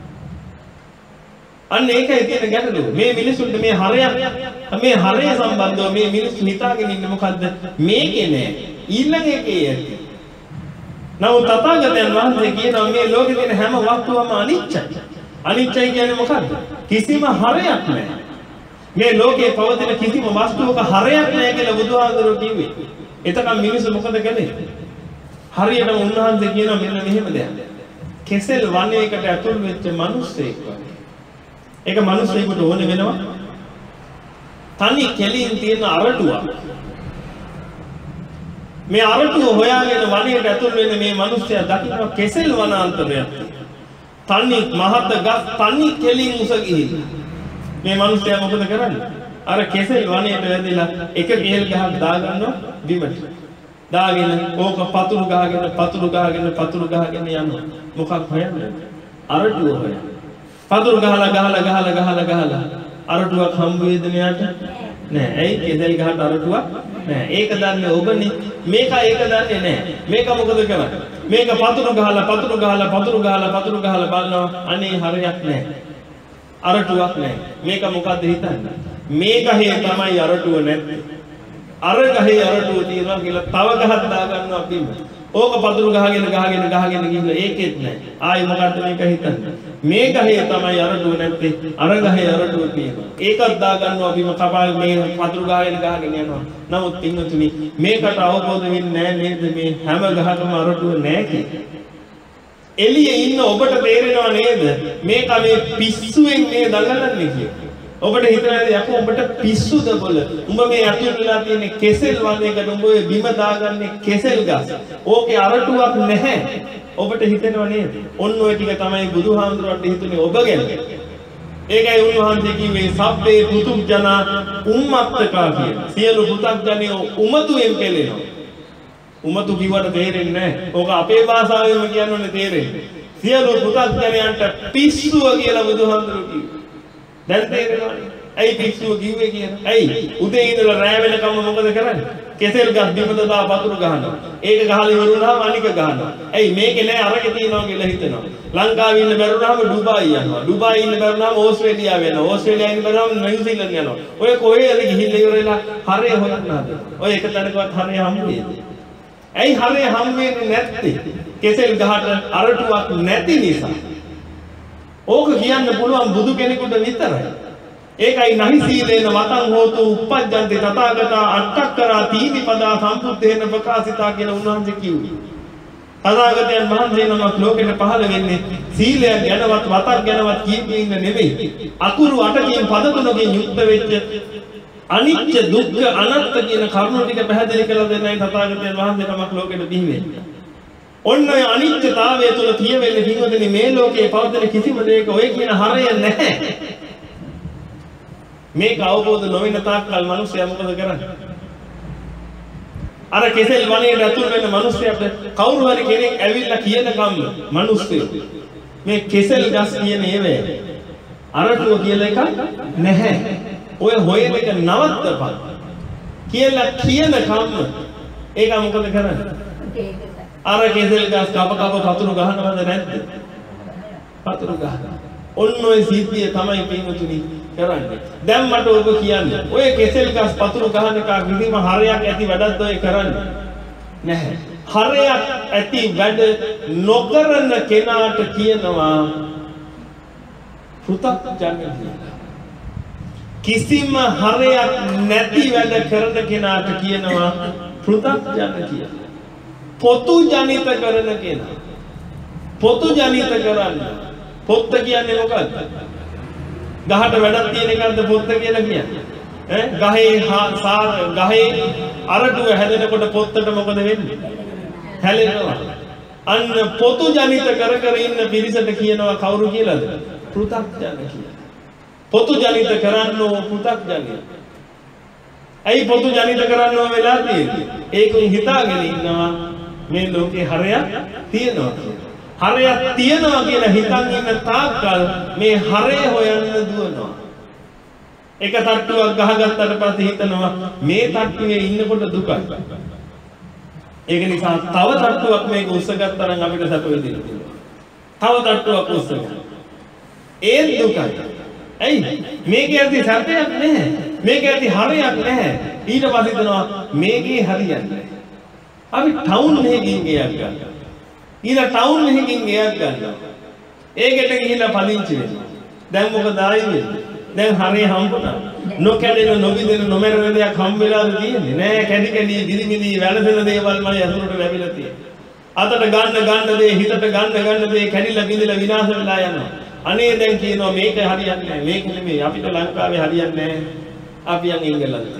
අන්න ඒකයි තියෙන ගැටලුව. මේ මිනිසුන්ට මේ හරයක් මේ හරය සම්බන්ධව මේ මිනිස්සු හිතාගෙන ඉන්නේ මොකද්ද? මේකේ නෑ. ඊළඟ එකේ ඇති. නමුත් තථාගතයන් වහන්සේ කියනවා මේ ලෝකේ තියෙන හැම වස්තුවම අනිත්‍යයි. අනිත්‍යයි කියන්නේ මොකද්ද? කිසිම හරයක් නෑ. මේ ලෝකේ පවතින කිසිම වස්තුවක හරයක් නෑ කියලා බුදුහාමුදුරුවෝ කිව්වේ. එතකම් මිනිස්සු මොකද කළේ? හරියටම උන්වහන්සේ කියනවා මෙන්න මෙහෙම දෙයක්. කෙසෙල් වනයේකට ඇතුල් වෙච්ච මිනිස්සෙක් වගේ. ඒක මිනිස්සෙකුට ඕනේ වෙනවා. තනි කෙලින් තියෙන අරටුවක්. මේ අරටුව හොයාගෙන වනයේට ඇතුල් වෙන මේ මිනිස්සයා දකින්න කෙසෙල් වනාන්තරයක්. තනි මහත ගස් තනි කෙලින් උස ගිහින්. මේ මිනිස්සයා මොකද කරන්නේ? අර කෙසෙල් වනයේට වැදිලා එක කෙහෙල් ගහක් දාගන්නවා බිමට. දාගෙන ඕක පතුරු ගහගෙන පතුරු ගහගෙන පතුරු ගහගෙන යනවා. මොකක් හොයන්නේ? අරටුව හොයන්නේ. පතුරු ගහලා ගහලා ගහලා ගහලා ගහලා අරටුවක් හම්බ වේද මෙයාට? නෑ. ඇයි කෙසෙල් ගහට අරටුවක් නෑ. ඒක දන්නේ ඔබනේ. මේක ඒක දන්නේ නෑ. මේක මොකද කරන්නේ? මේක පතුරු ගහලා පතුරු ගහලා පතුරු ගහලා පතුරු ගහලා බලනවා. අනේ හරියක් නෑ. අරටුවක් නෑ. මේක මොකද්ද හිතන්නේ? මේක හේ තමයි අරටුව නැත්තේ. අර ගහේ අරටුව තියනවා කියලා තව ගහක් දා ගන්නවා බිම. ඕක පතුරු ගහගෙන ගහගෙන ගහගෙන ගිහිල්ලා ඒකෙත් නැහැ. ආයි මොකද්ද මේක හිතන්නේ? මේ ගහේ තමයි අරටුව නැත්තේ. අර ගහේ අරටුව තියෙනවා. ඒකත් දා ගන්නවා බිම කපාල් මේ පතුරු ගහගෙන ගහගෙන යනවා. නමුත් පින්වතුනි මේකට අවබෝධ වෙන්නේ නැහැ නේද මේ හැම ගහකම අරටුව නැහැ කියලා. එළියේ ඉන්න ඔබට තේරෙනව නේද මේක මේ පිස්සුවෙන් මේ දඟලන්නේ කියලා. ඔබට හිතනවාද යකෝ ඔබට පිස්සුද බොල? උඹ මේ අතුල් වෙලා තියෙන කෙසෙල් වන්නේකට උඹ ඔය බිම දාගන්නේ කෙසෙල් ගස්. ඕකේ අරටුවක් නැහැ. ඔබට හිතෙනව නේද? ඔන්න ඔය ටික තමයි බුදුහාමුදුරන්ට හිතුනේ ඔබ ගැන. ඒකයි උන්වහන්සේ කිව්වේ සබ්බේ පුතුජනා උම්මත්තකා කියලා. සියලු පුතග්ජනයෝ උමතුෙන් පෙළෙනවා. උමතු කිව්වට තේරෙන්නේ නැහැ. ඕක අපේ භාෂාවෙන්ම කියන්නෝනේ තේරෙන්නේ. සියලු පුතග්ජනයන්ට පිස්සුව කියලා බුදුහාමුදුරුවෝ කිව්වා. දැන් තේරෙනවනේ. ඇයි පිස්සුව කිව්වේ කියලා? ඇයි? උදේ ඉඳලා රැ වෙනකම් මොකද කරන්නේ? කෙසෙල් ගස් බිමද දා වතුර ගහනවා. ඒක ගහලා ඉවරුනහම අනික ගහනවා. ඇයි මේකේ නෑ අරක තියනවා කියලා හිතනවා. ලංකාවේ ඉන්න බැරුනහම ඩුබායි යනවා. ඩුබායි ඉන්න බැරුනහම ඕස්ට්‍රේලියාව යනවා. ඕස්ට්‍රේලියාව ඉන්න බැරුනහම නිව්සීලන්ත යනවා. ඔය කොහේද ගිහිල්ලා ඉවරලා හරය හොයන්න හදනවා. ඔය එක තැනකවත් හරය හම්බ වෙන්නේ. ඇයි හරය හම්බ වෙන්නේ නැත්තේ? කෙසෙල් ගහට අරටුවක් නැති නිසා. ඕක කියන්න පුළුවන් බුදු කෙනෙකුට විතරයි. ඒකයි නහි සීලේන වතං හෝතු uppajjanti තථාගතා අට්ඨක්කරා තීනි පදා සම්පුත්තේන ප්‍රකාශිතා කියලා උන්වහන්සේ කිව්වේ. තථාගතයන් වහන්සේ නමක් ලෝකෙට පහළ වෙන්නේ සීලයක් ගැනවත් වතක් ගැනවත් කියමින් නෙමෙයි. අකුරු අටකින් පද තුනකින් යුක්ත වෙච්ච අනිත්‍ය දුක්ඛ අනාත්ම කියන කරුණු ටික පැහැදිලි කරලා දෙන්නයි තථාගතයන් වහන්සේ නමක් ලෝකෙට බිහි වෙන්නේ. ඔන්න ඔය අනිත්‍යතාවය තුළ තියෙන්නේ කිව්වදනේ මේ ලෝකේ පවතින කිසිම දෙයක ඔය කියන හරය නැහැ. මේක අවබෝධ නොවන තාක්කල් මිනිස්සයා මොකද කරන්නේ? අර කෙසෙල් වනේ ඇතුල් වෙන මිනිස්සයාට කවුරු හරි කෙනෙක් ඇවිල්ලා කියනකම් මිනිස්සු මේ කෙසෙල් ගස් කියන ඒවේ අරටුව කියලා එකක් නැහැ. ඔය හොයන එක නවත්තපන් කියලා කියනකම් ඒක මොකද කරන්නේ? අර කෙසෙල් ගස් කප කප පතුරු ගහනවද නැද්ද? පතුරු ගහනවා. ඔන්න ඔය සිද්ධිය තමයි පින්වතුනි කරන්නේ. දැන් මට ඔබ කියන්නේ ඔය කෙසෙල් ගස් පතුරු ගහන එක කිසිම හරයක් ඇති වැඩක්ද ඔය කරන්නේ? නැහැ. හරයක් ඇති වැඩ නොකරන කෙනාට කියනවා පෘථග්ජන කියලා. කිසිම හරයක් නැති වැඩ කරන කෙනාට කියනවා පෘථග්ජන කියලා. පොතු ජනිත කරන කෙනා. පොතු ජනිත කරන්න. පොත්ත කියන්නේ මොකක්ද? ගහට වැඩක් තියෙන එකක්ද පොත්ත කියලා කියන්නේ? ඈ ගහේ සාර ගහේ අරටුව හැදෙනකොට පොත්තට මොකද වෙන්නේ? හැලෙනවා. අන්න පොතු ජනිත කර කර ඉන්න පිරිසට කියනවා කවුරු කියලාද? පෘථග්ජන කියලා. පොතු ජනිත කරන්නෝ පෘථග්ජනය. ඇයි පොතු ජනිත කරන්නෝ වෙලා තියෙන්නේ? ඒකෙන් හිතාගෙන ඉන්නවා මේ ලෝකේ හරයක් තියෙනවා කියලා. හරයක් තියෙනවා කියලා හිතන් ඉන්න තාක්කල් මේ හරය හොයන්න දුවනවා. එක තට්ටුවක් ගහගත්තට පස්සේ හිතනවා මේ තට්ටුවේ ඉන්නකොට දුකයි. ඒක නිසා තව තට්ටුවක් මේක උස්සගත්තා නම් අපිට සැප වෙදින්න පුළුවන්. තව තට්ටුවක් උස්සගන්න. ඒ දුකයි. ඇයි? මේකේ ඇති සැපයක් නැහැ. මේකේ ඇති හරයක් නැහැ. ඊට පස්සේ හිතනවා මේකේ හරියක් නැහැ. අපි ටවුන් එකකින් ගියක් ගන්නවා. ඊළ ටවුන් එකකින් ගියක් ගන්නවා. ඒකට ගිහිල්ලා පදිංචි වෙනවා. දැන් මොකද ආයි වෙන්නේ? දැන් හරිය හම්බුණා. නොකැඩෙන නොබිඳෙන නොමරන දෙයක් හම්බ වෙලාද තියෙන්නේ? නෑ කැඩි කැඩි දිලි මිලි වැළඳෙන දේවල් මම අසුරට ලැබිලා තියෙනවා. අතට ගන්න ගන්න දේ හිතට ගන්න ගන්න දේ කැඩිලා බිඳිලා විනාශ වෙලා යනවා. අනේ දැන් කියනවා මේක හරියන්නේ නෑ. මේක නෙමෙයි අපිට ලංකාවේ හරියන්නේ නෑ. අපි යන් එංගලන්තේ.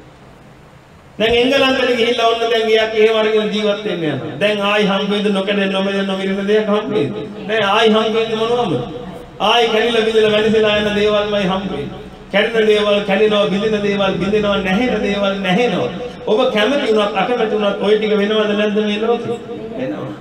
දැන් එංගලන්තෙට ගිහිල්ලා ඔන්න දැන් ගියක් එහෙම අරගෙන ජීවත් වෙන්න යනවා. දැන් ආයි හම්බ වෙයිද නොකඩෙන්න නොමෙන්න නොමිරෙන දෙයක් හම්බ වෙයිද? නෑ ආයි හම්බ වෙන්නේ මොනවද? ආයි කැඩිලා බිඳිලා වැඩිසලා යන දේවල්මයි හම්බ වෙන්නේ. කැඩෙන දේවල් කැඩෙනවා, බිඳින දේවල් බිඳිනවා, නැහෙන දේවල් නැහෙනවා. ඔබ කැමති වුණත් අකමැති වුණත් ওই ටික වෙනවද නැද්ද මේ ලෝකෙ? වෙනවා.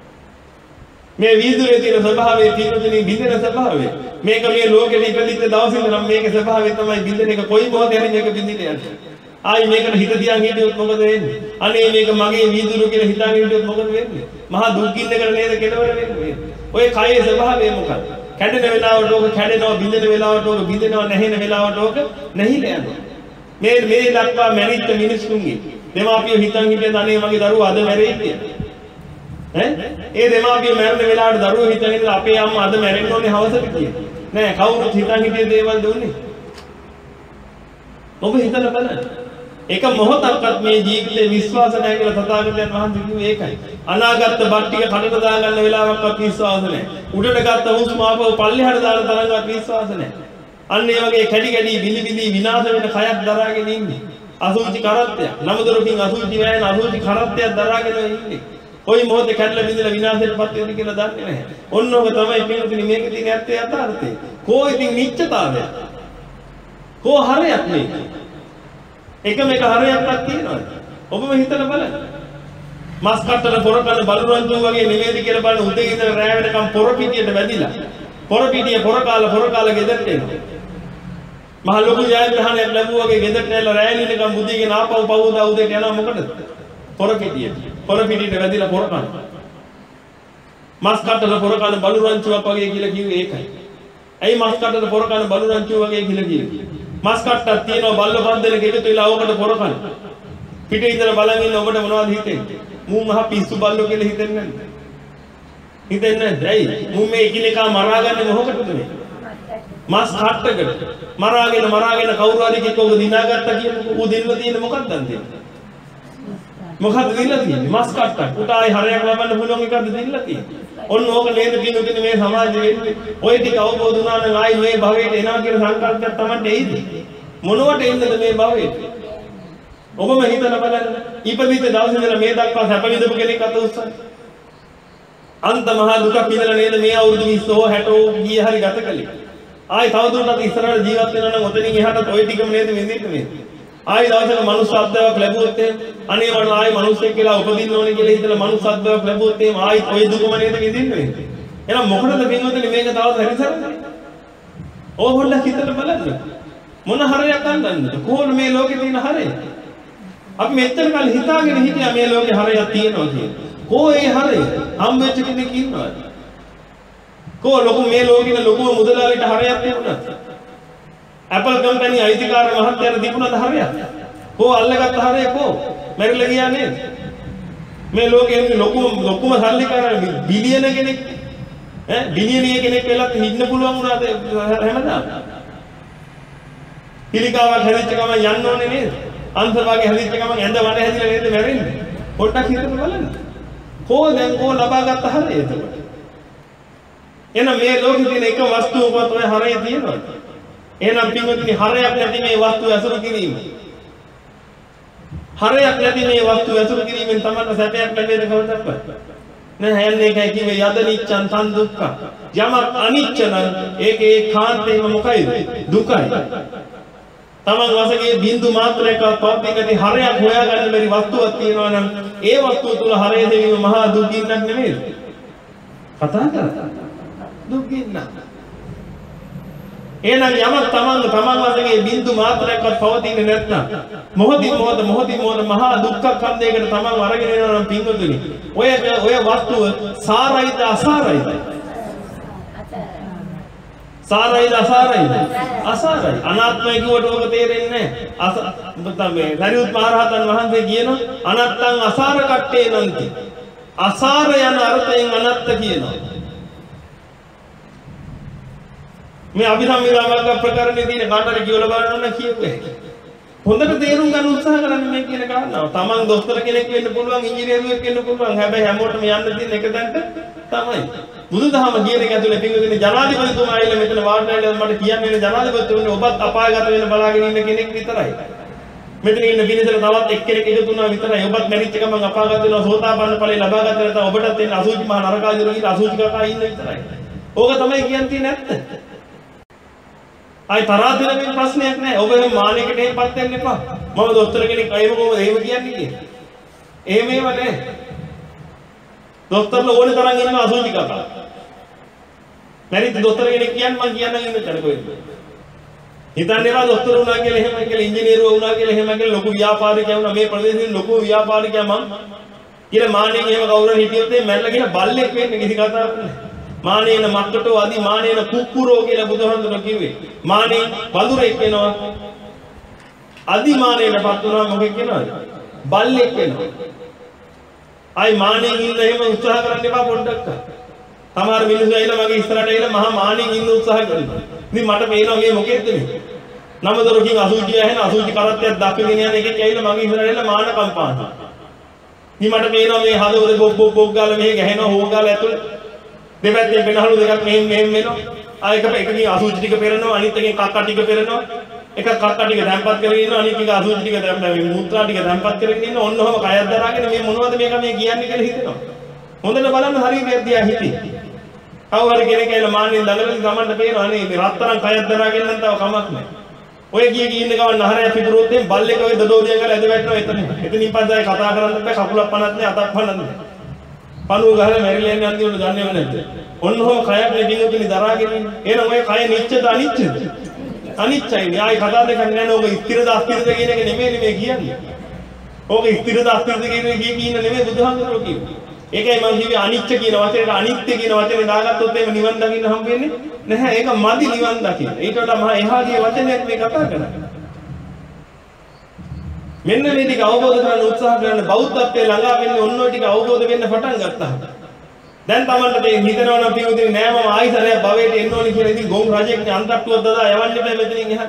මේ වීදුරේ තියෙන ස්වභාවය තියෙනුනේ බිඳින ස්වභාවය. මේක මේ ලෝකෙට ඉපදිච්ච දවසේ ඉඳන් මේකේ ස්වභාවය තමයි බිඳින එක. කොයි මොහොතේ හරි මේක බිඳින්න යන්නේ. ආයි මේකට හිත තියන් හිටියොත් මොකද වෙන්නේ? අනේ මේක මගේ වීදුරු කියලා හිතාගෙන හිටියොත් මොකද වෙන්නේ? මහා දුක්ගින්නකට නේද කෙලවර වෙන්නේ. ඔය කයේ ස්වභාවය මොකක්ද? කැඩෙන වෙලාවට ඕක කැඩෙනවා, බිඳෙන වෙලාවට ඕක බිඳෙනවා, නැහෙන වෙලාවට ඕක නැහිලා යනවා. මේ මේ දක්වා මැරිච්ච මිනිස්සුන්ගේ දෙමාපියෝ හිතන් හිටියද අනේ මගේ දරුවා අද මැරෙයි කියලා. ඈ ඒ දෙමාපියෝ මැරෙන වෙලාවට දරුවෝ හිතන් හිටියද අපේ අම්මා අද මැරෙන්න ඕනේ හවසට කියලා. නෑ කවුරුත් හිතන් හිටිය දේවල් දුන්නේ. ඔබ හිතලා බලන්න. එක මොහොතක්වත් මේ ජීවිතේ විශ්වාස නැහැ කියලා තථාගතයන් වහන්සේ කිව්වේ ඒකයි. අනාගත බත් ටික කඩට දාගන්න වෙලාවක්වත් විශ්වාස නැහැ. උඩට ගත්ත හුස්ම ආපහු පල්ලෙහාට දාන තරම්වත් විශ්වාස නැහැ. අන්න ඒ වගේ කැඩි කැඩි බිලි බිලි විනාශ වෙන කයක් දරාගෙන ඉන්නේ. අසුචි කරත්තයක්. නමුදොරකින් අසුචි වෑයන අසුචි කරත්තයක් දරාගෙන ඉන්නේ. කොයි මොහොතේ කැඩලා බිඳලා විනාශයටපත් වෙනද කියලා දන්නේ නැහැ. ඔන්න ඔබ තමයි පින්තුනි මේකේ තියෙන ඇත්තේ යථාර්ථය. කෝ ඉතින් නිච්චතාවය. කෝ හරයක් මේක. එකම එක හරයක්වත් තියෙනවද? ඔබම හිතලා බලන්න. මස් කට්ටර පොර කන බලුරන්තු වගේ නෙමෙයිද කියලා බලන උදේ ඉඳලා රැය වෙනකම් පොර පිටියට වැදිලා. පොර පිටිය පොර කාලා පොර කාලා ගෙදරට එනවා. මහ ලොකු ජයග්‍රහණයක් ලැබුවා වගේ ගෙදරට ඇවිල්ලා රැය නිකන් බුදිගෙන ආපහු පවුදා උදේට යනවා මොකටද? පොර පිටිය. පොර පිටියට වැදිලා පොර කන. මස් කට්ටර පොර කන බලුරන්තුවක් වගේ කියලා කිව්වේ ඒකයි. ඇයි මස් කට්ටර පොර කන බලුරන්තුව වගේ කියලා කිව්වේ? මස් කට්ටක් තියෙනවා බල්ල පන්දලක එකතු වෙලා ඕකට පොර කන. පිටේ ඉඳලා බලන් ඉන්න ඔබට මොනවද හිතෙන්නේ? මූ මහ පිස්සු බල්ලෝ කියලා හිතෙන්නේ නැද්ද? හිතෙන්නේ නැද්ද? ඇයි? මූ මේ එකිනෙකා මරාගන්නේ මොකටද මේ? මස් කට්ටකට. මරාගෙන මරාගෙන කවුරු හරි කෙනෙක් ඔබ දිනාගත්තා කියනකො ඌ දෙන්න තියෙන්නේ මොකක්ද අන්තිම? මොකක්ද දෙන්න තියෙන්නේ? මස් කට්ටක්. උට ආයි හරයක් ලබන්න පුළුවන් එකක්ද දෙන්න තියෙන්නේ? ඔන්න ඕක නේද පින්වතුනි මේ සමාජයේ වෙන්නේ. ඔය ටික අවබෝධ වුණා නම් ආයි මේ භවයට එනවා කියන සංකල්පයක් තමයි එයිද? මොනවට එන්නද මේ භවයට? ඔබම හිතලා බලන්න. ඉපදිච්ච දවසේ ඉඳලා මේ දක්වා සැප විඳපු කෙනෙක් අත උස්සන්නේ. අන්ත මහා දුකක් විඳලා නේද මේ අවුරුදු විස්සෝ හැටෝ ගිය හරි ගත කළේ. ආයි තවදුරටත් ඉස්සරහට ජීවත් වෙනවා නම් ඔතනින් එහාටත් ওই ටිකම නේද විඳින්න මේ. ආයි දවසක මනුස්සත්වයක් ලැබුවොත් අනේ මම ආයි මිනිස්සෙක් කියලා උපදින්න ඕනේ කියලා හිතලා මනුස්සත්වයක් ලැබුවොත් එහෙම ආයි ওই දුකම නේද විඳින්න වෙන්නේ. එහෙනම් මොකටද පින්වතුනි මේක තවත් හැරිසරන්නේ? ඕගොල්ලෝ හිතලා බලන්න. මොන හරයක් ගන්නන්නද? කොහොම මේ ලෝකේ තියෙන හරය? අපි මෙච්චර කල් හිතාගෙන හිටියා මේ ලෝකේ හරයක් තියෙනවා කියලා. කෝ ඒ හරය? හම්බෙච්ච කෙනෙක් ඉන්නවද? කෝ ලොකු මේ ලෝකෙන ලොකුම මුදලාලිට හරයක් තිබුණාද? Apple company අයිතිකාර මහත්තයාට තිබුණාද හරයක්? කෝ අල්ලගත්ත හරය කෝ? මැරිලා ගියා නේද? මේ ලෝකෙ ඉන්නේ ලොකුම ලොකුම සල්ලිකාර බිලියන කෙනෙක් ඈ බිලියනිය කෙනෙක් වෙලත් ඉන්න පුළුවන් වුණාද හැමදාම? පිළිකාවක් හැදිච්ච ගමන් යන්න ඕනේ නේද? අන්තභාගය හැදිච්ච ගමන් ඇඳ වඩ හැදිලා නේද මැරෙන්නේ? පොඩ්ඩක් හිතලා බලන්න. කෝ දැන් කෝ ලබාගත්ත හරය එතකොට? එහෙනම් මේ ලෝකෙ තියෙන එක වස්තුවකවත් ඔය හරය තියෙනවද? එහෙනම් පින්වතුනි හරයක් නැති මේ වස්තුව ඇසුරු කිරීම. හරයක් නැති මේ වස්තුව ඇසුරු කිරීමෙන් තමයි සැපයක් ලැබෙන්නේ කවදාවත්. නෑ යන්නේ ඒකයි කිව්වේ යද නිච්ඡන් තන් දුක්ඛ. යමක් අනිච්ච නම් ඒකේ කාන්තේම මොකයිද? දුකයි. තමන් වශයෙන් බින්දු මාත්‍රයකවත් පවතින නැති හරයක් හොයාගන්න බැරි වස්තුවක් තියෙනවා නම් ඒ වස්තුව තුල හරය දෙවීම මහා දුකින්නක් නෙමෙයි. කතා කරා. දුකින්න. එහෙනම් යමක් තමන් තමන් වශයෙන් බින්දු මාත්‍රයක්වත් පවතින්නේ නැත්නම් මොහොතින් මොහොත මොහොතින් මොහොත මහා දුක්ඛ කන්දේකට තමන් අරගෙන යනවා නම් පින්වතුනි ඔය ඔය වස්තුව සාරයිද අසාරයිද? සාරයිද අසාරයිද? අසාරයි. අනාත්මයි කියවට ඔබ තේරෙන්නේ නැහැ. අස මේ සරියුත් මහරහතන් වහන්සේ කියනවා අනත්තං අසාර කට්ටේ නන්ති. අසාර යන අර්ථයෙන් අනත්ත කියනවා. මේ අභිසම්විදාමග්ග ප්‍රකරණයේ තියෙන කාටද කියලා බලන්න ඕන කියුවේ. හොඳට තේරුම් ගන්න උත්සාහ කරන්න මේ කියන කාරණාව. තමන් දොස්තර කෙනෙක් වෙන්න පුළුවන්, ඉංජිනේරුවෙක් වෙන්න පුළුවන්. හැබැයි හැමෝටම යන්න තියෙන එක තැනට තමයි. බුදුදහම කියන එක ඇතුලේ පින්වතුනි ජනාධිපතිතුමා ආයෙත් මෙතන වාඩි වෙලා මට කියන්නේ ජනාධිපතිතුමනි ඔබත් අපායගත වෙන්න බලාගෙන ඉන්න කෙනෙක් විතරයි. මෙතන ඉන්න බිනසල තවත් එක්කෙනෙක් එකතු වුණා විතරයි. ඔබත් මැරිච්ච ගමන් අපායගත වෙනවා සෝතාපන්න ඵලෙ ලබා ගන්න නැත්නම් ඔබටත් එන්න අසුචි මහ නරකාදී වල අසුචි කකා ඉන්න විතරයි. ඕක තමයි කියන්නේ නැත්ත. අයි තරහ දෙන ප්‍රශ්නයක් නැහැ. ඔබ එහෙම මානෙකට එහෙමපත් වෙන්න එපා. මම දොස්තර කෙනෙක් අයම කොහොමද එහෙම කියන්නේ කියලා. එහෙම ඒව නැහැ. දොස්තරලා ඕනේ තරම් ඉන්න අසුචි කකා. මැරිච්ච දොස්තර කෙනෙක් කියන්නේ මම කියන්න ඉන්න තැන කොහෙද? හිතන්නේ ඒවා දොස්තර වුණා කියලා එහෙම කියලා ඉංජිනේරුවෝ වුණා කියලා එහෙම කියලා ලොකු ව්‍යාපාරිකයා වුණා මේ ප්‍රදේශයේ ලොකු ව්‍යාපාරිකයා මම කියලා මානෙන් එහෙම කවුරුන් හිටියොත් මේ මැරලා ගිහලා බල්ලෙක් වෙන්නේ කිසි කතාවක් නැහැ. මානේන මක්කටෝ আদি මානේන කුක්කුරෝ කියලා බුදුහාමුදුරුවෝ කිව්වේ. මානේ වඳුරෙක් වෙනවා. අදිමානයටපත් වුණා මොකද කියනවද? බල්ලෙක් වෙනවා. ආයි මානෙන් ඉන්න එහෙම උත්සාහ කරන්න එපා පොඩ්ඩක්. සමහර මිනිස්සු ඇවිල්ලා මගේ ඉස්සරහට ඇවිල්ලා මහා මානෙන් ඉන්න උත්සාහ කරනවා. ඉතින් මට පේනවා මේ මොකෙද්ද මේ? නමදොරකින් අසුචි ඇහෙන අසුචි කරත්තයක් දක්වගෙන යන එකෙක් ඇවිල්ලා මගේ ඉස්සරහට ඇවිල්ලා මාන කම්පානවා. ඉතින් මට පේනවා මේ හදවත බොක් බොක් බොක් ගාලා මෙහෙ ගහනවා හොෝ ගාලා ඇතුළේ. දෙපැත්තෙන් වෙනහළු දෙකක් මෙහෙම මෙහෙම වෙනවා. ආ එක එකකින් අසුචි ටික පෙරනවා අනිත් එකෙන් කක්ක ටික පෙරනවා. එක කක්ක ටික දැම්පත් කරගෙන ඉන්නවා අනිත් එක අසුචි ටික දැම්පත් මේ මුත්‍රා ටික දැම්පත් කරගෙන ඉන්නවා. ඔන්න ඔහම කයක් දරාගෙන මේ මොනවද මේක මේ කියන්නේ කියලා හිතෙනවා. හොඳට බලන්න හරියට දිහා හිතේ. කවුරු හරි කෙනෙක් ඇවිල්ලා මාන්නෙන් දඟලන ගමන්ට පේනවා නේ මේ රත්තරන් කයක් දරාගෙන නම් තව කමක් නැහැ. ඔය ගිය ගිය ඉන්න ගමන් නහරයක් පිටුරුවොත් එම් බල්ලෙක් ඔය දඩෝදියා ගාලා ඇද වැටෙනවා එතන. එතනින් පස්සේ කතා කරන්න බෑ කකුලක් පනත් නැහැ අතක් පනත් නැහැ. පණුව ගහලා මැරිලා යන්නේ අන්තිමට දන්නේම නැද්ද? ඔන්න ඔහම කයක් නේ බින්දුකින් දරාගෙන ඉන්නේ. එහෙනම් ඔය කය නිච්චද අනිච්චද? අනිච්චයි නේ. ආයි කතා දෙකක් නෑ නේ. ඔබ ස්ථිරද අස්ථිරද කියන එක නෙමෙයි මේ කියන්නේ. ඔබ ස්ථිරද අස්ථිරද කියන එක කිය කින්න නෙමෙයි බුදුහාමුදුරුවෝ කියන්නේ. ඒකයි මම කිව්වේ අනිච්ච කියන වචනේට අනිත්‍ය කියන වචනේ දාගත්තොත් එහෙම නිවන් දකින්න හම්බ වෙන්නේ නැහැ. ඒක මදි නිවන් දකින්න. ඊට වඩා මහා එහාගේ වචනයක් මේ කතා කරන්නේ. මෙන්න මේ ටික අවබෝධ කරගන්න උත්සාහ කරන බෞද්ධත්වයේ ළඟා වෙන්නේ ඔන්න ඔය ටික අවබෝධ වෙන්න පටන් ගත්තා. දැන් Tamanට මේ හිතනවා නම් පිටුදින් නෑ මම ආයිසරයක් භවයට එන්න ඕනි කියලා ඉතින් ගොම් රජෙක්ගේ අන්තට්ටුවක් දාලා යවන්න බෑ මෙතනින් එහාට.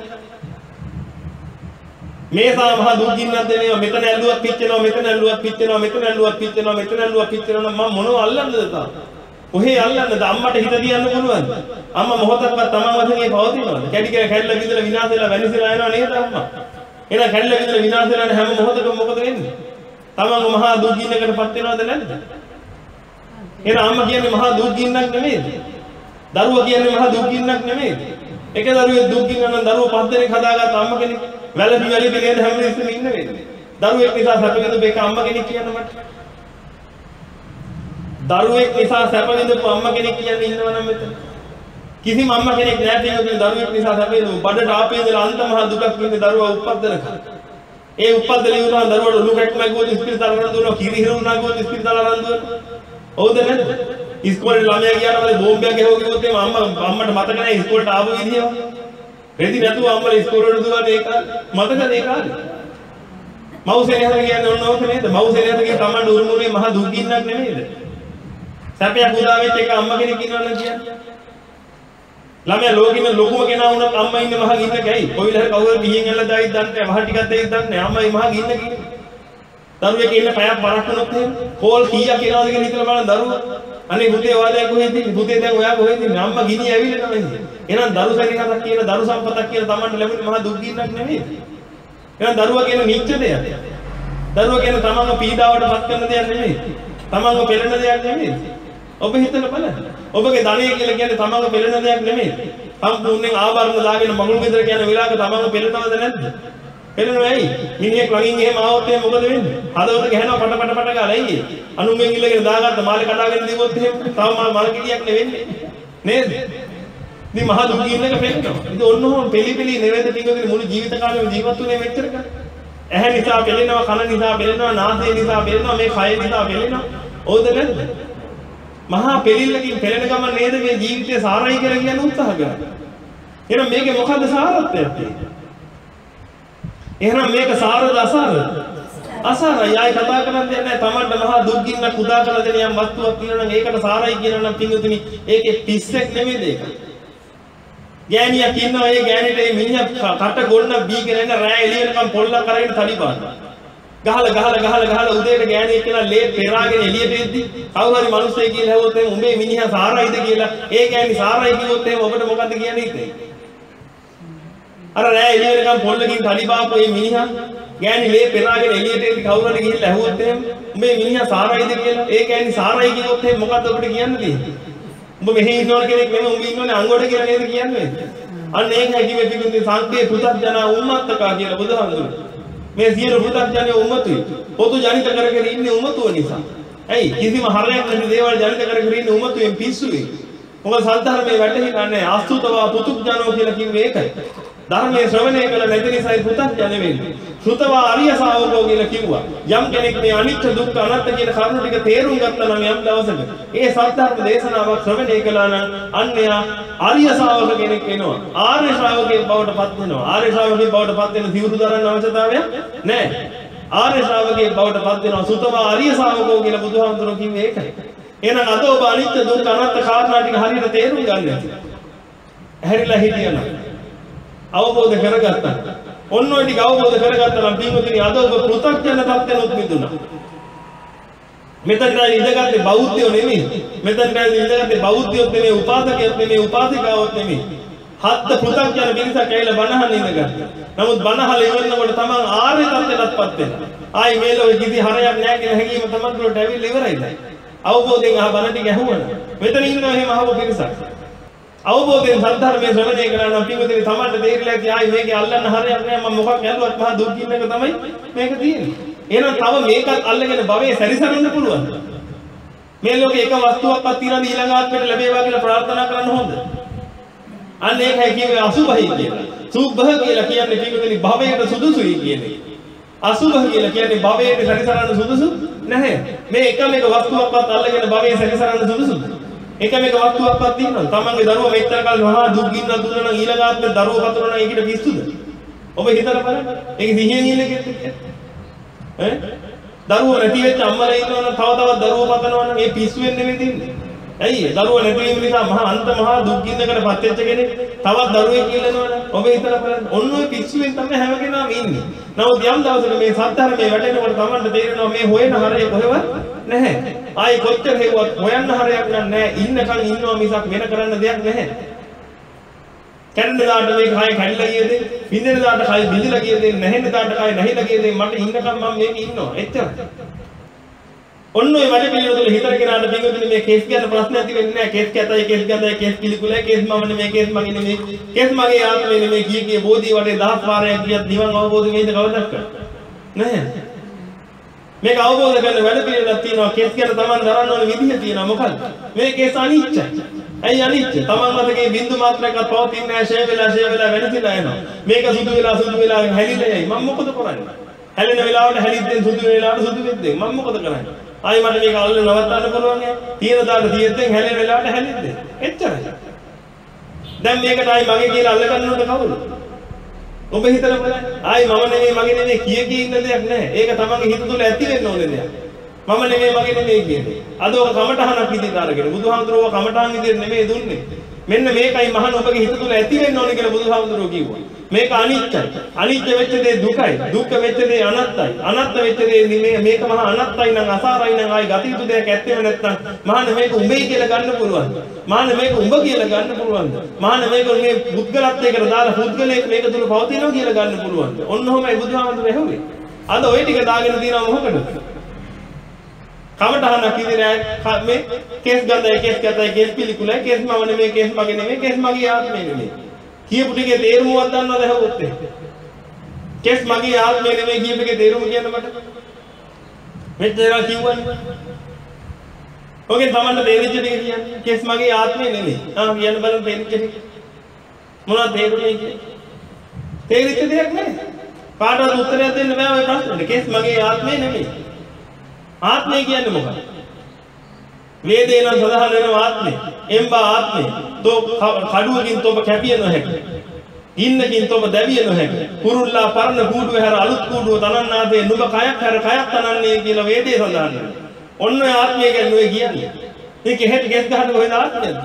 මේ සා මහ දුක්ගින්නක් දෙනවා මෙතන ඇල්ලුවක් පිච්චෙනවා මෙතන ඇල්ලුවක් පිච්චෙනවා මෙතන ඇල්ලුවක් පිච්චෙනවා මෙතන ඇල්ලුවක් පිච්චෙනවා මම මොනව අල්ලන්නද තාම? කොහේ අල්ලන්නද? අම්මට හිත තියන්න පුළුවන්ද? අම්මා මොහොතක්වත් Taman වශයෙන් පවතිනවද? කැඩි කැඩ කැඩලා විදලා විනාශ වෙලා වැනිසලා යනවා නේද අම්මා? එහෙනම් කැඩලා විදලා විනාශ වෙලා හැම මොහොතකම මොකද වෙන්නේ? Taman මහා දුක්ගින්නකටපත් වෙනවද නැද්ද? එහෙනම් අම්මා කියන්නේ මහා දුක්ගින්නක් නෙමෙයිද? දරුවා කියන්නේ මහා දුක්ගින්නක් නෙමෙයිද? එක දරුවෙක් දුක්ගින්න නම් දරුවෝ පස් දෙනෙක් හදාගත්ත අම්ම කෙනෙක් වැලපි වැලපි නේද හැම වෙලෙම ඉන්න වෙන්නේ. දරුවෙක් නිසා සැප විඳපු එක අම්ම කෙනෙක් කියන්න මට. දරුවෙක් නිසා සැප විඳපු අම්ම කෙනෙක් කියන්නේ ඉන්නව නම් මෙතන. කිසිම අම්ම කෙනෙක් නැහැ කියන දරුවෙක් නිසා සැප විඳපු බඩට ආපේ ඉඳලා අන්ත මහ දුකක් විඳ දරුවා උප්පද්දනකම්. ඒ උප්පද්දල ඉවරන දරුවට ඔලු කැක්කමක් ගොඩ ඉස්පිරිතාල අරන් දුවනවා කිරි හිරුණා ගොඩ ඉස්පිරිතාල අරන් දුවනවා. හවුද නැද්ද? ඉස්කෝලේ ළමයා ගියාට පස්සේ බෝම්බයක් ගහුවා කිව්වොත් එහෙම අම්මා අම්මට මතක නැහැ ඉස්කෝලේට ආපු විදියව. රෙදි නැතුව අම්මලා ඉස්කෝලේට දුවන්නේ ඒක මතකද ඒ කාලේ? මව්සෙනෙහත කියන්නේ ඔන්න ඕක නේද? මව්සෙනෙහත කියන්නේ Taman උරුමුනේ මහ දුක්ගින්නක් නෙමෙයිද? සැපයක් උදා වෙච්ච එක අම්මා කෙනෙක් ඉන්නවනම් කියන්නේ. ළමයා ලෝකෙින් ලොකුම කෙනා වුණත් අම්මා ඉන්නේ මහ ගින්නක ඇයි? කොයිල හරි කවුරු ගිහින් ඇල්ල දායිද දන්නේ නැහැ. මහ ටිකක් දෙයිද දන්නේ නැහැ. අම්මයි මහ ගින්න කියන්නේ. දරුවෙක් ඉන්න පැයක් බරක් වුණොත් එහෙම කෝල් කීයක් එනවද කියලා හිතලා බලන්න දරුවා. අනේ පුතේ ඔයාලා කොහෙද ඉන්නේ? පුතේ දැන් ඔයා කොහෙද ඉන්නේ? අම්මා ගිනි ඇවිල්ලා තමයි. එහෙනම් දරු සැනිකක් කියන දරු සම්පතක් කියන Tamanට ලැබුණේ මහා දුක් ගින්නක් නෙමෙයි. එහෙනම් දරුවා කියන නිච්ච දෙයක්. දරුවා කියන තමන්ව පීඩාවට පත් කරන දෙයක් නෙමෙයි. තමන්ව පෙළෙන දෙයක් නෙමෙයි. ඔබ හිතලා බලන්න. ඔබගේ ධනය කියලා කියන්නේ තමන්ව පෙළෙන දෙයක් නෙමෙයි. සම්පූර්ණයෙන් ආවරණ දාගෙන මඟුල් ගෙදර කියන වෙලාවක තමන්ව පෙළෙනවද නැද්ද? පෙළෙනවා ඇයි? මිනිහෙක් ළඟින් එහෙම ආවොත් එහෙම මොකද වෙන්නේ? හදවත ගහනවා පට පට පට ගාලා ඇයි? අනුන්ගෙන් ඉල්ලගෙන දාගත්ත මාළේ කඩාගෙන දිවොත් එහෙම තව මල් කිරියක් නෙවෙන්නේ. නේද? ඉතින් මහා දුක් ගින්න එක පෙළෙනවා. ඉතින් ඔන්න ඔහොම පෙලි පෙලි නෙවෙද ටිකකින් මුළු ජීවිත කාලෙම ජීවත් වුණේ මෙච්චර කල්. ඇහැ නිසා පෙළෙනවා, කන නිසා පෙළෙනවා, නාසය නිසා පෙළෙනවා, මේ කය නිසා පෙළෙනවා. ඕද නැද්ද? මහා පෙළිල්ලකින් පෙළෙන ගමන් නේද මේ ජීවිතය සාරයි කියලා කියන උත්සාහ කරන්නේ. එහෙනම් මේකේ මොකද්ද සාරත්වයක් තියෙන්නේ? එහෙනම් මේක සාරද අසාරද? අසාරයි. ආයි කතා කරන්නේ නැහැ. Tamanට මහා දුක් ගින්නක් උදා කරලා දෙන යම් වස්තුවක් තියෙනවා නම් ඒකට සාරයි කියනවා නම් පින්වතුනි ඒකේ පිස්සෙක් නෙමෙයිද ඒක? ගෑණියක් ඉන්නවා ඒ ගෑණිට මේ මිනිහා කට ගොන්න බීගෙන ඉන්න රෑ එළියනකම් පොල්ලක් අරගෙන තලිපාන. ගහලා ගහලා ගහලා ගහලා උදේට ගෑණියෙක් කියලා ලේ පෙරාගෙන එළියට එද්දි කවුරු හරි මිනිස්සෙක් කියලා හැවොත් එම් උඹේ මිනිහා සාරයිද කියලා ඒ ගෑණි සාරයි කිව්වොත් එහෙම ඔබට මොකද්ද කියන්නේ ඉතින්? අර රෑ එළියනකම් පොල්ලකින් තලිපාපු මේ මිනිහා ගෑණි ලේ පෙරාගෙන එළියට එද්දි කවුරු හරි ගිහිල්ලා හැවොත් එහෙම උඹේ මිනිහා සාරයිද කියලා ඒ ගෑණි සාරයි කිව්වොත් එහෙම මොකද්ද ඔබට කියන්න තියෙන්නේ? උඹ මෙහි ඉන්නවන කෙනෙක් නෙමෙයි උඹ ඉන්නවනේ අංගොඩ කියලා නේද කියන්නේ? අන්න ඒකයි කිව්වේ පිටුන්දී සංකේ පුතත්ජන උම්මත්තකා කියලා බුදුහාමුදුරුවෝ. මේ සියලු පුතත්ජනය උම්මතුයි. පොදු ජනිත කරගෙන ඉන්නේ උම්මතුව නිසා. ඇයි? කිසිම හරයක් නැති දේවල් ජනිත කරගෙන ඉන්නේ උම්මතුයෙන් පිස්සුවේ. මොකද සත්‍ධර්මයේ වැටහින්නේ නැහැ. අස්තුතවා පුතුත්ජනෝ කියලා කිව්වේ ඒකයි. ධර්මයේ ශ්‍රවණය කළ නැති නිසායි පුතග්ජන වෙන්නේ. ශ්‍රුතවා ආර්ය ශාවකෝ කියලා කිව්වා. යම් කෙනෙක් මේ අනිත්‍ය දුක්ඛ අනාත්ම කියන කරුණු ටික තේරුම් ගත්තා නම් යම් දවසක ඒ සත්‍යධර්ම දේශනාවක් ශ්‍රවණය කළා නම් අන්‍යයා ආර්ය ශාවක කෙනෙක් වෙනවා. ආර්ය ශ්‍රාවකයෙක් බවට පත් වෙනවා. ආර්ය ශ්‍රාවකයෙක් බවට පත් වෙන සිවුරු දරන්න අවශ්‍යතාවයක් නැහැ. ආර්ය ශ්‍රාවකයෙක් බවට පත් වෙනවා. ශ්‍රුතවා ආර්ය ශාවකෝ කියලා බුදුහාමුදුරුවෝ කිව්වේ ඒකයි. එහෙනම් අද ඔබ අනිත්‍ය දුක්ඛ අනාත්ම කාරණා ටික හරියට තේරුම් ගන්න ඇති. හැරිලා හිටියනම් අවබෝධ කරගත්තා. ඔන්න ඔය ටික අවබෝධ කරගත්තා නම් පින්වතුනි අද ඔබ පෘථග්ජන තත්ත්වෙනුත් මිදුණා. මෙතන ඉඳගත්තේ බෞද්ධයෝ නෙමෙයි. මෙතන ඉඳගත්තේ බෞද්ධයොත් නෙමෙයි, උපාසකයොත් නෙමෙයි, උපාසිකාවොත් නෙමෙයි. හත් පෘථග්ජන පිරිසක් ඇවිල්ලා බණහන් ඉඳගත්තා. නමුත් බණහල ඉවරනකොට තමන් ආර්ය තත්ත්වයටපත් වෙනවා. ආයි මේ ලෝකෙ කිසි හරයක් නැහැ කියන හැඟීම තමන් වලට ඇවිල්ලා ඉවරයි දැන්. අවබෝධයෙන් අහ බණ ටික ඇහුවනම් මෙතන ඉන්නවා එහෙම අහව පිරිසක්. අවබෝධයෙන් සද්ධර්මයේ ශ්‍රවණය කරලා නම් පින්වතුනි තමන්ට තේරිලා ඇති ආයි මේකේ අල්ලන්න හරයක් නැහැ මම මොකක් ඇල්ලුවත් මහා දුක් කියන එක තමයි මේක තියෙන්නේ. එහෙනම් තව මේකත් අල්ලගෙන භවයේ සැරිසරන්න පුළුවන්. මේ ලෝකේ එක වස්තුවක්වත් තියනද ඊළඟ ආත්මයට ලැබේවා කියලා ප්‍රාර්ථනා කරන්න හොඳ. අන්න ඒකයි කියන්නේ අසුභයි කියලා. සුභ කියලා කියන්නේ පින්වතුනි භවයට සුදුසුයි කියන්නේ. අසුභ කියලා කියන්නේ භවයට සැරිසරන්න සුදුසු නැහැ. මේ එකම එක වස්තුවක්වත් අල්ලගෙන භවයේ සැරිසරන්න සුදුසුද? එකම එක වස්තුවක්වත් තියෙනවද? තමන්ගේ දරුවා මෙච්චර කල් මහා දුක් ගින්න දුන්නා නම් ඊළඟ ආත්මේ දරුවෝ පතරන නම් ඒකට පිස්සුද? ඔබ හිතලා බලන්න. ඒක සිහියෙන් ඉන්න කෙනෙක් ඈ? දරුවෝ නැති වෙච්ච අම්මලා ඉන්නවනම් තව තවත් දරුවෝ පතනවා නම් ඒ පිස්සුවෙන් නෙමෙයි තින්නේ. ඇයි ඒ? දරුවෝ නැති වීම නිසා මහා අන්ත මහා දුක් ගින්නකට පත් වෙච්ච කෙනෙක් තවත් දරුවෙක් ඉල්ලනවනම් ඔබ හිතලා බලන්න. ඔන්න ඔය පිස්සුවෙන් තමයි හැම කෙනාම ඉන්නේ. නමුත් යම් දවසක මේ සත්‍ධර්මයේ වැටෙනකොට තමන්ට තේරෙනවා මේ හොයන හරය කොහෙවත් නැහැ. ආයි කොච්චර හේවත් හොයන්න හරයක් නැහැ. ඉන්නකන් ඉන්නවා මිසක් වෙන කරන්න දෙයක් නැහැ. කැඩෙන දාට මේ කය කැඩිලා ගියද? බින්දෙන දාට කය බිඳිලා ගියද? නැහෙන දාට කය නැහිලා ගියද? මට ඉන්නකම් මම මේක ඉන්නවා. එච්චරයි. ඔන්න ඔය වැඩ පිළිවෙල හිතර කෙනාට පිටුතුනේ මේ කේස් ගැන ප්‍රශ්න ඇති වෙන්නේ නැහැ. කේස් කැතයි, කේස් ගඳයි, කේස් පිළිකුලයි, කේස් මම නෙමෙයි, කේස් මගේ නෙමෙයි. කේස් මගේ ආත්මේ නෙමෙයි කිය කිය බෝධි වටේ දහස් වාරයක් කියත් නිවන් අවබෝධ වෙයිද කවදාවත් නැහැ. මේක අවබෝධ කරගන්න වැඩ පිළිවෙලක් තියෙනවා. කේස් ගැන Taman දරන්න ඕන විදිහ තියෙනවා. මොකද මේ කේස් අනිච්චයි. ඇයි අනිච්ච? Taman මතකේ බින්දු මාත්‍රයක්වත් පවතින්නේ නැහැ. ෂේ වෙලා ෂේ වෙලා වෙනසිලා යනවා. මේක සුදු වෙලා සුදු වෙලා හැලිලා යයි. මම මොකද කරන්නේ? හැලෙන වෙලාවට හැලිද්දෙන් සුදු වෙලාවට සුදු වෙද්දෙන් මම මොකද කරන්නේ? ආයි මට මේක අල්ල නවත්තන්න පුළුවන් නේ. තියෙන දාට තියෙද්දෙන් හැලෙන වෙලාවට හැලිද්දෙන්. එච්චරයි. දැන් මේකට ආයි මගේ කියලා අල්ල ගන්න ඕන කවුද? ඔබ හිතලා බලන්න. ආයි මම නෙමෙයි මගේ නෙමෙයි කිය කී ඉන්න දෙයක් නැහැ. ඒක තමන්ගේ හිත තුළ ඇති වෙන්න ඕනේ දෙයක්. මම නෙමෙයි මගේ නෙමෙයි කියන්නේ. අද ඔක කමටහනක් විදිහට අරගෙන බුදුහාමුදුරුවෝ කමටහන් විදිහට නෙමෙයි දුන්නේ. මෙන්න මේකයි මහණ ඔබගේ හිත තුළ ඇති වෙන්න ඕනේ කියලා බුදුහාමුදුරුවෝ කිව්වා. මේක අනිත්‍යයි. අනිත්‍ය වෙච්ච දේ දුකයි. දුක්ඛ වෙච්ච දේ අනත්තයි. අනත්ත වෙච්ච දේ මේ මේක මහා අනත්තයි නම් අසාරයි නම් ආයි ගති යුතු දෙයක් ඇත්තෙම නැත්නම් මහණ මේක උඹේ කියලා ගන්න පුළුවන්. මහණ මේක උඹ කියලා ගන්න පුළුවන්ද? මහණ මේක මේ පුද්ගලත්වයකට දාලා පුද්ගලයෙක් මේක තුල පවතිනවා කියලා ගන්න පුළුවන්ද? ඔන්න ඔහොමයි බුදුහාමුදුරුවෝ ඇහුවේ. අද ওই ටික දාගෙන තියනවා මොකටද? කමටහනක් ඉදිරියට මේ කේස් ගඳයි, කේස් කැතයි, කේස් පිළිකුලයි, කේස් මම නෙමෙයි, කේස් මගේ නෙමෙයි, කේස් මගේ ආත්මේ නෙමෙයි. කියපු ටිකේ තේරුමවත් දන්නවද ඇහුවොත් එහෙම? කේස් මගේ ආත්මේ නෙමෙයි කියපු එකේ තේරුම කියන්න මට. මෙච්චර කිව්වනේ. ඔකෙන් තමන්ට තේරිච්ච ටික කියන්නේ කේස් මගේ ආත්මේ නෙමෙයි. ආ කියන්න බලන්න තේරිච්ච ටික. මොනවද තේරුනේ කියන්නේ? තේරිච්ච දෙයක් නැහැ. කාටවත් උත්තරයක් දෙන්න බෑ ඔය ප්‍රශ්නෙට. කේස් මගේ ආත්මේ නෙමෙයි. ආත්මය කියන්නේ මොකක්ද? වේදේ නම් සඳහන් වෙනවා ආත්මය. එම්බා ආත්මය. තෝ කඩුවකින් තොප කැපිය නොහැකි. ඉන්නකින් තොප දැවිය නොහැකි. කුරුල්ලා පරණ කූඩුව හැර අලුත් කූඩුව තනන්නාසේ නුඹ කයක් හැර කයක් තනන්නේ කියලා වේදේ සඳහන් වෙනවා. ඔන්න ඔය ආත්මය කියන්නේ ඔය කියන්නේ. මේක හෙට ගෙස් ගහන්න කොහෙද ආත්මයද?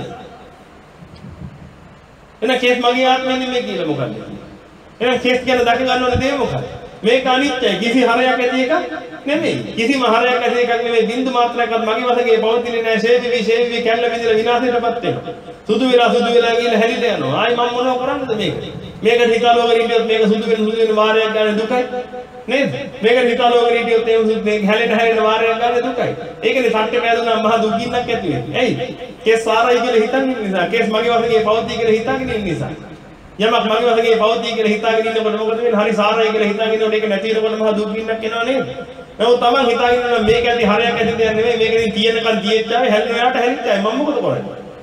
එන කේස් මගේ ආත්මය නෙමෙයි කියලා මොකක්ද? එහෙනම් කේස් ගැන දක ගන්න ඕනේ දේ මොකක්ද? මේක අනිත්‍යයි. කිසි හරයක් ඇති එකක් නෙමෙයි. කිසිම හරයක් ඇති එකක් නෙමෙයි. බින්දු මාත්‍රයක්වත් මගේ වශයෙන් පවතින්නේ නැහැ. ෂේපි ෂේපි කැල්ල බින්දලා විනාශයටපත් වෙනවා. සුදු වෙලා සුදු වෙලා ගිහලා හැලිලා යනවා. ආයි මම මොනව කරන්නද මේක? මේක හිතාලෝකෙ හිටියොත් මේක සුදු වෙන සුදු වෙන වාරයක් ගන්න දුකයි. නේද? මේක හිතාලෝකෙ හිටියොත් ඒක සුදු මේක හැලෙට හැලෙන වාරයක් ගන්න දුකයි. ඒකනේ සත්‍ය පෑදුනා මහ දුක් ගින්නක් ඇති වෙන්නේ. ඇයි? කේස් සාරයි කියලා හිතන්නේ නිසා. කේස් මගේ වශයෙන් පවතී කියලා හිතාගෙන ඉන්න නිසා. යමක් මගේ වශයෙන් පවතී කියලා හිතාගෙන ඉන්නකොට මොකද වෙන්නේ? හරි සාරයි කියලා හිතාගෙන ඉන්නකොට ඒක නැති වෙනකොට මහ දුක් ගින්නක් එනවා නේද? නමුත් තමන් හිතාගෙන ඉන්නවා මේක ඇති හරයක් ඇති දෙයක් නෙමෙයි. මේකෙන් තියෙනකන් තියෙච්චාවේ හැලෙන යාට හැලිච්චාවේ මම මොකද කරන්නේ?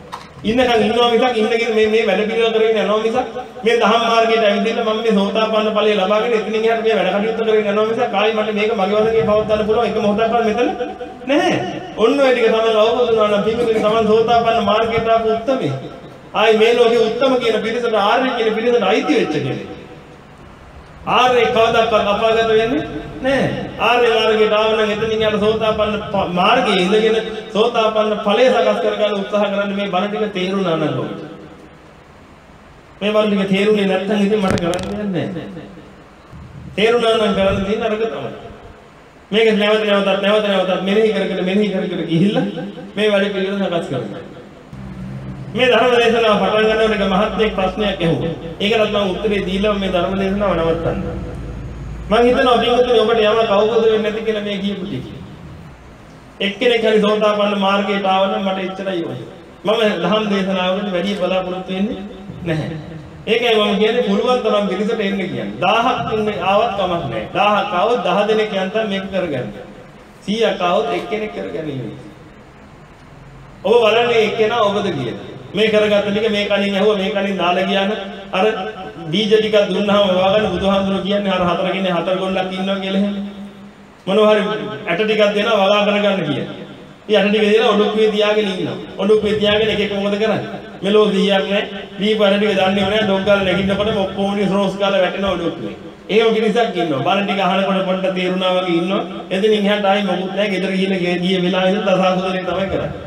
ඉන්නකන් ඉන්නවා මිසක් ඉන්නගෙන මේ මේ වැඩ පිළිවෙල කරගෙන යනවා මිසක් මේ දහම් මාර්ගයට ඇවිදින්න මම මේ සෝතාපන්න ඵලය ලබාගෙන එතනින් එහාට මේ වැඩ කටයුතු කරගෙන යනවා මිසක් කායි මට මේක මගේ වශයෙන් පවත්වන්න පුළුවන් එක මොහොතක්වත් මෙතන නැහැ. ඔන්න ඔය ටික තමයි අවබෝධ කරනවා නම් පින්විතනි තමයි සෝතාපන්න මාර්ගයට ආපු උත්තමේ. ආයි මේ ලෝකේ උත්තම කියන පිරිසට ආර්ය කියන පිරිසට අයිති වෙච්ච කෙනෙක්. ආර්ය කවදාවත් අපාගත වෙන්නේ නැහැ. ආර්ය මාර්ගයට ආව නම් එතනින් යට සෝතාපන්න මාර්ගයේ ඉඳගෙන සෝතාපන්න ඵලය සකස් කරගන්න උත්සාහ කරන්න මේ බණ ටික තේරුණා නම් ඔබට. මේ බණ ටික තේරුනේ නැත්නම් ඉතින් මට කරන්න දෙයක් නැහැ. තේරුණා නම් කරන්න තියෙන අරක තමයි. මේක නැවත නැවතත් නැවත නැවතත් මෙනෙහි කර කර මෙනෙහි කර කර ගිහිල්ලා මේ වැඩ පිළිවෙල සකස් කරගන්න. මේ ධර්ම දේශනාව පටන් ගන්නකොට එක මහත්යෙක් ප්‍රශ්නයක් ඇහුවා. ඒකටත් මම උත්තරේ දීලා මේ ධර්ම දේශනාව නවත්තන්න. මම හිතනවා පින්වතුනි ඔබට යමක් අවබෝධ වෙන්නේ නැති කියලා මේ කියපු ටික. එක්කෙනෙක් හරි සෝතාපන්න මාර්ගයට ආව නම් මට එච්චරයි ඕනේ. මම ධම්ම දේශනාවකට වැඩි බලාපොරොත්තු වෙන්නේ නැහැ. ඒකයි මම කියන්නේ පුළුවන් තරම් පිළිසට එන්න කියන්නේ. දහයක් ඉන්න ආවත් කමක් නැහැ. දහයක් ආවොත් දහ දෙනෙක් යන්තම් මේක කරගන්න. සීයක් ආවොත් එක්කෙනෙක් කරගන්නේ. ඔබ බලන්නේ එක්කෙනා ඔබද කියලා. මේ කරගත්ත ටික මේ කණින් ඇහුවා මේ කණින් දාලා ගියාන අර බීජ ටිකක් දුන්නාම වවාගන්න බුදුහාමුදුරුවෝ කියන්නේ අර හතර කෙනේ හතර ගොල්ලක් ඉන්නවා කියලා එහෙම. මොනවා හරි ඇට ටිකක් දෙනවා වගා කරගන්න කියලා. ඊ ඇට ටික දෙලා ඔඩොක්කුවේ තියාගෙන ඉන්නවා. ඔඩොක්කුවේ තියාගෙන එක එක මොකද කරන්නේ? මෙලෝ දීයක් නැහැ. දීප ඇට ටික දන්නේ නැහැ. ඩොක් ගාලා නැගින්නකොටම ඔක්කොම රිසෝස් ගාලා වැටෙනවා ඔඩොක්කුවේ. එහෙම කිරිසක් ඉන්නවා. බණ ටික අහනකොට පොඩ්ඩක් තේරුණා වගේ ඉන්නවා. එතනින් එහාට ආයි මොකුත් නැහැ. ගෙදර ගිහින් ගිය වෙලාවෙ ඉඳන් දසාකුසලේ තමයි කරන්නේ.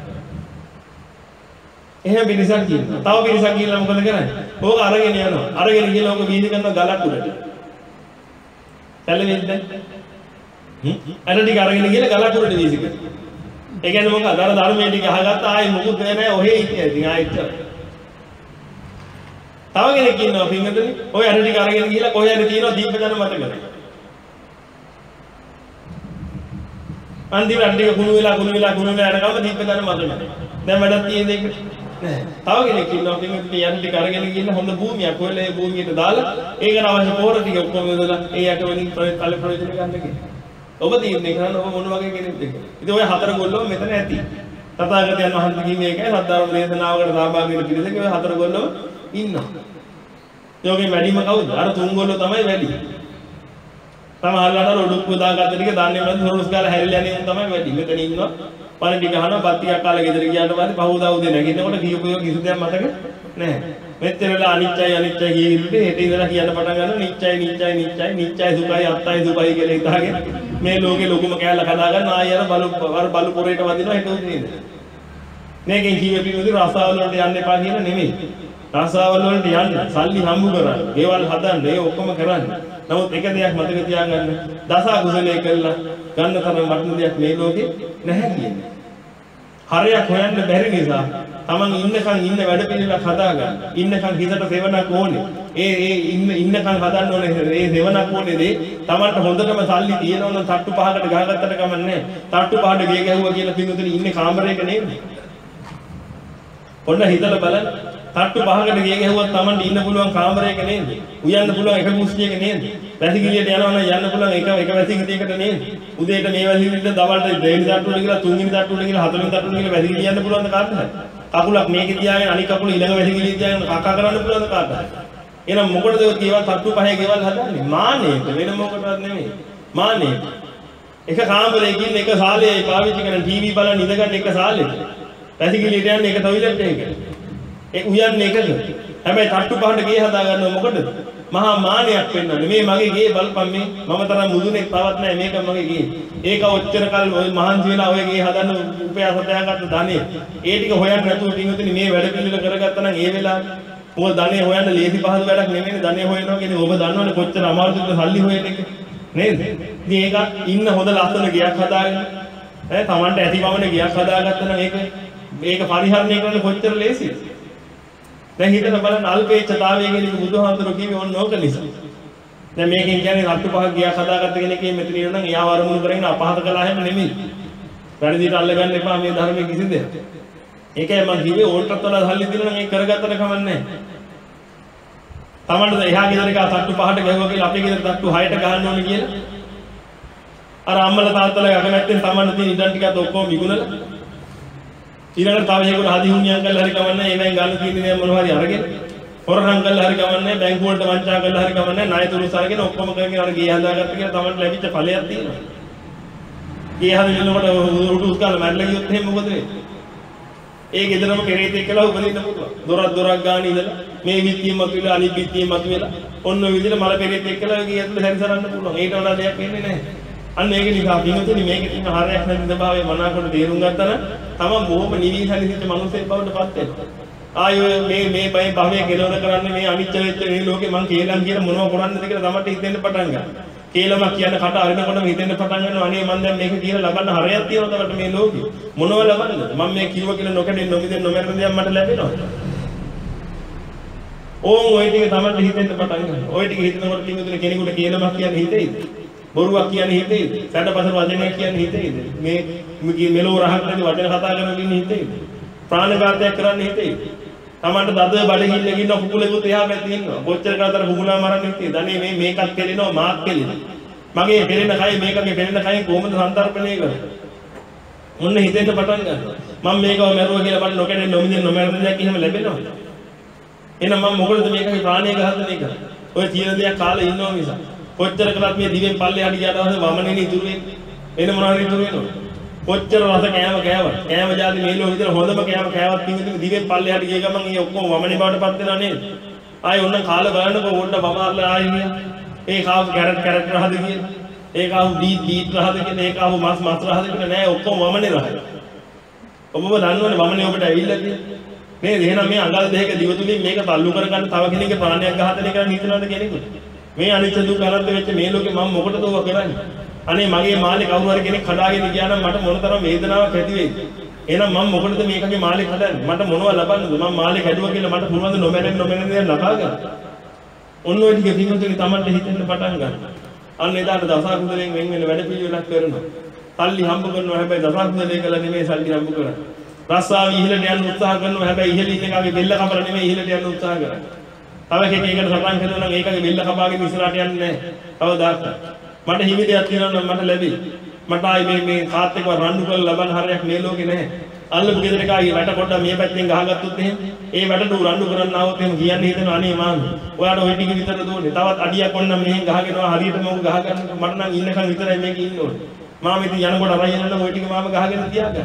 එහෙම පිරිසක් කියනවා. තව පිරිසක් කියලා මොකද කරන්නේ? ඕක අරගෙන යනවා. අරගෙන ගිහලා ඕක වීදි කරන ගලක් උඩට. පැලෙන්නේ හ්ම්? අර ටික අරගෙන ගිහලා ගලක් උඩට වීදි කරනවා. ඒ කියන්නේ මොකද? අර ධර්මයේ ටික අහගත්ත ආයි මොකුත් නැහැ. ඔහේ ඉන්නේ. ඉතින් ආයෙත් තව කෙනෙක් ඉන්නවා පින්වතුනි. ඔය අර ටික අරගෙන ගිහලා කොහේ හරි තියෙනවා දීපජන මතක කරගන්න. අන්තිමට අර ටික කුණු වෙලා කුණු වෙලා කුණු වෙලා යනකම් දීපජන මතක කරගන්න. දැන් වැඩක් තියෙන්නේ ඒක. නෑ. තව කෙනෙක් ඉන්නවා පින්වතුනි යන් ටික අරගෙන ගිහින් හොඳ භූමියක් හොයලා ඒ භූමියට දාලා ඒකට අවශ්‍ය පොහොර ටික ඔක්කොම යොදලා ඒ යට වලින් කල ප්‍රයෝජන ගන්න කියලා. ඔබ තීරණය කරන්න ඔබ මොන වගේ කෙනෙක්ද කියලා. ඉතින් ඔය හතර ගොල්ලෝ මෙතන ඇති. තථාගතයන් වහන්සේ කිව්වේ ඒකයි සද්ධර්ම දේශනාවකට සහභාගී වෙන පිරිසක ඔය හතර ගොල්ලෝ ඉන්නවා. යෝගේ වැඩිම කවුද? අර තුන් ගොල්ලෝ තමයි වැඩි. සමහරවල්ලාට ඔඩොක්කුව දාගත්ත ටික දන්නේ නැති හොරස් ගාලා හැරිලා යන්නේ තමයි වැඩි. මෙතන ඉන්නවා. පණ ටික අහනවා බත් ටිකක් කාලා ගෙදර ගියාට පස්සේ පහුවදා උදේ නැගිටිනකොට කියපුව කිසි දෙයක් මතක නැහැ. මෙච්චර වෙලා අනිච්චයි අනිච්චයි කියවිලුට හෙට ඉඳලා කියන්න පටන් ගන්නවා නිච්චයි නිච්චයි නිච්චයි නිච්චයි සුඛයි අත්තයි සුඛයි කියලා හිතාගෙන මේ ලෝකේ ලොකුම කෑල්ල කඩා ගන්න ආයෙ අර බලු අර බලු පොරේට වදිනවා හෙට උදේ ඉඳලා. මේකෙන් කියවේ පිළිවිදි රසාවල වලට යන්න එපා කියලා නෙමෙයි. රසාවල වලට යන්න සල්ලි හම්බ කරන්න, ගෙවල් හදන්න, ඒ ඔක්කොම කරන්න. නමුත් එක දෙයක් මතක තියාගන්න දස කුසලයේ කළා ගන්න තරම් වටින දෙයක් මේ ලෝකේ නැහැ කියන්නේ. හරයක් හොයන්න බැරි නිසා තමන් ඉන්නකන් ඉන්න වැඩ පිළිවෙලක් හදාගන්න. ඉන්නකන් හිතට සෙවණක් ඕනේ. ඒ ඒ ඉන්න ඉන්නකන් හදන්න ඕනේ ඒ සෙවණක් ඕනේ දේ. තමන්ට හොඳටම සල්ලි තියෙනවා නම් තට්ටු පහකට ගහගත්තට කමක් නැහැ. තට්ටු පහට ගේ ගැහුවා කියලා පින්නුතුනි ඉන්නේ කාමරයක නේද? ඔන්න හිතලා බලන්න. තට්ටු පහකට ගේ ගැහුවත් තමන්ට ඉන්න පුළුවන් කාමරයක නේද? උයන්න පුළුවන් එක කුස්සියක නේද? වැසිකිළියට යනවා නම් යන්න පුළුවන් එක එක වැසිකිළියකට නේද? උදේට මේ වැසිකිළියට දවල්ට දෙවෙනි තට්ටුවට ගිහලා තුන්වෙනි තට්ටුවට ගිහලා හතරවෙනි තට්ටුවට ගිහලා වැසිකිළිය යන්න පුළුවන් ද කාටද? කකුලක් මේකේ තියාගෙන අනිත් කකුල ඊළඟ වැසිකිළිය තියාගෙන කක්කා කරන්න පුළුවන් ද කාටද? එහෙනම් මොකටද ඔය කේවල් තට්ටු පහේ ගෙවල් හදන්නේ? මානෙට වෙන මොකටවත් නෙමෙයි. මානෙට. එක කාමරයකින් එක සාලේ පාවිච්චි කරන ටීවී බලන ඉඳගන්න එක සාලෙට. වැසිකිළියට යන්නේ එක ටොයිලට් එකකට. ඒ උයන්නේ එකද? හැබැයි තට්ටු පහට ගේ හදා ගන්නව මොකටද? මහා මානයක් වෙන්නන්නේ. මේ මගේ ගේ බලපන් මේ මම තරම් මුදුනේ තවත් නැහැ මේක මගේ ගේ. ඒක ඔච්චර කල් ඔය මහන්සි වෙලා ඔය ගේ හදන්න උපයාස හදාගත්ත ධනෙ. ඒ ටික හොයන්න නැතුව පින්විතනි මේ වැඩ පිළිවෙල කරගත්තා නම් ඒ වෙලාවේ මොකද ධනෙ හොයන්න ලේසි පහසු වැඩක් නෙමෙයිනේ. ධනෙ හොයනවා කියන්නේ ඔබ දන්නවනේ කොච්චර අමාරුද සල්ලි හොයන එක. නේද? ඉතින් ඒක ඉන්න හොඳ ලස්සන ගයක් හදාගෙන ඈ Tamanට ඇති බවනේ ගයක් හදාගත්තා නම් ඒක මේක පරිහරණය කරන්න කොච්චර ලේසිද? දැන් හිතලා බලන්න අල්පේච්ඡතාවය කියන එක බුදුහාමුදුරුවෝ කිව්වේ ඕන ඕක නිසා. දැන් මේකෙන් කියන්නේ රත්තු පහක් ගියා හදාගත්ත කෙනෙක් මෙතන ඉන්න නම් එයාව අරමුණු කරගෙන අපහාස කළා හැම නෙමෙයි. වැරදිට අල්ලගන්න එපා මේ ධර්මයේ කිසි දෙයක්. ඒකයි මම කිව්වේ ඕල්ටත් වඩා සල්ලි දීලා නම් ඒක කරගත්තට කමක් නැහැ. Tamanට එහා ගෙදර එක තට්ටු පහට ගහුවා කියලා අපේ ගෙදර තට්ටු හයට ගහන්න ඕනේ කියලා. අර අම්මලා තාත්තලා අකමැත්තෙන් Tamanට තියෙන ඉඩම් ටිකත් ඔක්කොම විකුණලා ඊළඟට තව හේකුට හදි හුණියම් කරලා හරි කවන්නේ ඒවෙන් ගන්න තියෙන දේ මොනවා හරි අරගෙන හොරකම් කරලා හරි කවන්නේ බැංකු වලට වංචා කරලා හරි කවන්නේ ණය තුරුස් අරගෙන ඔක්කොම කරගෙන අර ගේ හදාගත්ත කියලා තමයි ලැබිච්ච ඵලයක් තියෙනවා. ගේ හදනකොට උඩුස් කාලා මැරලා ගියොත් එහෙම මොකද වෙන්නේ? ඒ ගෙදරම පෙරේත එක්කලා උපදින්න පුළුවන්. දොරක් දොරක් ගාන ඉඳලා මේ විත්තිය මතුවලා අනිත් විත්තිය මතුවලා ඔන්න ඔය විදිහට මල පෙරේත එක්කලා ගේ ඇතුලේ සැරිසරන්න පුළුවන්. ඒට වඩා දෙයක් වෙන්නේ නැහැ. අන්න ඒක නිසා පින්වතුනි මේකේ තියෙන හරයක් නැති ස්වභාවය මනාකොට තේරුම් ගත්තා නම් තමන් බොහොම නිවිසලිසිච්ච මනුස්සයෙක් බවට පත් වෙනවා. ආයෝ මේ මේ බය භවයේ කෙලවර කරන්නේ මේ අනිච්ච වෙච්ච මේ ලෝකේ මං කේලම් කියලා මොනව කරන්නද කියලා තමන්ට හිතෙන්න පටන් ගන්නවා. කේලමක් කියන කට අරිනකොටම හිතෙන්න පටන් ගන්නවා අනේ මං දැන් මේක කියලා ලබන්න හරයක් තියෙනවද මට මේ ලෝකේ මොනව ලබන්නද මම මේ කිව්ව කියලා නොකඩෙන් නොමිදෙන් නොමැරෙන දේ මට ලැබෙනවද? ඕන් ඔය ටික තමන්ට හිතෙන්න පටන් ගන්නවා. ඔය ටික හිතනකොට පින්වතුනි කෙනෙකුට කේලමක් කියන්නේ හිතෙයිද? බොරුවක් කියන්නේ හිතෙයිද? සැඩපසර වචනයක් කියන්නේ හිතෙයිද? මේ මෙලෝ රහක් නැති වචන කතා කරන ඉන්නේ හිතෙයිද? ප්‍රාණඝාතයක් කරන්න හිතෙයිද? තමන්ට දද බඩගින්න ගින්න කුකුලෙකුත් එහා පැත්තේ ඉන්නවා. කොච්චර කාලතර කුකුලා මරන්න හිතෙයිද? අනේ මේ මේකත් කෙලිනවා මාත් කෙලිනවා. මගේ පෙරෙන කය මේකගේ පෙරෙන කයෙන් කොහොමද සන්තරපණය කරන්නේ? මොන්න හිතෙන්න පටන් ගන්නවා. මම මේකව මැරුවා කියලා මට නොකඩෙන් නොමිදෙන් නොමැරෙන දෙයක් එහෙම ලැබෙනවද? එහෙනම් මම මොකටද මේකගේ ප්‍රාණය ගහන්නේ මේක? ඔය තියෙන දෙයක් කාලේ ඉන්නවා නිසා. කොච්චර කළත් මේ දිවෙන් පල්ලෙහාට ගියාට පස්සේ වමනේ ඉතුරු වෙන්නේ. එන මොනවාරි ඉතුරු වෙනවද? කොච්චර රස කෑම කෑවත් කෑම જાති මේ ලෝකෙ විතර හොඳම කෑම කෑවත් පින්විතේ දිවෙන් පල්ලෙහාට ගිය ගමන් ඒ ඔක්කොම වමනේ බවට පත් වෙනා නේද? ආයේ ඔන්න කාලා බලන්නකො ඕන්න බමාරලා ආයේ ගියා. ඒ කාව කැරට් කැරට් රහද කියන. ඒ කාව බීට් බීට් රහද කියන. ඒ කාව මස් මස් රහද කියන නෑ ඔක්කොම වමනේ රහද. ඔබම දන්නවනේ වමනේ ඔබට ඇවිල්ලා තියෙන්නේ. නේද? එහෙනම් මේ අඟල් දෙක දිව තුලින් මේක තල්ලු කරගන්න තව කෙනෙක්ගේ ප්‍රාණයක් ඝාතනය කරන්න හිතනවද කෙනෙකුට? මේ අනිච්ච දුක් අනන්ත වෙච්ච මේ ලෝකේ මම මොකටද ඔව කරන්නේ? අනේ මගේ මාළේ කවුරු හරි කෙනෙක් කඩාගෙන ගියා නම් මට මොනතරම් වේදනාවක් ඇති වෙයිද? එහෙනම් මම මොකටද මේකගේ මාළේ කඩන්නේ? මට මොනව ලබන්නද? මම මාළේ කැඩුවා කියලා මට පුළුවන් ද නොමැරෙන්න නොමැරෙන්න දේ ලබා ගන්න? ඔන්න ඔය ටික පින්වතුනි Tamanට හිතෙන්න පටන් ගන්න. අන්න එදාට දසකුසලෙන් වෙන් වෙන වැඩ පිළිවෙලක් කරනවා. සල්ලි හම්බ කරනවා හැබැයි දසකුසලේ කළා නෙමෙයි සල්ලි හම්බ කරන්නේ. රස්සාව ඉහළට යන්න උත්සාහ කරනවා හැබැයි ඉහළ ඉන්න එකගේ බෙල්ල කපලා නෙමෙයි ඉහළට යන්න උත්සාහ කරන්නේ. තව එකෙක් ඒකට සටන් කරනවා නම් ඒකගේ බෙල්ල කපාගෙන ඉස්සරහට යන්නේ නැහැ. කවදාවත්. මට හිමි දෙයක් තියෙනවා නම් මට ලැබෙයි. මට ආයි මේ මේ කාත් එක්ක රණ්ඩු කරලා ලබන්න හරියක් මේ ලෝකේ නැහැ. අල්ලපු ගෙදර එකයි වැට පොඩ්ඩක් මේ පැත්තෙන් ගහගත්තොත් එහෙම ඒ වැටට රණ්ඩු කරන්න ආවොත් එහෙම කියන්නේ හිතනවා අනේ මාමි. ඔයාට ওই ටික විතරද දුන්නේ. තවත් අඩියක් ඔන්න මෙහෙන් ගහගෙනවා හරියටම උග ගහ ගන්න මට නම් ඉන්නකන් විතරයි මේක ඉන්න ඕනේ. මාමි ඉතින් යනකොට අරයි යනනම් ওই ටික මාම ගහගෙන තියාගන්න.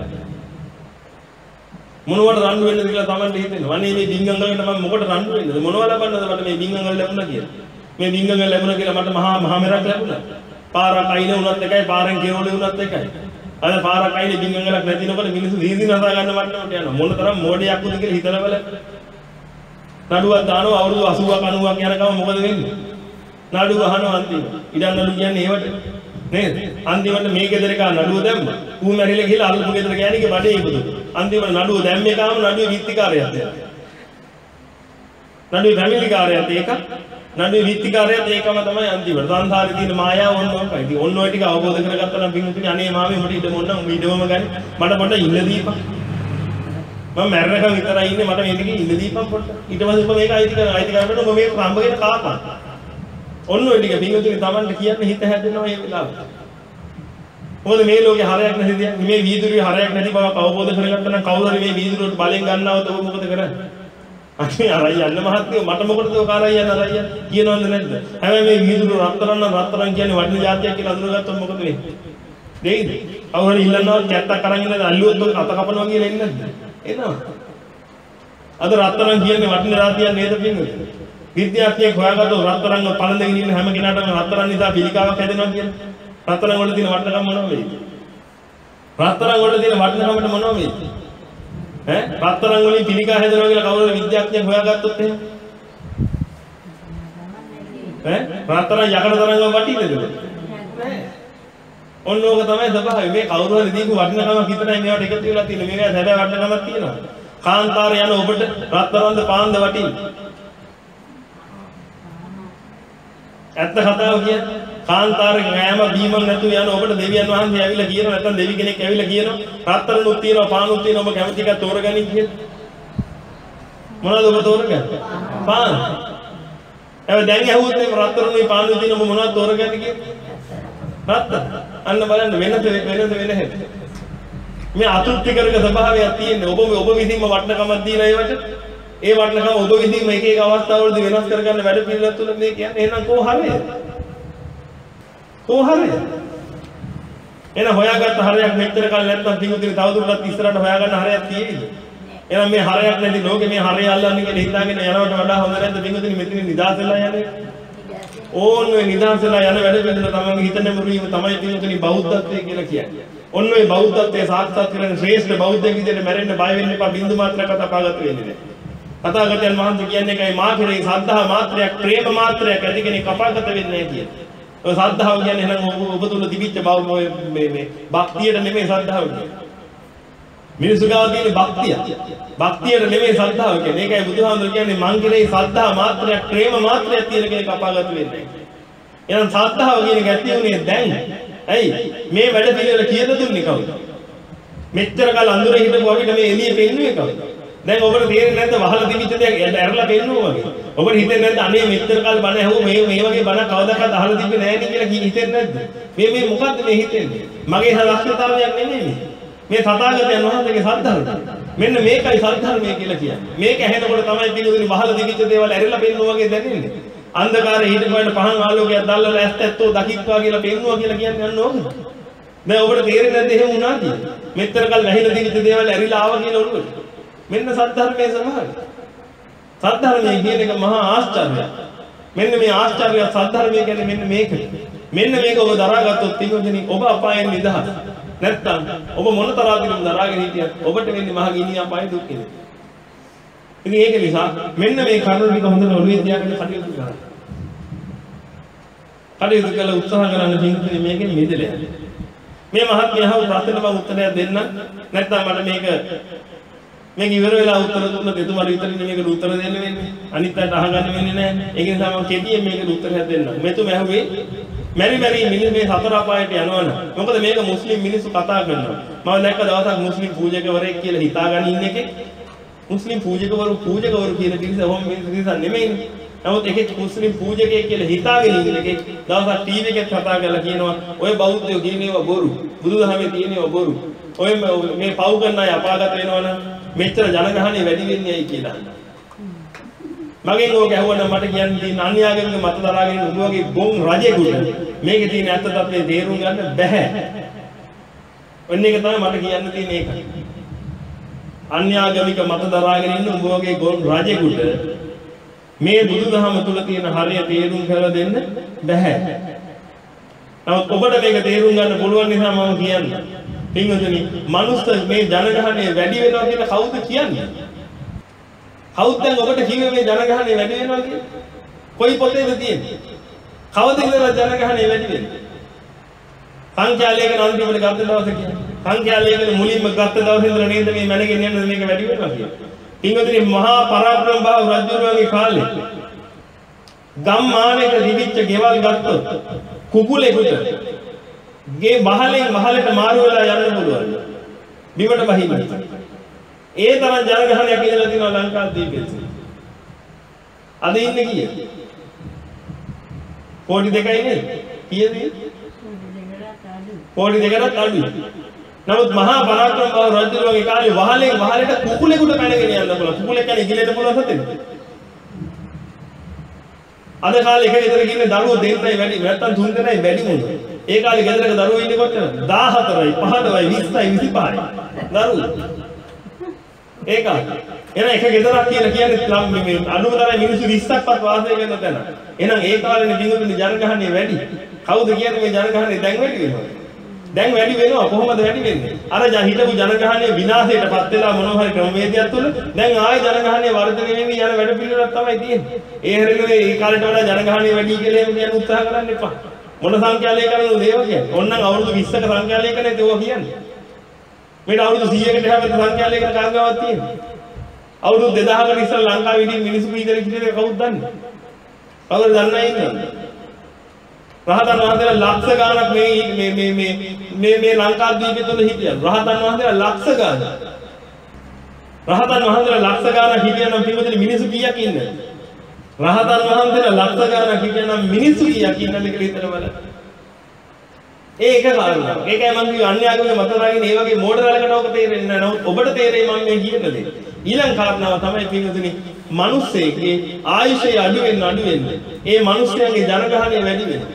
මොනවට රණ්ඩු වෙන්නද කියලා Tamanට හිතෙනවා. අනේ මේ බින්ගම් වලට මම මොකට රණ්ඩු වෙන්නද? මොනව ලබන්නද මට මේ බින්ගම් වල ලැබුණා කියලා. මේ බින්ගම් වල ලැබුණා කියලා මට මහා මහා මෙරක් ලැබුණා. පාරක් අයින උනත් එකයි පාරෙන් කෙරවල උනත් එකයි. අද පාරක් අයිනේ බින්ගම් වලක් නැතිනකොට මිනිස්සු දීදී නසා ගන්න මට්ටමට යනවා. මොන තරම් මෝඩයක්ද කියලා හිතලා බල. නඩුවක් දානවා අවුරුදු අසූවක් අනූවක් යනකම් මොකද වෙන්නේ? නඩුව අහනවා අන්තිමට. ඉඩම් නඩු කියන්නේ ඒවට නේද? අන්තිමට මේ ගෙදර එක නඩුව දැම්ම. ඌ මැරිලා ගිහලා අල්ලපු ගෙදර ගෑණිගේ බඩේ ඉපදුණා. අන්තිමට නඩුව දැම්මේ කාම නඩුවේ විත්තිකාරයත් ඒක. නඩුවේ ෆැමිලිකාරයත් ඒක. නඩුවේ විත්තිකාරයත් ඒකම තමයි අන්තිමට. සංසාරේ තියෙන මායාව ඔන්න ඔකයි. ඉතින් ඔන්න ඔය ටික අවබෝධ කරගත්තා නම් පින්තුනි අනේ මාමේ උඹට ඉඩ මොන්න උඹ ඉඩවම ගනි. මට පොඩ්ඩක් ඉන්න දීපන්. මම මැරෙනකම් විතරයි ඉන්නේ මට මේ දෙකේ ඉන්න දීපන් පොඩ්ඩක්. ඊට පස්සේ උඹ මේක අයිති කරන අයිති කරනකොට උඹ මේක රම්බගෙන කාපන්. ඔන්න ඔය ටික පින්තුනි Tamanට කියන්න හිත හැදෙනවා මේ වෙලාවට. මොකද මේ ලෝකේ හරයක් නැති දෙයක් මේ වීදුරුවේ හරයක් නැති බව අවබෝධ කරගත්තා නම් කවුරු හරි මේ වීදුරුවට බලෙන් ගන්නවද ඔබ මොකද කරන්නේ? අනේ අරයි යන්න මහත්තයෝ මට මොකටද ඔය කාරයි යන්න අරයි යන්න කියනවද නැද්ද? හැබැයි මේ වීදුරුව රත්තරන් නම් රත්තරන් කියන්නේ වටින જાතියක් කියලා අඳුරගත්තොත් මොකද වෙන්නේ? දෙයිද? කවුරු හරි ඉල්ලනවා කැත්තක් අරන් ඉන්නද අල්ලුවොත් ඔය අත කපනවා කියලා එන්නේ නැද්ද? එනවා. අද රත්තරන් කියන්නේ වටින જાතියක් නේද පින්වතුනි? විද්‍යාඥයෙක් හොයාගත්තොත් රත්තරන් පළඳගෙන ඉන්න හැම කෙනාටම රත්තරන් නිසා පිළිකාවක් හැදෙනවා කියන්නේ. රත්තරන් වල තියෙන වටිනකම මොනව වෙයිද? රත්තරන් වල තියෙන වටිනකමට මොනව වෙයිද? ඈ රත්තරන් වලින් පිළිකා හැදෙනවා කියලා කවුරුද විද්‍යාඥයෙක් හොයාගත්තොත් එහෙම? ඈ රත්තරන් යකඩ තරංගම වටින්නේද? නෑ. ඔන්න ඕක තමයි ස්වභාවය. මේ කවුරු හරි දීපු වටිනකමක් විතරයි මේවට එකතු වෙලා තියෙන්නේ. මේක හැබැයි වටිනකමක් තියෙනවා. කාන්තාරේ යන ඔබට රත්තරන්ද පාන්ද වටින්නේ? ඇත්ත කතාව කියන්නේ කාන්තාරේ ගෑම බීමක් නැතුව යන ඔබට දෙවියන් වහන්සේ ඇවිල්ලා කියනවා නැත්නම් දෙවි කෙනෙක් ඇවිල්ලා කියනවා රත්තරනුත් තියෙනවා පානුත් තියෙනවා ඔබ කැමති එකක් තෝරගනින් කියලා. මොනවද ඔබ තෝරගන්නේ? පාන්. ඒ දැන් ඇහුවොත් මේ රත්තරනුයි පානුයි තියෙන ඔබ මොනවද තෝරගන්නේ කියලා? රත්තරන්. අන්න බලන්න වෙනද වෙනද වෙන හැටි. මේ අතෘප්තිකරක ස්වභාවයක් තියෙන්නේ. ඔබ ඔබ විසින්ම වටනකමක් දීලා ඒවට ඒ වටනකම ඔබ විසින්ම එක එක අවස්ථාවලදී වෙනස් කරගන්න වැඩ පිළිවෙලක් තුළ මේ කියන්නේ. එහෙනම් කෝ හරියද? කෝ හරියද? එහෙනම් හොයාගත්ත හරයක් මෙච්චර කල් නැත්නම් පිටුදින තවදුරටත් ඉස්සරහට හොයාගන්න හරයක් තියෙයිද? එහෙනම් මේ හරයක් නැති ලෝකේ මේ හරය අල්ලන්නේ කියලා හිතාගෙන යනවට වඩා හොඳ නැද්ද පිටුදින මෙතන නිදාස් වෙලා යන්නේ? ඕන් ඔය නිදාස් වෙලා යන වැඩ පිළිවෙල තමයි හිතන්නේ මුරීම තමයි පිටුදින බෞද්ධත්වය කියලා කියන්නේ. ඔන්න ඔය බෞද්ධත්වයේ සාක්ෂාත් කරගෙන ශ්‍රේෂ්ඨ බෞද්ධයෙක් විදිහට මැරෙන්න බය වෙන්න එපා. බින්දු මාත්‍රයක් අතපාගත වෙන්නේ නැහැ. තථාගතයන් වහන්සේ කියන්නේ ඒකයි මා කෙරෙහි සද්ධා මාත්‍රයක් ප්‍රේම මාත්‍රයක් ඇති කෙනෙක් අපාගත වෙන්නේ නැහැ කියන්නේ. ඔය සද්ධාව කියන්නේ එහෙනම් ඔබ තුල තිබිච්ච බව මේ මේ භක්තියට නෙමෙයි සද්ධාව කියන්නේ. මිනිසු ගාව තියෙන භක්තිය. භක්තියට නෙමෙයි සද්ධාව කියන්නේ. ඒකයි බුදුහාමුදුරු කියන්නේ මං කෙරෙහි සද්ධා මාත්‍රයක් ප්‍රේම මාත්‍රයක් තියෙන කෙනෙක් අපාගත වෙන්නේ නැහැ. එහෙනම් සද්ධාව කියන එක ඇති උනේ දැන්. ඇයි මේ වැඩ පිළිවෙල කියලා දුන්නේ කවුද? මෙච්චර කල් අඳුරේ හිටපු අපිට මේ එළිය පෙන්නුවේ කවුද? දැන් ඔබට තේරෙන්නේ නැද්ද වහලා තිබිච්ච දේ ඇරලා පෙන්නුවා වගේ? ඔබට හිතෙන්නේ නැද්ද අනේ මෙච්චර කල් බණ ඇහුව මේ මේ වගේ බණ කවදාකවත් අහලා තිබ්බේ නැහැ නේ කියලා හිතෙන්නේ නැද්ද? මේ මේ මොකද්ද මේ හිතෙන්නේ? මගේ ලක්ෂණතාවයක් නෙමෙයි මේ. මේ තථාගතයන් වහන්සේගේ සද්ධර්මය. මෙන්න මේකයි සද්ධර්මය කියලා කියන්නේ. මේක ඇහෙනකොට තමයි පිළිගුණි වහලා තිබිච්ච දේවල් ඇරලා පෙන්නුවා වගේ දැනෙන්නේ. අන්ධකාරයේ හිටපුවාට පහන් ආලෝකයක් දැල්ලලා ඇත්තැත්තෝ දකිත්වා කියලා පෙන්නුවා කියලා කියන්නේ අන්න ඕක. දැන් ඔබට තේරෙන්නේ නැද්ද එහෙම වුණාද? මෙච්චර කල් වැහිලා තිබිච්ච දේවල් ඇරිලා ආවා කියලා ඔළුවට. මෙන්න සද්ධර්මයේ සමහර. සද්ධර්මයේ කියන එක මහා ආශ්චර්යයක්. මෙන්න මේ ආශ්චර්ය සද්ධර්මය කියන්නේ මෙන්න මේක. මෙන්න මේක ඔබ දරාගත්තොත් තිබුණේ ඔබ අපායෙන් නිදහස්. නැත්තම් ඔබ මොන තරම් දරාගෙන හිටියත් ඔබට වෙන්නේ මහ ගිනි අපායේ දුක් විඳින්න. ඉතින් ඒක නිසා මෙන්න මේ කරුණු ටික හොඳට ඔළුවේ තියාගෙන කටයුතු කරන්න. කටයුතු කළ උත්සාහ කරන්න ජීවිතේ මේකෙන් මිදෙලා යන්න. මේ මහත්මයා අහපු ප්‍රශ්නෙට මම උත්තරයක් දෙන්න. නැත්නම් මට මේක මේක ඉවර වෙලා උත්තර දුන්නොත් එතුමාට විතරින් මේකට උත්තර දෙන්න වෙන්නේ. අනිත් අයට අහගන්න වෙන්නේ නැහැ. ඒක නිසා මම කෙටියෙන් මේකට උත්තරයක් දෙන්නම්. මෙතුම ඇහුවේ මෙරි මෙරි මිනිස් මේ සතර අපායට යනවනේ. මොකද මේක මුස්ලිම් මිනිස්සු කතා කරනවා. මම දැක්ක දවසක් මුස්ලිම් පූජකවරයෙක් කියලා හිතාගෙන ඉන්න එකේ මුස්ලිම් පූජකවරු පූජකවරු කියන කිසිම ඔහොම මිනිස්සු නෙමෙයිනේ. නමුත් එකෙක් මුස්ලිම් පූජකයෙක් කියලා හිතාගෙන ඉන්න එකේ දවසක් ටීවී එකේ කතා කරලා කියනවා ඔය බෞද්ධයෝ කියනේවා බොරු. බුදුදහමේ තියෙනේවා බොරු. ඔය මේ පව් කරන අය අපාගත වෙනවනම් මෙච්චර ජනගහණය වැඩි වෙන්නේ ඇයි කියලා. මගෙන් ඕක ඇහුවනම් මට කියන්න තියෙන අන්‍යාගමික මත දරාගෙන උඹ වගේ බොන් රජෙකුට මේකේ තියෙන ඇත්ත තත්ත්වය තේරුම් ගන්න බැහැ. ඔන්න ඒක තමයි මට කියන්න තියෙන එක. අන්‍යාගමික මත දරාගෙන ඉන්න උඹ වගේ බොන් රජෙකුට මේ බුදුදහම තුල තියෙන හරිය තේරුම් කරලා දෙන්න බැහැ. නමුත් ඔබට මේක තේරුම් ගන්න පුළුවන් නිසා මම කියන්නේ. පින්වතුනි, මනුස්ස මේ ජනගහණය වැඩි වෙනවා කියලා කවුද කියන්නේ? කවුද දැන් ඔබට කිව්වේ මේ ජනගහණය වැඩි වෙනවා කියලා? කොයි පොතේද තියෙන්නේ? කවද ඉඳලා ජනගහණය වැඩි වෙන්නේ? සංඛ්‍යාලේඛන අන්තිමට ගත්ත දවසේ කියන්නේ. සංඛ්‍යාලේඛන මුලින්ම ගත්ත දවසේ ඉඳලා නේද මේ මැනගෙන යන්නේ මේක වැඩි වෙනවා කියන්නේ. පින්වතුනි, මහා පරාක්‍රම බාහු රජුරුවන්ගේ කාලේ ගම්මානයක දිවිච්ච ගෙවල් ගත්තොත් කුකුලෙකුට ගේ මහලෙන් මහලට මාරු වෙලා යන්න පුළුවන්. බිමට බහින්න. ඒ තරම් ජනගහනයක් ඉඳලා තියෙනවා ලංකාදීපේ. අද ඉන්නේ කීයද? කෝටි දෙකයි නේද? කීයද? කෝටි දෙකකට අඩුයි. නමුත් මහා පරාක්‍රම බාහු රජුරුවන්ගේ කාලේ වහලෙන් වහලට කුකුලෙකුට පැනගෙන යන්න පුළුවන්. කුකුලෙක් කියන්නේ ඉගිලෙට පුළුවන් සතෙක්. අද කාලේ එක ගෙදර ඉන්නේ දරුවෝ දෙන්නයි වැඩි නැත්තම් තුන් දෙනයි වැඩි මොනවා. ඒ කාලේ ගෙදරක දරුවෝ ඉන්නේ කොච්චරද? දාහතරයි, පහළොවයි, විස්සයි, විසිපහයි. දරුවෝ. ඒ කාලේ. එහෙනම් එක ගෙදරක් කියලා කියන්නේ මේ අනුතරයි මිනිස්සු විස්සක්වත් වාසය කරන තැන. එහෙනම් ඒ කාලේනේ බින්දුනේ ජනගහණය වැඩි. කවුද කියන්නේ මේ ජනගහණය දැන් වැඩි වෙනවා? දැන් වැඩි වෙනවා. කොහොමද වැඩි වෙන්නේ? අර හිටපු ජනගහණය විනාශයටපත් වෙලා මොනවා හරි ක්‍රමවේදයක් තුළ දැන් ආයෙ ජනගහණය වර්ධනය වෙන්නේ යන වැඩ පිළිවෙලක් තමයි තියෙන්නේ. ඒ හැරෙන්නේ ඒ කාලේට වඩා ජනගහණය වැඩි කියලා එහෙම කියන්න උත්සාහ කරන්න එපා. මොන සංඛ්‍යාලේඛනද ඒව කියන්නේ? ඕනනම් අවුරුදු විස්සක සංඛ්‍යාලේඛනද ඒව කියන්නේ? මේක අවුරුදු සීයකට එහා පැත්තේ සංඛ්‍යාලේඛන කාර්යාවක් තියෙනවා. අවුරුදු දෙදාහකට ඉස්සෙල්ලා ලංකාවේ ඉඳි මිනිස්සු කීදෙනෙක් හිටියද කවුද දන්නේ? කවුරුද දන්නේ ඉන්නවද? රහතන් වහන්සේලා ලක්ෂ ගාණක් මේ මේ මේ මේ මේ මේ ලංකාද්වීපය තුල හිටියා. රහතන් වහන්සේලා ලක්ෂ ගාණක්. රහතන් වහන්සේලා ලක්ෂ ගාණක් හිටියනම් පින්වතුනි මිනිස්සු කීයක් ඉන්නද? රහතන් වහන්සේලා ලක්ෂ ගාණක් හිටියනම් මිනිස්සු කීයක් ඉන්නද කියලා හිතලා බලන්න. ඒක කාරණා. ඒකයි මම කිව්වේ අන්‍යාගමික මතවාදීන් මේ වගේ මෝඩරලකට ඔක තේරෙන්නේ නැහැ. නමුත් ඔබට තේරෙයි මම මේ කියන දේ. ඊළඟ කාරණාව තමයි පින්වතුනි මිනිස්සෙගේ ආයුෂය අඩු වෙන අඩු වෙන්නේ. ඒ මිනිස්යාගේ ජනගහනය වැඩි වෙනවා.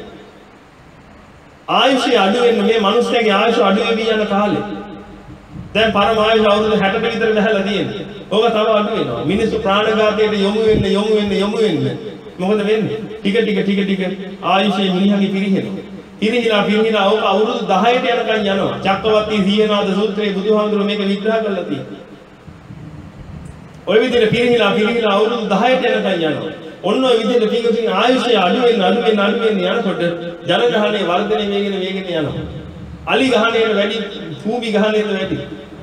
ආයුෂය අඩු වෙන්නේ මේ මිනිස්යාගේ ආයුෂ අඩු වෙවි යන කාලේ. දැන් පරම ආයුෂ අවුරුදු හැටක විතර බහලා තියෙන්නේ. ඕක තව අඩු වෙනවා. මිනිස්සු ප්‍රාණඝාතයට යොමු වෙන්න යොමු වෙන්න යොමු වෙන්න. මොකද වෙන්නේ? ටික ටික ටික ටික ආයුෂය මිනිහාගේ පිරිහෙනවා. පිරිහිලා පිරිහිලා ඕක අවුරුදු දහයට යනකම් යනවා. චක්කවර්ති සීහනාද සූත්‍රයේ බුදුහාමුදුරුවෝ මේක විග්‍රහ කරලා තියෙනවා. ඔය විදිහට පිරිහිලා පිරිහිලා අවුරුදු දහයට යනකම් යනවා. ඔන්න ඔය විදිහට පින්වතුනි ආයුෂය අඩු වෙන අඩු වෙන අඩු වෙන යනකොට ජනගහනය වර්ධනය වෙගෙන වෙගෙන යනවා. අලි ගහනේට වැඩි භූමි ගහනේට වැඩි.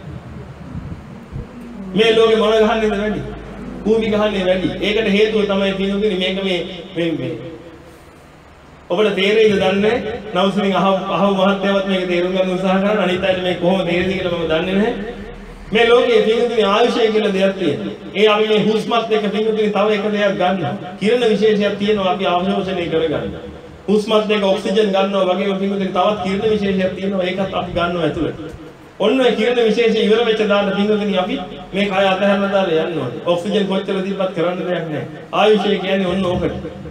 මේ ලෝකේ මොන ගහන්නේද වැඩි? භූමි ගහන්නේ වැඩි. ඒකට හේතුව තමයි පින්වතුනි මේක මේ මේ මේ ඔබට තේරෙයිද දන්නේ නවුසමින් අහව අහව මහත්යවත් මේක තේරුම් ගන්න උත්සාහ කරන අනිත් අයට මේ කොහොමද තේරෙන්නේ කියලා මම දන්නේ නැහැ. මේ ලෝකයේ පින්වතුනි ආයුෂය කියලා දෙයක් තියෙනවා. ඒ අපි මේ හුස්මත් එක්ක පින්වතුනි තව එක දෙයක් ගන්නවා. කිරණ විශේෂයක් තියෙනවා අපි අවශෝෂණය කරගන්න. හුස්මත් එක්ක ඔක්සිජන් ගන්නවා වගේම පින්වතුනි තවත් කිරණ විශේෂයක් තියෙනවා. ඒකත් අපි ගන්නවා ඇතුළට. ඔන්න ඔය කිරණ විශේෂය ඉවර වෙච්ච දාන්න පින්වතුනි අපි මේ කය අතහැරලා දාලා යන්න ඕනේ. ඔක්සිජන් කොච්චර දීපත් කරන්න දෙයක් නැහැ. ආයුෂය කියන්නේ ඔන්න ඕකට.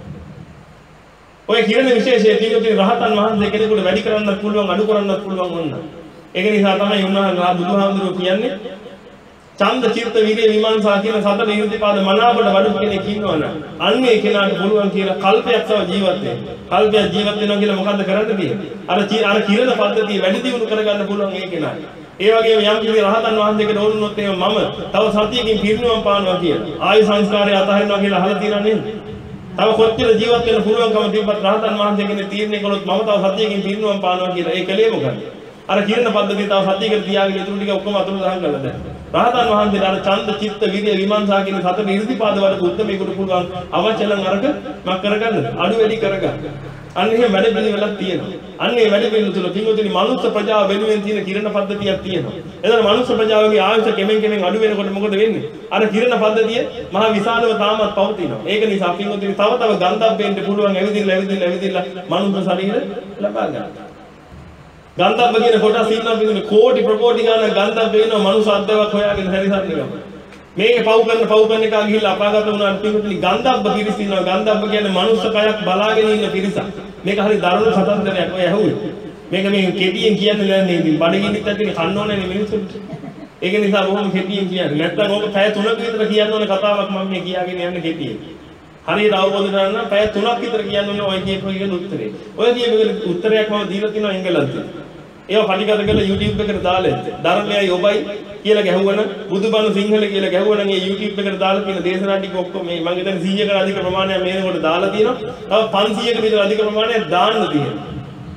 ඔය කිරණ විශේෂය පින්වතුනි රහතන් වහන්සේ කෙනෙකුට වැඩි කරන්නත් පුළුවන් අඩු කරන්නත් පුළුවන් වුණා. ඒක නිසා තමයි උන්වහන්සේ බුදුහාමුදුරුවෝ කියන්නේ ඡන්ද චිත්ත විරිය විමර්ශනා කියන සතර ඉර්ධිපාද මනාවට වඩු කෙනෙක් ඉන්නවනම් අන්නේ කෙනාට පුළුවන් කියලා කල්පයක් තව ජීවත් වෙන්න. කල්පයක් ජීවත් වෙනවා කියලා මොකද්ද කරන්න තියෙන්නේ? අර අර කිරණ පද්ධතිය වැඩි දියුණු කරගන්න පුළුවන් ඒ කෙනාට. ඒ වගේම යම් කිසි රහතන් වහන්සේකට ඕනුනොත් එහෙම මම තව සතියකින් පිරිනිවන් පානවා කියලා. ආයු සංස්කාරය අතහරිනවා කියලා අහලා තියෙනා නේද? තව කොච්චර ජීවත් වෙන්න පුළුවන්කම තිබ්බත් රහතන් වහන්සේ කෙනෙක් තීරණය කළොත් මම තව සතියකින් පිරිනිවන් පානවා කියලා. ඒ කලේ මොකද? අර කිරණ පද්ධතිය තව සතියකට තියාගෙන ඉතුරු ටික ඔක්කොම අතුරු දහන් කරලා දැන්. රහතන් වහන්සේලා අර ඡන්ද චිත්ත විරිය විමර්ශනා කියන සතර ඉර්ධිපාද වල බුද්ධ මේකට පුළුවන් අවචලන් අරක මක් කරගන්න අඩු වැඩි කරගන්න. අන්න එහෙම වැඩ පිළිවෙලක් තියෙනවා. අන්න ඒ වැඩ පිළිවෙල තුළ පින්වතුනි මනුස්ස ප්‍රජාව වෙනුවෙන් තියෙන කිරණ පද්ධතියක් තියෙනවා. එතන මනුස්ස ප්‍රජාවගේ ආයුෂ කෙමෙන් කෙමෙන් අඩු වෙනකොට මොකද වෙන්නේ? අර කිරණ පද්ධතිය මහ විශාලව තාමත් පවතිනවා. ඒක නිසා පින්වතුනි තව තව ගන්ධබ්බෙන්ට පුළුවන් ඇවිදින්න ඇවිදින්න ඇවිදින්න මනුස්ස ශරීර ලබා ගන්න. ගන්ධබ්බ කියන කොටස් ඉන්නවා පිටුනේ කෝටි ප්‍රකෝටි ගාන ගන්ධබ්බ වෙනවා මනුස්ස අධ්‍යයක් හොයාගෙන හැරිසන්න ගම. මේකේ පව් කරන පව් කරන එක ගිහිල්ලා අපාගත වුණාට පිටුනේ ගන්ධබ්බ පිරිස ඉන්නවා. ගන්ධබ්බ කියන්නේ මනුස්ස කයක් බලාගෙන ඉන්න පිරිසක්. මේක හරි දරුණු සතන්දරයක් ඔය ඇහුවේ. මේක මේ කෙටියෙන් කියන්නේ නැහැ නේ. ඉතින් බඩගිනිත් ඇතුලේ කන්න ඕනේ නේ මිනිස්සුන්ට. ඒක නිසා බොහොම කෙටියෙන් කියන්නේ. නැත්නම් ඕක පැය තුනක විතර කියන්න ඕන කතාවක් මම මේ කියාගෙන යන්නේ කෙටියෙන්. හරියට අවබෝධ කරගන්න නම් පැය තුනක් විතර කියන්න ඕනේ ඔය කියපු එකේ උත්තරේ. ඔය කියපු උත්තරයක් මම දීලා තියෙනවා එංගලන්තේ. ඒවා පටිගත කරලා YouTube එකට දාලා ඇත්ත. ධර්මයයි ඔබයි කියලා ගැහුවන බුදුබණ සිංහල කියලා ගැහුවනම් ඒ YouTube එකට දාලා තියෙන දේශනා ටික ඔක්කොම මේ මම හිතන්නේ සීයකට අධික ප්‍රමාණයක් මේනකොට දාලා තියෙනවා. තව පන්සීයකට විතර අධික ප්‍රමාණයක් දාන්න තියෙනවා.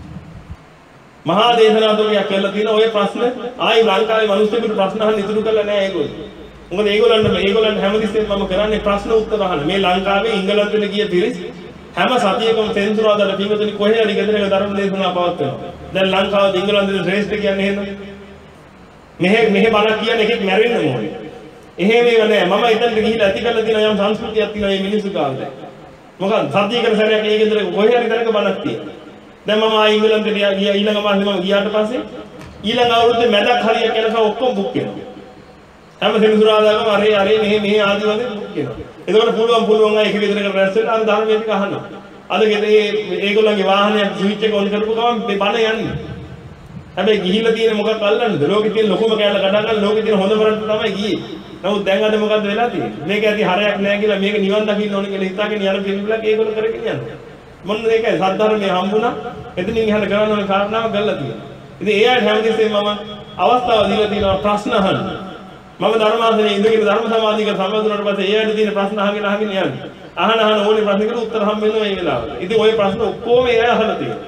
මහා දේශනා තුනක් කරලා තියෙනවා. ඔය ප්‍රශ්න ආයි ලංකාවේ මිනිස්සුන්ට ප්‍රශ්න අහන්න ඉතුරු කරලා නැහැ ඒගොල්ලෝ. මොකද ඒගොල්ලන්ට ඒගොල්ලන්ට හැමතිස්සෙම මම කරන්නේ ප්‍රශ්න උත්තර අහන්න. මේ ලංකාවේ ඉංගලන්තෙට ගිය පිරිස් හැම සතියකම සෙන්සුරාදාට පින්වතුනි කොහේ හරි ගෙදරක ධර්ම දේශනා පවත්වනවා. දැන් ලංකාවේ ඉංගලන්තේ ශ්‍රේෂ්ඨ කියන්නේ එහෙම. මෙහෙ මෙහෙ බණක් කියන එකෙක් මැරෙන්න ඕනේ. එහෙම ඒව නෑ. මම එතනට ගිහිල්ලා ඇති කරලා තියෙන යම් සංස්කෘතියක් තියෙනවා මේ මිනිස්සු කාලේ. මොකද සතියකට සැරයක් ඒ ගෙදරක කොහේ හරි තැනක බණක් තියෙනවා. දැන් මම ආ ඉංගලන්තේ ගියා ඊළඟ මාසෙ මම ගියාට පස්සේ ඊළඟ අවුරුද්දේ මැදක් හරියක් යනකම් ඔක්කොම බුක් වෙනවා. හැම සෙනසුරාදාකම අරේ අරේ මෙහෙ මෙහෙ ආදි වශයෙන් බුක් වෙනවා. එතකොට පුළුවන් පුළුවන් අය එක ගෙදරකට රැස් වෙලා අර ධර්මයේ ටික අහනවා. අද ගෙදේ ඒගොල්ලන්ගේ වාහනයක් ස්විච් එක ඔන් කරපු ගමන් මේ බණ යන්නේ. හැබැයි ගිහිල්ලා තියෙන මොකක් අල්ලන්නද? ලෝකෙ තියෙන ලොකුම කෑල්ල කඩා ගන්න ලෝකෙ තියෙන හොඳම රට තමයි ගියේ. නමුත් දැන් අද මොකද්ද වෙලා තියෙන්නේ? මේක ඇති හරයක් නැහැ කියලා මේක නිවන් දකින්න ඕනේ කියලා හිතාගෙන යන පිළිවිලක් ඒගොල්ලෝ කරගෙන යනවා. මොන්න මේකයි සද්ධර්මයේ හම්බුණා. එතනින් එහාට කරන්න ඕන කාරණාව කරලා තියෙනවා. ඉතින් ඒ අය හැමදෙස්සෙම මම අවස්ථාව දීලා තියෙනවා ප්‍රශ්න අහන්න. මම ධර්මාසනේ ඉඳගෙන ධර්ම සමාධියක සම්බන්ධ වුණාට පස්සේ ඒ අයට තියෙන ප්‍රශ්න අහගෙන අහගෙන යන්නේ. අහන අහන ඕනේ ප්‍රශ්නකට උත්තර හම්බ වෙනවා මේ වෙලාවට. ඉතින් ওই ප්‍රශ්න ඔක්කොම ඒ අය අහලා තියෙනවා.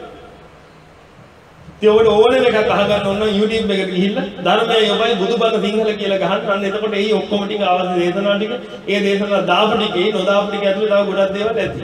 ඉතින් ඔබට ඕනෙම එකක් අහගන්න ඕන නම් YouTube එකට ගිහිල්ලා ධර්මයයි ඔබයි බුදුබණ සිංහල කියලා ගහන්න. අන්න එතකොට ඒ ඔක්කොම ටික අවශ්‍ය දේශනා ටික, ඒ දේශනා දාපු ටිකේ නොදාපු ටික ඇතුලේ තව ගොඩක් දේවල් ඇති.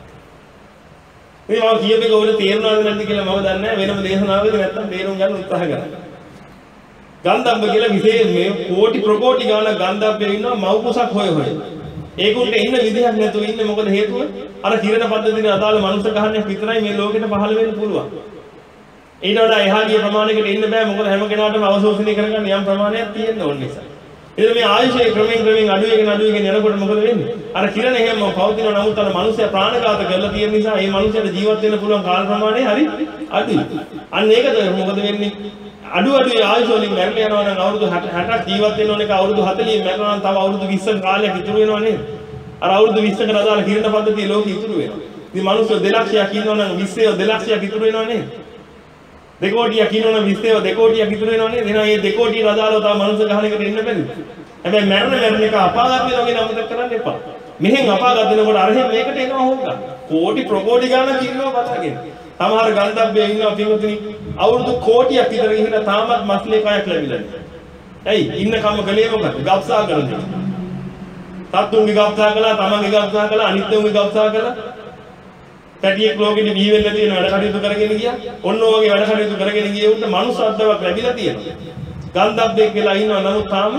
මේ මම කියපේක ඔබට තේරුණාද නැද්ද කියලා මම දන්නේ නැහැ. වෙනම දේශනාවකදී නැත්තම් තේරුම් ගන්න උත්සාහ කරන්න. ගන්ධබ්බ කියලා විශේෂ මේ කෝටි ප්‍රකෝටි ගාන ගන්ධබ්බේ ඉන්නවා මව් කුසක් හොය හොය. ඒකුන්ට ඉන්න විදිහක් නැතුව ඉන්නේ මොකද හේතුව? අර කිරණ පද්ධතියේ අදාළ මනුස්ස ගහණයක් විතරයි මේ ලෝකෙට පහළ වෙන්න පුළුවන්. ඊට වඩා එහා ගිය ප්‍රමාණයකට ඉන්න බෑ මොකද හැම කෙනාටම අවශෝෂණය කරගන්න යම් ප්‍රමාණයක් තියෙන්න ඕන නිසා. එතන මේ ආයුෂයේ ක්‍රමෙන් ක්‍රමෙන් අඩු වෙගෙන අඩු වෙගෙන යනකොට මොකද වෙන්නේ? අර කිරණ එහෙම පවතින නමුත් අර මනුස්සයා ප්‍රාණඝාත කරලා තියෙන නිසා මේ මනුස්සයාට ජීවත් වෙන්න පුළුවන් කාල ප්‍රමාණය හරි අඩුයි. අන්න ඒකද මොකද වෙන්නේ? අඩු අඩු ආයුෂ වලින් මැරෙලා යනවා නම් අවුරුදු හැටක් ජීවත් වෙන්න ඕන එක අවුරුදු හතළිහෙන් මැරෙනවා නම් තව අවුරුදු විස්සක කාලයක් ඉතුරු වෙනවා නේද? අර අවුරුදු විස්සකට අදාළ කිරණ පද්ධතිය ලෝකෙ ඉතුරු වෙනවා. ඉතින් මනුස්සය දෙලක්ෂයක් ඉන්නවා නම් විස්සය දෙලක්ෂයක් ඉතුරු වෙනවා නේද? දෙකෝටියක් ඉන්නවනම් විස්සය දෙකෝටියක් ඉතුරු වෙනවා නේද? එහෙනම් මේ දෙකෝටියට අදාළව තව මනුස්ස ගහනකට ඉන්න බැරිද? හැබැයි මැරෙන මැරෙන එක අපාගත වෙනවා කියන අමතක කරන්න එපා. මෙහෙන් අපාගත වෙනකොට අරහෙන් මේකට එනවා හොග්ගා. කෝටි ප්‍රකෝටි ගාණක් ඉන්නවා බලාගෙන. සමහර ගන්ධබ්බේ ඉන්නවා පින්වතුනි අවුරුදු කෝටියක් විතර ගිහිල්ලා තාමත් මස්ලේ කයක් ලැබිලා නැහැ. ඇයි? ඉන්න කම කලේ මොකද? ගබ්සා කරන්නේ. සත්තුන්ගේ ගබ්සා කළා, තමන්ගේ ගබ්සා කළා, අනිත්‍යුන්ගේ ගබ්සා කළා. පැටියෙක් ලෝකෙට බිහි වෙන්න තියෙන වැඩ කටයුතු කරගෙන ගියා. ඔන්න ඔයගේ වැඩ කටයුතු කරගෙන ගියේ උන්ට මනුස්සත්වයක් ලැබිලා තියෙනවා. ගන්ධබ්බෙක් වෙලා ඉන්නවා නමුත් තාම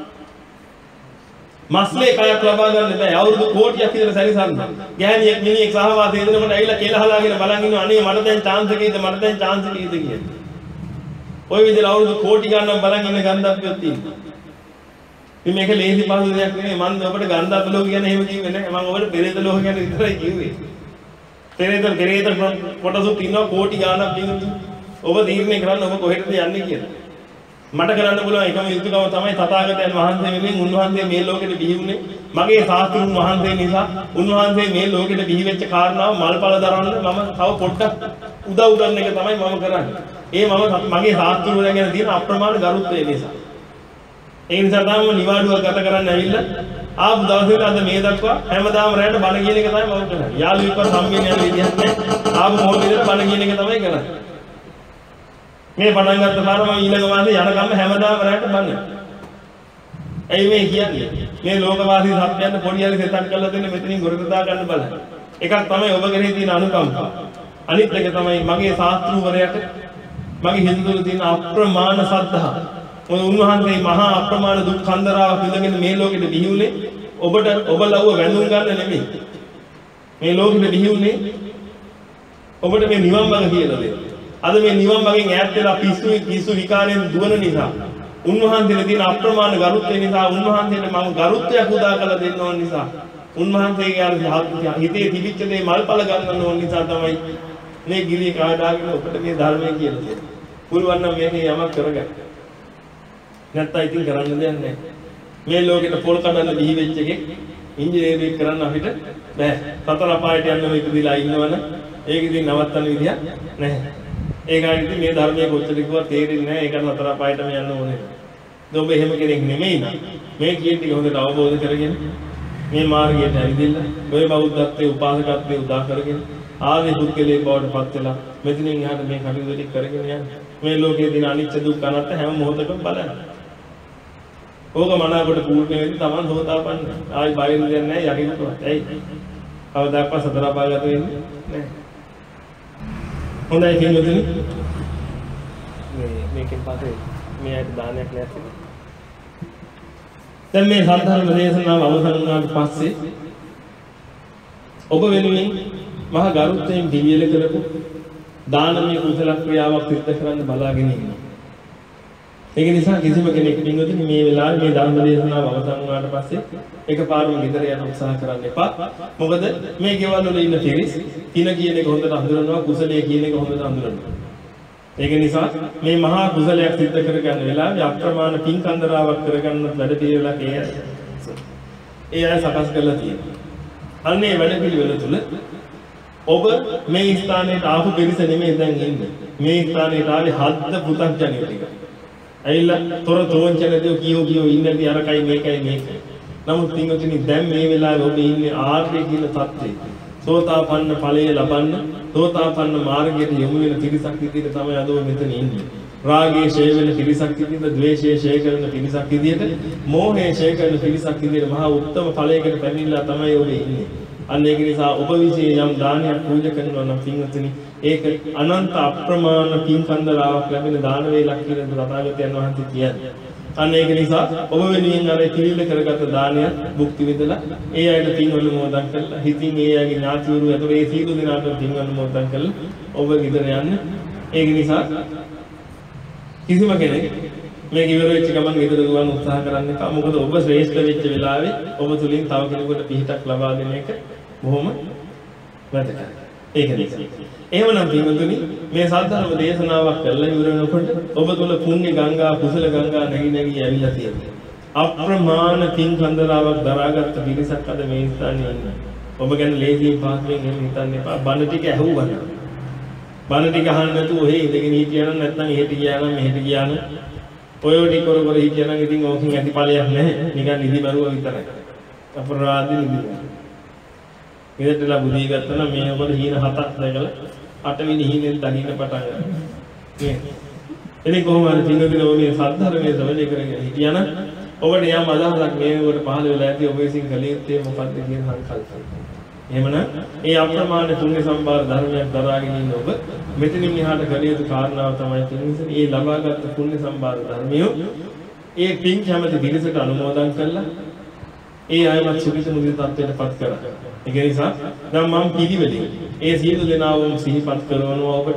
මස්ලේ කයක් ලබා ගන්න බෑ. අවුරුදු කෝටියක් විතර සැරිසන්න. ගෑණියෙක් මිනිහෙක් සහවාසය දෙනකොට ඇවිල්ලා කෙලහලාගෙන බලන් ඉන්නවා අනේ මට දැන් chance එකේද මට දැන් chance එකේද කියලා. ওই විදිහට අවුරුදු කෝටි ගණන් බලන් ඉන්න ගන්ධබ්බෙක් තියෙනවා. ඉතින් මේක ලේසි පහසු දෙයක් නෙමෙයි. මම ඔබට ගන්ධබ්බ ලෝක ගැන එහෙම කිව්වේ නෑ. මම ඔබට පෙරේත ලෝක ගැන විතරයි කිව්වේ. පෙරේත පෙරේත කොටසුත් ඉන්නවා කෝටි ගණනක් තියෙනවා. ඔබ තීරණය කරන්න ඔබ කොහෙටද යන්නේ කියලා. මට කරන්න පුළුවන් එකම යුතුයකම තමයි තථාගතයන් වහන්සේ වෙනුවෙන් උන්වහන්සේ මේ ලෝකෙට බිහි වුණේ. මගේ ශාස්ත්‍රුන් වහන්සේ නිසා උන්වහන්සේ මේ ලෝකෙට බිහි වෙච්ච කාරණාව මල්පල දරන්න මම තව පොඩ්ඩක් උදව් කරන එක තමයි මම කරන්නේ. ඒ මම මගේ ශාස්ත්‍රුන් ගැන තියෙන අප්‍රමාණ ගරුත්වය නිසා. ඒ නිසා තමයි නිවාඩුවක් ගත කරන්න ඇවිල්ලා ආපු දවසේ අද මේ දක්වා හැමදාම රැට බණ කියන එක තමයි මම කරන්නේ. යාළුවෙක්වත් හම්බෙන්නේ යන විදිහක් නැහැ. ආපු මොහොතේදී බණ කියන එක තමයි කරන්නේ. මේ පටන් ගත්ත පාර මම ඊළඟ මාසේ යනකම් හැමදාම රැට බණ. ඇයි මේ කියන්නේ? මේ ලෝකවාසී සත්‍යයන් පොඩි හරි සෙතක් කරලා දෙන්න මෙතනින් ගොරකදා ගන්න බලන්න. එකක් තමයි ඔබ කෙරෙහි තියෙන අනුකම්පාව. අනිත් එක තමයි මගේ ශාස්ත්‍රූවරයාට මගේ හිත තුළ තියෙන අප්‍රමාණ සද්ධා. උන්වහන්සේ මහා අප්‍රමාණ දුක් කන්දරාවක් විඳගෙන මේ ලෝකෙට බිහි වුණේ ඔබට ඔබ ලව්ව වැඳුම් ගන්න නෙමෙයි. මේ ලෝකෙට බිහි වුණේ ඔබට මේ නිවන් මාර්ග කියලා දෙන්න. අද මේ නිවන් මාර්ගෙන් ඈත් වෙලා පිස්සු පිස්සු විකාරයෙන් දුවන නිසා උන්වහන්සේට තියෙන අප්‍රමාණ ගරුත්වය නිසා උන්වහන්සේට මම ගරුත්වයක් උදා කරලා දෙන්න ඕන නිසා උන්වහන්සේගේ අර හිතේ තිබිච්ච දේ මල්පල ගන්න ඕන නිසා තමයි මේ ගිරිය කාඩාගෙන ඔබට මේ ධර්මය කියලා දෙන්නේ. පුළුවන් නම් මේකේ යමක් කරගන්න. නැත්නම් ඉතින් කරන්න දෙයක් නැහැ. මේ ලෝකෙට පොල් කඩන්න බිහි වෙච්ච එකෙක් ඉංජිනේරුවෙක් කරන්න අපිට බෑ. සතර අපායට යන්න මේක දිලා ඉන්නවනේ. ඒක ඉතින් නවත්තන්න විදියක් නැහැ. ඒකයි ඉතින් මේ ධර්මයේ කොච්චර කිව්වත් තේරෙන්නේ නැහැ. ඒක නතර අපායටම යන්න ඕනේ. ඔබ එහෙම කෙනෙක් නෙමෙයි නේද? මේ කියන ටික හොඳට අවබෝධ කරගෙන මේ මාර්ගයට ඇවිදilla ඔය බෞද්ධත්වයේ උපාසකත්වයේ උදා කරගෙන ආදී පුද්ගලයෙක් බවට පත් වෙලා මෙතනින් එහාට මේ කටයුතු ටික කරගෙන යන්න. මේ ලෝකයේ දින අනිත්‍ය දුක් අනාත්ම හැම මොහොතකම බලන්න. ඕක මනාවකට පූර්ණ වෙද්දී Taman සෝතාපන්න. ආයි බය වෙන්න දෙයක් නැහැ යකින්වත්. ඇයි? කවදාවත් සතර අපාගත වෙන්නේ නැහැ. හොඳයි කියනොතින් මේ මේකෙන් පස්සේ මේ ඇයි දානයක් නැති. දැන් මේ සම්ධර්ම දේශනාව අවසන් වුණාට පස්සේ ඔබ වෙනුවෙන් මහා ගරුත්වයෙන් පිළියෙල කරපු දානමය කුසල ක්‍රියාවක් සිදු කරන්න බලාගෙන ඉන්නවා. ඒක නිසා කිසිම කෙනෙක් පින්වතුනි මේ වෙලාවේ මේ ධර්ම දේශනාව අවසන් වුණාට පස්සේ එකපාරම ගෙදර යන්න උත්සාහ කරන්න එපා. මොකද මේ ගෙවල් වල ඉන්න තිරිස් කින කියන එක හොඳට හඳුනනවා, කුසලයේ කියන එක හොඳට හඳුනනවා. ඒක නිසා මේ මහා කුසලයක් සිද්ධ කරගන්න වෙලාවේ අප්‍රමාණ පින් කන්දරාවක් කරගන්න වැඩ පිළිවෙලක් ඒ ඒ අය සකස් කරලා තියෙනවා. අන්නේ වැඩ පිළිවෙල තුල ඔබ මේ ස්ථානයට ආපු පිරිස නෙමෙයි දැන් ඉන්නේ. මේ ස්ථානයට ආවේ හද්ද පුතග්ජනිය ටික. ඇයිලා තොර තෝංචනදී කියෝ කියෝ ඉන්නදී අරකයි මේකයි මේකයි. නමුත් පින්වතුනි දැන් මේ වෙලාවේ ඔබ ඉන්නේ ආර්ය කියන தත්ත්වයේ. සෝතාපන්න ඵලය ලබන්න, සෝතාපන්න මාර්ගයට යොමු වෙන පිරිසක් විදිහට තමයි අද ඔබ මෙතන ඉන්නේ. රාගයේ ඡය වෙන පිරිසක් විදිහට, ද්වේෂයේ ඡය කරන පිරිසක් විදිහට, මෝහයේ ඡය කරන පිරිසක් විදිහට මහා උත්තම ඵලයකට පැමිණලා තමයි ඔබ ඉන්නේ. අන්න ඒක නිසා ඔබ විසින් යම් දානයක් පූජා කරනවා නම් පින්වතුනි ඒක අනන්ත අප්‍රමාණ පින් කන්දරාවක් ලැබෙන දාන වේලක් කියලා තථාගතයන් වහන්සේ කියන්නේ. අන්න ඒක නිසා ඔබ වෙනුවෙන් අර පිළිල කරගත දානය භුක්ති විඳලා ඒ අයට පින් අනුමෝදන් කරලා හිතින් ඒ අයගේ ඥාතිවරු ඇතුළේ ඒ සීල දිනාට පින් අනුමෝදන් කරලා ඔබ ගෙදර යන්න. ඒක නිසා කිසිම කෙනෙක් මේක ඉවර වෙච්ච ගමන් ගෙදර දුවන්න උත්සාහ කරන්න එපා. මොකද ඔබ ශ්‍රේෂ්ඨ වෙච්ච වෙලාවේ ඔබ තුලින් තව කෙනෙකුට පිහිටක් ලබා දෙන එක බොහොම වැදගත්. ඒක නිසා. එහෙමනම් පින්වතුනි මේ සද්ධර්ම දේශනාවක් කරලා ඉවර වෙනකොට ඔබ තුල පුණ්‍ය ගංගා කුසල ගංගා නැగి නැగి ඇවිල්ලා තියෙනවා. අප්‍රමාණ පින් කන්දරාවක් දරාගත්ත පිරිසක් අද මේ ස්ථානයේ ඉන්නවා. ඔබ ගැන ලේසියෙන් පහසුවෙන් එහෙම හිතන්න එපා. බණ ටික ඇහුවා නම්. බණ ටික අහන්න නැතුව ඔහේ ඉඳගෙන හිටියා නම් නැත්නම් එහෙට ගියා නම් මෙහෙට ගියා නම් ඔය ටික කර කර හිටියා නම් ඉතින් ඕකෙන් ඇති ඵලයක් නැහැ. නිකන් නිදි බරුව විතරයි. අපරාධි නිදි. ඉතින්ලා බුද්ධි ගත්තා නම් මේ ඔබට හීන හතක් දැකලා අටවෙනි හීනෙන් දකින්න පටන් ගන්නවා. මේ එනි කොහොම හරි පින්වතුනි ඔබ මේ සද්ධර්මයේ ශ්‍රවණය කරගෙන හිටියා නම් ඔබට යම් අදහසක් මේ වට පහළ වෙලා ඇති ඔබ විසින් කළ යුත්තේ මොකක්ද කියන සංකල්පය. එහෙමනම් ඒ අප්‍රමාණ පුණ්‍ය සම්භාර ධර්මයක් දරාගෙන ඉන්න ඔබ මෙතනින් එහාට කළ යුතු කාරණාව තමයි පින්වතුනි මේ ලබාගත් පුණ්‍ය සම්භාර ධර්මිය ඒ පින් කැමති පිරිසට අනුමෝදන් කළා ඒ අයවත් සුඛිත මුදිත තත්ත්වයටපත් කරා. ඒක නිසා දැන් මම පිළිවෙලින් ඒ සියලු දෙනාවම සිහිපත් කරනවා ඔබට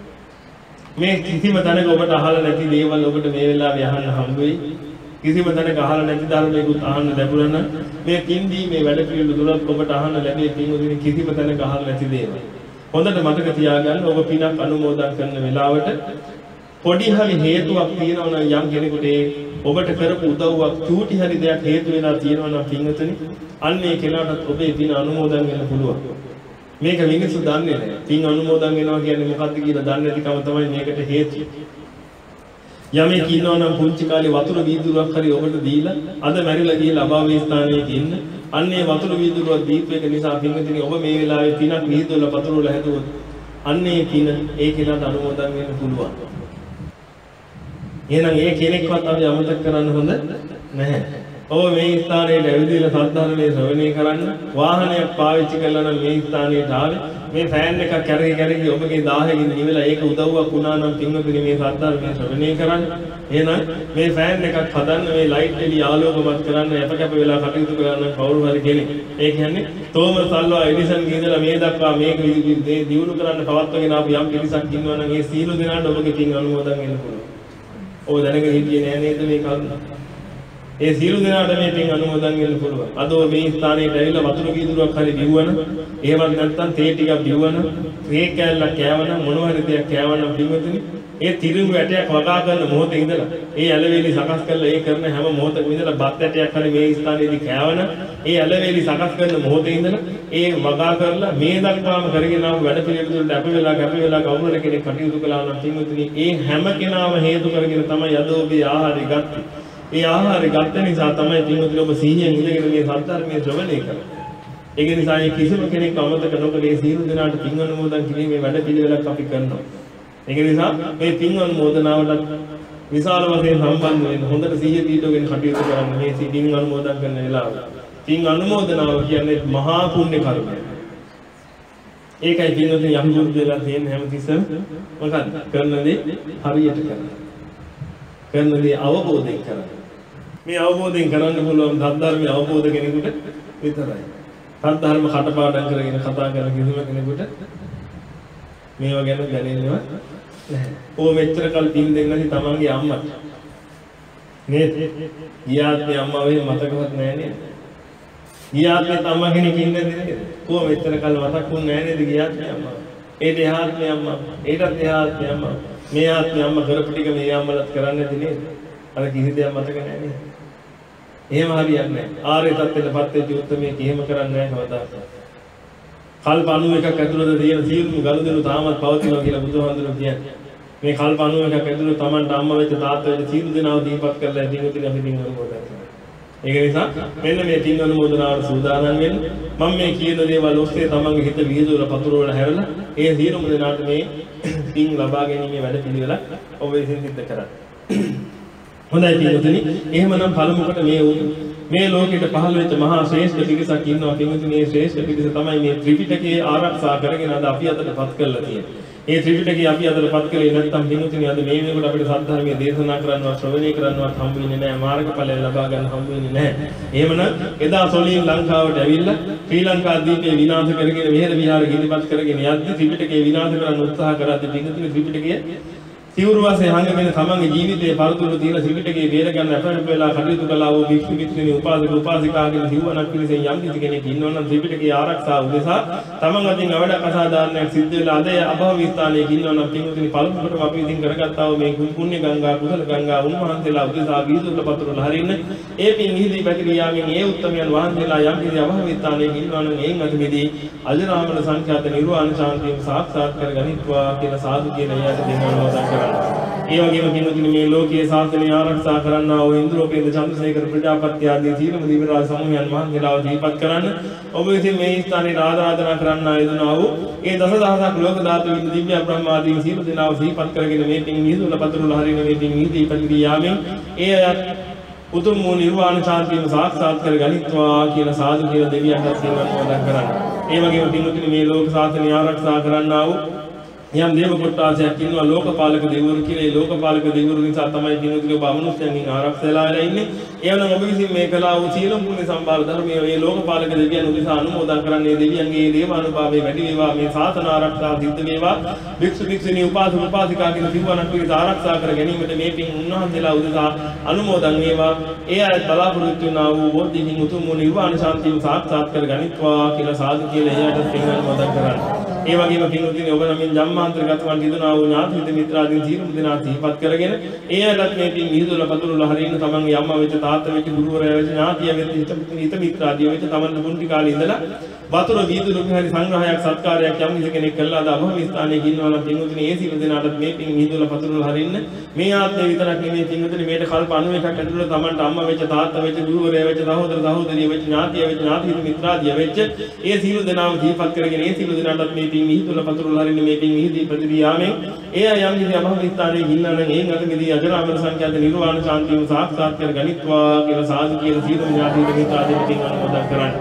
මේ කිසිම තැනක ඔබට අහලා නැති දේවල් ඔබට මේ වෙලාවේ අහන්න හම්බ වෙයි. කිසිම තැනක අහලා නැති ධර්මයකුත් අහන්න ලැබුණා නම් මේ පින්දී මේ වැඩ පිළිවෙල දුරක් ඔබට අහන්න ලැබෙයි පින්වදින කිසිම තැනක අහලා නැති දේවල්. හොඳට මතක තියාගන්න ඔබ පිනක් අනුමෝදන් කරන වෙලාවට පොඩි හරි හේතුවක් තියෙනවා නම් යම් කෙනෙකුට ඒ ඔබට කරපු උදව්වක් චූටි හරි දෙයක් හේතු වෙලා තියෙනවා නම් පින්වතුනි අන්න ඒ කෙනාටත් ඔබේ පින අනුමෝදන් වෙන්න පුළුවන්. මේක මිනිස්සු දන්නේ නැහැ. පින් අනුමෝදන් වෙනවා කියන්නේ මොකක්ද කියලා දන්නේ නැතිකම තමයි මේකට හේතුව. යමෙක් ඉන්නවා නම් පුංචි කාලේ වතුර වීදුරුවක් හරි ඔබට දීලා අද මැරිලා ගිහලා අභාවී ස්ථානයක ඉන්න අන්නේ වතුර වීදුරුවක් දීපු එක නිසා පින්වතුනි ඔබ මේ වෙලාවේ පිනක් වීදුරුවල වතුර වල හැදුවොත් අන්නේ පින ඒ කෙනාට අනුමෝදන් වෙන්න පුළුවන්. එහෙනම් ඒ කෙනෙක්වත් අපි අමතක කරන්න හොඳ නැහැ. ඔබ මේ ස්ථානයේ ඇවිදලා සද්ධර්මයේ ශ්‍රවණය කරන්න වාහනයක් පාවිච්චි කළා නම් මේ ස්ථානයට ආවේ මේ ෆෑන් එකක් කැරකි කැරකි ඔබගේ දාහකින් නිවිලා ඒක උදව්වක් වුණා නම් පින්වතුනි මේ සද්ධර්මයේ ශ්‍රවණය කරන්න. එහෙනම් මේ ෆෑන් එකක් හදන්න මේ ලයිට් එලි ආලෝකමත් කරන්න යප කැප වෙලා කටයුතු කරන්න කවුරු හරි කෙනෙක්. ඒ කියන්නේ තෝමස් අල්වා එඩිසන් ගිහින්දලා මේ දක්වා මේක දියුණු කරන්න පවත්වාගෙන ආපු යම් පිරිසක් ඉන්නවා නම් ඒ සීල දෙනාට ඔබගේ පින් අනුමෝදන් වෙන්න පුළුවන්. ඔය දැනගෙන හිටියේ නෑ නේද මේ කරුණ? ඒ සියලු දෙනාට මේ පින් අනුමෝදන් වෙන්න පුළුවන්. අද ඔය මේ ස්ථානයට ඇවිල්ලා වතුර වීදුරුවක් හරි බිව්වන, එහෙමත් නැත්නම් තේ ටිකක් බිව්වන, තේ කෑල්ලක් කෑවන, මොනවා හරි දෙයක් කෑවන පින්වතුනි, ඒ තිරිඟු ඇටයක් වගා කරන මොහොතේ ඉඳලා, ඒ ඇලවේලි සකස් කරලා ඒ කරන හැම මොහොතකම ඉඳලා බත් ඇටයක් හරි මේ ස්ථානයේදී කෑවන, ඒ ඇලවේලි සකස් කරන මොහොතේ ඉඳලා ඒ වගා කරලා මේ දක්වාම කරගෙන ආපු වැඩ පිළිවෙලට අප වෙලා ගැප වෙලා කවුරුහරි කෙනෙක් කටයුතු කළා නම් පින්වතුනි, ඒ හැම කෙනාම හේතු කරගෙන තමයි අද ඔබේ ආහාරය ගත්තේ. ඒ ආහාරය ගත්ත නිසා තමයි පින්වතුනි ඔබ සිහියෙන් ඉඳගෙන මේ සද්ධර්මයේ ශ්‍රවණය කරන්නේ. ඒක නිසා මේ කිසිම කෙනෙක් අමතක නොකර මේ සියලු දෙනාට පින් අනුමෝදන් කිරීමේ වැඩ පිළිවෙලක් අපි කරනවා. ඒක නිසා මේ පින් අනුමෝදනාවට විශාල වශයෙන් සම්බන්ධ වෙන්න හොඳට සිහිය පිටවගෙන කටයුතු කරන්න මේ පින් අනුමෝදන් කරන වෙලාව. පින් අනුමෝදනාව කියන්නේ මහා පුණ්‍ය කර්මයක්. ඒකයි පින්වතුනි යම් දුක් දෙලා තියෙන හැමතිස්සෙම මොකක්ද කරන දේ හරියට කරන්න. කරන දේ අවබෝධයෙන් කරන්න. මේ අවබෝධයෙන් කරන්න පුළුවන් ධර්මය අවබෝධ කෙනෙකුට විතරයි. ධර්ම කටපාඩම් කරගෙන කතා කරන කිසිම කෙනෙකුට මේවා ගැන දැනෙන්නේවත් නැහැ. ඕ මෙච්චර කල් පින් දෙන්නයි තමන්ගේ අම්මට. නේද? ගියාත්මේ අම්මා වෙයි මතකවත් නැහැ නේද? ගියාත්මේ අම්මා කෙනෙක් ඉන්නේ නේද? ඕ මෙච්චර කල් මතක් වුනේ නැහැ නේද ගියාත්මේ අම්මා? ඒ දෙහාත්මේ අම්මා, ඒකත් දෙහාත්මේ අම්මා. මේ ආත්මේ අම්මා කරපු ටික මේ අම්මලත් කරන්නේ නැති නේද? අර කිසි දෙයක් මතක නැහැ නේද? එහෙම හරියන්නේ නැහැ. ආර්ය තත්ත්වයටපත් වෙච්ච උත්තරමේ කිහිම කරන්නේ නැහැ කවදාවත්. කල්ප අනූවක ඇතුළත තියෙන සියලුම ගනුදෙනු තාමත් පවතිනවා කියලා බුදුහාමුදුරුවෝ කියන්නේ. මේ කල්ප අනූවක ඇතුළත Tamanට අම්මා වෙච්ච තාත්තා වෙච්ච සියලු දෙනාව දීපත් කරලා ඉදිරියට අපි දින අනුමෝදන් කරනවා. ඒක නිසා මෙන්න මේ තින් අනුමෝදනාවට සූදානම් වෙන්න මම මේ කියන දේවල් ඔස්සේ තමන්ගේ හිත විහිදුවලා පතුරවලා හැරලා ඒ සියලුම දෙනාට මේ තින් ලබා ගැනීමේ වැඩ පිළිවෙලක් ඔබ විසින් සිද්ධ කරන්න. හොඳයි පින්වතුනි, එහෙමනම් පළමුවට මේ මේ ලෝකෙට පහළ වෙච්ච මහා ශ්‍රේෂ්ඨ පිරිසක් ඉන්නවා. පින්වතුනි, මේ ශ්‍රේෂ්ඨ පිරිස තමයි මේ ත්‍රිපිටකයේ ආරක්ෂා කරගෙන අද අපි අතටපත් කරලා තියෙන්නේ. ඒ ත්‍රිපිටකය අපි අදටපත් කළේ නැත්නම් පින්වතුනි අද මේ වෙනකොට අපිට සද්ධර්මයේ දේශනා කරන්නවත් ශ්‍රවණය කරන්නවත් හම්බ වෙන්නේ නැහැ. මාර්ගඵලය ලබා ගන්න හම්බ වෙන්නේ නැහැ. එහෙමනම් එදා සොලින් ලංකාවට ඇවිල්ලා ශ්‍රී ලංකා දීපේ විනාශ කරගෙන මෙහෙර විහාර ගිනිපත් කරගෙන යද්දි ත්‍රිපිටකය විනාශ කරන්න උත්සාහ කරද්දී පින්වතුනි ත්‍රිපිටකය සිවුරු වාසේ හංගගෙන තමන්ගේ ජීවිතයේ පරතුරු තියලා ත්‍රිපිටකයේ බේරගන්න අපරප වෙලා කටයුතු කළා වූ භික්ෂු භික්ෂුණී උපාසක උපාසිකාගෙන සිව්වනක් පිළිසෙන් යම් කිසි කෙනෙක් ඉන්නවනම් ත්‍රිපිටකයේ ආරක්ෂාව උදෙසා තමන් අතින් අවඩක් අසාධාරණයක් සිද්ධ වෙලා අද අභව ස්ථානයේ ඉන්නවනම් පින්වතුනි පළමුවටම අපි ඉතින් කරගත්තා වූ මේ පුණ්‍ය ගංගා කුසල ගංගා උන්වහන්සේලා උදෙසා වීදුල පතුරල හරින්න ඒ පින් නිහිදී පැතිරී යාමෙන් ඒ උත්තමයන් වහන්සේලා යම් කිසි අභව ස්ථානයේ ඉන්නවනම් එයින් අතමිදී අජරාමර සංඛ්‍යාත නිර්වාණ ශාන්තිය සාක්ෂාත් කරගනිත්වා කියලා සාදු කියන එයාට දෙනවා කරන්න. ඒ වගේම පින්වතුනි මේ ලෝකයේ ශාසනය ආරක්ෂා කරන්නා වූ ඉන්ද්‍රෝපේන්ද්‍ර චන්ද්‍රසේකර ප්‍රජාපති ආදී සීලම දිව්‍ය රාජ සමූහයන් වහන්සේලාව දීපත් කරන්න. ඔබ විසින් මේ ස්ථානයේ ආරාධනා කරන්නා යෙදුනා වූ ඒ දසදහසක් ලෝක ධාතු විඳ දිව්‍ය බ්‍රහ්මාදී සීල දෙනාව සිහිපත් කරගෙන මේ පින් නිහිදුල පතුරුල හරින මේ පින් නිහිදී පැතිරී යාමෙන් ඒ අය උතුම් වූ නිර්වාණ ශාන්තියම සාක්ෂාත් කර ගනිත්වා කියලා සාදු කියලා දෙවියන්ට සිනවන්වදන් කරන්න. ඒ වගේම පින්වතුනි මේ ලෝක ශාසනය ආරක්ෂා කරන්නා වූ යම් දේව කොට්ටාසයක් ඉන්නවා ලෝකපාලක දෙවිවරු කියලා. ඒ ලෝකපාලක දෙවිවරු නිසා තමයි පින්වතුනි ඔබ අමනුෂ්‍යයන්ගෙන් ආරක්ෂාලා වෙලා ඉන්නේ. එවනම් ඔබ විසින් මේ කලාව වූ සීලම් පුණ්‍ය සම්භාර ධර්මයේ මේ ලෝකපාලක දෙවියන් උදෙසා අනුමෝදන් කරන්නේ දෙවියන්ගේ දේවානුභාවයේ වැඩි වේවා. මේ ශාසන ආරක්ෂා සිද්ධ වේවා. භික්ෂු භික්ෂුණී උපාසක උපාසිකාගෙන සිව්වනක් පිරිස ආරක්ෂා කර ගැනීමට මේ පින් උන්වහන්සේලා උදෙසා අනුමෝදන් වේවා. ඒ අය බලාපොරොත්තු වුණා වූ බෝධිකින් උතුම් වූ නිර්වාණ ශාන්තිය සාක්ෂාත් කර ගනිත්වා කියලා සාදු කියලා එයාට පින් අනුමෝදන් කරන්න. ඒ වගේම පින්වතුනි ඔබ නම් ජම්මාන්තරගත වන් දිනුනා වූ ඥාති මිත්‍ර මිත්‍රාදීන් සියලුම දෙනා සිහිපත් කරගෙන ඒ අයත් මේ පින් නිහිදුල පතුරුල හරින්න තමන්ගේ අම්මා වෙච්ච තාත්තා වෙච්ච ගුරුවරයා වෙච්ච ඥාතිය වෙච්ච හිත මිත්‍රාදී වෙච්ච තමන්ට පුංචි කාලේ ඉඳලා වතුර වීදුරු විහාරි සංග්‍රහයක් සත්කාරයක් යම් කිසි කෙනෙක් කළා අද අභව ස්ථානයේ ඉන්නවා නම් පින්වතුනි ඒ සියලු දෙනාට මේ පින් නිහිදුල පතුරුල හරින්න මේ ආත්මේ විතරක් නෙමෙයි පින්වතුනි මේට කල්ප අනූ එකක් ඇතුළත තමන්ට අම්මා වෙච්ච තාත්තා වෙච්ච ගුරුවරයා වෙච්ච සහෝදර සහෝදරිය වෙච්ච ඥාතිය වෙච්ච ඥාති හිත මිත්‍රාදී වෙච්ච ඒ සියලු දෙනාම සිහිපත් කරගෙන ඒ සියලු දෙනාට මේ පින් නිහිදුල පතුරුල හරින්න මේ පින් නිහිදී ප්‍රතිදී යාමෙන් ඒ යම් කිසි අභව ස්ථානයේ ඉන්නා නම් එයින් අතමිදී අජරාමර සංඛ්‍යාත නිර්වාණ ශාන්තියම සාක්ෂාත් කර ගනිත්වා කියලා සාදු කියලා සීල ඥාතිට මිත්‍රාදීන් පින් අනුමෝදන් කරන්න.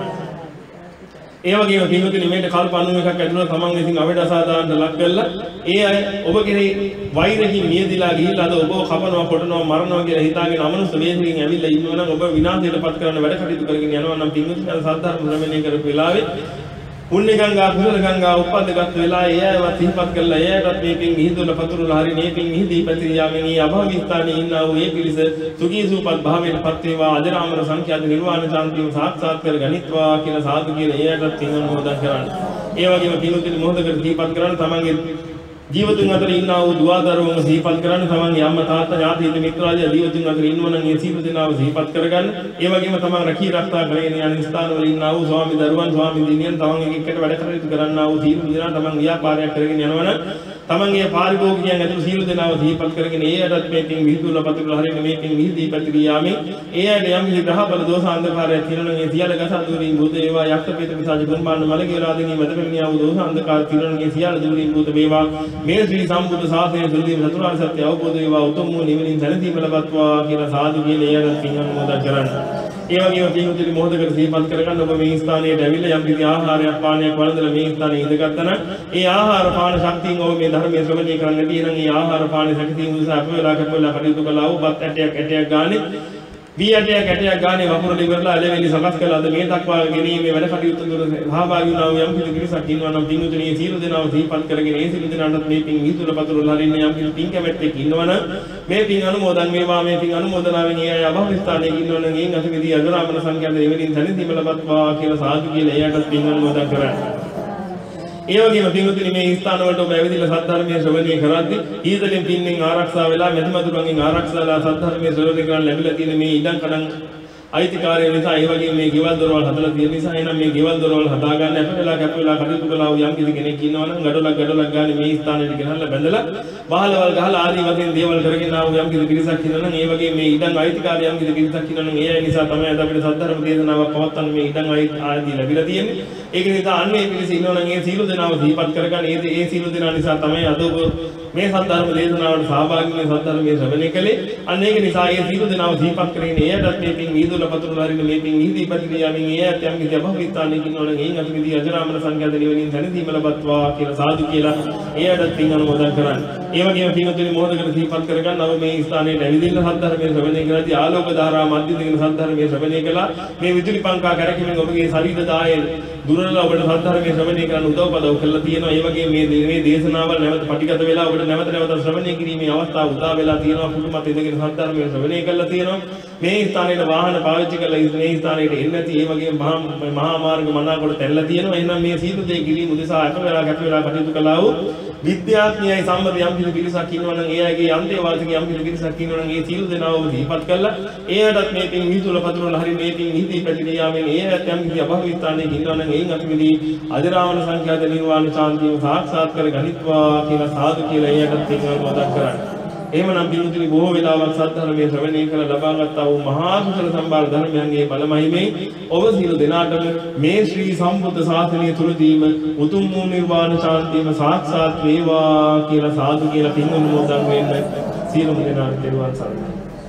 ඒ වගේම පින්වතුනි මේට කල්ප අනූ එකක් ඇතුළත තමන් විසින් අවඩ අසාධාරණ ලක් කළා. ඒ අය ඔබ කෙරෙහි වෛරකින් මියදිලා ගිහිල්ලා අද ඔබව කපනවා කොටනවා මරනවා කියලා හිතාගෙන අමනුෂ්‍ය වේදකින් ඇවිල්ලා ඉන්නවා නම් ඔබ විනාශයටපත් කරන්න වැඩ කටයුතු කරගෙන යනවා නම් පින්වතුනි අර සද්ධර්ම ශ්‍රවණය කරපු වෙලාවේ පුණ්‍ය ගංගා කුසල ගංගා උපද්දගත් වෙලා ඒ අයවත් සිහිපත් කළා. ඒ අයටත් මේ පින් නිහිදුල පතුරුල හරි මේ පින් නිහිදී පැතිරී යාමෙන් ඒ අභව ස්ථානයේ ඉන්නා වූ ඒ පිරිස සුඛී සූපත් භාවයට පත් වේවා. අජරාමර සංඛ්‍යාත නිර්වාණ ශාන්තිය සාක්ෂාත් කර ගනිත්වා කියලා සාදු කියලා ඒ අයටත් පින් අනුමෝදන් කරන්න. ඒ වගේම පින්වතුනි මොහොතකට සිහිපත් කරන්න තමන්ගේ ජීවතුන් අතර ඉන්නා වූ දුවදරුවන්ව සිහිපත් කරන්න. තමන්ගේ අම්මා තාත්තා ඥාති හිත මිත්‍රාදී ජීවතුන් අතර ඉන්නවා නම් ඒ සියලු දෙනාව සිහිපත් කරගන්න. ඒ වගේම තමන් රැකී රක්ෂා කරගෙන යන ස්ථානවල ඉන්නා වූ ස්වාමි දරුවන් ස්වාමි දිනියන් තමන් එක එකට වැඩ කටයුතු කරන්නා වූ සියලු දෙනා තමන් ව්‍යාපාරයක් කරගෙන යනවා නම් තමන්ගේ පාරිභෝගිකයන් ඇතුළු සියලු දෙනාව සිහිපත් කරගෙන ඒ අයටත් මේ පින් විහිදුල පතුරුල හරින මේ පින් නිහිදී පැතිරී යාමෙන් ඒ අයට යම් කිසි ග්‍රහ බල දෝෂ අන්ධකාරයක් තියෙනවා නම් ඒ සියල්ල ගසා දුරින් භූත වේවා. යක්ෂ ප්‍රේත පිසාච ගුණපාන මලගේ රාදිනී මදපෙමිනියා වූ දෝෂ අන්ධකාර තියෙනවා නම් ඒ සියල්ල දුරින් භූත වේවා. මේ ශ්‍රී සම්බුද්ධ ශාසනය තුළදී චතුරාර්ය සත්‍ය අවබෝධ වේවා. උතුම් වූ නිවනින් සැනසීම ලබත්වා කියලා සාදු කියලා ඒ අයට පින් අනුමෝදන් කරන්න. ඒ වගේම පින්වතුනි මොහොතකට සිහිපත් කරගන්න ඔබ මේ ස්ථානයට ඇවිල්ලා යම් කිසි ආහාරයක් පානයක් වළඳලා මේ ස්ථානයේ ඉඳගත්තා නම් ඒ ආහාර පාන ශක්තියෙන් ඔබ මේ ධර්මයේ ශ්‍රවණය කරන්න තියෙනවා. ඒ ආහාර පාන ශක්තිය උදෙසා අප වෙලා කපලා කටයුතු කළා වූ බත් ඇටයක් ඇටයක් ගානේ වී ඇටයක් ඇටයක් ගානේ වපුරලා ඉවරලා ඇලෙවිලි සකස් කළාද මේ දක්වා ගෙනීමේ වැඩ කටයුතු වල සහභාගී වුණා වූ යම් කිසි පිරිසක් ඉන්නවා නම් පින්වතුනි මේ සියලු දෙනාව සිහිපත් කරගෙන ඒ සියලු දෙනාටත් මේ පින් නිහිදුල පතුරුල හරින්න යම් කිසි පින් කැමැත්තෙක් ඉන්නවා නම් මේ පින් අනුමෝදන් වේවා. මේ පින් අනුමෝදනාවෙන් ඒ අය අභව ස්ථානයේ ඉන්නවා නම් එයින් අතමිදී අජරාමර සංඛ්‍යාත දෙවියන් සැනසීම ලබත්වා කියලා සාදු කියලා එයාටත් පින් අනුමෝදන් කරන්න. ඒ වගේම පින්වතුනි මේ ස්ථාන වලට ඔබ ඇවිදලා සද්ධර්මයේ ශ්‍රවණය කරද්දී ඊතලින් පින්නෙන් ආරක්ෂා වෙලා මෙතුමතුරුන්ගෙන් ආරක්ෂා වෙලා සද්ධර්මයේ ශ්‍රවණය කරන් ලැබිලා තියෙන මේ ඉඩම් කඩම් අයිතිකාරය නිසා ඒ වගේම මේ ගෙවල් දොරවල් හදලා තියෙන නිසා එහෙනම් මේ ගෙවල් දොරවල් හදා ගන්න අප වෙලා කැප වෙලා කටයුතු කළා වූ යම් කිසි කෙනෙක් ඉන්නවා නම් ගඩොලක් ගඩොලක් ගානේ මේ ස්ථානෙට ගෙනල්ලා බැඳලා බහලවල් ගහලා ආදී වශයෙන් දේවල් කරගෙන ආව යම් කිසි පිරිසක් ඉන්නවා නම් ඒ වගේ මේ ඉඩම් අයිතිකාරය යම් කිසි පිරිසක් ඉන්නවා නම් ඒ අය නිසා තමයි අද අපිට සද්ධර්ම දේශනාවක් පවත්වන්න මේ ඉඩම් ආදී ලැබිලා තියෙන්නේ. ඒක නිසා අන්නේ පිරිස ඉන්නවා නම් ඒ සීල දෙනාව දීපත් කරගන්න ඒ ඒ සීල දෙනා නිසා තමයි අද මේ සද්ධර්ම දේශනාවට සහභාගී වෙන සද්ධර්මයේ ශ්‍රවණය කළේ. අන්න ඒක නිසා ඒ සීල දෙනාව දීපක් කරගෙන එයටත් මේ පින් වීදුල පතුරුල හරින මේ පින් වීදී ප්‍රතික්‍රියාවෙන් එයත් යම් කිසි අභවිතාන්නේ කිනවනම් එයින් අතුමිදී අජරාමර සංඛ්‍යාත නිවනින් දැනීම ලබත්වා කියලා සාදු කියලා එයටත් පින් අනුමෝදන් කරන්න. ඒ වගේම පින්තුනි මොහොතකට දීපක් කරගන්න අව මේ ස්ථානයේ ඇවිදින්න සද්ධර්මයේ ශ්‍රවණය කරද්දී ආලෝක ධාරා මැදින් දෙන සද්ධර්මයේ ශ්‍රවණය කළා. මේ විදුලි පංකා කරකැවීමෙන් ඔබගේ ශරීර දායෙන් දුරල ඔබට සද්ධර්මයේ ශ්‍රවණය කරන්න උදව් පදව් කරලා තියෙනවා. ඒ වගේම මේ මේ දේශනාවල් නැවත පටිගත වෙලා ඔබට නැවත නැවත ශ්‍රවණය කිරීමේ අවස්ථාව උදා වෙලා තියෙනවා. කුටුමත් ඉඳගෙන සද්ධර්මයේ ශ්‍රවණය කරලා තියෙනවා. මේ ස්ථානයේ වාහන පාවිච්චි කරලා මේ ස්ථානයේ එන්නේ නැති ඒ වගේම මහා මහා මාර්ග මනාකොට තැල්ලා තියෙනවා. එහෙනම් මේ සීතු දෙය කිරීම උදෙසා අප වෙලා ගැට වෙලා කටයුතු කළා වූ විද්‍යාඥයයි සම්මත යම් කිසි පිරිසක් ඉන්නවනම් ඒ අයගේ අන්තේවාසික යම් කිසි පිරිසක් ඉන්නවනම් ඒ සීල දෙනාවම දීපත් කළා. ඒකටත් මේ පින් විහිදුල පතුරවල හරි මේ පින් විහිදී පැතිරියාවෙන් ඒත් යම් කිසි අභවිතාන්නේ ඉන්නවනම් එයින් අතුමිදී අජරාමර සංඛ්‍යාත නිර්වාණ ශාන්තිය සාක්ෂාත් කර ගනිත්වා කියලා සාදු කියලා ඒකටත් පින් අනුමෝදන් කරන්නේ. එහෙමනම් පින්තුනි බොහෝ වෙලාවක් සද්ධර්මයේ ශ්‍රවණය කළ ලබාගත්තා වූ මහා කුසල සම්භාර ධර්මයන්ගේ බලමහිමෙන් ඔබ සියලු දෙනාටම මේ ශ්‍රී සම්බුද්ධ ශාසනය තුලදීම උතුම් වූ නිර්වාණ ශාන්තියම සාක්ෂාත් වේවා කියලා සාදු කියලා පින් අනුමෝදන් වෙන්න සියලුම දෙනාට දරුවන් සරණයි.